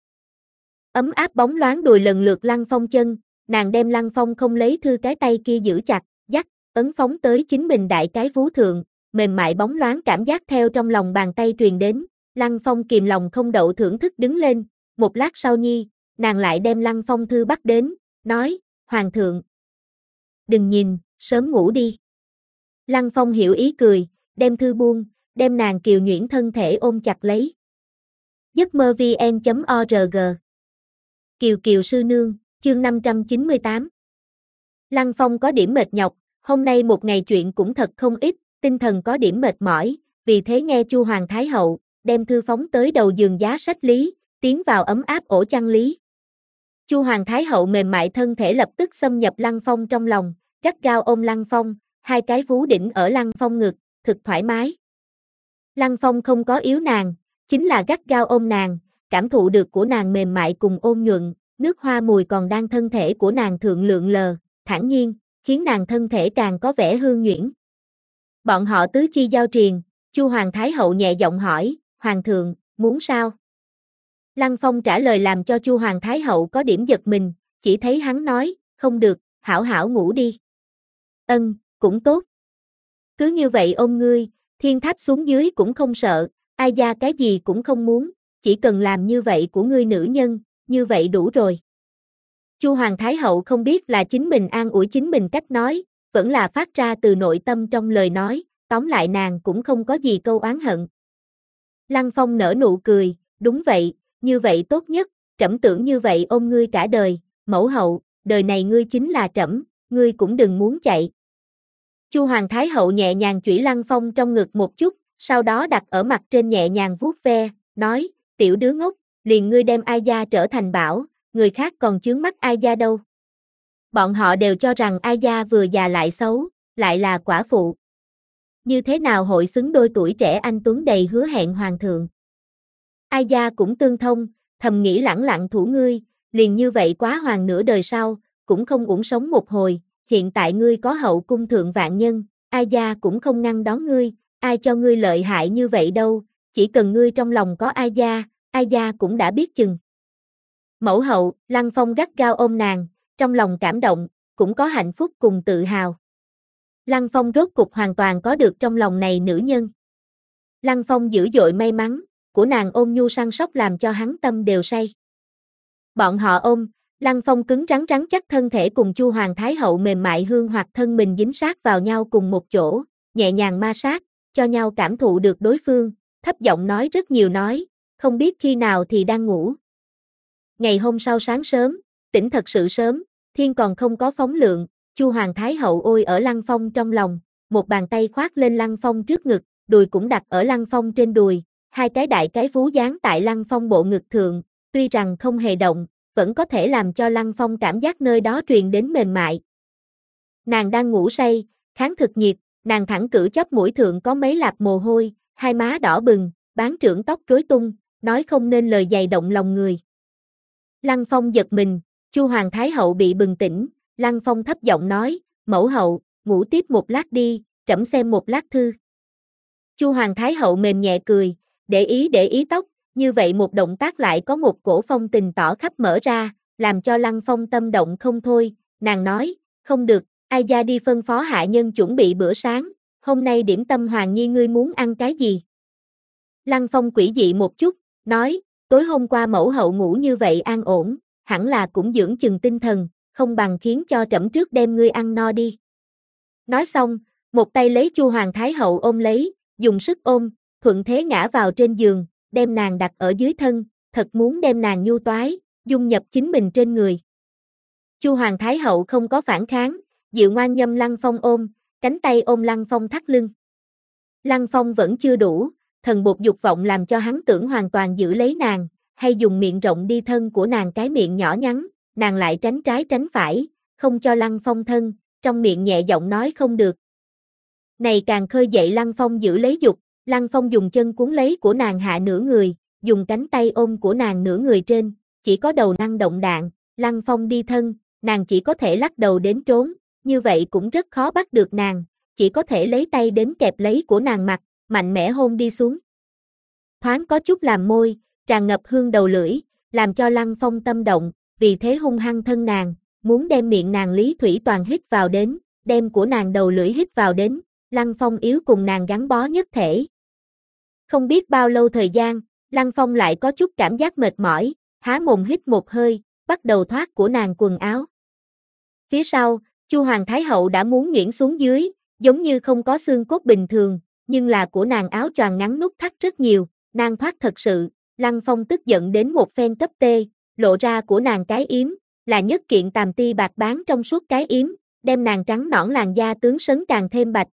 Ấm áp bóng loáng đùi lần lượt Lăng Phong chân, nàng đem Lăng Phong không lấy thư cái tay kia giữ chặt, dắt, ấn phóng tới chính mình đại cái vú thượng, mềm mại bóng loáng cảm giác theo trong lòng bàn tay truyền đến, Lăng Phong kìm lòng không đậu thưởng thức đứng lên, một lát sau nhi, nàng lại đem Lăng Phong thư bắt đến, nói, Hoàng thượng. Đừng nhìn, sớm ngủ đi. Lăng Phong hiểu ý cười, đem thư buông, đem nàng kiều nhuyễn thân thể ôm chặt lấy. giấc mơ vn chấm org Kiều Kiều sư nương, chương năm trăm chín mươi tám. Lăng Phong có điểm mệt nhọc, hôm nay một ngày chuyện cũng thật không ít, tinh thần có điểm mệt mỏi, vì thế nghe Chu Hoàng Thái Hậu, đem thư phóng tới đầu giường giá sách lý, tiến vào ấm áp ổ chăn lý. Chu Hoàng Thái Hậu mềm mại thân thể lập tức xâm nhập Lăng Phong trong lòng, gắt gao ôm Lăng Phong, hai cái vú đỉnh ở Lăng Phong ngực, thực thoải mái. Lăng Phong không có yếu nàng, chính là gắt gao ôm nàng, cảm thụ được của nàng mềm mại cùng ôn nhuận, nước hoa mùi còn đang thân thể của nàng thượng lượn lờ, thản nhiên, khiến nàng thân thể càng có vẻ hương nhuyễn. Bọn họ tứ chi giao triền, Chu Hoàng Thái Hậu nhẹ giọng hỏi, Hoàng thượng, muốn sao? Lăng Phong trả lời làm cho Chu Hoàng Thái Hậu có điểm giật mình, chỉ thấy hắn nói, không được, hảo hảo ngủ đi. Ân, cũng tốt. Cứ như vậy ôm ngươi, thiên tháp xuống dưới cũng không sợ, ai gia cái gì cũng không muốn, chỉ cần làm như vậy của ngươi nữ nhân, như vậy đủ rồi. Chu Hoàng Thái Hậu không biết là chính mình an ủi chính mình cách nói, vẫn là phát ra từ nội tâm trong lời nói, tóm lại nàng cũng không có gì câu oán hận. Lăng Phong nở nụ cười, đúng vậy, như vậy tốt nhất, trẫm tưởng như vậy ôm ngươi cả đời, mẫu hậu, đời này ngươi chính là trẫm, ngươi cũng đừng muốn chạy. Chu Hoàng Thái Hậu nhẹ nhàng chủy Lăng Phong trong ngực một chút, sau đó đặt ở mặt trên nhẹ nhàng vuốt ve, nói, tiểu đứa ngốc, liền ngươi đem ai gia trở thành bảo, người khác còn chướng mắt ai gia đâu. Bọn họ đều cho rằng ai gia vừa già lại xấu, lại là quả phụ. Như thế nào hội xứng đôi tuổi trẻ anh tuấn đầy hứa hẹn hoàng thượng. Ai gia cũng tương thông, thầm nghĩ lẳng lặng thủ ngươi, liền như vậy quá hoàng nửa đời sau, cũng không uổng sống một hồi, hiện tại ngươi có hậu cung thượng vạn nhân, ai gia cũng không ngăn đón ngươi, ai cho ngươi lợi hại như vậy đâu, chỉ cần ngươi trong lòng có ai gia, ai gia cũng đã biết chừng. Mẫu hậu, Lăng Phong gắt gao ôm nàng, trong lòng cảm động, cũng có hạnh phúc cùng tự hào. Lăng Phong rốt cục hoàn toàn có được trong lòng này nữ nhân. Lăng Phong dữ dội may mắn, của nàng ôm nhu săn sóc làm cho hắn tâm đều say. Bọn họ ôm, Lăng Phong cứng rắn rắn chắc thân thể cùng Chu Hoàng Thái Hậu mềm mại hương hoặc thân mình dính sát vào nhau cùng một chỗ, nhẹ nhàng ma sát, cho nhau cảm thụ được đối phương, thấp giọng nói rất nhiều nói, không biết khi nào thì đang ngủ. Ngày hôm sau sáng sớm, tỉnh thật sự sớm, thiên còn không có phóng lượng, Chu Hoàng Thái Hậu ôi ở Lăng Phong trong lòng, một bàn tay khoác lên Lăng Phong trước ngực, đùi cũng đặt ở Lăng Phong trên đùi, hai cái đại cái vú dán tại Lăng Phong bộ ngực thượng, tuy rằng không hề động, vẫn có thể làm cho Lăng Phong cảm giác nơi đó truyền đến mềm mại. Nàng đang ngủ say, kháng thực nhiệt, nàng thẳng cử chóp mũi thượng có mấy lạp mồ hôi, hai má đỏ bừng, bán trưởng tóc rối tung, nói không nên lời dày động lòng người. Lăng Phong giật mình, Chu Hoàng Thái Hậu bị bừng tỉnh, Lăng Phong thấp giọng nói, mẫu hậu, ngủ tiếp một lát đi, trẫm xem một lát thư. Chu Hoàng Thái Hậu mềm nhẹ cười, để ý để ý tóc, như vậy một động tác lại có một cổ phong tình tỏ khắp mở ra, làm cho Lăng Phong tâm động không thôi, nàng nói, không được, ai gia đi phân phó hạ nhân chuẩn bị bữa sáng, hôm nay điểm tâm Hoàng Nhi ngươi muốn ăn cái gì? Lăng Phong quỷ dị một chút, nói, tối hôm qua mẫu hậu ngủ như vậy an ổn, hẳn là cũng dưỡng chừng tinh thần, không bằng khiến cho trẫm trước đem ngươi ăn no đi. Nói xong, một tay lấy Chu Hoàng Thái Hậu ôm lấy, dùng sức ôm, thuận thế ngã vào trên giường, đem nàng đặt ở dưới thân, thật muốn đem nàng nhu toái, dung nhập chính mình trên người. Chu Hoàng Thái Hậu không có phản kháng, dịu ngoan nhâm Lăng Phong ôm, cánh tay ôm Lăng Phong thắt lưng. Lăng Phong vẫn chưa đủ, thần bột dục vọng làm cho hắn tưởng hoàn toàn giữ lấy nàng, hay dùng miệng rộng đi thân của nàng cái miệng nhỏ nhắn, nàng lại tránh trái tránh phải, không cho Lăng Phong thân, trong miệng nhẹ giọng nói không được. Này càng khơi dậy Lăng Phong giữ lấy dục, Lăng Phong dùng chân cuốn lấy của nàng hạ nửa người, dùng cánh tay ôm của nàng nửa người trên, chỉ có đầu năng động đạn, Lăng Phong đi thân, nàng chỉ có thể lắc đầu đến trốn, như vậy cũng rất khó bắt được nàng, chỉ có thể lấy tay đến kẹp lấy của nàng mặt, mạnh mẽ hôn đi xuống. Thoáng có chút làm môi, tràn ngập hương đầu lưỡi, làm cho Lăng Phong tâm động, vì thế hung hăng thân nàng, muốn đem miệng nàng Lý Thủy toàn hít vào đến, đem của nàng đầu lưỡi hít vào đến, Lăng Phong yếu cùng nàng gắn bó nhất thể. Không biết bao lâu thời gian, Lăng Phong lại có chút cảm giác mệt mỏi, há mồm hít một hơi, bắt đầu thoát của nàng quần áo. Phía sau, Chu Hoàng Thái Hậu đã muốn nhuyễn xuống dưới, giống như không có xương cốt bình thường, nhưng là của nàng áo choàng ngắn nút thắt rất nhiều, nàng thoát thật sự, Lăng Phong tức giận đến một phen cấp tê, lộ ra của nàng cái yếm, là nhất kiện tàm ti bạc bán trong suốt cái yếm, đem nàng trắng nõn làn da tướng sấn càng thêm bạch.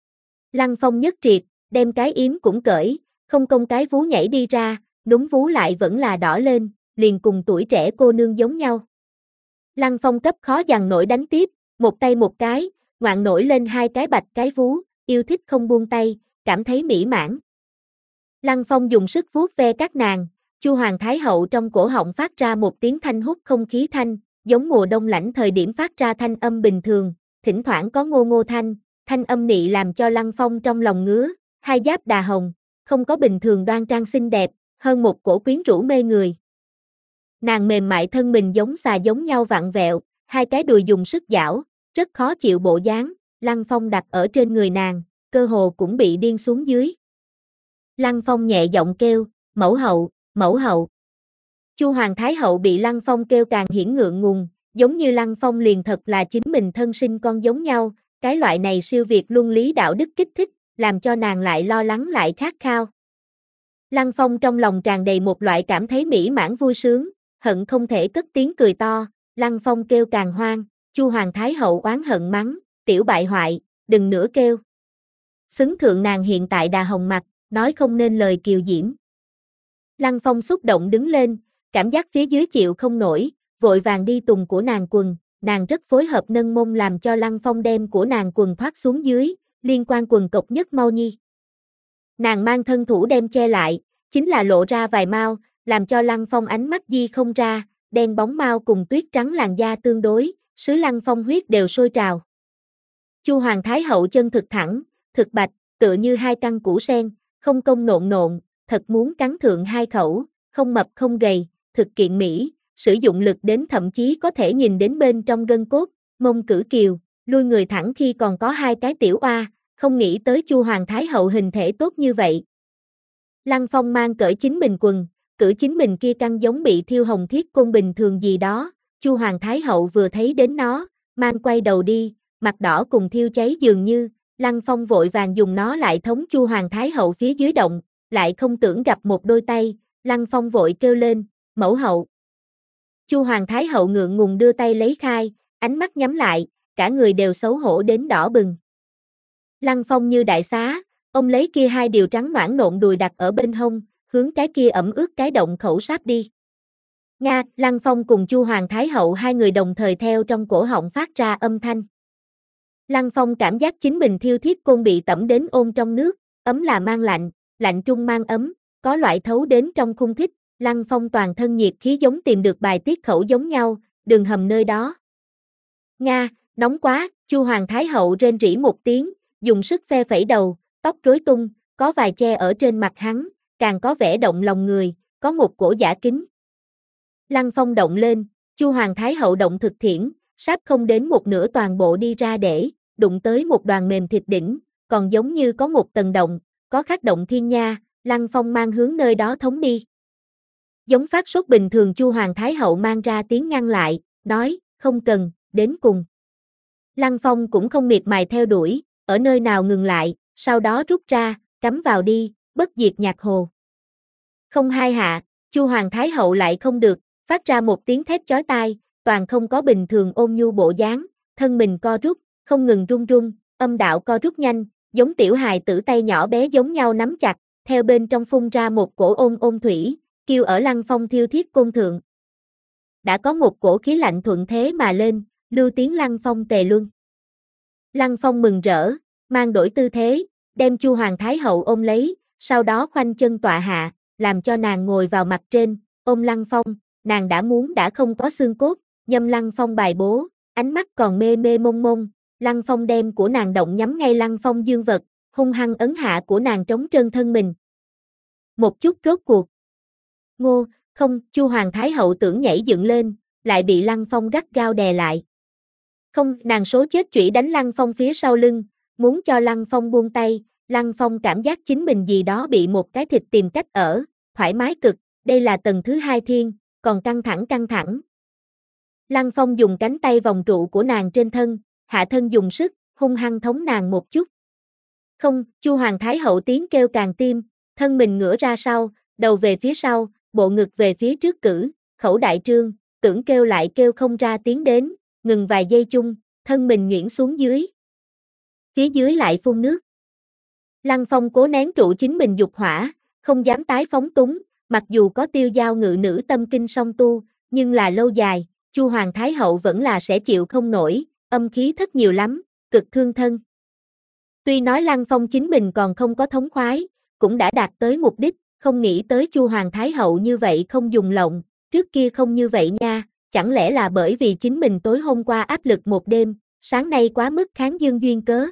Lăng Phong nhất triệt, đem cái yếm cũng cởi, không công cái vú nhảy đi ra, núm vú lại vẫn là đỏ lên, liền cùng tuổi trẻ cô nương giống nhau. Lăng Phong cấp khó dằn nổi đánh tiếp, một tay một cái, ngoạn nổi lên hai cái bạch cái vú, yêu thích không buông tay, cảm thấy mỹ mãn. Lăng Phong dùng sức vuốt ve các nàng, Chu Hoàng Thái Hậu trong cổ họng phát ra một tiếng thanh hút không khí thanh, giống mùa đông lạnh thời điểm phát ra thanh âm bình thường, thỉnh thoảng có ngô ngô thanh, thanh âm nị làm cho Lăng Phong trong lòng ngứa, hai giáp đà hồng, không có bình thường đoan trang xinh đẹp, hơn một cổ quyến rũ mê người. Nàng mềm mại thân mình giống xà giống nhau vặn vẹo, hai cái đùi dùng sức gião, rất khó chịu bộ dáng, Lăng Phong đặt ở trên người nàng, cơ hồ cũng bị điên xuống dưới. Lăng Phong nhẹ giọng kêu, mẫu hậu, mẫu hậu. Chu Hoàng Thái Hậu bị Lăng Phong kêu càng hiển ngượng ngùng, giống như Lăng Phong liền thật là chính mình thân sinh con giống nhau, cái loại này siêu việt luân lý đạo đức kích thích, làm cho nàng lại lo lắng lại khát khao. Lăng Phong trong lòng tràn đầy một loại cảm thấy mỹ mãn vui sướng, hận không thể cất tiếng cười to, Lăng Phong kêu càng hoang, Chu Hoàng Thái Hậu oán hận mắng, tiểu bại hoại, đừng nữa kêu. Xứng thượng nàng hiện tại đà hồng mặt, nói không nên lời kiều diễm. Lăng Phong xúc động đứng lên, cảm giác phía dưới chịu không nổi, vội vàng đi tùng của nàng quần, nàng rất phối hợp nâng mông làm cho Lăng Phong đem của nàng quần thoát xuống dưới, liên quan quần cộc nhất mau nhi. Nàng mang thân thủ đem che lại, chính là lộ ra vài mao, làm cho Lăng Phong ánh mắt di không ra, đen bóng mao cùng tuyết trắng làn da tương đối, sứ Lăng Phong huyết đều sôi trào. Chu Hoàng Thái Hậu chân thực thẳng, thực bạch, tựa như hai căn củ sen, không công nộn nộn, thật muốn cắn thượng hai khẩu, không mập không gầy, thực kiện mỹ, sử dụng lực đến thậm chí có thể nhìn đến bên trong gân cốt, mông cử kiều, lui người thẳng khi còn có hai cái tiểu oa, không nghĩ tới Chu Hoàng Thái Hậu hình thể tốt như vậy. Lăng Phong mang cởi chính mình quần, cử chính mình kia căng giống bị thiêu hồng thiết côn bình thường gì đó, Chu Hoàng Thái Hậu vừa thấy đến nó, mang quay đầu đi, mặt đỏ cùng thiêu cháy dường như, Lăng Phong vội vàng dùng nó lại thống Chu Hoàng Thái Hậu phía dưới động, lại không tưởng gặp một đôi tay, Lăng Phong vội kêu lên, mẫu hậu. Chu Hoàng Thái Hậu ngượng ngùng đưa tay lấy khai, ánh mắt nhắm lại, cả người đều xấu hổ đến đỏ bừng. Lăng Phong như đại xá, ông lấy kia hai điều trắng noãn nộn đùi đặt ở bên hông, hướng cái kia ẩm ướt cái động khẩu sáp đi. Nga, Lăng Phong cùng Chu Hoàng Thái Hậu hai người đồng thời theo trong cổ họng phát ra âm thanh. Lăng Phong cảm giác chính mình thiêu thiết côn bị tẩm đến ôn trong nước, ấm là mang lạnh, lạnh trung mang ấm, có loại thấu đến trong khung thích, Lăng Phong toàn thân nhiệt khí giống tìm được bài tiết khẩu giống nhau, đường hầm nơi đó. Nga, nóng quá, Chu Hoàng Thái Hậu rên rỉ một tiếng, dùng sức phe phẩy đầu, tóc rối tung, có vài che ở trên mặt hắn, càng có vẻ động lòng người, có một cổ giả kính. Lăng Phong động lên, Chu Hoàng Thái Hậu động thực thiển, sáp không đến một nửa toàn bộ đi ra để, đụng tới một đoàn mềm thịt đỉnh, còn giống như có một tầng động, có khắc động thiên nha, Lăng Phong mang hướng nơi đó thống đi. Giống phát sốt bình thường Chu Hoàng Thái Hậu mang ra tiếng ngăn lại, nói, không cần, đến cùng. Lăng Phong cũng không miệt mài theo đuổi, ở nơi nào ngừng lại, sau đó rút ra, cắm vào đi, bất diệt nhạc hồ. Không hai hạ, Chu Hoàng Thái Hậu lại không được, phát ra một tiếng thét chói tai, toàn không có bình thường ôn nhu bộ dáng, thân mình co rút, không ngừng run run, âm đạo co rút nhanh, giống tiểu hài tử tay nhỏ bé giống nhau nắm chặt, theo bên trong phun ra một cổ ôn ôn thủy, kêu ở Lăng Phong thiêu thiết côn thượng. Đã có một cổ khí lạnh thuận thế mà lên, lưu tiến Lăng Phong tề luân. Lăng Phong mừng rỡ, mang đổi tư thế, đem Chu Hoàng Thái Hậu ôm lấy, sau đó khoanh chân tọa hạ, làm cho nàng ngồi vào mặt trên, ôm Lăng Phong, nàng đã muốn đã không có xương cốt, nhâm Lăng Phong bài bố, ánh mắt còn mê mê mông mông, Lăng Phong đem của nàng động nhắm ngay Lăng Phong dương vật, hung hăng ấn hạ của nàng trống trơn thân mình. Một chút rốt cuộc. Ngô, không, Chu Hoàng Thái Hậu tưởng nhảy dựng lên, lại bị Lăng Phong gắt gao đè lại. Không, nàng số chết chủy đánh Lăng Phong phía sau lưng, muốn cho Lăng Phong buông tay, Lăng Phong cảm giác chính mình gì đó bị một cái thịt tìm cách ở, thoải mái cực, đây là tầng thứ hai thiên, còn căng thẳng căng thẳng. Lăng Phong dùng cánh tay vòng trụ của nàng trên thân, hạ thân dùng sức, hung hăng thống nàng một chút. Không, Chu Hoàng Thái Hậu tiếng kêu càng tim, thân mình ngửa ra sau, đầu về phía sau, bộ ngực về phía trước cử, khẩu đại trương, tưởng kêu lại kêu không ra tiếng đến, ngừng vài giây chung, thân mình nhuyễn xuống dưới. Phía dưới lại phun nước. Lăng Phong cố nén trụ chính mình dục hỏa, không dám tái phóng túng, mặc dù có tiêu giao ngự nữ tâm kinh song tu, nhưng là lâu dài, Chu Hoàng Thái Hậu vẫn là sẽ chịu không nổi, âm khí thất nhiều lắm, cực thương thân. Tuy nói Lăng Phong chính mình còn không có thống khoái, cũng đã đạt tới mục đích, không nghĩ tới Chu Hoàng Thái Hậu như vậy không dùng lộng, trước kia không như vậy nha, chẳng lẽ là bởi vì chính mình tối hôm qua áp lực một đêm, sáng nay quá mức kháng dương duyên cớ.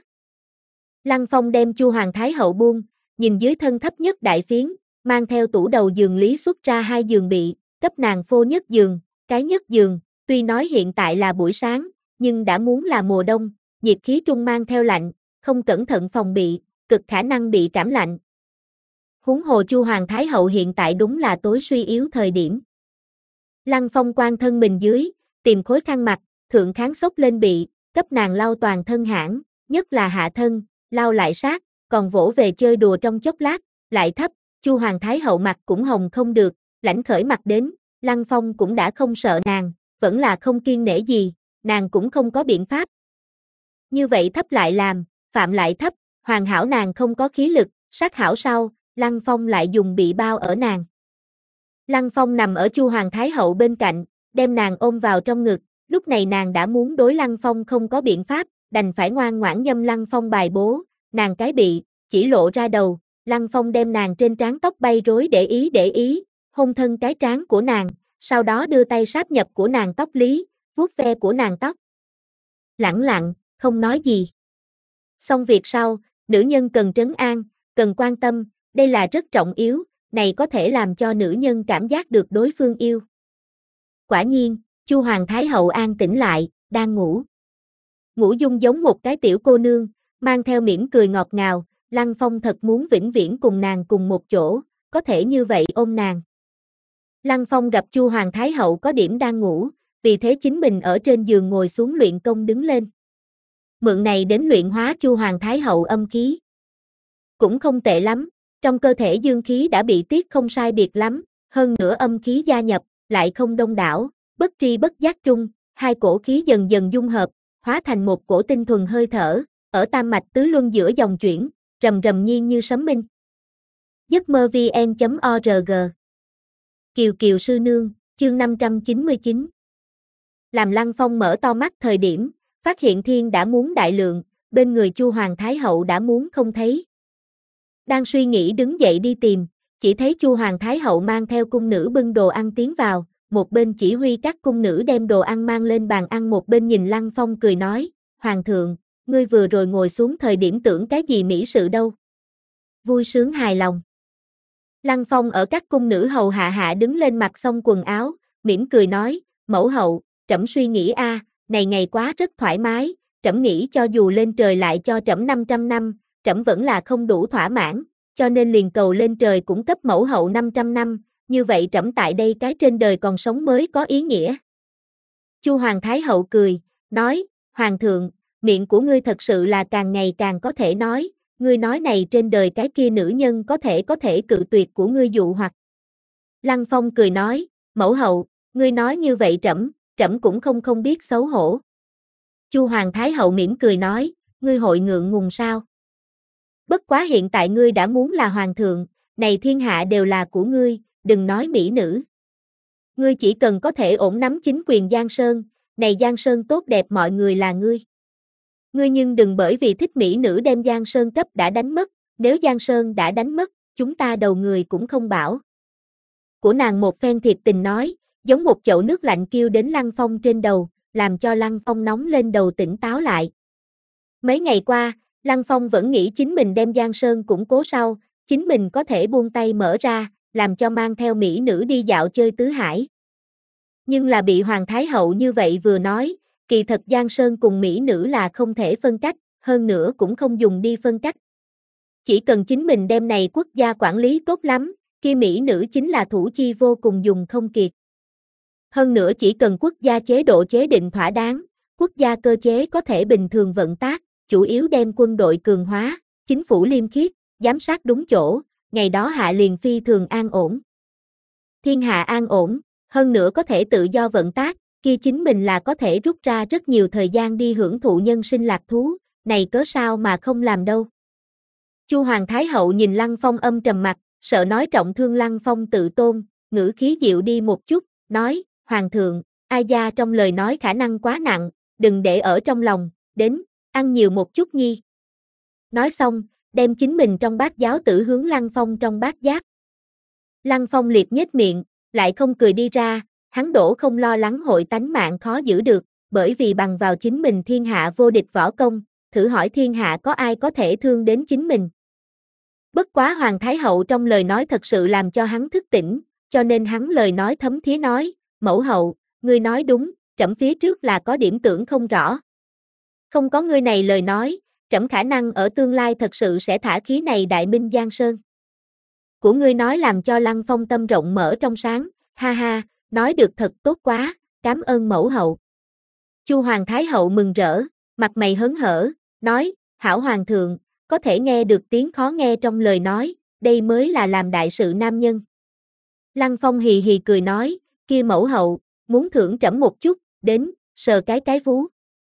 Lăng Phong đem Chu Hoàng Thái Hậu buông, nhìn dưới thân thấp nhất đại phiến, mang theo tủ đầu giường lý xuất ra hai giường bị, cấp nàng phô nhất giường, cái nhất giường, tuy nói hiện tại là buổi sáng, nhưng đã muốn là mùa đông, nhiệt khí trung mang theo lạnh, không cẩn thận phòng bị, cực khả năng bị cảm lạnh. Huống hồ Chu Hoàng Thái Hậu hiện tại đúng là tối suy yếu thời điểm. Lăng Phong quan thân mình dưới, tìm khối khăn mặt, thượng kháng xốc lên bị, cấp nàng lau toàn thân hãn, nhất là hạ thân, lau lại sát, còn vỗ về chơi đùa trong chốc lát, lại thấp, Chu Hoàng Thái Hậu mặt cũng hồng không được, lãnh khởi mặt đến, Lăng Phong cũng đã không sợ nàng, vẫn là không kiên nể gì, nàng cũng không có biện pháp. Như vậy thấp lại làm, phạm lại thấp, hoàn hảo nàng không có khí lực, sát hảo sau, Lăng Phong lại dùng bị bao ở nàng. Lăng Phong nằm ở Chu Hoàng Thái Hậu bên cạnh, đem nàng ôm vào trong ngực, lúc này nàng đã muốn đối Lăng Phong không có biện pháp, đành phải ngoan ngoãn nhâm Lăng Phong bài bố, nàng cái bị, chỉ lộ ra đầu, Lăng Phong đem nàng trên trán tóc bay rối để ý để ý, hôn thân cái trán của nàng, sau đó đưa tay sáp nhập của nàng tóc lý, vuốt ve của nàng tóc. Lẳng lặng, không nói gì. Xong việc sau, nữ nhân cần trấn an, cần quan tâm, đây là rất trọng yếu, này có thể làm cho nữ nhân cảm giác được đối phương yêu. Quả nhiên, Chu Hoàng Thái Hậu an tĩnh lại, đang ngủ. Ngủ dung giống một cái tiểu cô nương, mang theo mỉm cười ngọt ngào, Lăng Phong thật muốn vĩnh viễn cùng nàng cùng một chỗ, có thể như vậy ôm nàng. Lăng Phong gặp Chu Hoàng Thái Hậu có điểm đang ngủ, vì thế chính mình ở trên giường ngồi xuống luyện công đứng lên. Mượn này đến luyện hóa Chu Hoàng Thái Hậu âm khí. Cũng không tệ lắm, trong cơ thể dương khí đã bị tiết không sai biệt lắm, hơn nữa âm khí gia nhập, lại không đông đảo, bất tri bất giác trung, hai cổ khí dần dần dung hợp, hóa thành một cổ tinh thuần hơi thở, ở tam mạch tứ luân giữa dòng chuyển, rầm rầm nhiên như sấm minh. giấc mơ vn chấm org Kiều Kiều sư nương, chương năm trăm chín mươi chín. Làm Lăng Phong mở to mắt thời điểm, phát hiện thiên đã muốn đại lượng, bên người Chu Hoàng Thái Hậu đã muốn không thấy. Đang suy nghĩ đứng dậy đi tìm, chỉ thấy Chu Hoàng Thái Hậu mang theo cung nữ bưng đồ ăn tiến vào, một bên chỉ huy các cung nữ đem đồ ăn mang lên bàn ăn, một bên nhìn Lăng Phong cười nói, Hoàng thượng, ngươi vừa rồi ngồi xuống thời điểm tưởng cái gì mỹ sự đâu. Vui sướng hài lòng. Lăng Phong ở các cung nữ hầu hạ hạ đứng lên mặc xong quần áo, mỉm cười nói, mẫu hậu, trẫm suy nghĩ a, này ngày quá rất thoải mái, trẫm nghĩ cho dù lên trời lại cho trẫm năm trăm năm, trẫm vẫn là không đủ thỏa mãn, cho nên liền cầu lên trời cũng cấp mẫu hậu năm trăm năm, như vậy trẫm tại đây cái trên đời còn sống mới có ý nghĩa. Chu Hoàng Thái Hậu cười, nói, Hoàng thượng, miệng của ngươi thật sự là càng ngày càng có thể nói, ngươi nói này trên đời cái kia nữ nhân có thể có thể cự tuyệt của ngươi dụ hoặc. Lăng Phong cười nói, mẫu hậu, ngươi nói như vậy trẫm, trẫm cũng không không biết xấu hổ. Chu Hoàng Thái Hậu mỉm cười nói, ngươi hội ngượng ngùng sao? Bất quá hiện tại ngươi đã muốn là hoàng thượng, này thiên hạ đều là của ngươi, đừng nói mỹ nữ. Ngươi chỉ cần có thể ổn nắm chính quyền Giang Sơn, này Giang Sơn tốt đẹp mọi người là ngươi. Ngươi nhưng đừng bởi vì thích mỹ nữ đem Giang Sơn cấp đã đánh mất, nếu Giang Sơn đã đánh mất, chúng ta đầu người cũng không bảo. Của nàng một phen thiệt tình nói, giống một chậu nước lạnh kêu đến Lăng Phong trên đầu, làm cho Lăng Phong nóng lên đầu tỉnh táo lại. Mấy ngày qua, Lăng Phong vẫn nghĩ chính mình đem Giang Sơn củng cố sau, chính mình có thể buông tay mở ra, làm cho mang theo mỹ nữ đi dạo chơi tứ hải. Nhưng là bị Hoàng Thái Hậu như vậy vừa nói, kỳ thật Giang Sơn cùng mỹ nữ là không thể phân cách, hơn nữa cũng không dùng đi phân cách. Chỉ cần chính mình đem này quốc gia quản lý tốt lắm, kia mỹ nữ chính là thủ chi vô cùng dùng không kiệt. Hơn nữa chỉ cần quốc gia chế độ chế định thỏa đáng, quốc gia cơ chế có thể bình thường vận tác, chủ yếu đem quân đội cường hóa, chính phủ liêm khiết, giám sát đúng chỗ, ngày đó hạ liền phi thường an ổn. Thiên hạ an ổn, hơn nữa có thể tự do vận tác, kia chính mình là có thể rút ra rất nhiều thời gian đi hưởng thụ nhân sinh lạc thú, này cớ sao mà không làm đâu. Chu Hoàng Thái Hậu nhìn Lăng Phong âm trầm mặt, sợ nói trọng thương Lăng Phong tự tôn, ngữ khí dịu đi một chút, nói, Hoàng thượng, ai gia trong lời nói khả năng quá nặng, đừng để ở trong lòng, đến, ăn nhiều một chút nhi. Nói xong, đem chính mình trong bát giáo tử hướng Lăng Phong trong bát giáp. Lăng Phong liệt nhếch miệng, lại không cười đi ra, hắn đổ không lo lắng hội tánh mạng khó giữ được, bởi vì bằng vào chính mình thiên hạ vô địch võ công, thử hỏi thiên hạ có ai có thể thương đến chính mình. Bất quá Hoàng Thái Hậu trong lời nói thật sự làm cho hắn thức tỉnh, cho nên hắn lời nói thấm thía nói, mẫu hậu, ngươi nói đúng, trẫm phía trước là có điểm tưởng không rõ. Không có ngươi này lời nói, trẫm khả năng ở tương lai thật sự sẽ thả khí này đại minh Giang Sơn. Của ngươi nói làm cho Lăng Phong tâm rộng mở trong sáng, ha ha, nói được thật tốt quá, cảm ơn mẫu hậu. Chu Hoàng Thái Hậu mừng rỡ, mặt mày hớn hở, nói, hảo hoàng thượng, có thể nghe được tiếng khó nghe trong lời nói, đây mới là làm đại sự nam nhân. Lăng Phong hì hì cười nói, kia mẫu hậu, muốn thưởng trẫm một chút, đến, sờ cái cái vú.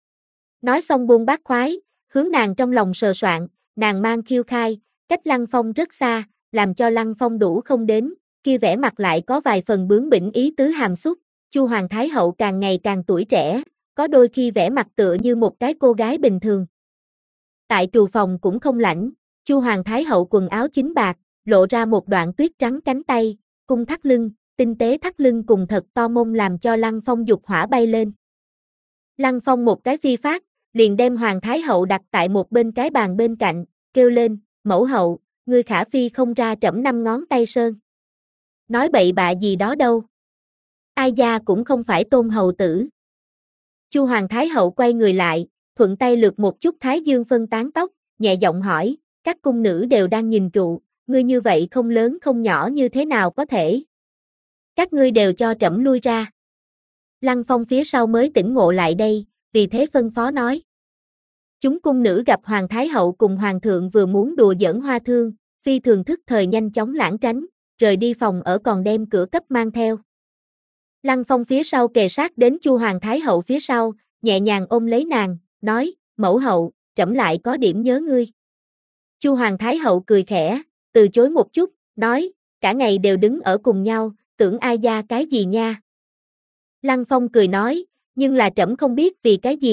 Nói xong buông bát khoái, hướng nàng trong lòng sờ soạn, nàng mang khiêu khai, cách Lăng Phong rất xa, làm cho Lăng Phong đủ không đến, kia vẻ mặt lại có vài phần bướng bỉnh ý tứ hàm xúc. Chu Hoàng Thái Hậu càng ngày càng tuổi trẻ, có đôi khi vẻ mặt tựa như một cái cô gái bình thường. Tại trù phòng cũng không lạnh, Chu Hoàng Thái Hậu quần áo chính bạc, lộ ra một đoạn tuyết trắng cánh tay, cung thắt lưng, tinh tế thắt lưng cùng thật to mông làm cho Lăng Phong dục hỏa bay lên. Lăng Phong một cái phi phát, liền đem Hoàng Thái Hậu đặt tại một bên cái bàn bên cạnh, kêu lên, mẫu hậu, ngươi khả phi không ra trẫm năm ngón tay sơn. Nói bậy bạ gì đó đâu. Ai gia cũng không phải tôn hầu tử. Chu Hoàng Thái Hậu quay người lại, thuận tay lược một chút thái dương phân tán tóc, nhẹ giọng hỏi, các cung nữ đều đang nhìn trụ, ngươi như vậy không lớn không nhỏ như thế nào có thể. Các ngươi đều cho trẫm lui ra. Lăng Phong phía sau mới tỉnh ngộ lại đây, vì thế phân phó nói. Chúng cung nữ gặp Hoàng Thái Hậu cùng Hoàng thượng vừa muốn đùa giỡn hoa thương, phi thường thức thời nhanh chóng lãng tránh, rời đi phòng ở còn đem cửa cấp mang theo. Lăng Phong phía sau kề sát đến Chu Hoàng Thái Hậu phía sau, nhẹ nhàng ôm lấy nàng, nói, mẫu hậu, trẫm lại có điểm nhớ ngươi. Chu Hoàng Thái Hậu cười khẽ, từ chối một chút, nói, cả ngày đều đứng ở cùng nhau, tưởng ai gia cái gì nha. Lăng Phong cười nói, nhưng là trẫm không biết vì cái gì,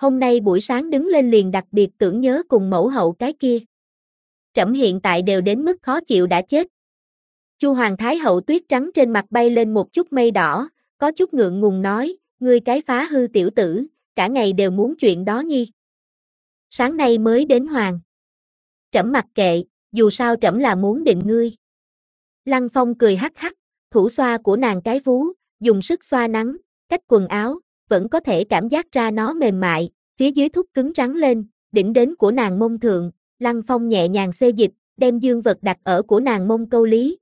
hôm nay buổi sáng đứng lên liền đặc biệt tưởng nhớ cùng mẫu hậu cái kia. Trẫm hiện tại đều đến mức khó chịu đã chết. Chu Hoàng Thái hậu tuyết trắng trên mặt bay lên một chút mây đỏ, có chút ngượng ngùng nói, ngươi cái phá hư tiểu tử, cả ngày đều muốn chuyện đó nhi. Sáng nay mới đến hoàng. Trẫm mặc kệ, dù sao trẫm là muốn định ngươi. Lăng Phong cười hắc hắc, thủ xoa của nàng cái vú, dùng sức xoa nắng, cách quần áo, vẫn có thể cảm giác ra nó mềm mại, phía dưới thúc cứng rắn lên, đỉnh đến của nàng mông thượng, Lăng Phong nhẹ nhàng xê dịch, đem dương vật đặt ở của nàng mông câu lý.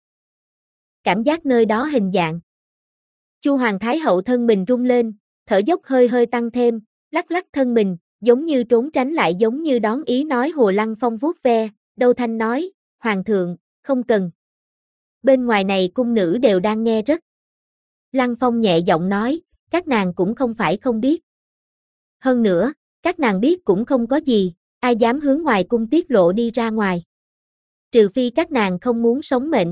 Cảm giác nơi đó hình dạng. Chu Hoàng Thái hậu thân mình rung lên, thở dốc hơi hơi tăng thêm, lắc lắc thân mình, giống như trốn tránh lại giống như đón ý nói hồ. Lăng Phong vuốt ve, đâu thanh nói, Hoàng thượng, không cần. Bên ngoài này cung nữ đều đang nghe rất. Lăng Phong nhẹ giọng nói, các nàng cũng không phải không biết. Hơn nữa, các nàng biết cũng không có gì, ai dám hướng ngoài cung tiết lộ đi ra ngoài. Trừ phi các nàng không muốn sống mệnh.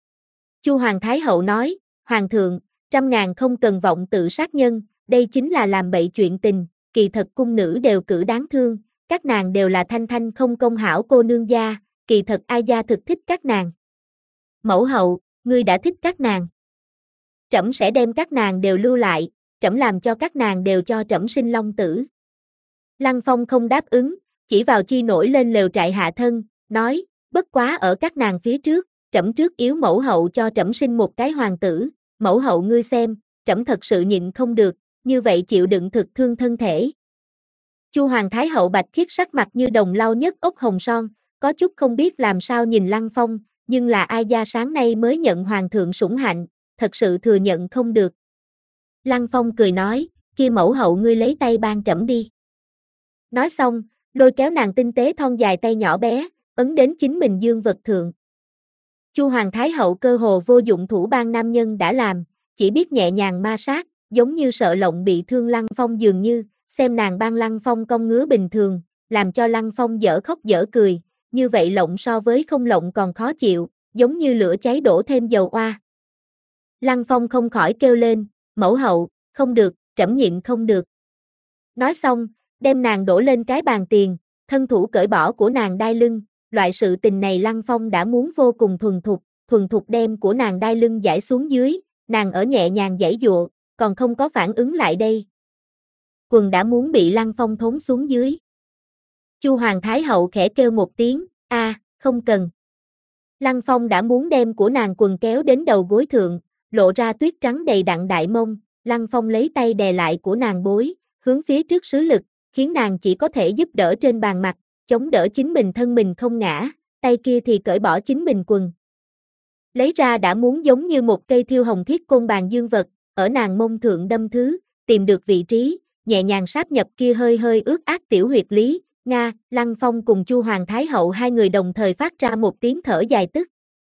Chu Hoàng Thái hậu nói, Hoàng thượng, trăm ngàn không cần vọng tự sát nhân, đây chính là làm bậy chuyện tình, kỳ thật cung nữ đều cử đáng thương, các nàng đều là thanh thanh không công hảo cô nương gia, kỳ thật ai gia thực thích các nàng. Mẫu hậu, ngươi đã thích các nàng. Trẫm sẽ đem các nàng đều lưu lại, trẫm làm cho các nàng đều cho trẫm sinh long tử. Lăng Phong không đáp ứng, chỉ vào chi nổi lên lều trại hạ thân, nói, bất quá ở các nàng phía trước, trẫm trước yếu mẫu hậu cho trẫm sinh một cái hoàng tử, mẫu hậu ngươi xem, trẫm thật sự nhịn không được, như vậy chịu đựng thực thương thân thể. Chu Hoàng Thái hậu bạch khiết sắc mặt như đồng lau nhất ốc hồng son, có chút không biết làm sao nhìn Lăng Phong, nhưng là ai gia sáng nay mới nhận hoàng thượng sủng hạnh, thật sự thừa nhận không được. Lăng Phong cười nói, kia mẫu hậu ngươi lấy tay ban trẫm đi. Nói xong, lôi kéo nàng tinh tế thon dài tay nhỏ bé, ấn đến chính mình dương vật thượng. Chu Hoàng Thái hậu cơ hồ vô dụng thủ ban nam nhân đã làm, chỉ biết nhẹ nhàng ma sát, giống như sợ lộng bị thương Lăng Phong dường như, xem nàng ban Lăng Phong cong ngứa bình thường, làm cho Lăng Phong dở khóc dở cười, như vậy lộng so với không lộng còn khó chịu, giống như lửa cháy đổ thêm dầu oa. Lăng Phong không khỏi kêu lên, mẫu hậu, không được, trẫm nhịn không được. Nói xong, đem nàng đổ lên cái bàn tiền, thân thủ cởi bỏ của nàng đai lưng, loại sự tình này Lăng Phong đã muốn vô cùng thuần thục, thuần thục đem của nàng đai lưng giải xuống dưới, nàng ở nhẹ nhàng giãy giụa, còn không có phản ứng lại đây. Quần đã muốn bị Lăng Phong thốn xuống dưới. Chu Hoàng Thái hậu khẽ kêu một tiếng, a, không cần. Lăng Phong đã muốn đem của nàng quần kéo đến đầu gối thượng, lộ ra tuyết trắng đầy đặn đại mông, Lăng Phong lấy tay đè lại của nàng bối, hướng phía trước xứ lực, khiến nàng chỉ có thể giúp đỡ trên bàn mặt, chống đỡ chính mình thân mình không ngã, tay kia thì cởi bỏ chính mình quần. Lấy ra đã muốn giống như một cây thiêu hồng thiết côn bàn dương vật, ở nàng mông thượng đâm thứ, tìm được vị trí, nhẹ nhàng sáp nhập kia hơi hơi ướt át tiểu huyệt lý, Nga, Lăng Phong cùng Chu Hoàng Thái hậu hai người đồng thời phát ra một tiếng thở dài tức.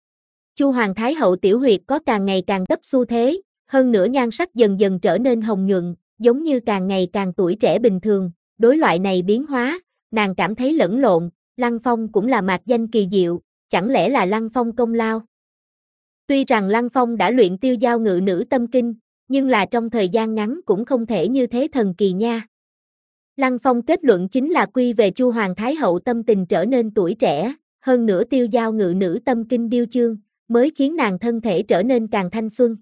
Chu Hoàng Thái hậu tiểu huyệt có càng ngày càng gấp xu thế, hơn nữa nhan sắc dần dần trở nên hồng nhuận, giống như càng ngày càng tuổi trẻ bình thường, đối loại này biến hóa, nàng cảm thấy lẫn lộn, Lăng Phong cũng là mạc danh kỳ diệu, chẳng lẽ là Lăng Phong công lao? Tuy rằng Lăng Phong đã luyện tiêu giao ngự nữ tâm kinh, nhưng là trong thời gian ngắn cũng không thể như thế thần kỳ nha. Lăng Phong kết luận chính là quy về Chu Hoàng Thái hậu tâm tình trở nên tuổi trẻ, hơn nữa tiêu giao ngự nữ tâm kinh điêu chương, mới khiến nàng thân thể trở nên càng thanh xuân.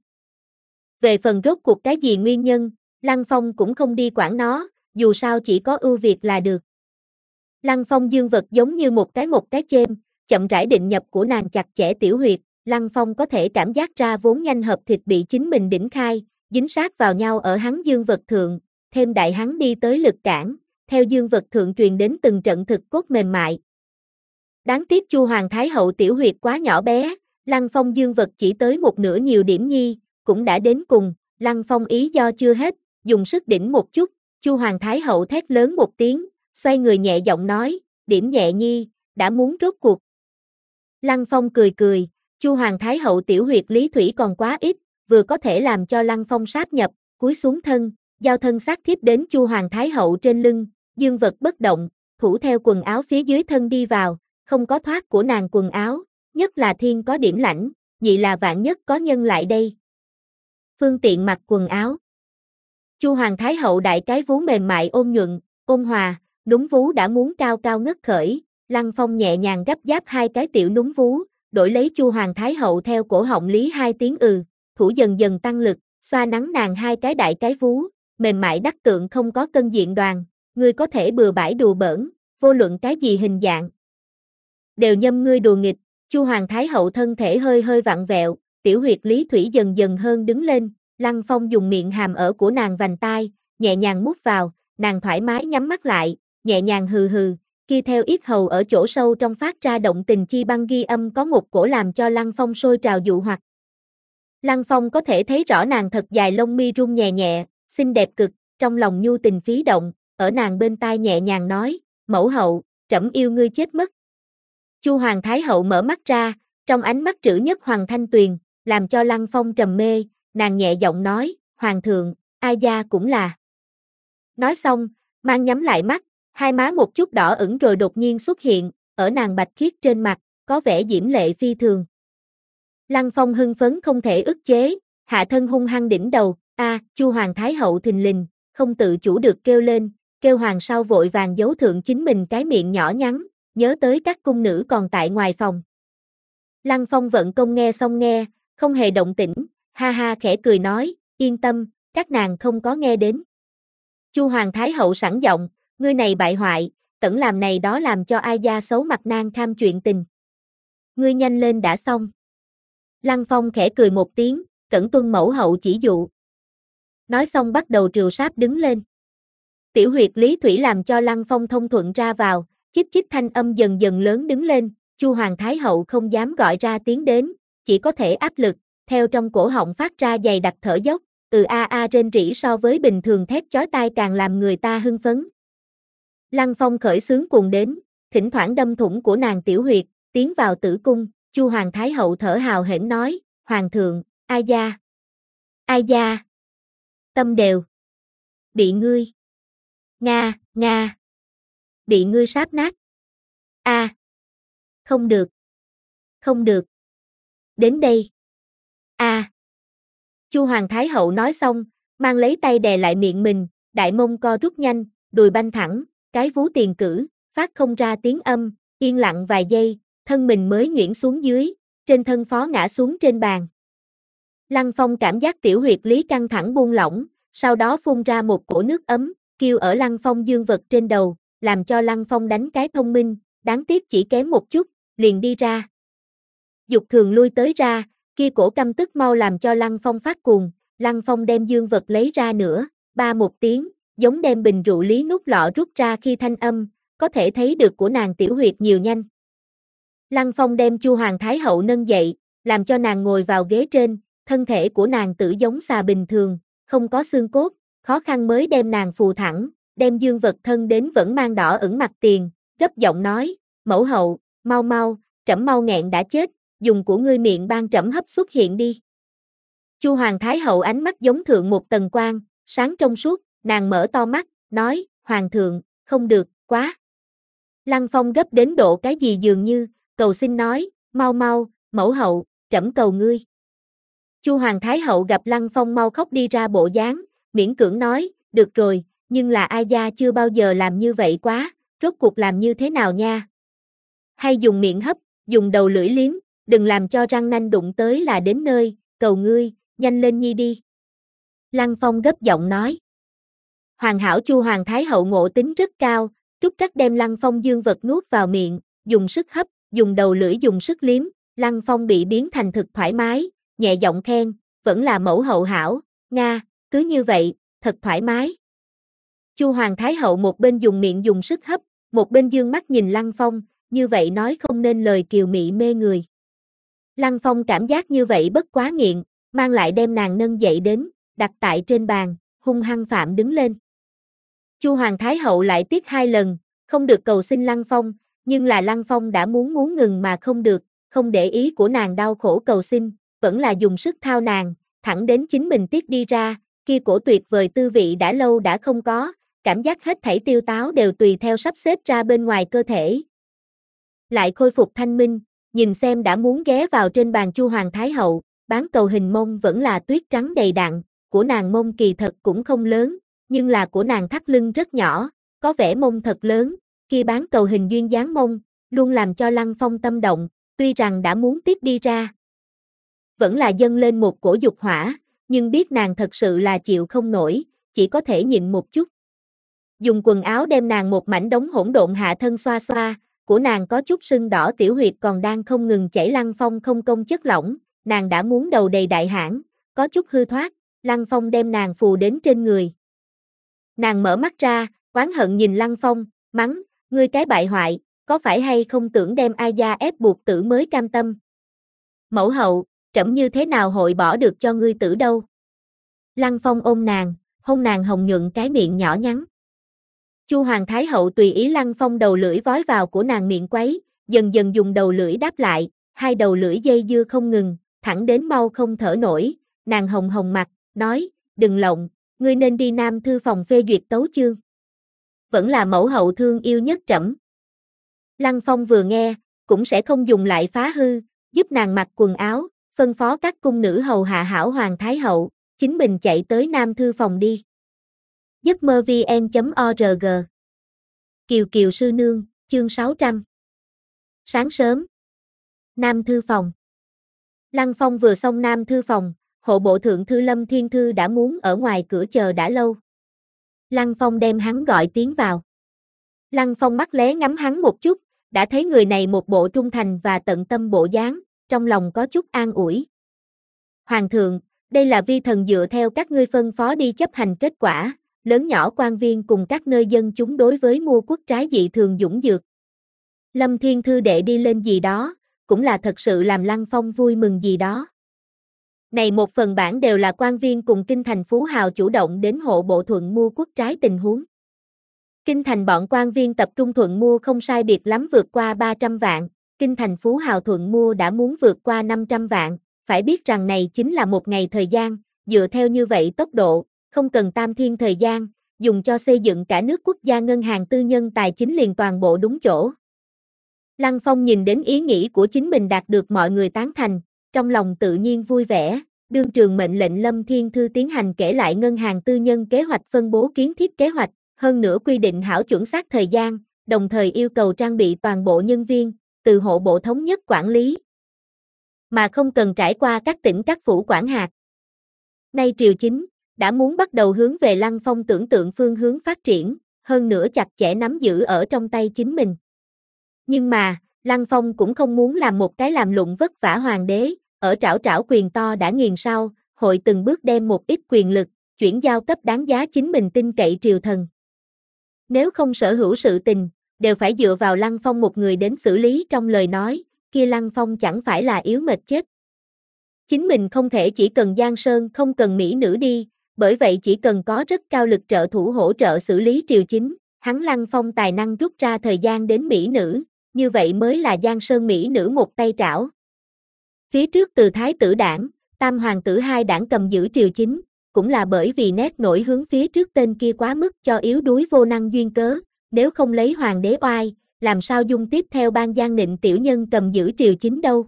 Về phần rốt cuộc cái gì nguyên nhân, Lăng Phong cũng không đi quản nó, dù sao chỉ có ưu việt là được. Lăng Phong dương vật giống như một cái một cái chêm, chậm rãi định nhập của nàng chặt chẽ tiểu huyệt, Lăng Phong có thể cảm giác ra vốn nhanh hợp thịt bị chính mình đỉnh khai, dính sát vào nhau ở hắn dương vật thượng, thêm đại hắn đi tới lực cản, theo dương vật thượng truyền đến từng trận thực cốt mềm mại. Đáng tiếc Chu Hoàng Thái hậu tiểu huyệt quá nhỏ bé, Lăng Phong dương vật chỉ tới một nửa nhiều điểm nhi, cũng đã đến cùng, Lăng Phong ý do chưa hết, dùng sức đỉnh một chút, Chu Hoàng Thái hậu thét lớn một tiếng, xoay người nhẹ giọng nói, điểm nhẹ nhi, đã muốn rốt cuộc. Lăng Phong cười cười, Chu Hoàng Thái hậu tiểu huyệt lý thủy còn quá ít, vừa có thể làm cho Lăng Phong sáp nhập, cúi xuống thân, giao thân sát thiếp đến Chu Hoàng Thái hậu trên lưng, dương vật bất động, thủ theo quần áo phía dưới thân đi vào, không có thoát của nàng quần áo, nhất là thiên có điểm lãnh, nhị là vạn nhất có nhân lại đây. Phương tiện mặc quần áo. Chu Hoàng Thái hậu đại cái vú mềm mại ôn nhuận, ôn hòa, núm vú đã muốn cao cao ngất khởi, Lăng Phong nhẹ nhàng gấp giáp hai cái tiểu núm vú, đổi lấy Chu Hoàng Thái Hậu theo cổ họng lý hai tiếng ừ, thủ dần dần tăng lực, xoa nắng nàng hai cái đại cái vú, mềm mại đắc tượng không có cân diện đoàn, ngươi có thể bừa bãi đùa bỡn, vô luận cái gì hình dạng. Đều nhâm ngươi đùa nghịch, Chu Hoàng Thái Hậu thân thể hơi hơi vặn vẹo, tiểu huyệt lý thủy dần dần hơn đứng lên, Lăng Phong dùng miệng hàm ở của nàng vành tai, nhẹ nhàng mút vào, nàng thoải mái nhắm mắt lại, nhẹ nhàng hừ hừ, kia theo yết hầu ở chỗ sâu trong phát ra động tình chi băng ghi âm có một cổ làm cho Lăng Phong sôi trào dụ hoặc. Lăng Phong có thể thấy rõ nàng thật dài lông mi rung nhẹ nhẹ, xinh đẹp cực, trong lòng nhu tình phí động, ở nàng bên tai nhẹ nhàng nói, mẫu hậu, trẫm yêu ngươi chết mất. Chu Hoàng Thái Hậu mở mắt ra, trong ánh mắt trữ nhất Hoàng Thanh Tuyền, làm cho Lăng Phong trầm mê, nàng nhẹ giọng nói, Hoàng thượng, ai gia cũng là. Nói xong, mang nhắm lại mắt, hai má một chút đỏ ửng rồi đột nhiên xuất hiện, ở nàng bạch khiết trên mặt, có vẻ diễm lệ phi thường. Lăng Phong hưng phấn không thể ức chế, hạ thân hung hăng đỉnh đầu, a, Chu Hoàng Thái Hậu thình lình, không tự chủ được kêu lên, kêu hoàng sau vội vàng giấu thượng chính mình cái miệng nhỏ nhắn, nhớ tới các cung nữ còn tại ngoài phòng. Lăng Phong vận công nghe xong nghe, không hề động tĩnh, ha ha khẽ cười nói, yên tâm, các nàng không có nghe đến. Chu Hoàng Thái Hậu sẵn giọng, ngươi này bại hoại, tẩn làm này đó làm cho ai gia xấu mặt nan kham chuyện tình. Ngươi nhanh lên đã xong. Lăng Phong khẽ cười một tiếng, cẩn tuân mẫu hậu chỉ dụ. Nói xong bắt đầu triều sáp đứng lên. Tiểu huyệt lý thủy làm cho Lăng Phong thông thuận ra vào, chích chích thanh âm dần dần lớn đứng lên, Chu Hoàng Thái Hậu không dám gọi ra tiếng đến, chỉ có thể áp lực, theo trong cổ họng phát ra dày đặc thở dốc, từ a a rên rỉ so với bình thường thét chói tai càng làm người ta hưng phấn. Lăng Phong khởi xướng cuồng đến, thỉnh thoảng đâm thủng của nàng tiểu huyệt, tiến vào tử cung, Chu Hoàng Thái Hậu thở hào hển nói, Hoàng thượng, ai gia, ai gia, tâm đều, bị ngươi, nga, nga, bị ngươi sáp nát, a, không được, không được, đến đây, a. Chu Hoàng Thái Hậu nói xong, mang lấy tay đè lại miệng mình, đại mông co rút nhanh, đùi banh thẳng, cái vú tiền cử, phát không ra tiếng âm, yên lặng vài giây, thân mình mới nhuyễn xuống dưới, trên thân phó ngã xuống trên bàn. Lăng Phong cảm giác tiểu huyệt lý căng thẳng buông lỏng, sau đó phun ra một cổ nước ấm, kêu ở Lăng Phong dương vật trên đầu, làm cho Lăng Phong đánh cái thông minh, đáng tiếc chỉ kém một chút, liền đi ra. Dục thường lui tới ra, kia cổ căm tức mau làm cho Lăng Phong phát cuồng, Lăng Phong đem dương vật lấy ra nữa, ba một tiếng, giống đem bình rượu lý nút lọ rút ra khi thanh âm, có thể thấy được của nàng tiểu huyệt nhiều nhanh. Lăng Phong đem Chu Hoàng Thái Hậu nâng dậy, làm cho nàng ngồi vào ghế trên, thân thể của nàng tử giống xà bình thường, không có xương cốt, khó khăn mới đem nàng phù thẳng, đem dương vật thân đến vẫn mang đỏ ửng mặt tiền, gấp giọng nói, mẫu hậu, mau mau, trẫm mau nghẹn đã chết, dùng của ngươi miệng ban trẫm hấp xuất hiện đi. Chu Hoàng Thái Hậu ánh mắt giống thượng một tầng quang, sáng trong suốt, nàng mở to mắt, nói, Hoàng thượng, không được, quá. Lăng Phong gấp đến độ cái gì dường như, cầu xin nói, mau mau, mẫu hậu, trẫm cầu ngươi. Chu Hoàng Thái Hậu gặp Lăng Phong mau khóc đi ra bộ dáng, miễn cưỡng nói, được rồi, nhưng là ai gia chưa bao giờ làm như vậy quá, rốt cuộc làm như thế nào nha? Hay dùng miệng hấp, dùng đầu lưỡi liếm, đừng làm cho răng nanh đụng tới là đến nơi, cầu ngươi, nhanh lên nhi đi. Lăng Phong gấp giọng nói. Hoàn hảo Chu Hoàng Thái Hậu ngộ tính rất cao, trúc trắc đem Lăng Phong dương vật nuốt vào miệng, dùng sức hấp, dùng đầu lưỡi dùng sức liếm, Lăng Phong bị biến thành thực thoải mái, nhẹ giọng khen, vẫn là mẫu hậu hảo, nga, cứ như vậy, thật thoải mái. Chu Hoàng Thái Hậu một bên dùng miệng dùng sức hấp, một bên dương mắt nhìn Lăng Phong, như vậy nói không nên lời kiều mị mê người. Lăng Phong cảm giác như vậy bất quá nghiện, mang lại đem nàng nâng dậy đến, đặt tại trên bàn, hung hăng phạm đứng lên. Chu Hoàng Thái Hậu lại tiếc hai lần, không được cầu xin Lăng Phong, nhưng là Lăng Phong đã muốn muốn ngừng mà không được, không để ý của nàng đau khổ cầu xin, vẫn là dùng sức thao nàng, thẳng đến chính mình tiết đi ra, kia cổ tuyệt vời tư vị đã lâu đã không có, cảm giác hết thảy tiêu táo đều tùy theo sắp xếp ra bên ngoài cơ thể. Lại khôi phục thanh minh, nhìn xem đã muốn ghé vào trên bàn Chu Hoàng Thái Hậu, bán cầu hình mông vẫn là tuyết trắng đầy đặn, của nàng mông kỳ thật cũng không lớn, nhưng là của nàng thắt lưng rất nhỏ, có vẻ mông thật lớn, kia bán cầu hình duyên dáng mông, luôn làm cho Lăng Phong tâm động, tuy rằng đã muốn tiếp đi ra. Vẫn là dâng lên một cổ dục hỏa, nhưng biết nàng thật sự là chịu không nổi, chỉ có thể nhịn một chút. Dùng quần áo đem nàng một mảnh đống hỗn độn hạ thân xoa xoa, của nàng có chút sưng đỏ tiểu huyệt còn đang không ngừng chảy. Lăng Phong không công chất lỏng, nàng đã muốn đầu đầy đại hãn, có chút hư thoát, Lăng Phong đem nàng phù đến trên người. Nàng mở mắt ra, oán hận nhìn Lăng Phong, mắng, ngươi cái bại hoại, có phải hay không tưởng đem ai gia ép buộc tử mới cam tâm? Mẫu hậu, trẫm như thế nào hội bỏ được cho ngươi tử đâu? Lăng Phong ôm nàng, hôn nàng hồng nhuận cái miệng nhỏ nhắn. Chu Hoàng Thái Hậu tùy ý Lăng Phong đầu lưỡi vói vào của nàng miệng quấy, dần dần dùng đầu lưỡi đáp lại, hai đầu lưỡi dây dưa không ngừng, thẳng đến mau không thở nổi, nàng hồng hồng mặt, nói, đừng lộng, ngươi nên đi Nam Thư phòng phê duyệt tấu chương. Vẫn là mẫu hậu thương yêu nhất trẫm. Lăng Phong vừa nghe, cũng sẽ không dùng lại phá hư, giúp nàng mặc quần áo, phân phó các cung nữ hầu hạ hảo Hoàng Thái Hậu, chính mình chạy tới Nam Thư phòng đi. giấc mơ vn chấm org Kiều Kiều sư nương, chương sáu trăm. Sáng sớm. Nam Thư phòng. Lăng Phong vừa xong Nam Thư phòng, hộ bộ thượng thư Lâm Thiên Thư đã muốn ở ngoài cửa chờ đã lâu. Lăng Phong đem hắn gọi tiến vào. Lăng Phong mắt lé ngắm hắn một chút, đã thấy người này một bộ trung thành và tận tâm bộ dáng, trong lòng có chút an ủi. Hoàng thượng, đây là vi thần dựa theo các ngươi phân phó đi chấp hành kết quả, lớn nhỏ quan viên cùng các nơi dân chúng đối với mua quốc trái dị thường dũng dược. Lâm Thiên Thư đệ đi lên gì đó, cũng là thật sự làm Lăng Phong vui mừng gì đó. Này một phần bản đều là quan viên cùng kinh thành phú hào chủ động đến hộ bộ thuận mua quốc trái tình huống. Kinh thành bọn quan viên tập trung thuận mua không sai biệt lắm vượt qua ba trăm vạn, kinh thành phú hào thuận mua đã muốn vượt qua năm trăm vạn, phải biết rằng này chính là một ngày thời gian, dựa theo như vậy tốc độ, không cần tam thiên thời gian, dùng cho xây dựng cả nước quốc gia ngân hàng tư nhân tài chính liền toàn bộ đúng chỗ. Lăng Phong nhìn đến ý nghĩ của chính mình đạt được mọi người tán thành, trong lòng tự nhiên vui vẻ, đương trường mệnh lệnh Lâm Thiên Thư tiến hành kể lại ngân hàng tư nhân kế hoạch phân bố kiến thiết kế hoạch, hơn nữa quy định hảo chuẩn xác thời gian, đồng thời yêu cầu trang bị toàn bộ nhân viên, từ hộ bộ thống nhất quản lý, mà không cần trải qua các tỉnh các phủ quản hạt. Nay triều chính, đã muốn bắt đầu hướng về Lăng Phong tưởng tượng phương hướng phát triển, hơn nữa chặt chẽ nắm giữ ở trong tay chính mình. Nhưng mà, Lăng Phong cũng không muốn làm một cái làm lụng vất vả hoàng đế, ở trảo trảo quyền to đã nghiền sau, hội từng bước đem một ít quyền lực, chuyển giao cấp đáng giá chính mình tin cậy triều thần. Nếu không sở hữu sự tình, đều phải dựa vào Lăng Phong một người đến xử lý trong lời nói, kia Lăng Phong chẳng phải là yếu mệt chết. Chính mình không thể chỉ cần Giang Sơn không cần mỹ nữ đi, bởi vậy chỉ cần có rất cao lực trợ thủ hỗ trợ xử lý triều chính, hắn Lăng Phong tài năng rút ra thời gian đến mỹ nữ, như vậy mới là Giang Sơn mỹ nữ một tay trảo. Phía trước từ Thái tử đảng, Tam hoàng tử hai đảng cầm giữ triều chính, cũng là bởi vì nét nổi hướng phía trước tên kia quá mức cho yếu đuối vô năng duyên cớ, nếu không lấy hoàng đế oai, làm sao dung tiếp theo ban Giang Nịnh tiểu nhân cầm giữ triều chính đâu.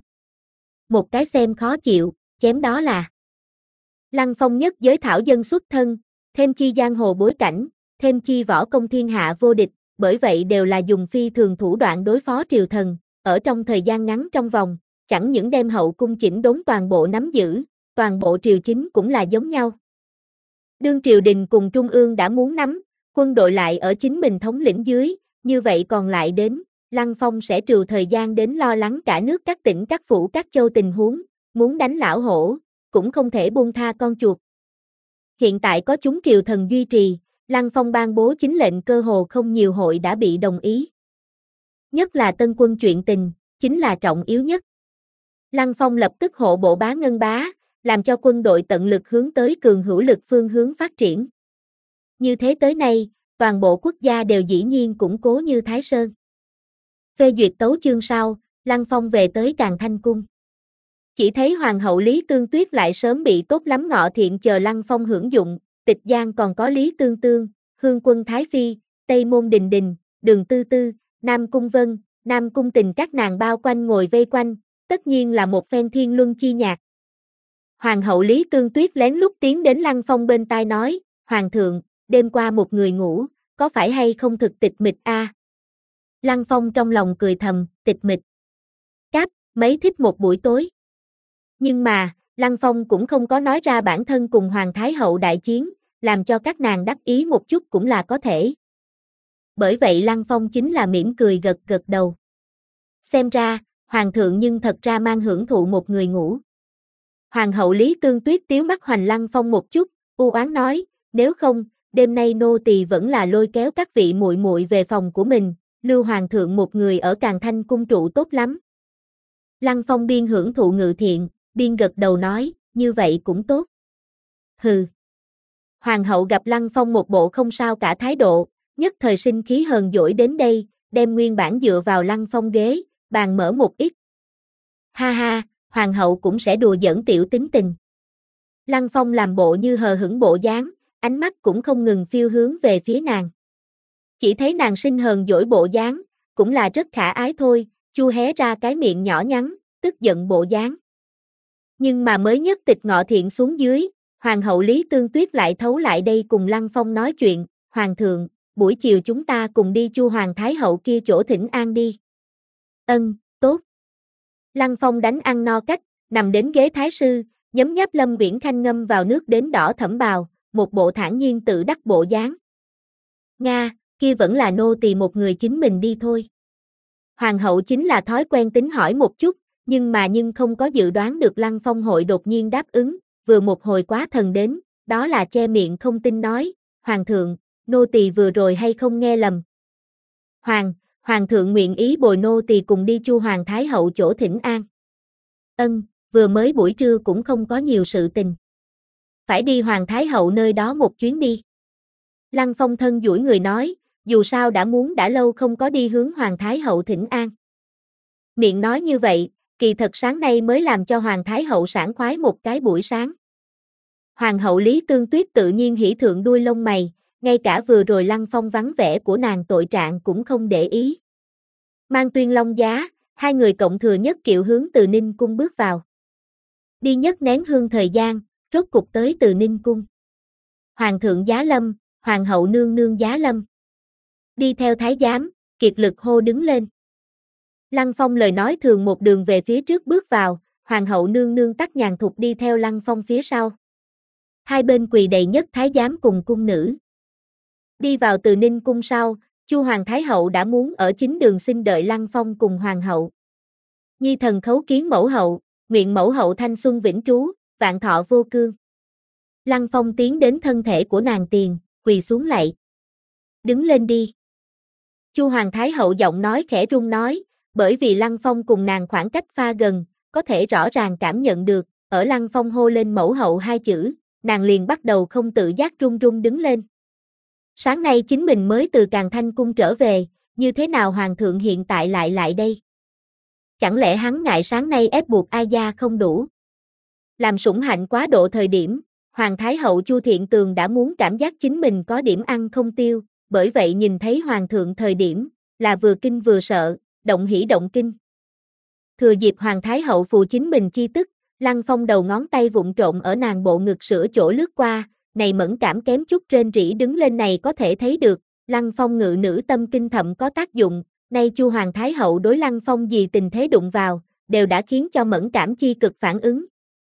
Một cái xem khó chịu, chém đó là. Lăng Phong nhất giới thảo dân xuất thân, thêm chi giang hồ bối cảnh, thêm chi võ công thiên hạ vô địch, bởi vậy đều là dùng phi thường thủ đoạn đối phó triều thần, ở trong thời gian ngắn trong vòng, chẳng những đem hậu cung chỉnh đốn toàn bộ nắm giữ, toàn bộ triều chính cũng là giống nhau. Đương triều đình cùng trung ương đã muốn nắm, quân đội lại ở chính mình thống lĩnh dưới, như vậy còn lại đến, Lăng Phong sẽ trừ thời gian đến lo lắng cả nước các tỉnh các phủ các châu tình huống, muốn đánh lão hổ, cũng không thể buông tha con chuột. Hiện tại có chúng triều thần duy trì, Lăng Phong ban bố chính lệnh cơ hồ không nhiều hội đã bị đồng ý. Nhất là tân quân chuyện tình, chính là trọng yếu nhất. Lăng Phong lập tức hộ bộ bá ngân bá, làm cho quân đội tận lực hướng tới cường hữu lực phương hướng phát triển. Như thế tới nay, toàn bộ quốc gia đều dĩ nhiên củng cố như Thái Sơn. Phê duyệt tấu chương sau, Lăng Phong về tới Càn Thanh Cung. Chỉ thấy Hoàng hậu Lý Tương Tuyết lại sớm bị tốt lắm ngọ thiện chờ Lăng Phong hưởng dụng, Tịch Giang còn có Lý Tương Tương, Hương Quân Thái Phi, Tây Môn Đình Đình, Đường Tư Tư, Nam Cung Vân, Nam Cung Tình các nàng bao quanh ngồi vây quanh, tất nhiên là một phen thiên luân chi nhạc. Hoàng hậu Lý Tương Tuyết lén lút tiến đến Lăng Phong bên tai nói, Hoàng thượng, đêm qua một người ngủ, có phải hay không thực tịch mịch a? À? Lăng Phong trong lòng cười thầm, tịch mịch. Cáp, mấy thích một buổi tối. Nhưng mà, Lăng Phong cũng không có nói ra bản thân cùng Hoàng Thái Hậu đại chiến, làm cho các nàng đắc ý một chút cũng là có thể. Bởi vậy Lăng Phong chính là mỉm cười gật gật đầu. Xem ra, Hoàng thượng nhưng thật ra mang hưởng thụ một người ngủ. Hoàng hậu Lý Tương Tuyết tiếu mắt hoành Lăng Phong một chút, u oán nói, nếu không, đêm nay nô tỳ vẫn là lôi kéo các vị muội muội về phòng của mình, lưu Hoàng thượng một người ở Càn Thanh cung trụ tốt lắm. Lăng Phong biên hưởng thụ ngự thiện, biên gật đầu nói, như vậy cũng tốt. Hừ. Hoàng hậu gặp Lăng Phong một bộ không sao cả thái độ, nhất thời sinh khí hờn dỗi đến đây, đem nguyên bản dựa vào Lăng Phong ghế, bàn mở một ít. Ha ha, Hoàng hậu cũng sẽ đùa giỡn tiểu tính tình. Lăng Phong làm bộ như hờ hững bộ dáng, ánh mắt cũng không ngừng phiêu hướng về phía nàng. Chỉ thấy nàng sinh hờn dỗi bộ dáng, cũng là rất khả ái thôi, chu hé ra cái miệng nhỏ nhắn, tức giận bộ dáng. Nhưng mà mới nhất tịch ngọ thiện xuống dưới, Hoàng hậu Lý Tương Tuyết lại thấu lại đây cùng Lăng Phong nói chuyện, Hoàng thượng, buổi chiều chúng ta cùng đi Chu Hoàng Thái hậu kia chỗ thỉnh an đi. Ân, tốt. Lăng Phong đánh ăn no cách, nằm đến ghế thái sư, nhấm nháp Lâm Uyển Khanh ngâm vào nước đến đỏ thẫm bào, một bộ thản nhiên tự đắc bộ dáng. Nga, kia vẫn là nô tỳ một người chính mình đi thôi. Hoàng hậu chính là thói quen tính hỏi một chút, nhưng mà nhưng không có dự đoán được Lăng Phong hội đột nhiên đáp ứng, vừa một hồi quá thần đến, đó là che miệng không tin nói, Hoàng thượng, nô tỳ vừa rồi hay không nghe lầm. Hoàng, Hoàng thượng nguyện ý bồi nô tỳ cùng đi Chu Hoàng Thái hậu chỗ thỉnh an. Ân, vừa mới buổi trưa cũng không có nhiều sự tình. Phải đi Hoàng Thái hậu nơi đó một chuyến đi. Lăng Phong thân duỗi người nói, dù sao đã muốn đã lâu không có đi hướng Hoàng Thái hậu thỉnh an. Miệng nói như vậy, kỳ thật sáng nay mới làm cho Hoàng Thái hậu sảng khoái một cái buổi sáng. Hoàng hậu Lý Tương Tuyết tự nhiên hỉ thượng đuôi lông mày, ngay cả vừa rồi Lăng Phong vắng vẻ của nàng tội trạng cũng không để ý. Mang Tuyên Long giá, hai người cộng thừa nhất kiệu hướng Từ Ninh cung bước vào. Đi nhất nén hương thời gian, rốt cục tới Từ Ninh cung. Hoàng thượng giá lâm, Hoàng hậu nương nương giá lâm. Đi theo thái giám, kiệt lực hô đứng lên. Lăng Phong lời nói thường một đường về phía trước bước vào, Hoàng hậu nương nương tắc nhàn thục đi theo Lăng Phong phía sau. Hai bên quỳ đầy nhất thái giám cùng cung nữ. Đi vào Từ Ninh cung sau, Chu Hoàng Thái hậu đã muốn ở chính đường xin đợi Lăng Phong cùng Hoàng hậu. Nhi thần khấu kiến mẫu hậu, nguyện mẫu hậu thanh xuân vĩnh trú, vạn thọ vô cương. Lăng Phong tiến đến thân thể của nàng tiền, quỳ xuống lạy. Đứng lên đi. Chu Hoàng Thái hậu giọng nói khẽ run nói, bởi vì Lăng Phong cùng nàng khoảng cách pha gần, có thể rõ ràng cảm nhận được, ở Lăng Phong hô lên mẫu hậu hai chữ, nàng liền bắt đầu không tự giác run run đứng lên. Sáng nay chính mình mới từ Càn Thanh cung trở về, như thế nào Hoàng thượng hiện tại lại lại đây? Chẳng lẽ hắn ngại sáng nay ép buộc ai gia không đủ? Làm sủng hạnh quá độ thời điểm, Hoàng Thái hậu Chu Thiện Tường đã muốn cảm giác chính mình có điểm ăn không tiêu, bởi vậy nhìn thấy Hoàng thượng thời điểm, là vừa kinh vừa sợ, động hỉ động kinh. Thừa dịp Hoàng Thái hậu phù chính mình chi tức, Lăng Phong đầu ngón tay vụng trộn ở nàng bộ ngực sữa chỗ lướt qua, này mẫn cảm kém chút rên rỉ đứng lên này có thể thấy được, Lăng Phong ngự nữ tâm kinh thậm có tác dụng, nay Chu Hoàng Thái hậu đối Lăng Phong gì tình thế đụng vào, đều đã khiến cho mẫn cảm chi cực phản ứng.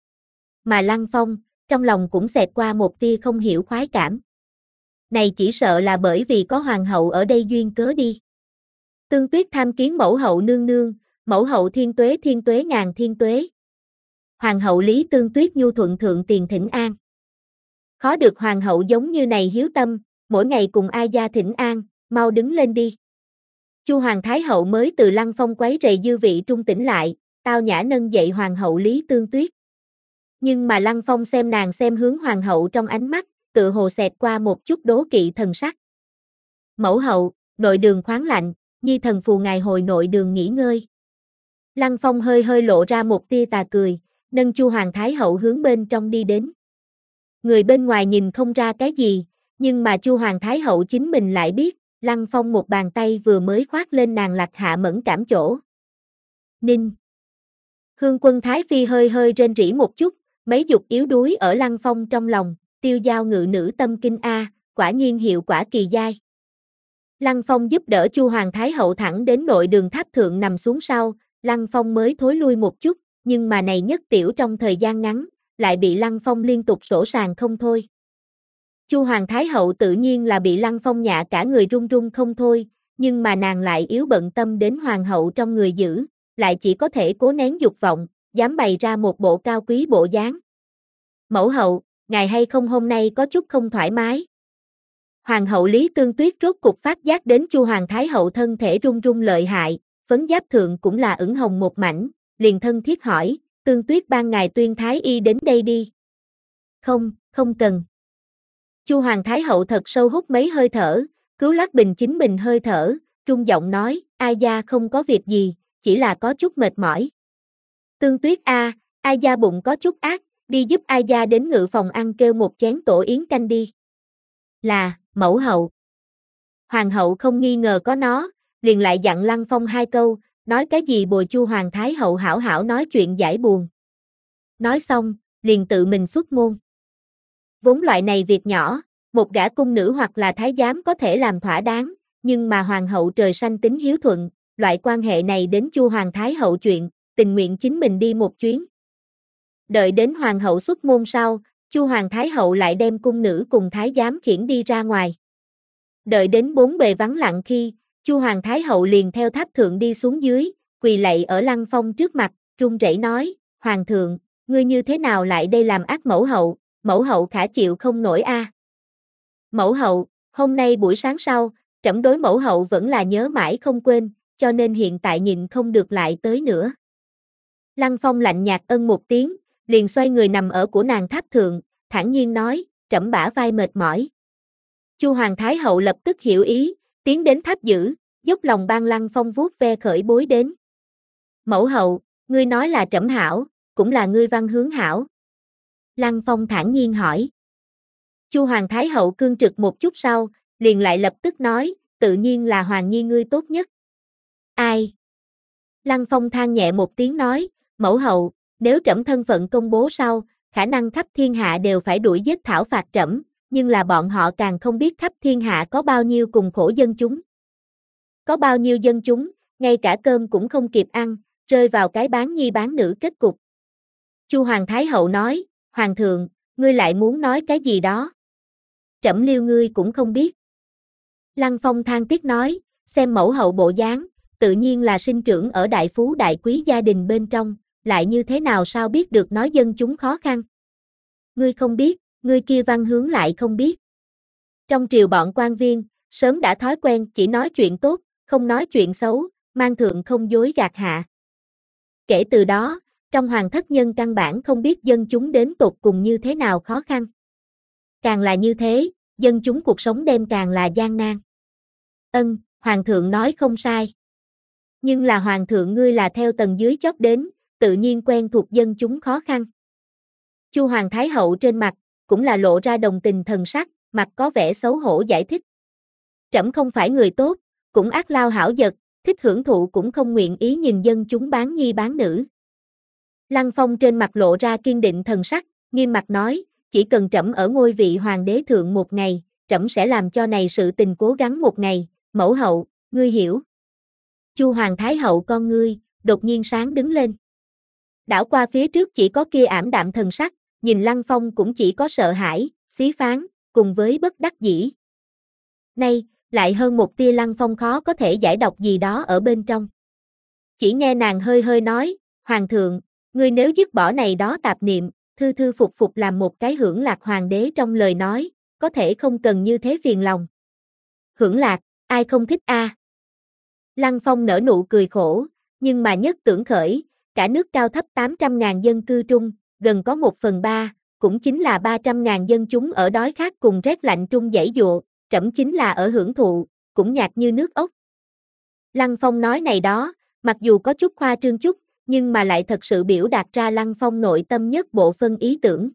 Mà Lăng Phong, trong lòng cũng xẹt qua một tia không hiểu khoái cảm. Này chỉ sợ là bởi vì có Hoàng hậu ở đây duyên cớ đi. Tương Tuyết tham kiến mẫu hậu nương nương, mẫu hậu thiên tuế thiên tuế ngàn thiên tuế. Hoàng hậu Lý Tương Tuyết nhu thuận thượng tiền thỉnh an. Khó được Hoàng hậu giống như này hiếu tâm, mỗi ngày cùng ai gia thỉnh an, mau đứng lên đi. Chu Hoàng Thái hậu mới từ Lăng Phong quấy rầy dư vị trung tỉnh lại, tao nhã nâng dậy Hoàng hậu Lý Tương Tuyết. Nhưng mà Lăng Phong xem nàng xem hướng Hoàng hậu trong ánh mắt, tự hồ xẹt qua một chút đố kỵ thần sắc. Mẫu hậu, nội đường khoáng lạnh, nhi thần phù ngài hồi nội đường nghỉ ngơi. Lăng Phong hơi hơi lộ ra một tia tà cười, nâng Chu Hoàng Thái hậu hướng bên trong đi đến. Người bên ngoài nhìn không ra cái gì, nhưng mà Chu Hoàng Thái hậu chính mình lại biết, Lăng Phong một bàn tay vừa mới khoác lên nàng lạc hạ mẫn cảm chỗ. Ninh. Hương Quân Thái Phi hơi hơi rên rỉ một chút, mấy dục yếu đuối ở Lăng Phong trong lòng, tiêu giao ngự nữ tâm kinh A, quả nhiên hiệu quả kỳ giai. Lăng Phong giúp đỡ Chu Hoàng Thái Hậu thẳng đến nội đường tháp thượng nằm xuống sau, Lăng Phong mới thối lui một chút, nhưng mà này nhất tiểu trong thời gian ngắn, lại bị Lăng Phong liên tục sổ sàng không thôi. Chu Hoàng Thái Hậu tự nhiên là bị Lăng Phong nhạ cả người run run không thôi, nhưng mà nàng lại yếu bận tâm đến Hoàng hậu trong người giữ, lại chỉ có thể cố nén dục vọng, dám bày ra một bộ cao quý bộ dáng. Mẫu hậu, ngài hay không hôm nay có chút không thoải mái. Hoàng hậu Lý Tương Tuyết rốt cục phát giác đến Chu Hoàng Thái Hậu thân thể run run lợi hại, phấn giáp thượng cũng là ửng hồng một mảnh, liền thân thiết hỏi, Tương Tuyết ban ngài tuyên thái y đến đây đi. Không, không cần. Chu Hoàng Thái Hậu thật sâu hút mấy hơi thở, cứu lát bình chính mình hơi thở, trung giọng nói, ai gia không có việc gì, chỉ là có chút mệt mỏi. Tương Tuyết a, ai gia bụng có chút ác, đi giúp ai gia đến ngự phòng ăn kêu một chén tổ yến canh đi. Là, mẫu hậu. Hoàng hậu không nghi ngờ có nó, liền lại dặn Lăng Phong hai câu, nói cái gì bồi Chu Hoàng Thái Hậu hảo hảo nói chuyện giải buồn. Nói xong, liền tự mình xuất môn. Vốn loại này việc nhỏ, một gã cung nữ hoặc là thái giám có thể làm thỏa đáng, nhưng mà hoàng hậu trời xanh tính hiếu thuận, loại quan hệ này đến Chu Hoàng Thái Hậu chuyện, tình nguyện chính mình đi một chuyến. Đợi đến hoàng hậu xuất môn sau, Chu Hoàng Thái Hậu lại đem cung nữ cùng thái giám khiển đi ra ngoài. Đợi đến bốn bề vắng lặng khi, Chu Hoàng Thái Hậu liền theo tháp thượng đi xuống dưới, quỳ lạy ở Lăng Phong trước mặt, run rẩy nói, Hoàng thượng, ngươi như thế nào lại đây làm ác mẫu hậu, mẫu hậu khả chịu không nổi a. À. Mẫu hậu, hôm nay buổi sáng sau, trẫm đối mẫu hậu vẫn là nhớ mãi không quên, cho nên hiện tại nhịn không được lại tới nữa. Lăng Phong lạnh nhạt ân một tiếng, liền xoay người nằm ở của nàng tháp thượng, thản nhiên nói, trẫm bả vai mệt mỏi. Chu Hoàng Thái Hậu lập tức hiểu ý, tiến đến tháp giữ, dốc lòng ban Lăng Phong vuốt ve khởi bối đến. Mẫu hậu, ngươi nói là trẫm hảo, cũng là ngươi văn hướng hảo. Lăng Phong thản nhiên hỏi. Chu Hoàng Thái Hậu cương trực một chút sau, liền lại lập tức nói, tự nhiên là Hoàng nhi ngươi tốt nhất. Ai? Lăng Phong than nhẹ một tiếng nói, mẫu hậu, nếu trẫm thân phận công bố sau, khả năng khắp thiên hạ đều phải đuổi giết thảo phạt trẫm, nhưng là bọn họ càng không biết khắp thiên hạ có bao nhiêu cùng khổ dân chúng. Có bao nhiêu dân chúng, ngay cả cơm cũng không kịp ăn, rơi vào cái bán nhi bán nữ kết cục. Chu Hoàng Thái Hậu nói, Hoàng thượng, ngươi lại muốn nói cái gì đó? Trẫm liêu ngươi cũng không biết. Lăng Phong than tiếc nói, xem mẫu hậu bộ dáng, tự nhiên là sinh trưởng ở đại phú đại quý gia đình bên trong, lại như thế nào sao biết được nói dân chúng khó khăn? Ngươi không biết, ngươi kia văn hướng lại không biết. Trong triều bọn quan viên, sớm đã thói quen chỉ nói chuyện tốt, không nói chuyện xấu, mang thượng không dối gạt hạ. Kể từ đó, trong hoàng thất nhân căn bản không biết dân chúng đến tột cùng như thế nào khó khăn. Càng là như thế, dân chúng cuộc sống đem càng là gian nan. Ân, hoàng thượng nói không sai. Nhưng là hoàng thượng ngươi là theo tầng dưới chót đến, tự nhiên quen thuộc dân chúng khó khăn. Chu Hoàng Thái Hậu trên mặt, cũng là lộ ra đồng tình thần sắc, mặt có vẻ xấu hổ giải thích. Trẫm không phải người tốt, cũng ác lao hảo vật, thích hưởng thụ cũng không nguyện ý nhìn dân chúng bán nhi bán nữ. Lăng Phong trên mặt lộ ra kiên định thần sắc, nghiêm mặt nói, chỉ cần trẫm ở ngôi vị hoàng đế thượng một ngày, trẫm sẽ làm cho này sự tình cố gắng một ngày, mẫu hậu, ngươi hiểu. Chu Hoàng Thái Hậu con ngươi, đột nhiên sáng đứng lên. Đảo qua phía trước chỉ có kia ảm đạm thần sắc, nhìn Lăng Phong cũng chỉ có sợ hãi, xí phán, cùng với bất đắc dĩ. Nay, lại hơn một tia Lăng Phong khó có thể giải đọc gì đó ở bên trong. Chỉ nghe nàng hơi hơi nói, Hoàng thượng, ngươi nếu dứt bỏ này đó tạp niệm, thư thư phục phục làm một cái hưởng lạc hoàng đế trong lời nói, có thể không cần như thế phiền lòng. Hưởng lạc, ai không thích a? À? Lăng Phong nở nụ cười khổ, nhưng mà nhất tưởng khởi, cả nước cao thấp tám trăm ngàn dân cư trung, gần có một phần ba, cũng chính là ba trăm ngàn dân chúng ở đói khát cùng rét lạnh trung giãy giụa, trẫm chính là ở hưởng thụ, cũng nhạt như nước ốc. Lăng Phong nói này đó, mặc dù có chút khoa trương chút, nhưng mà lại thật sự biểu đạt ra Lăng Phong nội tâm nhất bộ phân ý tưởng.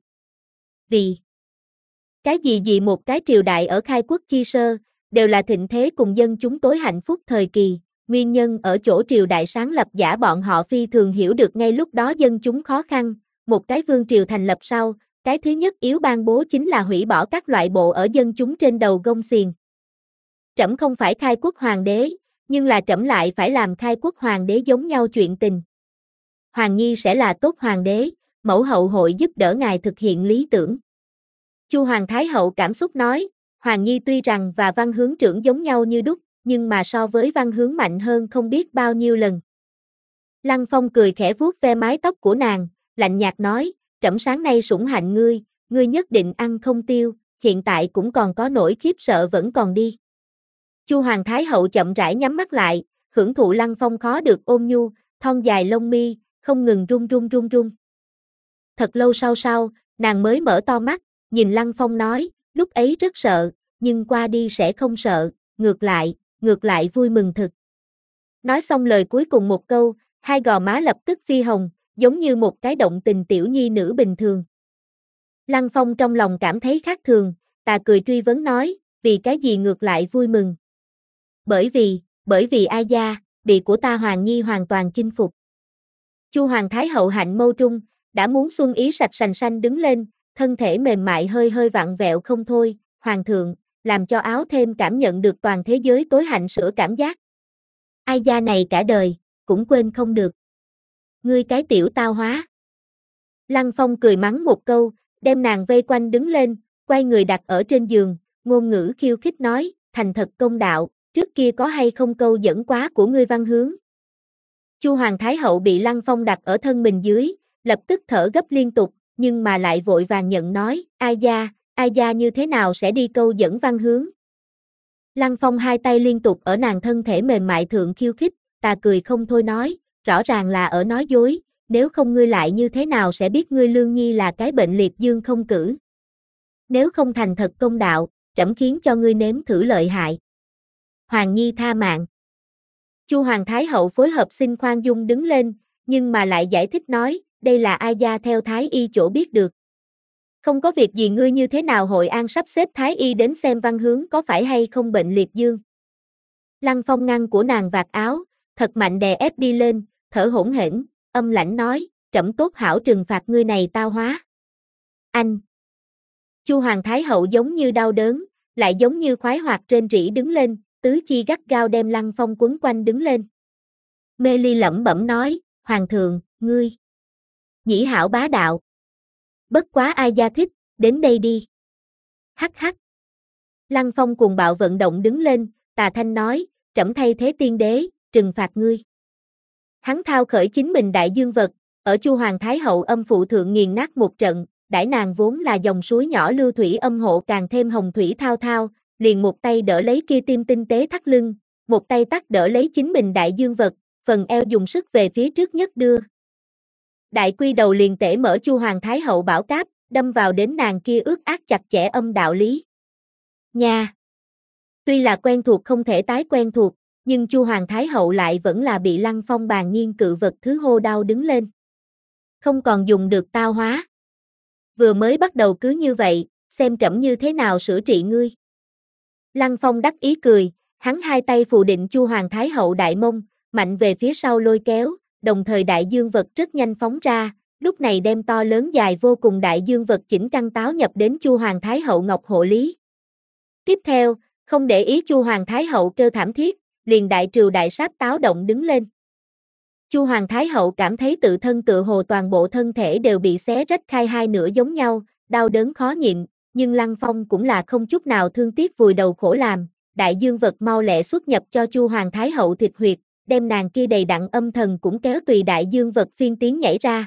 Vì cái gì gì một cái triều đại ở khai quốc chi sơ, đều là thịnh thế cùng dân chúng tối hạnh phúc thời kỳ, nguyên nhân ở chỗ triều đại sáng lập giả bọn họ phi thường hiểu được ngay lúc đó dân chúng khó khăn, một cái vương triều thành lập sau, cái thứ nhất yếu ban bố chính là hủy bỏ các loại bộ ở dân chúng trên đầu gông xiềng. Trẫm không phải khai quốc hoàng đế, nhưng là trẫm lại phải làm khai quốc hoàng đế giống nhau chuyện tình. Hoàng nhi sẽ là tốt hoàng đế, mẫu hậu hội giúp đỡ ngài thực hiện lý tưởng. Chu Hoàng Thái hậu cảm xúc nói, Hoàng nhi tuy rằng và Văn Hướng trưởng giống nhau như đúc, nhưng mà so với Văn Hướng mạnh hơn không biết bao nhiêu lần. Lăng Phong cười khẽ vuốt ve mái tóc của nàng, lạnh nhạt nói, trẫm sáng nay sủng hạnh ngươi, ngươi nhất định ăn không tiêu, hiện tại cũng còn có nỗi khiếp sợ vẫn còn đi. Chu Hoàng Thái hậu chậm rãi nhắm mắt lại, hưởng thụ Lăng Phong khó được ôm nhu, thon dài lông mi, không ngừng run run run run. Thật lâu sau sau, nàng mới mở to mắt, nhìn Lăng Phong nói, lúc ấy rất sợ, nhưng qua đi sẽ không sợ, ngược lại, ngược lại vui mừng thực. Nói xong lời cuối cùng một câu, hai gò má lập tức phi hồng, giống như một cái động tình tiểu nhi nữ bình thường. Lăng Phong trong lòng cảm thấy khác thường, tà cười truy vấn nói, vì cái gì ngược lại vui mừng? Bởi vì, bởi vì ai gia, bị của ta Hoàng nhi hoàn toàn chinh phục. Chu Hoàng Thái hậu hạnh mâu trung, đã muốn xuân ý sạch sành xanh đứng lên, thân thể mềm mại hơi hơi vặn vẹo không thôi, Hoàng thượng, làm cho áo thêm cảm nhận được toàn thế giới tối hạnh sữa cảm giác. Ai gia này cả đời, cũng quên không được. Ngươi cái tiểu tao hóa. Lăng Phong cười mắng một câu, đem nàng vây quanh đứng lên, quay người đặt ở trên giường, ngôn ngữ khiêu khích nói, thành thật công đạo, trước kia có hay không câu dẫn quá của ngươi Văn Hướng. Chu Hoàng Thái hậu bị Lăng Phong đặt ở thân mình dưới, lập tức thở gấp liên tục, nhưng mà lại vội vàng nhận nói, ai gia, ai gia như thế nào sẽ đi câu dẫn Văn Hướng. Lăng Phong hai tay liên tục ở nàng thân thể mềm mại thượng khiêu khích, tà cười không thôi nói, rõ ràng là ở nói dối, nếu không ngươi lại như thế nào sẽ biết ngươi Lương Nhi là cái bệnh liệt dương không cử. Nếu không thành thật công đạo, trẫm khiến cho ngươi nếm thử lợi hại. Hoàng Nhi tha mạng. Chu Hoàng Thái hậu phối hợp xin khoan dung đứng lên, nhưng mà lại giải thích nói, đây là ai gia theo Thái y chỗ biết được. Không có việc gì ngươi như thế nào hội an sắp xếp Thái y đến xem Văn Hướng có phải hay không bệnh liệt dương. Lăng Phong ngăn của nàng vạt áo, thật mạnh đè ép đi lên, thở hổn hển, âm lãnh nói, trẫm tốt hảo trừng phạt ngươi này tao hóa. Anh! Chu Hoàng Thái hậu giống như đau đớn, lại giống như khoái hoạt rên rỉ đứng lên, tứ chi gắt gao đem Lăng Phong quấn quanh đứng lên. Mê Ly lẩm bẩm nói, Hoàng thượng, ngươi! Nhĩ hảo bá đạo! Bất quá ai gia thích, đến đây đi. Hắc hắc. Lăng Phong cuồng bạo vận động đứng lên, tà thanh nói, trẫm thay thế tiên đế, trừng phạt ngươi. Hắn thao khởi chính mình đại dương vật, ở Chu Hoàng Thái hậu âm phụ thượng nghiền nát một trận, đãi nàng vốn là dòng suối nhỏ lưu thủy âm hộ càng thêm hồng thủy thao thao, liền một tay đỡ lấy kia tim tinh tế thắt lưng, một tay tắt đỡ lấy chính mình đại dương vật, phần eo dùng sức về phía trước nhất đưa. Đại quy đầu liền tể mở Chu Hoàng Thái hậu bảo cáp, đâm vào đến nàng kia ước ác chặt chẽ âm đạo lý. Nha! Tuy là quen thuộc không thể tái quen thuộc, nhưng Chu Hoàng Thái hậu lại vẫn là bị Lăng Phong bàn nhiên cự vật thứ hô đau đứng lên. Không còn dùng được tao hóa. Vừa mới bắt đầu cứ như vậy, xem trẫm như thế nào sửa trị ngươi. Lăng Phong đắc ý cười, hắn hai tay phù định Chu Hoàng Thái hậu đại mông, mạnh về phía sau lôi kéo, đồng thời đại dương vật rất nhanh phóng ra, lúc này đem to lớn dài vô cùng đại dương vật chỉnh căn táo nhập đến Chu Hoàng Thái hậu ngọc hộ lý. Tiếp theo, không để ý Chu Hoàng Thái hậu kêu thảm thiết, liền đại triều đại sát táo động đứng lên. Chu Hoàng Thái hậu cảm thấy tự thân tự hồ toàn bộ thân thể đều bị xé rách khai hai nửa giống nhau, đau đớn khó nhịn, nhưng Lăng Phong cũng là không chút nào thương tiếc vùi đầu khổ làm, đại dương vật mau lẹ xuất nhập cho Chu Hoàng Thái hậu thịt huyệt, đem nàng kia đầy đặn âm thần cũng kéo tùy đại dương vật phiên tiến nhảy ra.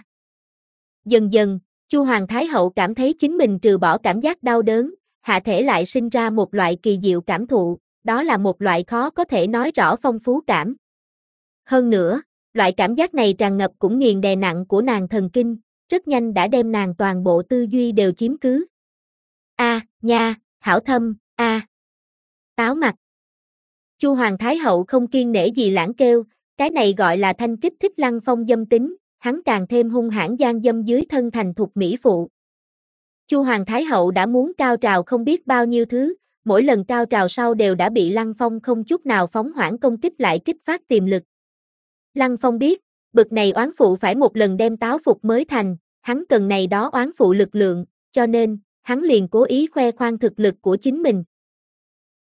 Dần dần, Chu Hoàng Thái hậu cảm thấy chính mình trừ bỏ cảm giác đau đớn, hạ thể lại sinh ra một loại kỳ diệu cảm thụ, đó là một loại khó có thể nói rõ phong phú cảm. Hơn nữa, loại cảm giác này tràn ngập cũng nghiền đè nặng của nàng thần kinh, rất nhanh đã đem nàng toàn bộ tư duy đều chiếm cứ. A, à, nha, hảo thâm, a. À. Táo mặt. Chu Hoàng Thái hậu không kiên nể gì lãng kêu, cái này gọi là thanh kích thích Lăng Phong dâm tính, hắn càng thêm hung hãn gian dâm dưới thân thành thục mỹ phụ. Chu Hoàng Thái hậu đã muốn cao trào không biết bao nhiêu thứ, mỗi lần cao trào sau đều đã bị Lăng Phong không chút nào phóng hoãn công kích lại kích phát tiềm lực. Lăng Phong biết, bực này oán phụ phải một lần đem táo phục mới thành, hắn cần này đó oán phụ lực lượng, cho nên, hắn liền cố ý khoe khoang thực lực của chính mình.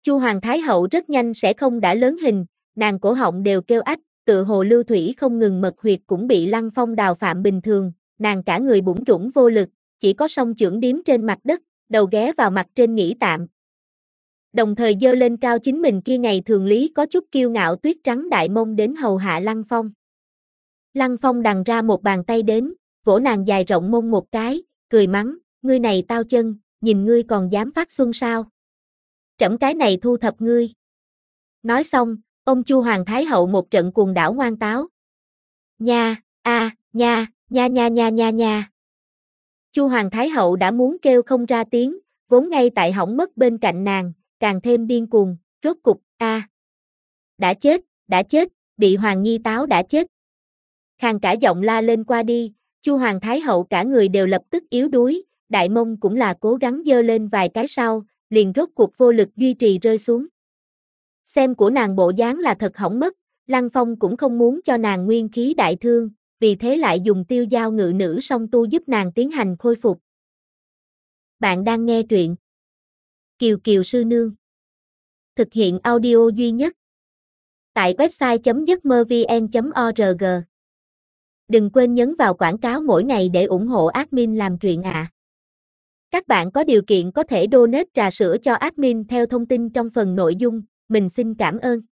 Chu Hoàng Thái Hậu rất nhanh sẽ không đã lớn hình, nàng cổ họng đều kêu ách, tự hồ lưu thủy không ngừng mật huyệt cũng bị Lăng Phong đào phạm bình thường, nàng cả người bủn rủn vô lực, chỉ có song chưởng điếm trên mặt đất, đầu ghé vào mặt trên nghỉ tạm. Đồng thời giơ lên cao chính mình kia ngày thường lý có chút kiêu ngạo tuyết trắng đại mông đến hầu hạ Lăng Phong. Lăng Phong đằng ra một bàn tay đến, vỗ nàng dài rộng mông một cái, cười mắng, ngươi này tao chân, nhìn ngươi còn dám phát xuân sao? Trẫm cái này thu thập ngươi. Nói xong, ông Chu Hoàng Thái Hậu một trận cuồng đảo ngoan táo. Nha, a, nha, nha nha nha nha nha. Chu Hoàng Thái Hậu đã muốn kêu không ra tiếng, vốn ngay tại hỏng mất bên cạnh nàng, càng thêm điên cuồng, rốt cục, a. À. Đã chết, đã chết, bị Hoàng Nhi táo đã chết. Khàn cả giọng la lên qua đi, Chu Hoàng Thái Hậu cả người đều lập tức yếu đuối, đại mông cũng là cố gắng giơ lên vài cái sau, liền rốt cuộc vô lực duy trì rơi xuống. Xem của nàng bộ dáng là thật hỏng mất, Lăng Phong cũng không muốn cho nàng nguyên khí đại thương, vì thế lại dùng tiêu giao ngự nữ song tu giúp nàng tiến hành khôi phục. Bạn đang nghe truyện Kiều Kiều Sư Nương. Thực hiện audio duy nhất tại website chấm giấc mơ vn chấm org. Đừng quên nhấn vào quảng cáo mỗi ngày để ủng hộ admin làm truyện ạ. À. Các bạn có điều kiện có thể donate trà sữa cho admin theo thông tin trong phần nội dung, mình xin cảm ơn.